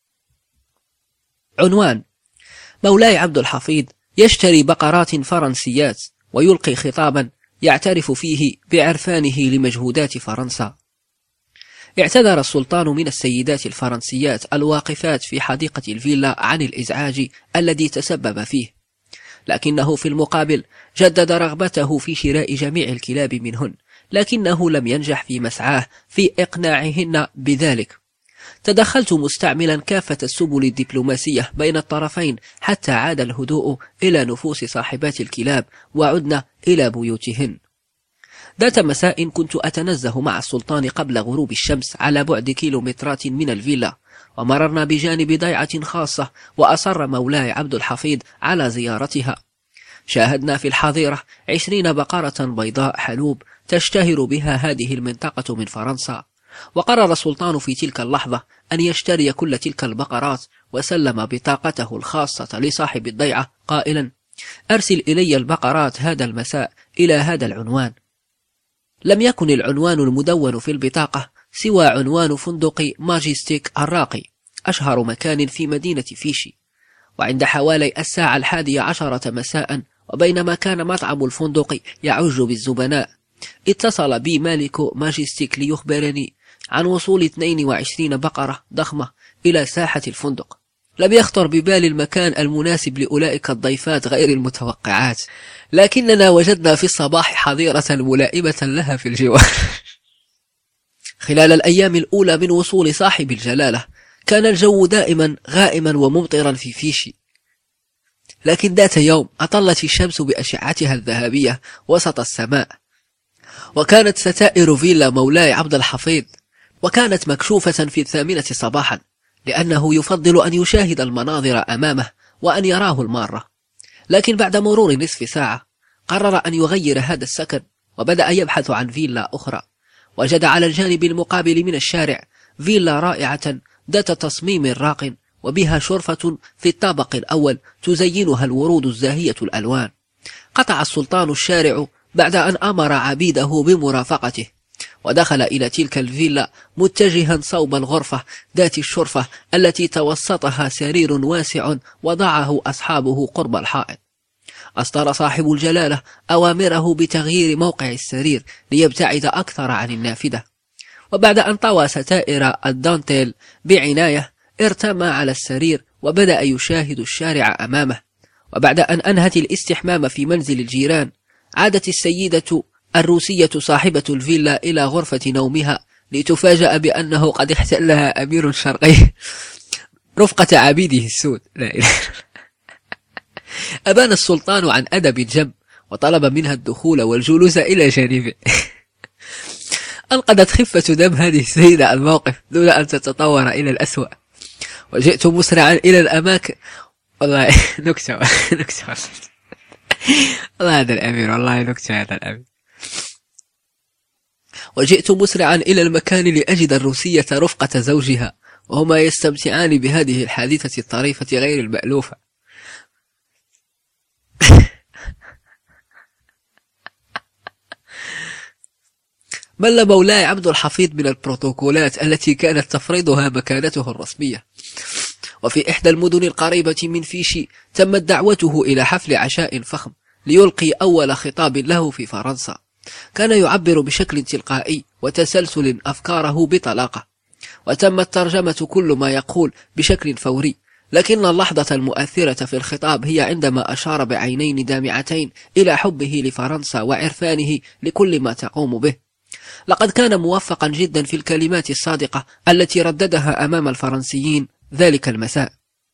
A: عنوان: مولاي عبد الحفيظ يشتري بقرات فرنسيات ويلقي خطابا يعترف فيه بعرفانه لمجهودات فرنسا. اعتذر السلطان من السيدات الفرنسيات الواقفات في حديقة الفيلا عن الإزعاج الذي تسبب فيه، لكنه في المقابل جدد رغبته في شراء جميع الكلاب منهن، لكنه لم ينجح في مسعاه في إقناعهن بذلك. تدخلت مستعملا كافة السبل الدبلوماسية بين الطرفين حتى عاد الهدوء إلى نفوس صاحبات الكلاب وعدنا إلى بيوتهن. ذات مساء كنت أتنزه مع السلطان قبل غروب الشمس على بعد كيلومترات من الفيلا، ومررنا بجانب ضيعة خاصة وأصر مولاي عبد الحفيظ على زيارتها. شاهدنا في الحظيرة عشرين بقرة بيضاء حلوب تشتهر بها هذه المنطقة من فرنسا، وقرر السلطان في تلك اللحظة أن يشتري كل تلك البقرات، وسلم بطاقته الخاصة لصاحب الضيعة قائلا: أرسل إلي البقرات هذا المساء إلى هذا العنوان. لم يكن العنوان المدون في البطاقة سوى عنوان فندق ماجستيك الراقي، أشهر مكان في مدينة فيشي. وعند حوالي الساعة الحادية عشرة مساء، وبينما كان مطعم الفندق يعج بالزبناء، اتصل بي مالك ماجستيك ليخبرني عن وصول اثنين وعشرين بقرة ضخمة إلى ساحة الفندق. لم يخطر ببال المكان المناسب لأولئك الضيفات غير المتوقعات، لكننا وجدنا في الصباح حظيرة ملائمة لها في الجوار. خلال الأيام الأولى من وصول صاحب الجلالة كان الجو دائما غائما وممطرا في فيشي، لكن ذات يوم أطلت الشمس بأشعتها الذهبية وسط السماء، وكانت ستائر فيلا مولاي عبد الحفيظ وكانت مكشوفة في الثامنة صباحا، لأنه يفضل أن يشاهد المناظر أمامه وأن يراه المارة. لكن بعد مرور نصف ساعة قرر أن يغير هذا السكن، وبدأ يبحث عن فيلا أخرى. وجد على الجانب المقابل من الشارع فيلا رائعة ذات تصميم راق، وبها شرفة في الطابق الأول تزينها الورود الزاهية الألوان. قطع السلطان الشارع بعد أن أمر عبيده بمرافقته، ودخل إلى تلك الفيلا متجها صوب الغرفة ذات الشرفة التي توسطها سرير واسع وضعه أصحابه قرب الحائط. أصدر صاحب الجلالة أوامره بتغيير موقع السرير ليبتعد أكثر عن النافذة، وبعد أن طوى ستائر الدانتيل بعناية ارتمى على السرير وبدأ يشاهد الشارع أمامه. وبعد أن أنهت الاستحمام في منزل الجيران، عادت السيدة الروسية صاحبة الفيلا إلى غرفة نومها لتفاجأ بأنه قد احتلها أمير شرقي رفقة عبيده السود. لا إله. أبان السلطان عن أدب جم وطلب منها الدخول والجلوس إلى جانبه. أنقذت خفة دم هذه السيدة الموقف دون أن تتطور إلى الأسوأ، وجئت مسرعا إلى الأماكن. والله نكتة نكتة والله هذا الأمير، والله نكتة هذا الأمير. وجئت مسرعا إلى المكان لأجد الروسية رفقة زوجها وهما يستمتعان بهذه الحادثة الطريفة غير المألوفة. مل مولاي عبد الحفيظ من البروتوكولات التي كانت تفرضها مكانته الرسمية. وفي إحدى المدن القريبة من فيشي تمت دعوته إلى حفل عشاء فخم ليلقي أول خطاب له في فرنسا. كان يعبر بشكل تلقائي وتسلسل أفكاره بطلاقة، وتمت ترجمة كل ما يقول بشكل فوري، لكن اللحظة المؤثرة في الخطاب هي عندما أشار بعينين دامعتين إلى حبه لفرنسا وعرفانه لكل ما تقوم به. لقد كان موفقا جدا في الكلمات الصادقة التي رددها أمام الفرنسيين ذلك المساء.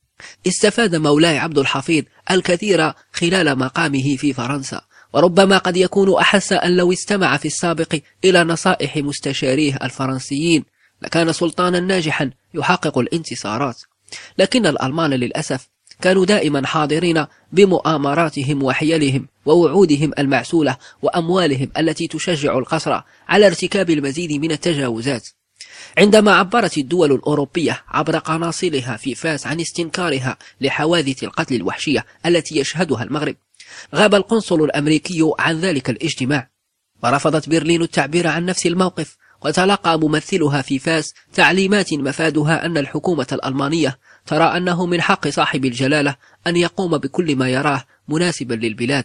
A: استفاد مولاي عبد الحفيظ الكثير خلال مقامه في فرنسا، وربما قد يكون أحس أن لو استمع في السابق إلى نصائح مستشاريه الفرنسيين لكان سلطانا ناجحا يحقق الانتصارات. لكن الألمان للأسف كانوا دائما حاضرين بمؤامراتهم وحيلهم ووعودهم المعسولة وأموالهم التي تشجع القصر على ارتكاب المزيد من التجاوزات. عندما عبرت الدول الأوروبية عبر قناصلها في فاس عن استنكارها لحوادث القتل الوحشية التي يشهدها المغرب، غاب القنصل الأمريكي عن ذلك الاجتماع، ورفضت برلين التعبير عن نفس الموقف، وتلقى ممثلها في فاس تعليمات مفادها أن الحكومة الألمانية ترى أنه من حق صاحب الجلالة أن يقوم بكل ما يراه مناسبا للبلاد.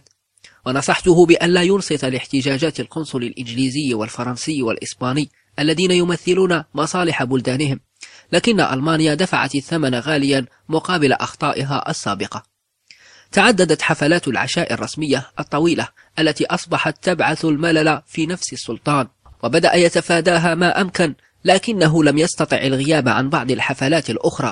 A: ونصحته بأن لا ينصت لاحتجاجات القنصل الإنجليزي والفرنسي والإسباني الذين يمثلون مصالح بلدانهم، لكن ألمانيا دفعت الثمن غاليا مقابل أخطائها السابقة. تعددت حفلات العشاء الرسمية الطويلة التي أصبحت تبعث الملل في نفس السلطان، وبدأ يتفاداها ما أمكن، لكنه لم يستطع الغياب عن بعض الحفلات الأخرى.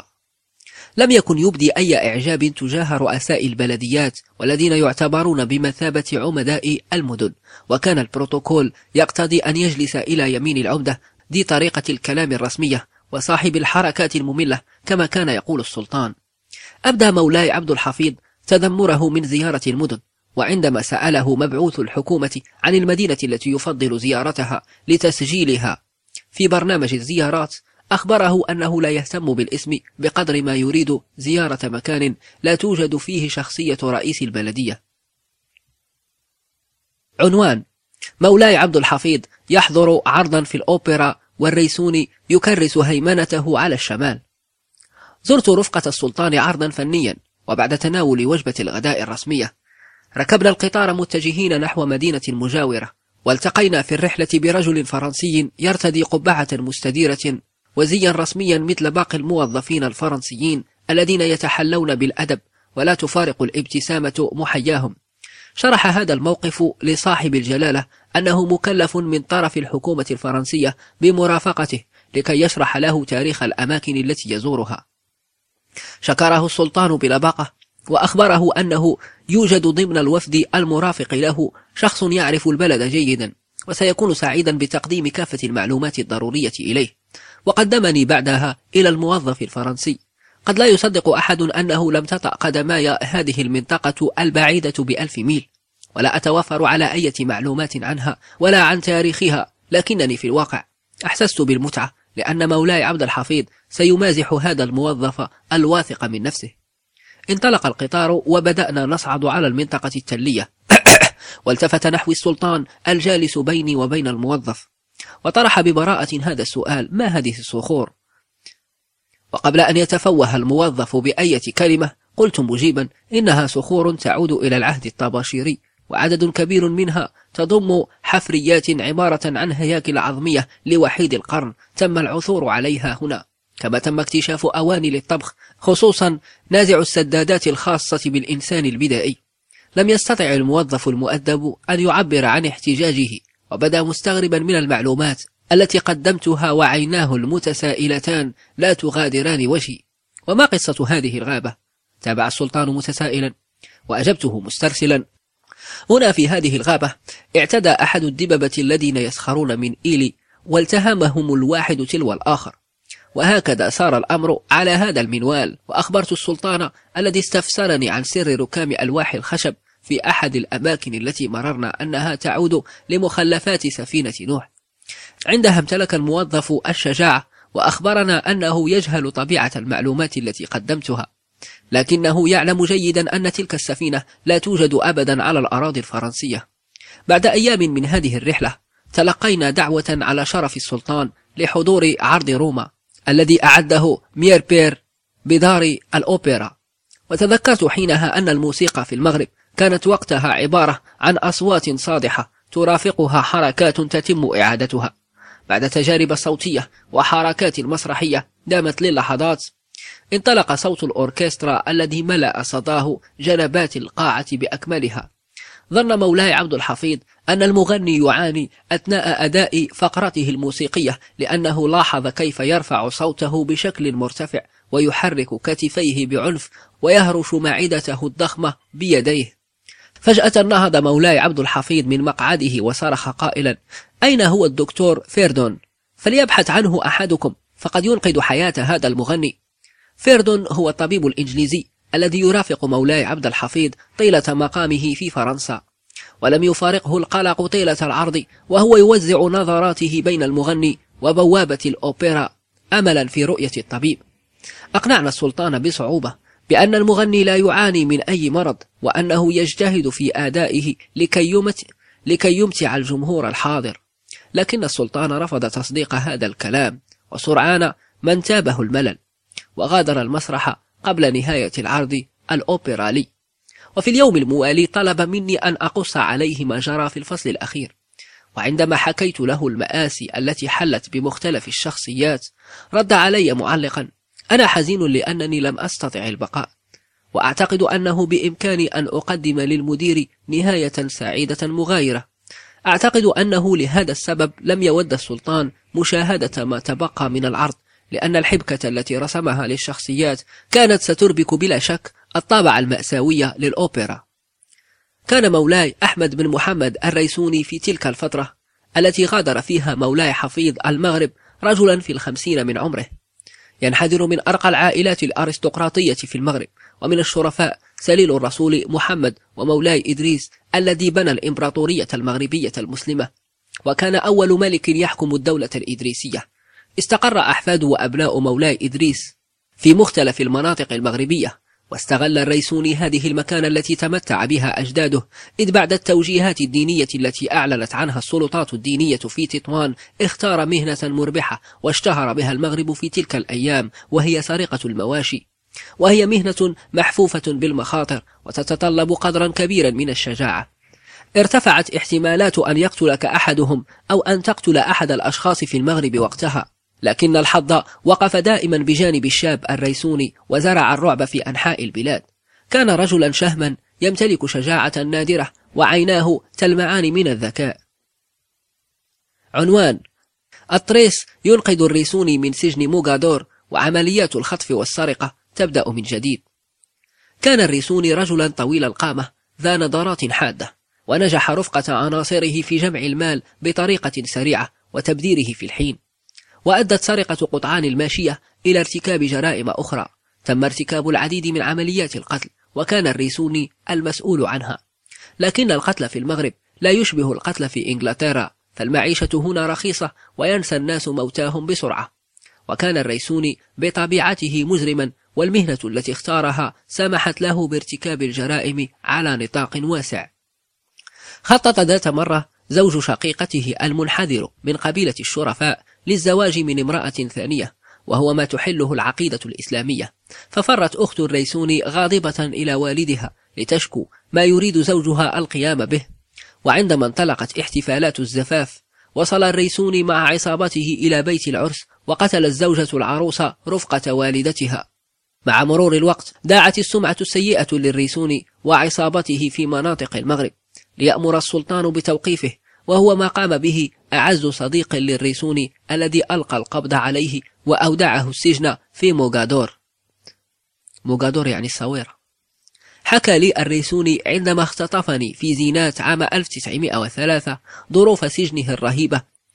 A: لم يكن يبدي أي إعجاب تجاه رؤساء البلديات والذين يعتبرون بمثابة عمداء المدن، وكان البروتوكول يقتضي أن يجلس إلى يمين العمدة ذي طريقة الكلام الرسمية وصاحب الحركات المملة كما كان يقول السلطان. أبدى مولاي عبد الحفيظ تذمره من زيارة المدن، وعندما سأله مبعوث الحكومة عن المدينة التي يفضل زيارتها لتسجيلها في برنامج الزيارات، أخبره أنه لا يهتم بالاسم بقدر ما يريد زيارة مكان لا توجد فيه شخصية رئيس البلدية. عنوان: مولاي عبد الحفيظ يحضر عرضا في الأوبرا والريسوني يكرس هيمنته على الشمال. زرت رفقة السلطان عرضا فنيا، وبعد تناول وجبة الغداء الرسمية ركبنا القطار متجهين نحو مدينة مجاورة، والتقينا في الرحلة برجل فرنسي يرتدي قبعة مستديرة وزيا رسميا مثل باقي الموظفين الفرنسيين الذين يتحلون بالأدب ولا تفارق الابتسامة محياهم. شرح هذا الموقف لصاحب الجلالة أنه مكلف من طرف الحكومة الفرنسية بمرافقته لكي يشرح له تاريخ الأماكن التي يزورها. شكره السلطان بلباقة، وأخبره أنه يوجد ضمن الوفد المرافق له شخص يعرف البلد جيدا وسيكون سعيدا بتقديم كافة المعلومات الضرورية إليه. وقدمني بعدها إلى الموظف الفرنسي. قد لا يصدق أحد أنه لم تطأ قدماي هذه المنطقة البعيدة بألف ميل، ولا أتوفر على أي معلومات عنها ولا عن تاريخها، لكنني في الواقع أحسست بالمتعة لأن مولاي عبد الحفيظ سيمازح هذا الموظف الواثق من نفسه. انطلق القطار وبدأنا نصعد على المنطقة التلية والتفت نحو السلطان الجالس بيني وبين الموظف، وطرح ببراءة هذا السؤال: ما هذه الصخور؟ وقبل أن يتفوه الموظف بأية كلمة قلت مجيبا: إنها صخور تعود إلى العهد الطباشيري، وعدد كبير منها تضم حفريات عبارة عن هياكل عظمية لوحيد القرن تم العثور عليها هنا، كما تم اكتشاف أواني للطبخ، خصوصا نازع السدادات الخاصة بالإنسان البدائي. لم يستطع الموظف المؤدب أن يعبر عن احتجاجه، وبدا مستغربا من المعلومات التي قدمتها، وعيناه المتسائلتان لا تغادران وجهي. وما قصة هذه الغابة؟ تابع السلطان متسائلا، وأجبته مسترسلا: هنا في هذه الغابة اعتدى أحد الدببة الذين يسخرون من إيلي والتهمهم الواحد تلو الآخر. وهكذا سار الأمر على هذا المنوال. وأخبرت السلطان الذي استفسرني عن سر ركام ألواح الخشب في أحد الأماكن التي مررنا أنها تعود لمخلفات سفينة نوح. عندها امتلك الموظف الشجاعة وأخبرنا أنه يجهل طبيعة المعلومات التي قدمتها، لكنه يعلم جيدا أن تلك السفينة لا توجد أبدا على الأراضي الفرنسية. بعد أيام من هذه الرحلة تلقينا دعوة على شرف السلطان لحضور عرض روما الذي أعده ميربير بدار الأوبرا. وتذكرت حينها أن الموسيقى في المغرب كانت وقتها عبارة عن أصوات صادحة ترافقها حركات تتم إعادتها بعد تجارب صوتية وحركات مسرحية دامت للحظات. انطلق صوت الأوركسترا الذي ملأ صداه جنبات القاعة بأكملها. ظن مولاي عبد الحفيظ أن المغني يعاني أثناء أداء فقرته الموسيقية، لأنه لاحظ كيف يرفع صوته بشكل مرتفع ويحرك كتفيه بعنف ويهرش معدته الضخمة بيديه. فجأة نهض مولاي عبد الحفيظ من مقعده وصرخ قائلا: أين هو الدكتور فيردون؟ فليبحث عنه أحدكم، فقد ينقذ حياة هذا المغني. فيردون هو الطبيب الإنجليزي الذي يرافق مولاي عبد الحفيظ طيلة مقامه في فرنسا، ولم يفارقه القلق طيلة العرض وهو يوزع نظراته بين المغني وبوابة الأوبرا أملا في رؤية الطبيب. أقنعنا السلطان بصعوبة بأن المغني لا يعاني من أي مرض، وأنه يجتهد في آدائه لكي يمتع, لكي يمتع الجمهور الحاضر. لكن السلطان رفض تصديق هذا الكلام، وسرعان ما انتابه الملل وغادر المسرح قبل نهاية العرض الأوبرالي. وفي اليوم الموالي طلب مني أن أقص عليه ما جرى في الفصل الأخير، وعندما حكيت له المآسي التي حلت بمختلف الشخصيات رد علي معلقا: أنا حزين لأنني لم أستطع البقاء، وأعتقد أنه بإمكاني أن أقدم للمدير نهاية سعيدة مغايرة. أعتقد أنه لهذا السبب لم يود السلطان مشاهدة ما تبقى من العرض، لأن الحبكة التي رسمها للشخصيات كانت ستربك بلا شك الطابع المأساوية للأوبرا. كان مولاي أحمد بن محمد الريسوني في تلك الفترة التي غادر فيها مولاي حفيظ المغرب رجلا في الخمسين من عمره، ينحدر من أرقى العائلات الأرستقراطية في المغرب، ومن الشرفاء سليل الرسول محمد ومولاي إدريس الذي بنى الإمبراطورية المغربية المسلمة، وكان أول ملك يحكم الدولة الإدريسية. استقر أحفاد وأبناء مولاي إدريس في مختلف المناطق المغربية، واستغل الريسوني هذه المكانة التي تمتع بها أجداده، إذ بعد التوجيهات الدينية التي أعلنت عنها السلطات الدينية في تطوان اختار مهنة مربحة واشتهر بها المغرب في تلك الأيام، وهي سرقة المواشي، وهي مهنة محفوفة بالمخاطر وتتطلب قدرا كبيرا من الشجاعة. ارتفعت احتمالات أن يقتلك أحدهم أو أن تقتل أحد الأشخاص في المغرب وقتها، لكن الحظ وقف دائما بجانب الشاب الريسوني وزرع الرعب في أنحاء البلاد. كان رجلا شهما يمتلك شجاعة نادرة وعيناه تلمعان من الذكاء. عنوان: الطريس ينقذ الريسوني من سجن موغادور، وعمليات الخطف والسرقة تبدأ من جديد. كان الريسوني رجلا طويل القامة ذا نظرات حادة، ونجح رفقة عناصره في جمع المال بطريقة سريعة وتبذيره في الحين، وأدت سرقة قطعان الماشية إلى ارتكاب جرائم أخرى. تم ارتكاب العديد من عمليات القتل، وكان الريسوني المسؤول عنها. لكن القتل في المغرب لا يشبه القتل في إنجلترا، فالمعيشة هنا رخيصة وينسى الناس موتاهم بسرعة. وكان الريسوني بطبيعته مجرما، والمهنة التي اختارها سمحت له بارتكاب الجرائم على نطاق واسع. خطط ذات مرة زوج شقيقته المنحدر من قبيلة الشرفاء للزواج من امرأة ثانية، وهو ما تحله العقيدة الإسلامية، ففرت أخت الريسوني غاضبة إلى والدها لتشكو ما يريد زوجها القيام به. وعندما انطلقت احتفالات الزفاف وصل الريسوني مع عصابته إلى بيت العرس، وقتل الزوجة العروس رفقة والدتها. مع مرور الوقت داعت السمعة السيئة للريسوني وعصابته في مناطق المغرب ليأمر السلطان بتوقيفه، وهو ما قام به أعز صديق للريسوني الذي ألقى القبض عليه وأودعه السجن في موغادور. موغادور يعني الصويرة. حكى لي الريسوني عندما اختطفني في زينات عام ألف وتسعمائة وثلاثة ظروف سجنه الرهيبة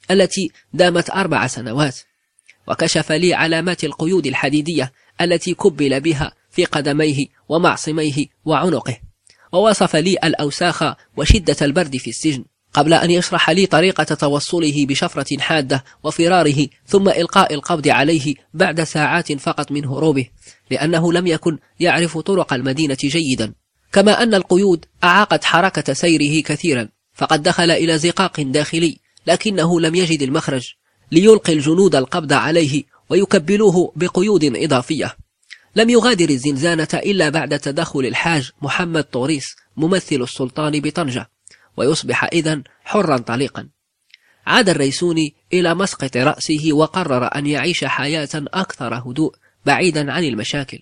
A: التي دامت أربع سنوات، وكشف لي علامات القيود الحديدية التي كبل بها في قدميه ومعصميه وعنقه، ووصف لي الأوساخ وشدة البرد في السجن، قبل أن يشرح لي طريقة توصله بشفرة حادة وفراره ثم إلقاء القبض عليه بعد ساعات فقط من هروبه، لأنه لم يكن يعرف طرق المدينة جيدا، كما أن القيود أعاقت حركة سيره كثيرا، فقد دخل إلى زقاق داخلي لكنه لم يجد المخرج، ليلقي الجنود القبض عليه ويكبلوه بقيود إضافية. لم يغادر الزنزانة إلا بعد تدخل الحاج محمد طوريس ممثل السلطان بطنجة، ويصبح إذن حرا طليقا. عاد الريسوني إلى مسقط رأسه وقرر أن يعيش حياة أكثر هدوء بعيدا عن المشاكل،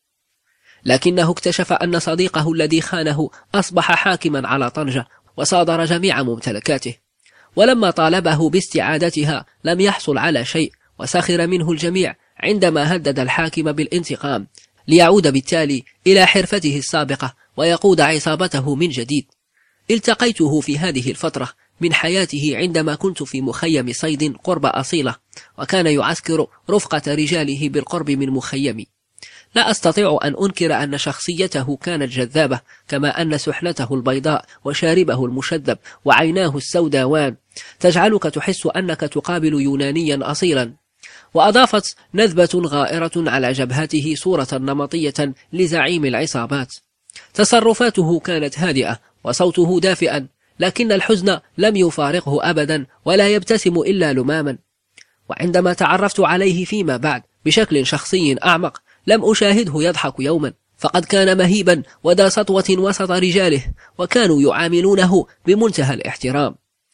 A: لكنه اكتشف أن صديقه الذي خانه أصبح حاكما على طنجة وصادر جميع ممتلكاته، ولما طالبه باستعادتها لم يحصل على شيء، وسخر منه الجميع عندما هدد الحاكم بالانتقام، ليعود بالتالي إلى حرفته السابقة ويقود عصابته من جديد. التقيته في هذه الفترة من حياته عندما كنت في مخيم صيد قرب أصيلة، وكان يعسكر رفقة رجاله بالقرب من مخيمي. لا أستطيع أن أنكر أن شخصيته كانت جذابة، كما أن سحلته البيضاء وشاربه المشذب وعيناه السوداوان تجعلك تحس أنك تقابل يونانيا أصيلا. وأضافت نذبة غائرة على جبهته صورة نمطية لزعيم العصابات. تصرفاته كانت هادئة وصوته دافئا، لكن الحزن لم يفارقه أبدا ولا يبتسم إلا لماما. وعندما تعرفت عليه فيما بعد بشكل شخصي أعمق لم أشاهده يضحك يوما، فقد كان مهيبا وذا سطوة وسط رجاله، وكانوا يعاملونه بمنتهى الاحترام.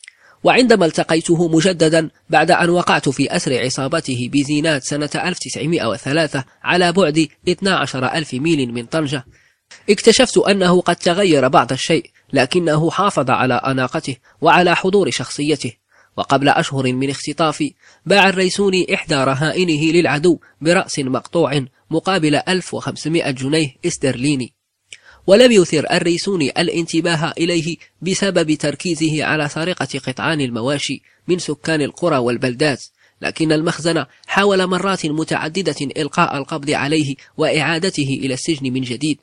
A: وعندما التقيته مجددا بعد أن وقعت في أسر عصابته بزينات سنة ألف وتسعمائة وثلاثة على بعد اثني عشر ألف ميل من طنجة، اكتشفت أنه قد تغير بعض الشيء، لكنه حافظ على أناقته وعلى حضور شخصيته. وقبل أشهر من اختطافي باع الريسوني إحدى رهائنه للعدو برأس مقطوع مقابل ألف وخمسمائة جنيه استرليني، ولم يثر الريسوني الانتباه إليه بسبب تركيزه على سرقة قطعان المواشي من سكان القرى والبلدات، لكن المخزن حاول مرات متعددة إلقاء القبض عليه وإعادته إلى السجن من جديد.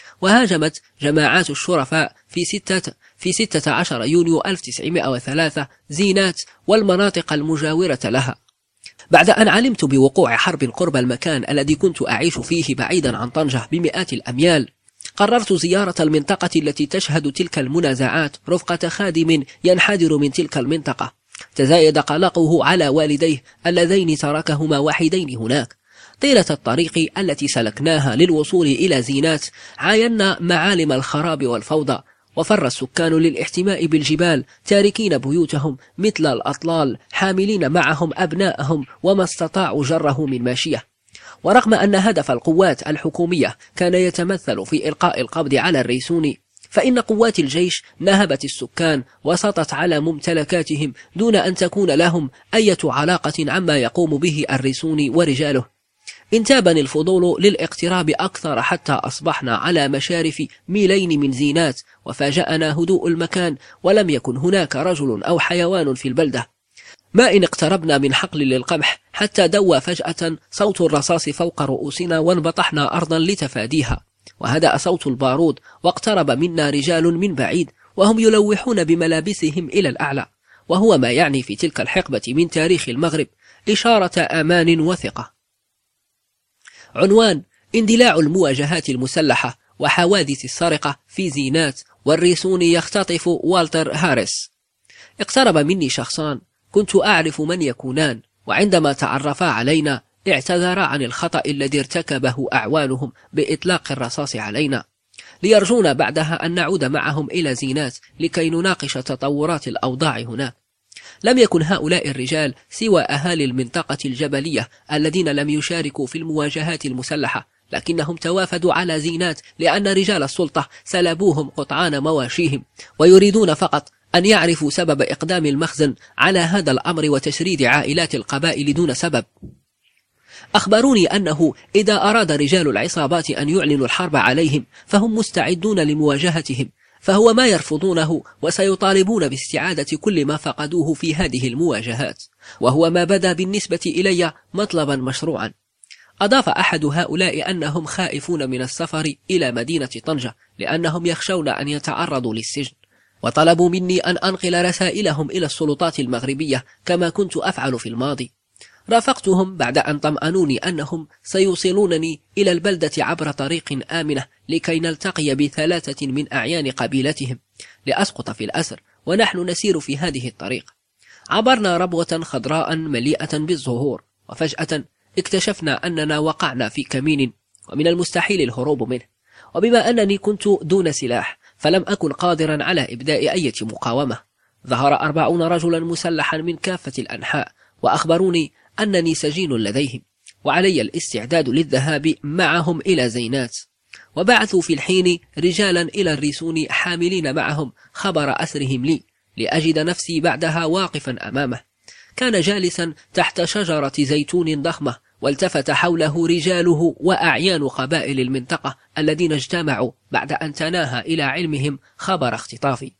A: وهاجمت جماعات الشرفاء في ستة في ستة عشر يونيو ألف وتسعمائة وثلاثة زينات والمناطق المجاورة لها. بعد أن علمت بوقوع حرب قرب المكان الذي كنت أعيش فيه بعيدا عن طنجة بمئات الأميال، قررت زيارة المنطقة التي تشهد تلك المنازعات رفقة خادم ينحدر من تلك المنطقة. تزايد قلقه على والديه اللذين تركهما وحيدين هناك. طيلة الطريق التي سلكناها للوصول إلى زينات عاينا معالم الخراب والفوضى، وفر السكان للاحتماء بالجبال تاركين بيوتهم مثل الأطلال حاملين معهم أبناءهم وما استطاعوا جره من ماشية. ورغم أن هدف القوات الحكومية كان يتمثل في إلقاء القبض على الريسوني، فإن قوات الجيش نهبت السكان وسطت على ممتلكاتهم دون أن تكون لهم أي علاقة عما يقوم به الريسوني ورجاله. انتابني الفضول للاقتراب أكثر حتى أصبحنا على مشارف ميلين من زينات، وفاجأنا هدوء المكان، ولم يكن هناك رجل أو حيوان في البلدة. ما إن اقتربنا من حقل للقمح حتى دوى فجأة صوت الرصاص فوق رؤوسنا، وانبطحنا أرضا لتفاديها، وهدأ صوت البارود، واقترب منا رجال من بعيد وهم يلوحون بملابسهم إلى الأعلى، وهو ما يعني في تلك الحقبة من تاريخ المغرب إشارة أمان وثقة. عنوان: اندلاع المواجهات المسلحة وحوادث السرقة في زينات، والريسوني يختطف والتر هاريس. اقترب مني شخصان كنت أعرف من يكونان، وعندما تعرفا علينا اعتذرا عن الخطأ الذي ارتكبه أعوانهم بإطلاق الرصاص علينا، ليرجونا بعدها أن نعود معهم إلى زينات لكي نناقش تطورات الأوضاع هناك. لم يكن هؤلاء الرجال سوى أهالي المنطقة الجبلية الذين لم يشاركوا في المواجهات المسلحة، لكنهم توافدوا على زينات لأن رجال السلطة سلبوهم قطعان مواشيهم، ويريدون فقط أن يعرفوا سبب إقدام المخزن على هذا الأمر وتشريد عائلات القبائل دون سبب. أخبروني أنه إذا أراد رجال العصابات أن يعلنوا الحرب عليهم فهم مستعدون لمواجهتهم، فهو ما يرفضونه، وسيطالبون باستعادة كل ما فقدوه في هذه المواجهات، وهو ما بدا بالنسبة إلي مطلبا مشروعا. أضاف أحد هؤلاء أنهم خائفون من السفر إلى مدينة طنجة لأنهم يخشون أن يتعرضوا للسجن، وطلبوا مني أن أنقل رسائلهم إلى السلطات المغربية كما كنت أفعل في الماضي. رافقتهم بعد أن طمأنوني أنهم سيوصلونني إلى البلدة عبر طريق آمنة لكي نلتقي بثلاثة من أعيان قبيلتهم لأسقط في الأسر، ونحن نسير في هذه الطريق. عبرنا ربوة خضراء مليئة بالزهور، وفجأة اكتشفنا أننا وقعنا في كمين ومن المستحيل الهروب منه، وبما أنني كنت دون سلاح فلم أكن قادرا على إبداء أي مقاومة. ظهر أربعون رجلا مسلحا من كافة الأنحاء وأخبروني أنني سجين لديهم، وعلي الاستعداد للذهاب معهم إلى زينات. وبعثوا في الحين رجالا إلى الريسون حاملين معهم خبر أسرهم لي، لأجد نفسي بعدها واقفا أمامه. كان جالسا تحت شجرة زيتون ضخمة، والتفت حوله رجاله وأعيان قبائل المنطقة الذين اجتمعوا بعد أن تناهى إلى علمهم خبر اختطافي.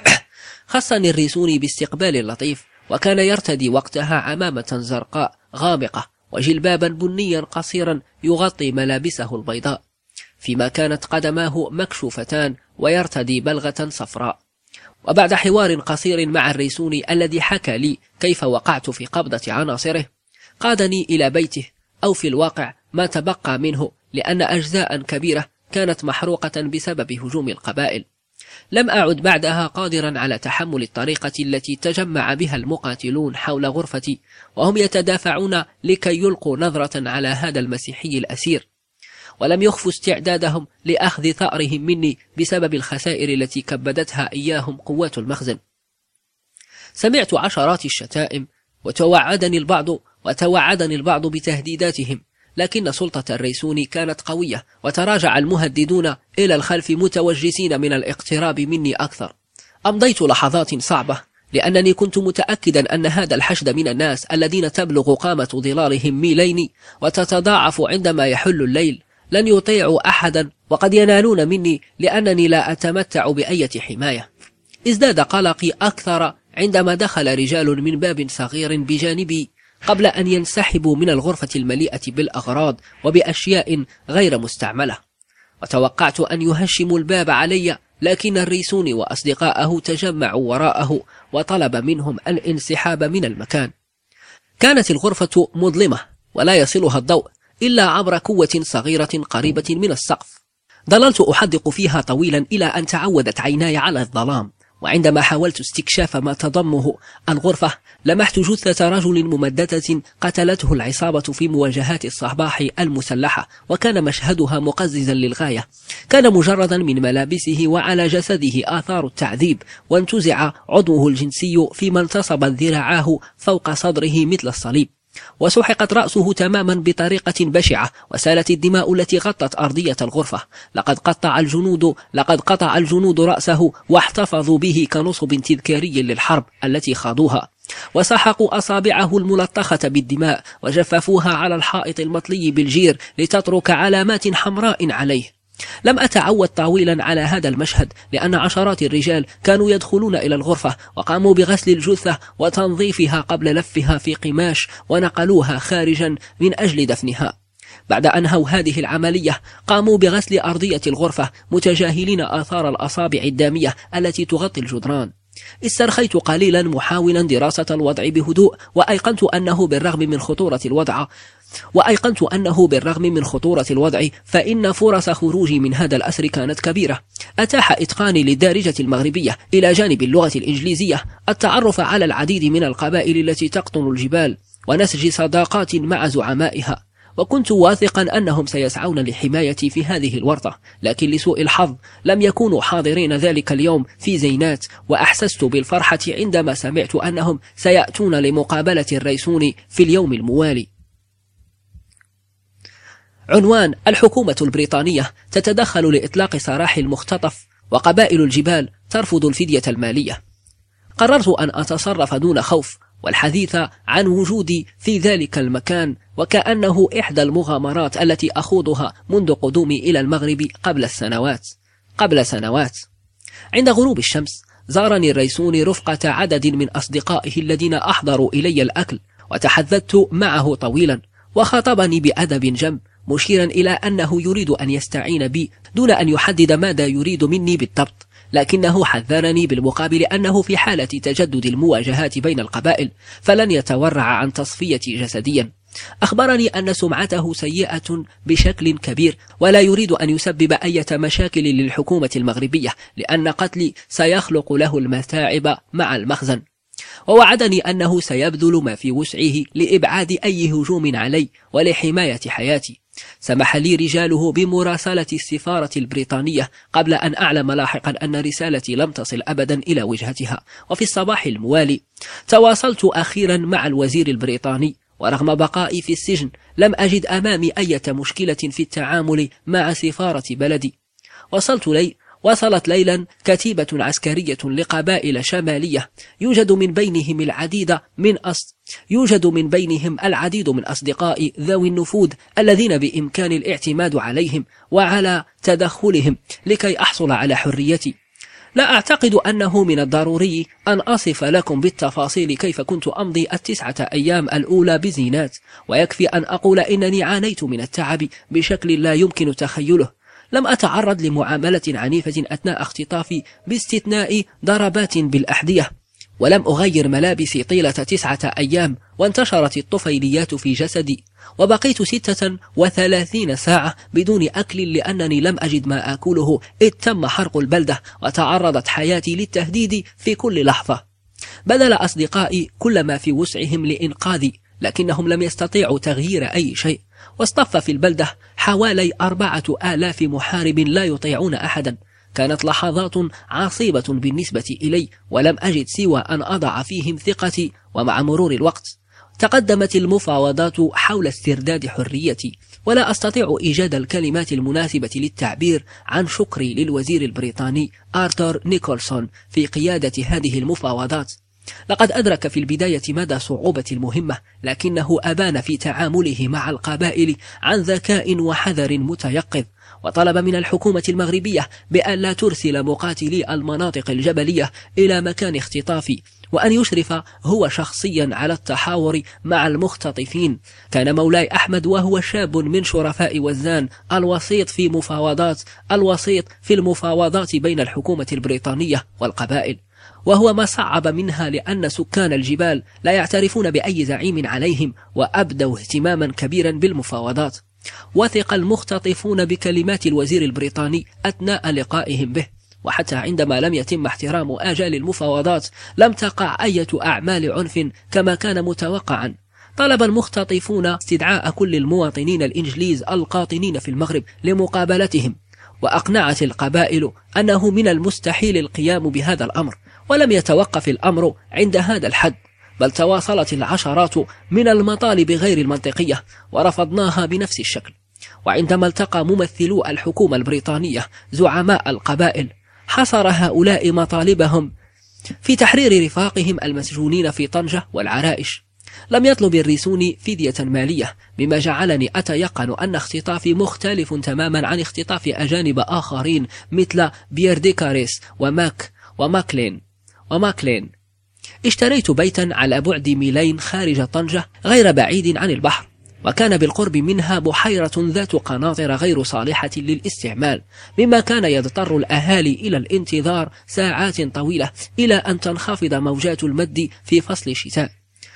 A: خصني الريسون باستقبال لطيف، وكان يرتدي وقتها عمامة زرقاء غامقة وجلبابا بنيا قصيرا يغطي ملابسه البيضاء، فيما كانت قدماه مكشوفتان ويرتدي بلغة صفراء. وبعد حوار قصير مع الريسون الذي حكى لي كيف وقعت في قبضة عناصره، قادني إلى بيته، أو في الواقع ما تبقى منه، لأن أجزاء كبيرة كانت محروقة بسبب هجوم القبائل. لم أعد بعدها قادرا على تحمل الطريقة التي تجمع بها المقاتلون حول غرفتي وهم يتدافعون لكي يلقوا نظرة على هذا المسيحي الأسير، ولم يخفوا استعدادهم لأخذ ثأرهم مني بسبب الخسائر التي كبدتها إياهم قوات المخزن. سمعت عشرات الشتائم، وتوعدني البعض وتوعدني البعض بتهديداتهم، لكن سلطة الريسون كانت قوية، وتراجع المهددون إلى الخلف متوجسين من الاقتراب مني أكثر. أمضيت لحظات صعبة، لأنني كنت متأكدا أن هذا الحشد من الناس الذين تبلغ قامة ظلالهم ميلين وتتضاعف عندما يحل الليل لن يطيعوا أحدا، وقد ينالون مني لأنني لا أتمتع بأية حماية. ازداد قلقي أكثر عندما دخل رجال من باب صغير بجانبي قبل أن ينسحبوا من الغرفة المليئة بالأغراض وبأشياء غير مستعملة، وتوقعت أن يهشموا الباب علي، لكن الريسون وأصدقاءه تجمعوا وراءه وطلب منهم الانسحاب من المكان. كانت الغرفة مظلمة ولا يصلها الضوء إلا عبر كوة صغيرة قريبة من السقف. ظللت أحدق فيها طويلا إلى أن تعودت عيناي على الظلام، وعندما حاولت استكشاف ما تضمه الغرفة لمحت جثة رجل ممددة قتلته العصابة في مواجهات الصباح المسلحة، وكان مشهدها مقززا للغاية. كان مجردا من ملابسه وعلى جسده آثار التعذيب، وانتزع عضوه الجنسي فيما انتصبت ذراعاه فوق صدره مثل الصليب، وسحقت رأسه تماما بطريقة بشعة، وسالت الدماء التي غطت أرضية الغرفة. لقد قطع الجنود لقد قطع الجنود رأسه واحتفظوا به كنصب تذكاري للحرب التي خاضوها، وسحقوا أصابعه الملطخة بالدماء وجففوها على الحائط المطلي بالجير لتترك علامات حمراء عليه. لم أتعود طويلا على هذا المشهد، لأن عشرات الرجال كانوا يدخلون إلى الغرفة وقاموا بغسل الجثة وتنظيفها قبل لفها في قماش ونقلوها خارجا من أجل دفنها. بعد أن أنهوا هذه العملية قاموا بغسل أرضية الغرفة متجاهلين آثار الأصابع الدامية التي تغطي الجدران. استرخيت قليلا محاولا دراسة الوضع بهدوء، وأيقنت أنه بالرغم من خطورة الوضع وأيقنت أنه بالرغم من خطورة الوضع فإن فرص خروجي من هذا الأسر كانت كبيرة. أتاح إتقاني للدارجة المغربية إلى جانب اللغة الإنجليزية التعرف على العديد من القبائل التي تقطن الجبال ونسج صداقات مع زعمائها، وكنت واثقا أنهم سيسعون لحمايتي في هذه الورطة، لكن لسوء الحظ لم يكونوا حاضرين ذلك اليوم في زينات، وأحسست بالفرحة عندما سمعت أنهم سيأتون لمقابلة الريسون في اليوم الموالي. عنوان: الحكومة البريطانية تتدخل لإطلاق سراح المختطف، وقبائل الجبال ترفض الفدية المالية. قررت أن أتصرف دون خوف، والحديث عن وجودي في ذلك المكان وكأنه إحدى المغامرات التي أخوضها منذ قدومي إلى المغرب قبل السنوات قبل سنوات. عند غروب الشمس زارني الريسوني رفقة عدد من أصدقائه الذين أحضروا إلي الأكل، وتحدثت معه طويلا، وخاطبني بأدب جم مشيرا إلى أنه يريد أن يستعين بي دون أن يحدد ماذا يريد مني بالضبط، لكنه حذرني بالمقابل أنه في حالة تجدد المواجهات بين القبائل فلن يتورع عن تصفيتي جسديا. أخبرني أن سمعته سيئة بشكل كبير، ولا يريد أن يسبب أي مشاكل للحكومة المغربية، لأن قتلي سيخلق له المتاعب مع المخزن. ووعدني أنه سيبذل ما في وسعه لإبعاد أي هجوم علي ولحماية حياتي. سمح لي رجاله بمراسلة السفارة البريطانية قبل أن أعلم لاحقا أن رسالتي لم تصل أبدا إلى وجهتها. وفي الصباح الموالي تواصلت أخيرا مع الوزير البريطاني، ورغم بقائي في السجن لم أجد أمامي أي مشكلة في التعامل مع سفارة بلدي. وصلت لي وصلت ليلا كتيبة عسكرية لقبائل شمالية يوجد من بينهم العديد من أص... يوجد من بينهم العديد من أصدقائي ذوي النفوذ الذين بإمكان الاعتماد عليهم وعلى تدخلهم لكي أحصل على حريتي. لا أعتقد أنه من الضروري أن أصف لكم بالتفاصيل كيف كنت أمضي التسعة أيام الأولى بزينات، ويكفي أن أقول إنني عانيت من التعب بشكل لا يمكن تخيله. لم أتعرض لمعاملة عنيفة أثناء اختطافي باستثناء ضربات بالأحذية، ولم أغير ملابسي طيلة تسعة أيام، وانتشرت الطفيليات في جسدي، وبقيت ستة وثلاثين ساعة بدون أكل لأنني لم أجد ما أكله إذ تم حرق البلدة، وتعرضت حياتي للتهديد في كل لحظة. بذل أصدقائي كل ما في وسعهم لإنقاذي، لكنهم لم يستطيعوا تغيير أي شيء، واصطف في البلدة حوالي أربعة آلاف محارب لا يطيعون أحدا. كانت لحظات عصيبة بالنسبة إلي، ولم أجد سوى أن أضع فيهم ثقتي. ومع مرور الوقت تقدمت المفاوضات حول استرداد حريتي، ولا أستطيع إيجاد الكلمات المناسبة للتعبير عن شكري للوزير البريطاني آرثر نيكولسون في قيادة هذه المفاوضات. لقد أدرك في البداية مدى صعوبة المهمة، لكنه أبان في تعامله مع القبائل عن ذكاء وحذر متيقظ، وطلب من الحكومة المغربية بأن لا ترسل مقاتلي المناطق الجبلية إلى مكان اختطافي، وأن يشرف هو شخصيا على التحاور مع المختطفين. كان مولاي أحمد وهو شاب من شرفاء وزان الوسيط في مفاوضات الوسيط في المفاوضات بين الحكومة البريطانية والقبائل، وهو ما صعب منها لأن سكان الجبال لا يعترفون بأي زعيم عليهم، وأبدوا اهتماما كبيرا بالمفاوضات. وثق المختطفون بكلمات الوزير البريطاني أثناء لقائهم به، وحتى عندما لم يتم احترام آجال المفاوضات لم تقع أي أعمال عنف كما كان متوقعا. طلب المختطفون استدعاء كل المواطنين الإنجليز القاطنين في المغرب لمقابلتهم، وأقنعت القبائل أنه من المستحيل القيام بهذا الأمر. ولم يتوقف الأمر عند هذا الحد، بل تواصلت العشرات من المطالب غير المنطقية ورفضناها بنفس الشكل. وعندما التقى ممثلو الحكومة البريطانية زعماء القبائل، حصر هؤلاء مطالبهم في تحرير رفاقهم المسجونين في طنجة والعرائش. لم يطلب الريسوني فدية مالية، بما جعلني أتيقن أن اختطافي مختلف تماما عن اختطاف أجانب آخرين مثل بيرديكاريس وماك وماكلين وماكلين. اشتريت بيتا على بعد ميلين خارج طنجة غير بعيد عن البحر، وكان بالقرب منها بحيرة ذات قناطر غير صالحة للاستعمال، مما كان يضطر الأهالي إلى الانتظار ساعات طويلة إلى أن تنخفض موجات المد في فصل الشتاء.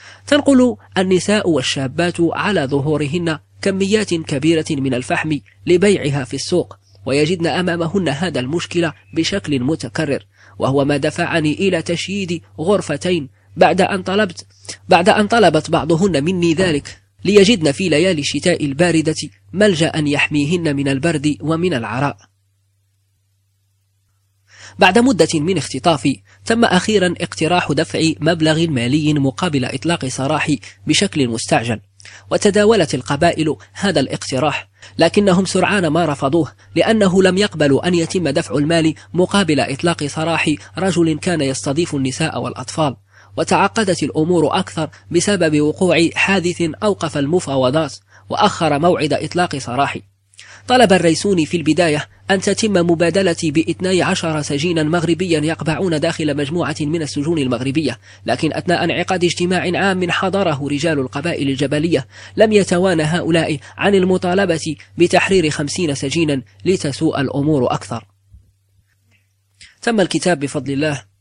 A: تنقل النساء والشابات على ظهورهن كميات كبيرة من الفحم لبيعها في السوق، ويجدن أمامهن هذا المشكلة بشكل متكرر، وهو ما دفعني إلى تشييد غرفتين بعد أن طلبت بعد أن طلبت بعضهن مني ذلك، ليجدن في ليالي الشتاء الباردة ملجأ يحميهن من البرد ومن العراء. بعد مدة من اختطافي تم أخيرا اقتراح دفع مبلغ مالي مقابل إطلاق سراحي بشكل مستعجل، وتداولت القبائل هذا الاقتراح، لكنهم سرعان ما رفضوه، لأنه لم يقبلوا أن يتم دفع المال مقابل إطلاق سراح رجل كان يستضيف النساء والأطفال. وتعقدت الأمور أكثر بسبب وقوع حادث أوقف المفاوضات وأخر موعد إطلاق سراحي. طلب الريسوني في البداية أن تتم مبادلتي باثني عشر سجينا مغربيا يقبعون داخل مجموعة من السجون المغربية، لكن أثناء انعقاد اجتماع عام حضره رجال القبائل الجبلية لم يتوانى هؤلاء عن المطالبة بتحرير خمسين سجينا لتسوء الأمور أكثر. تم الكتاب بفضل الله،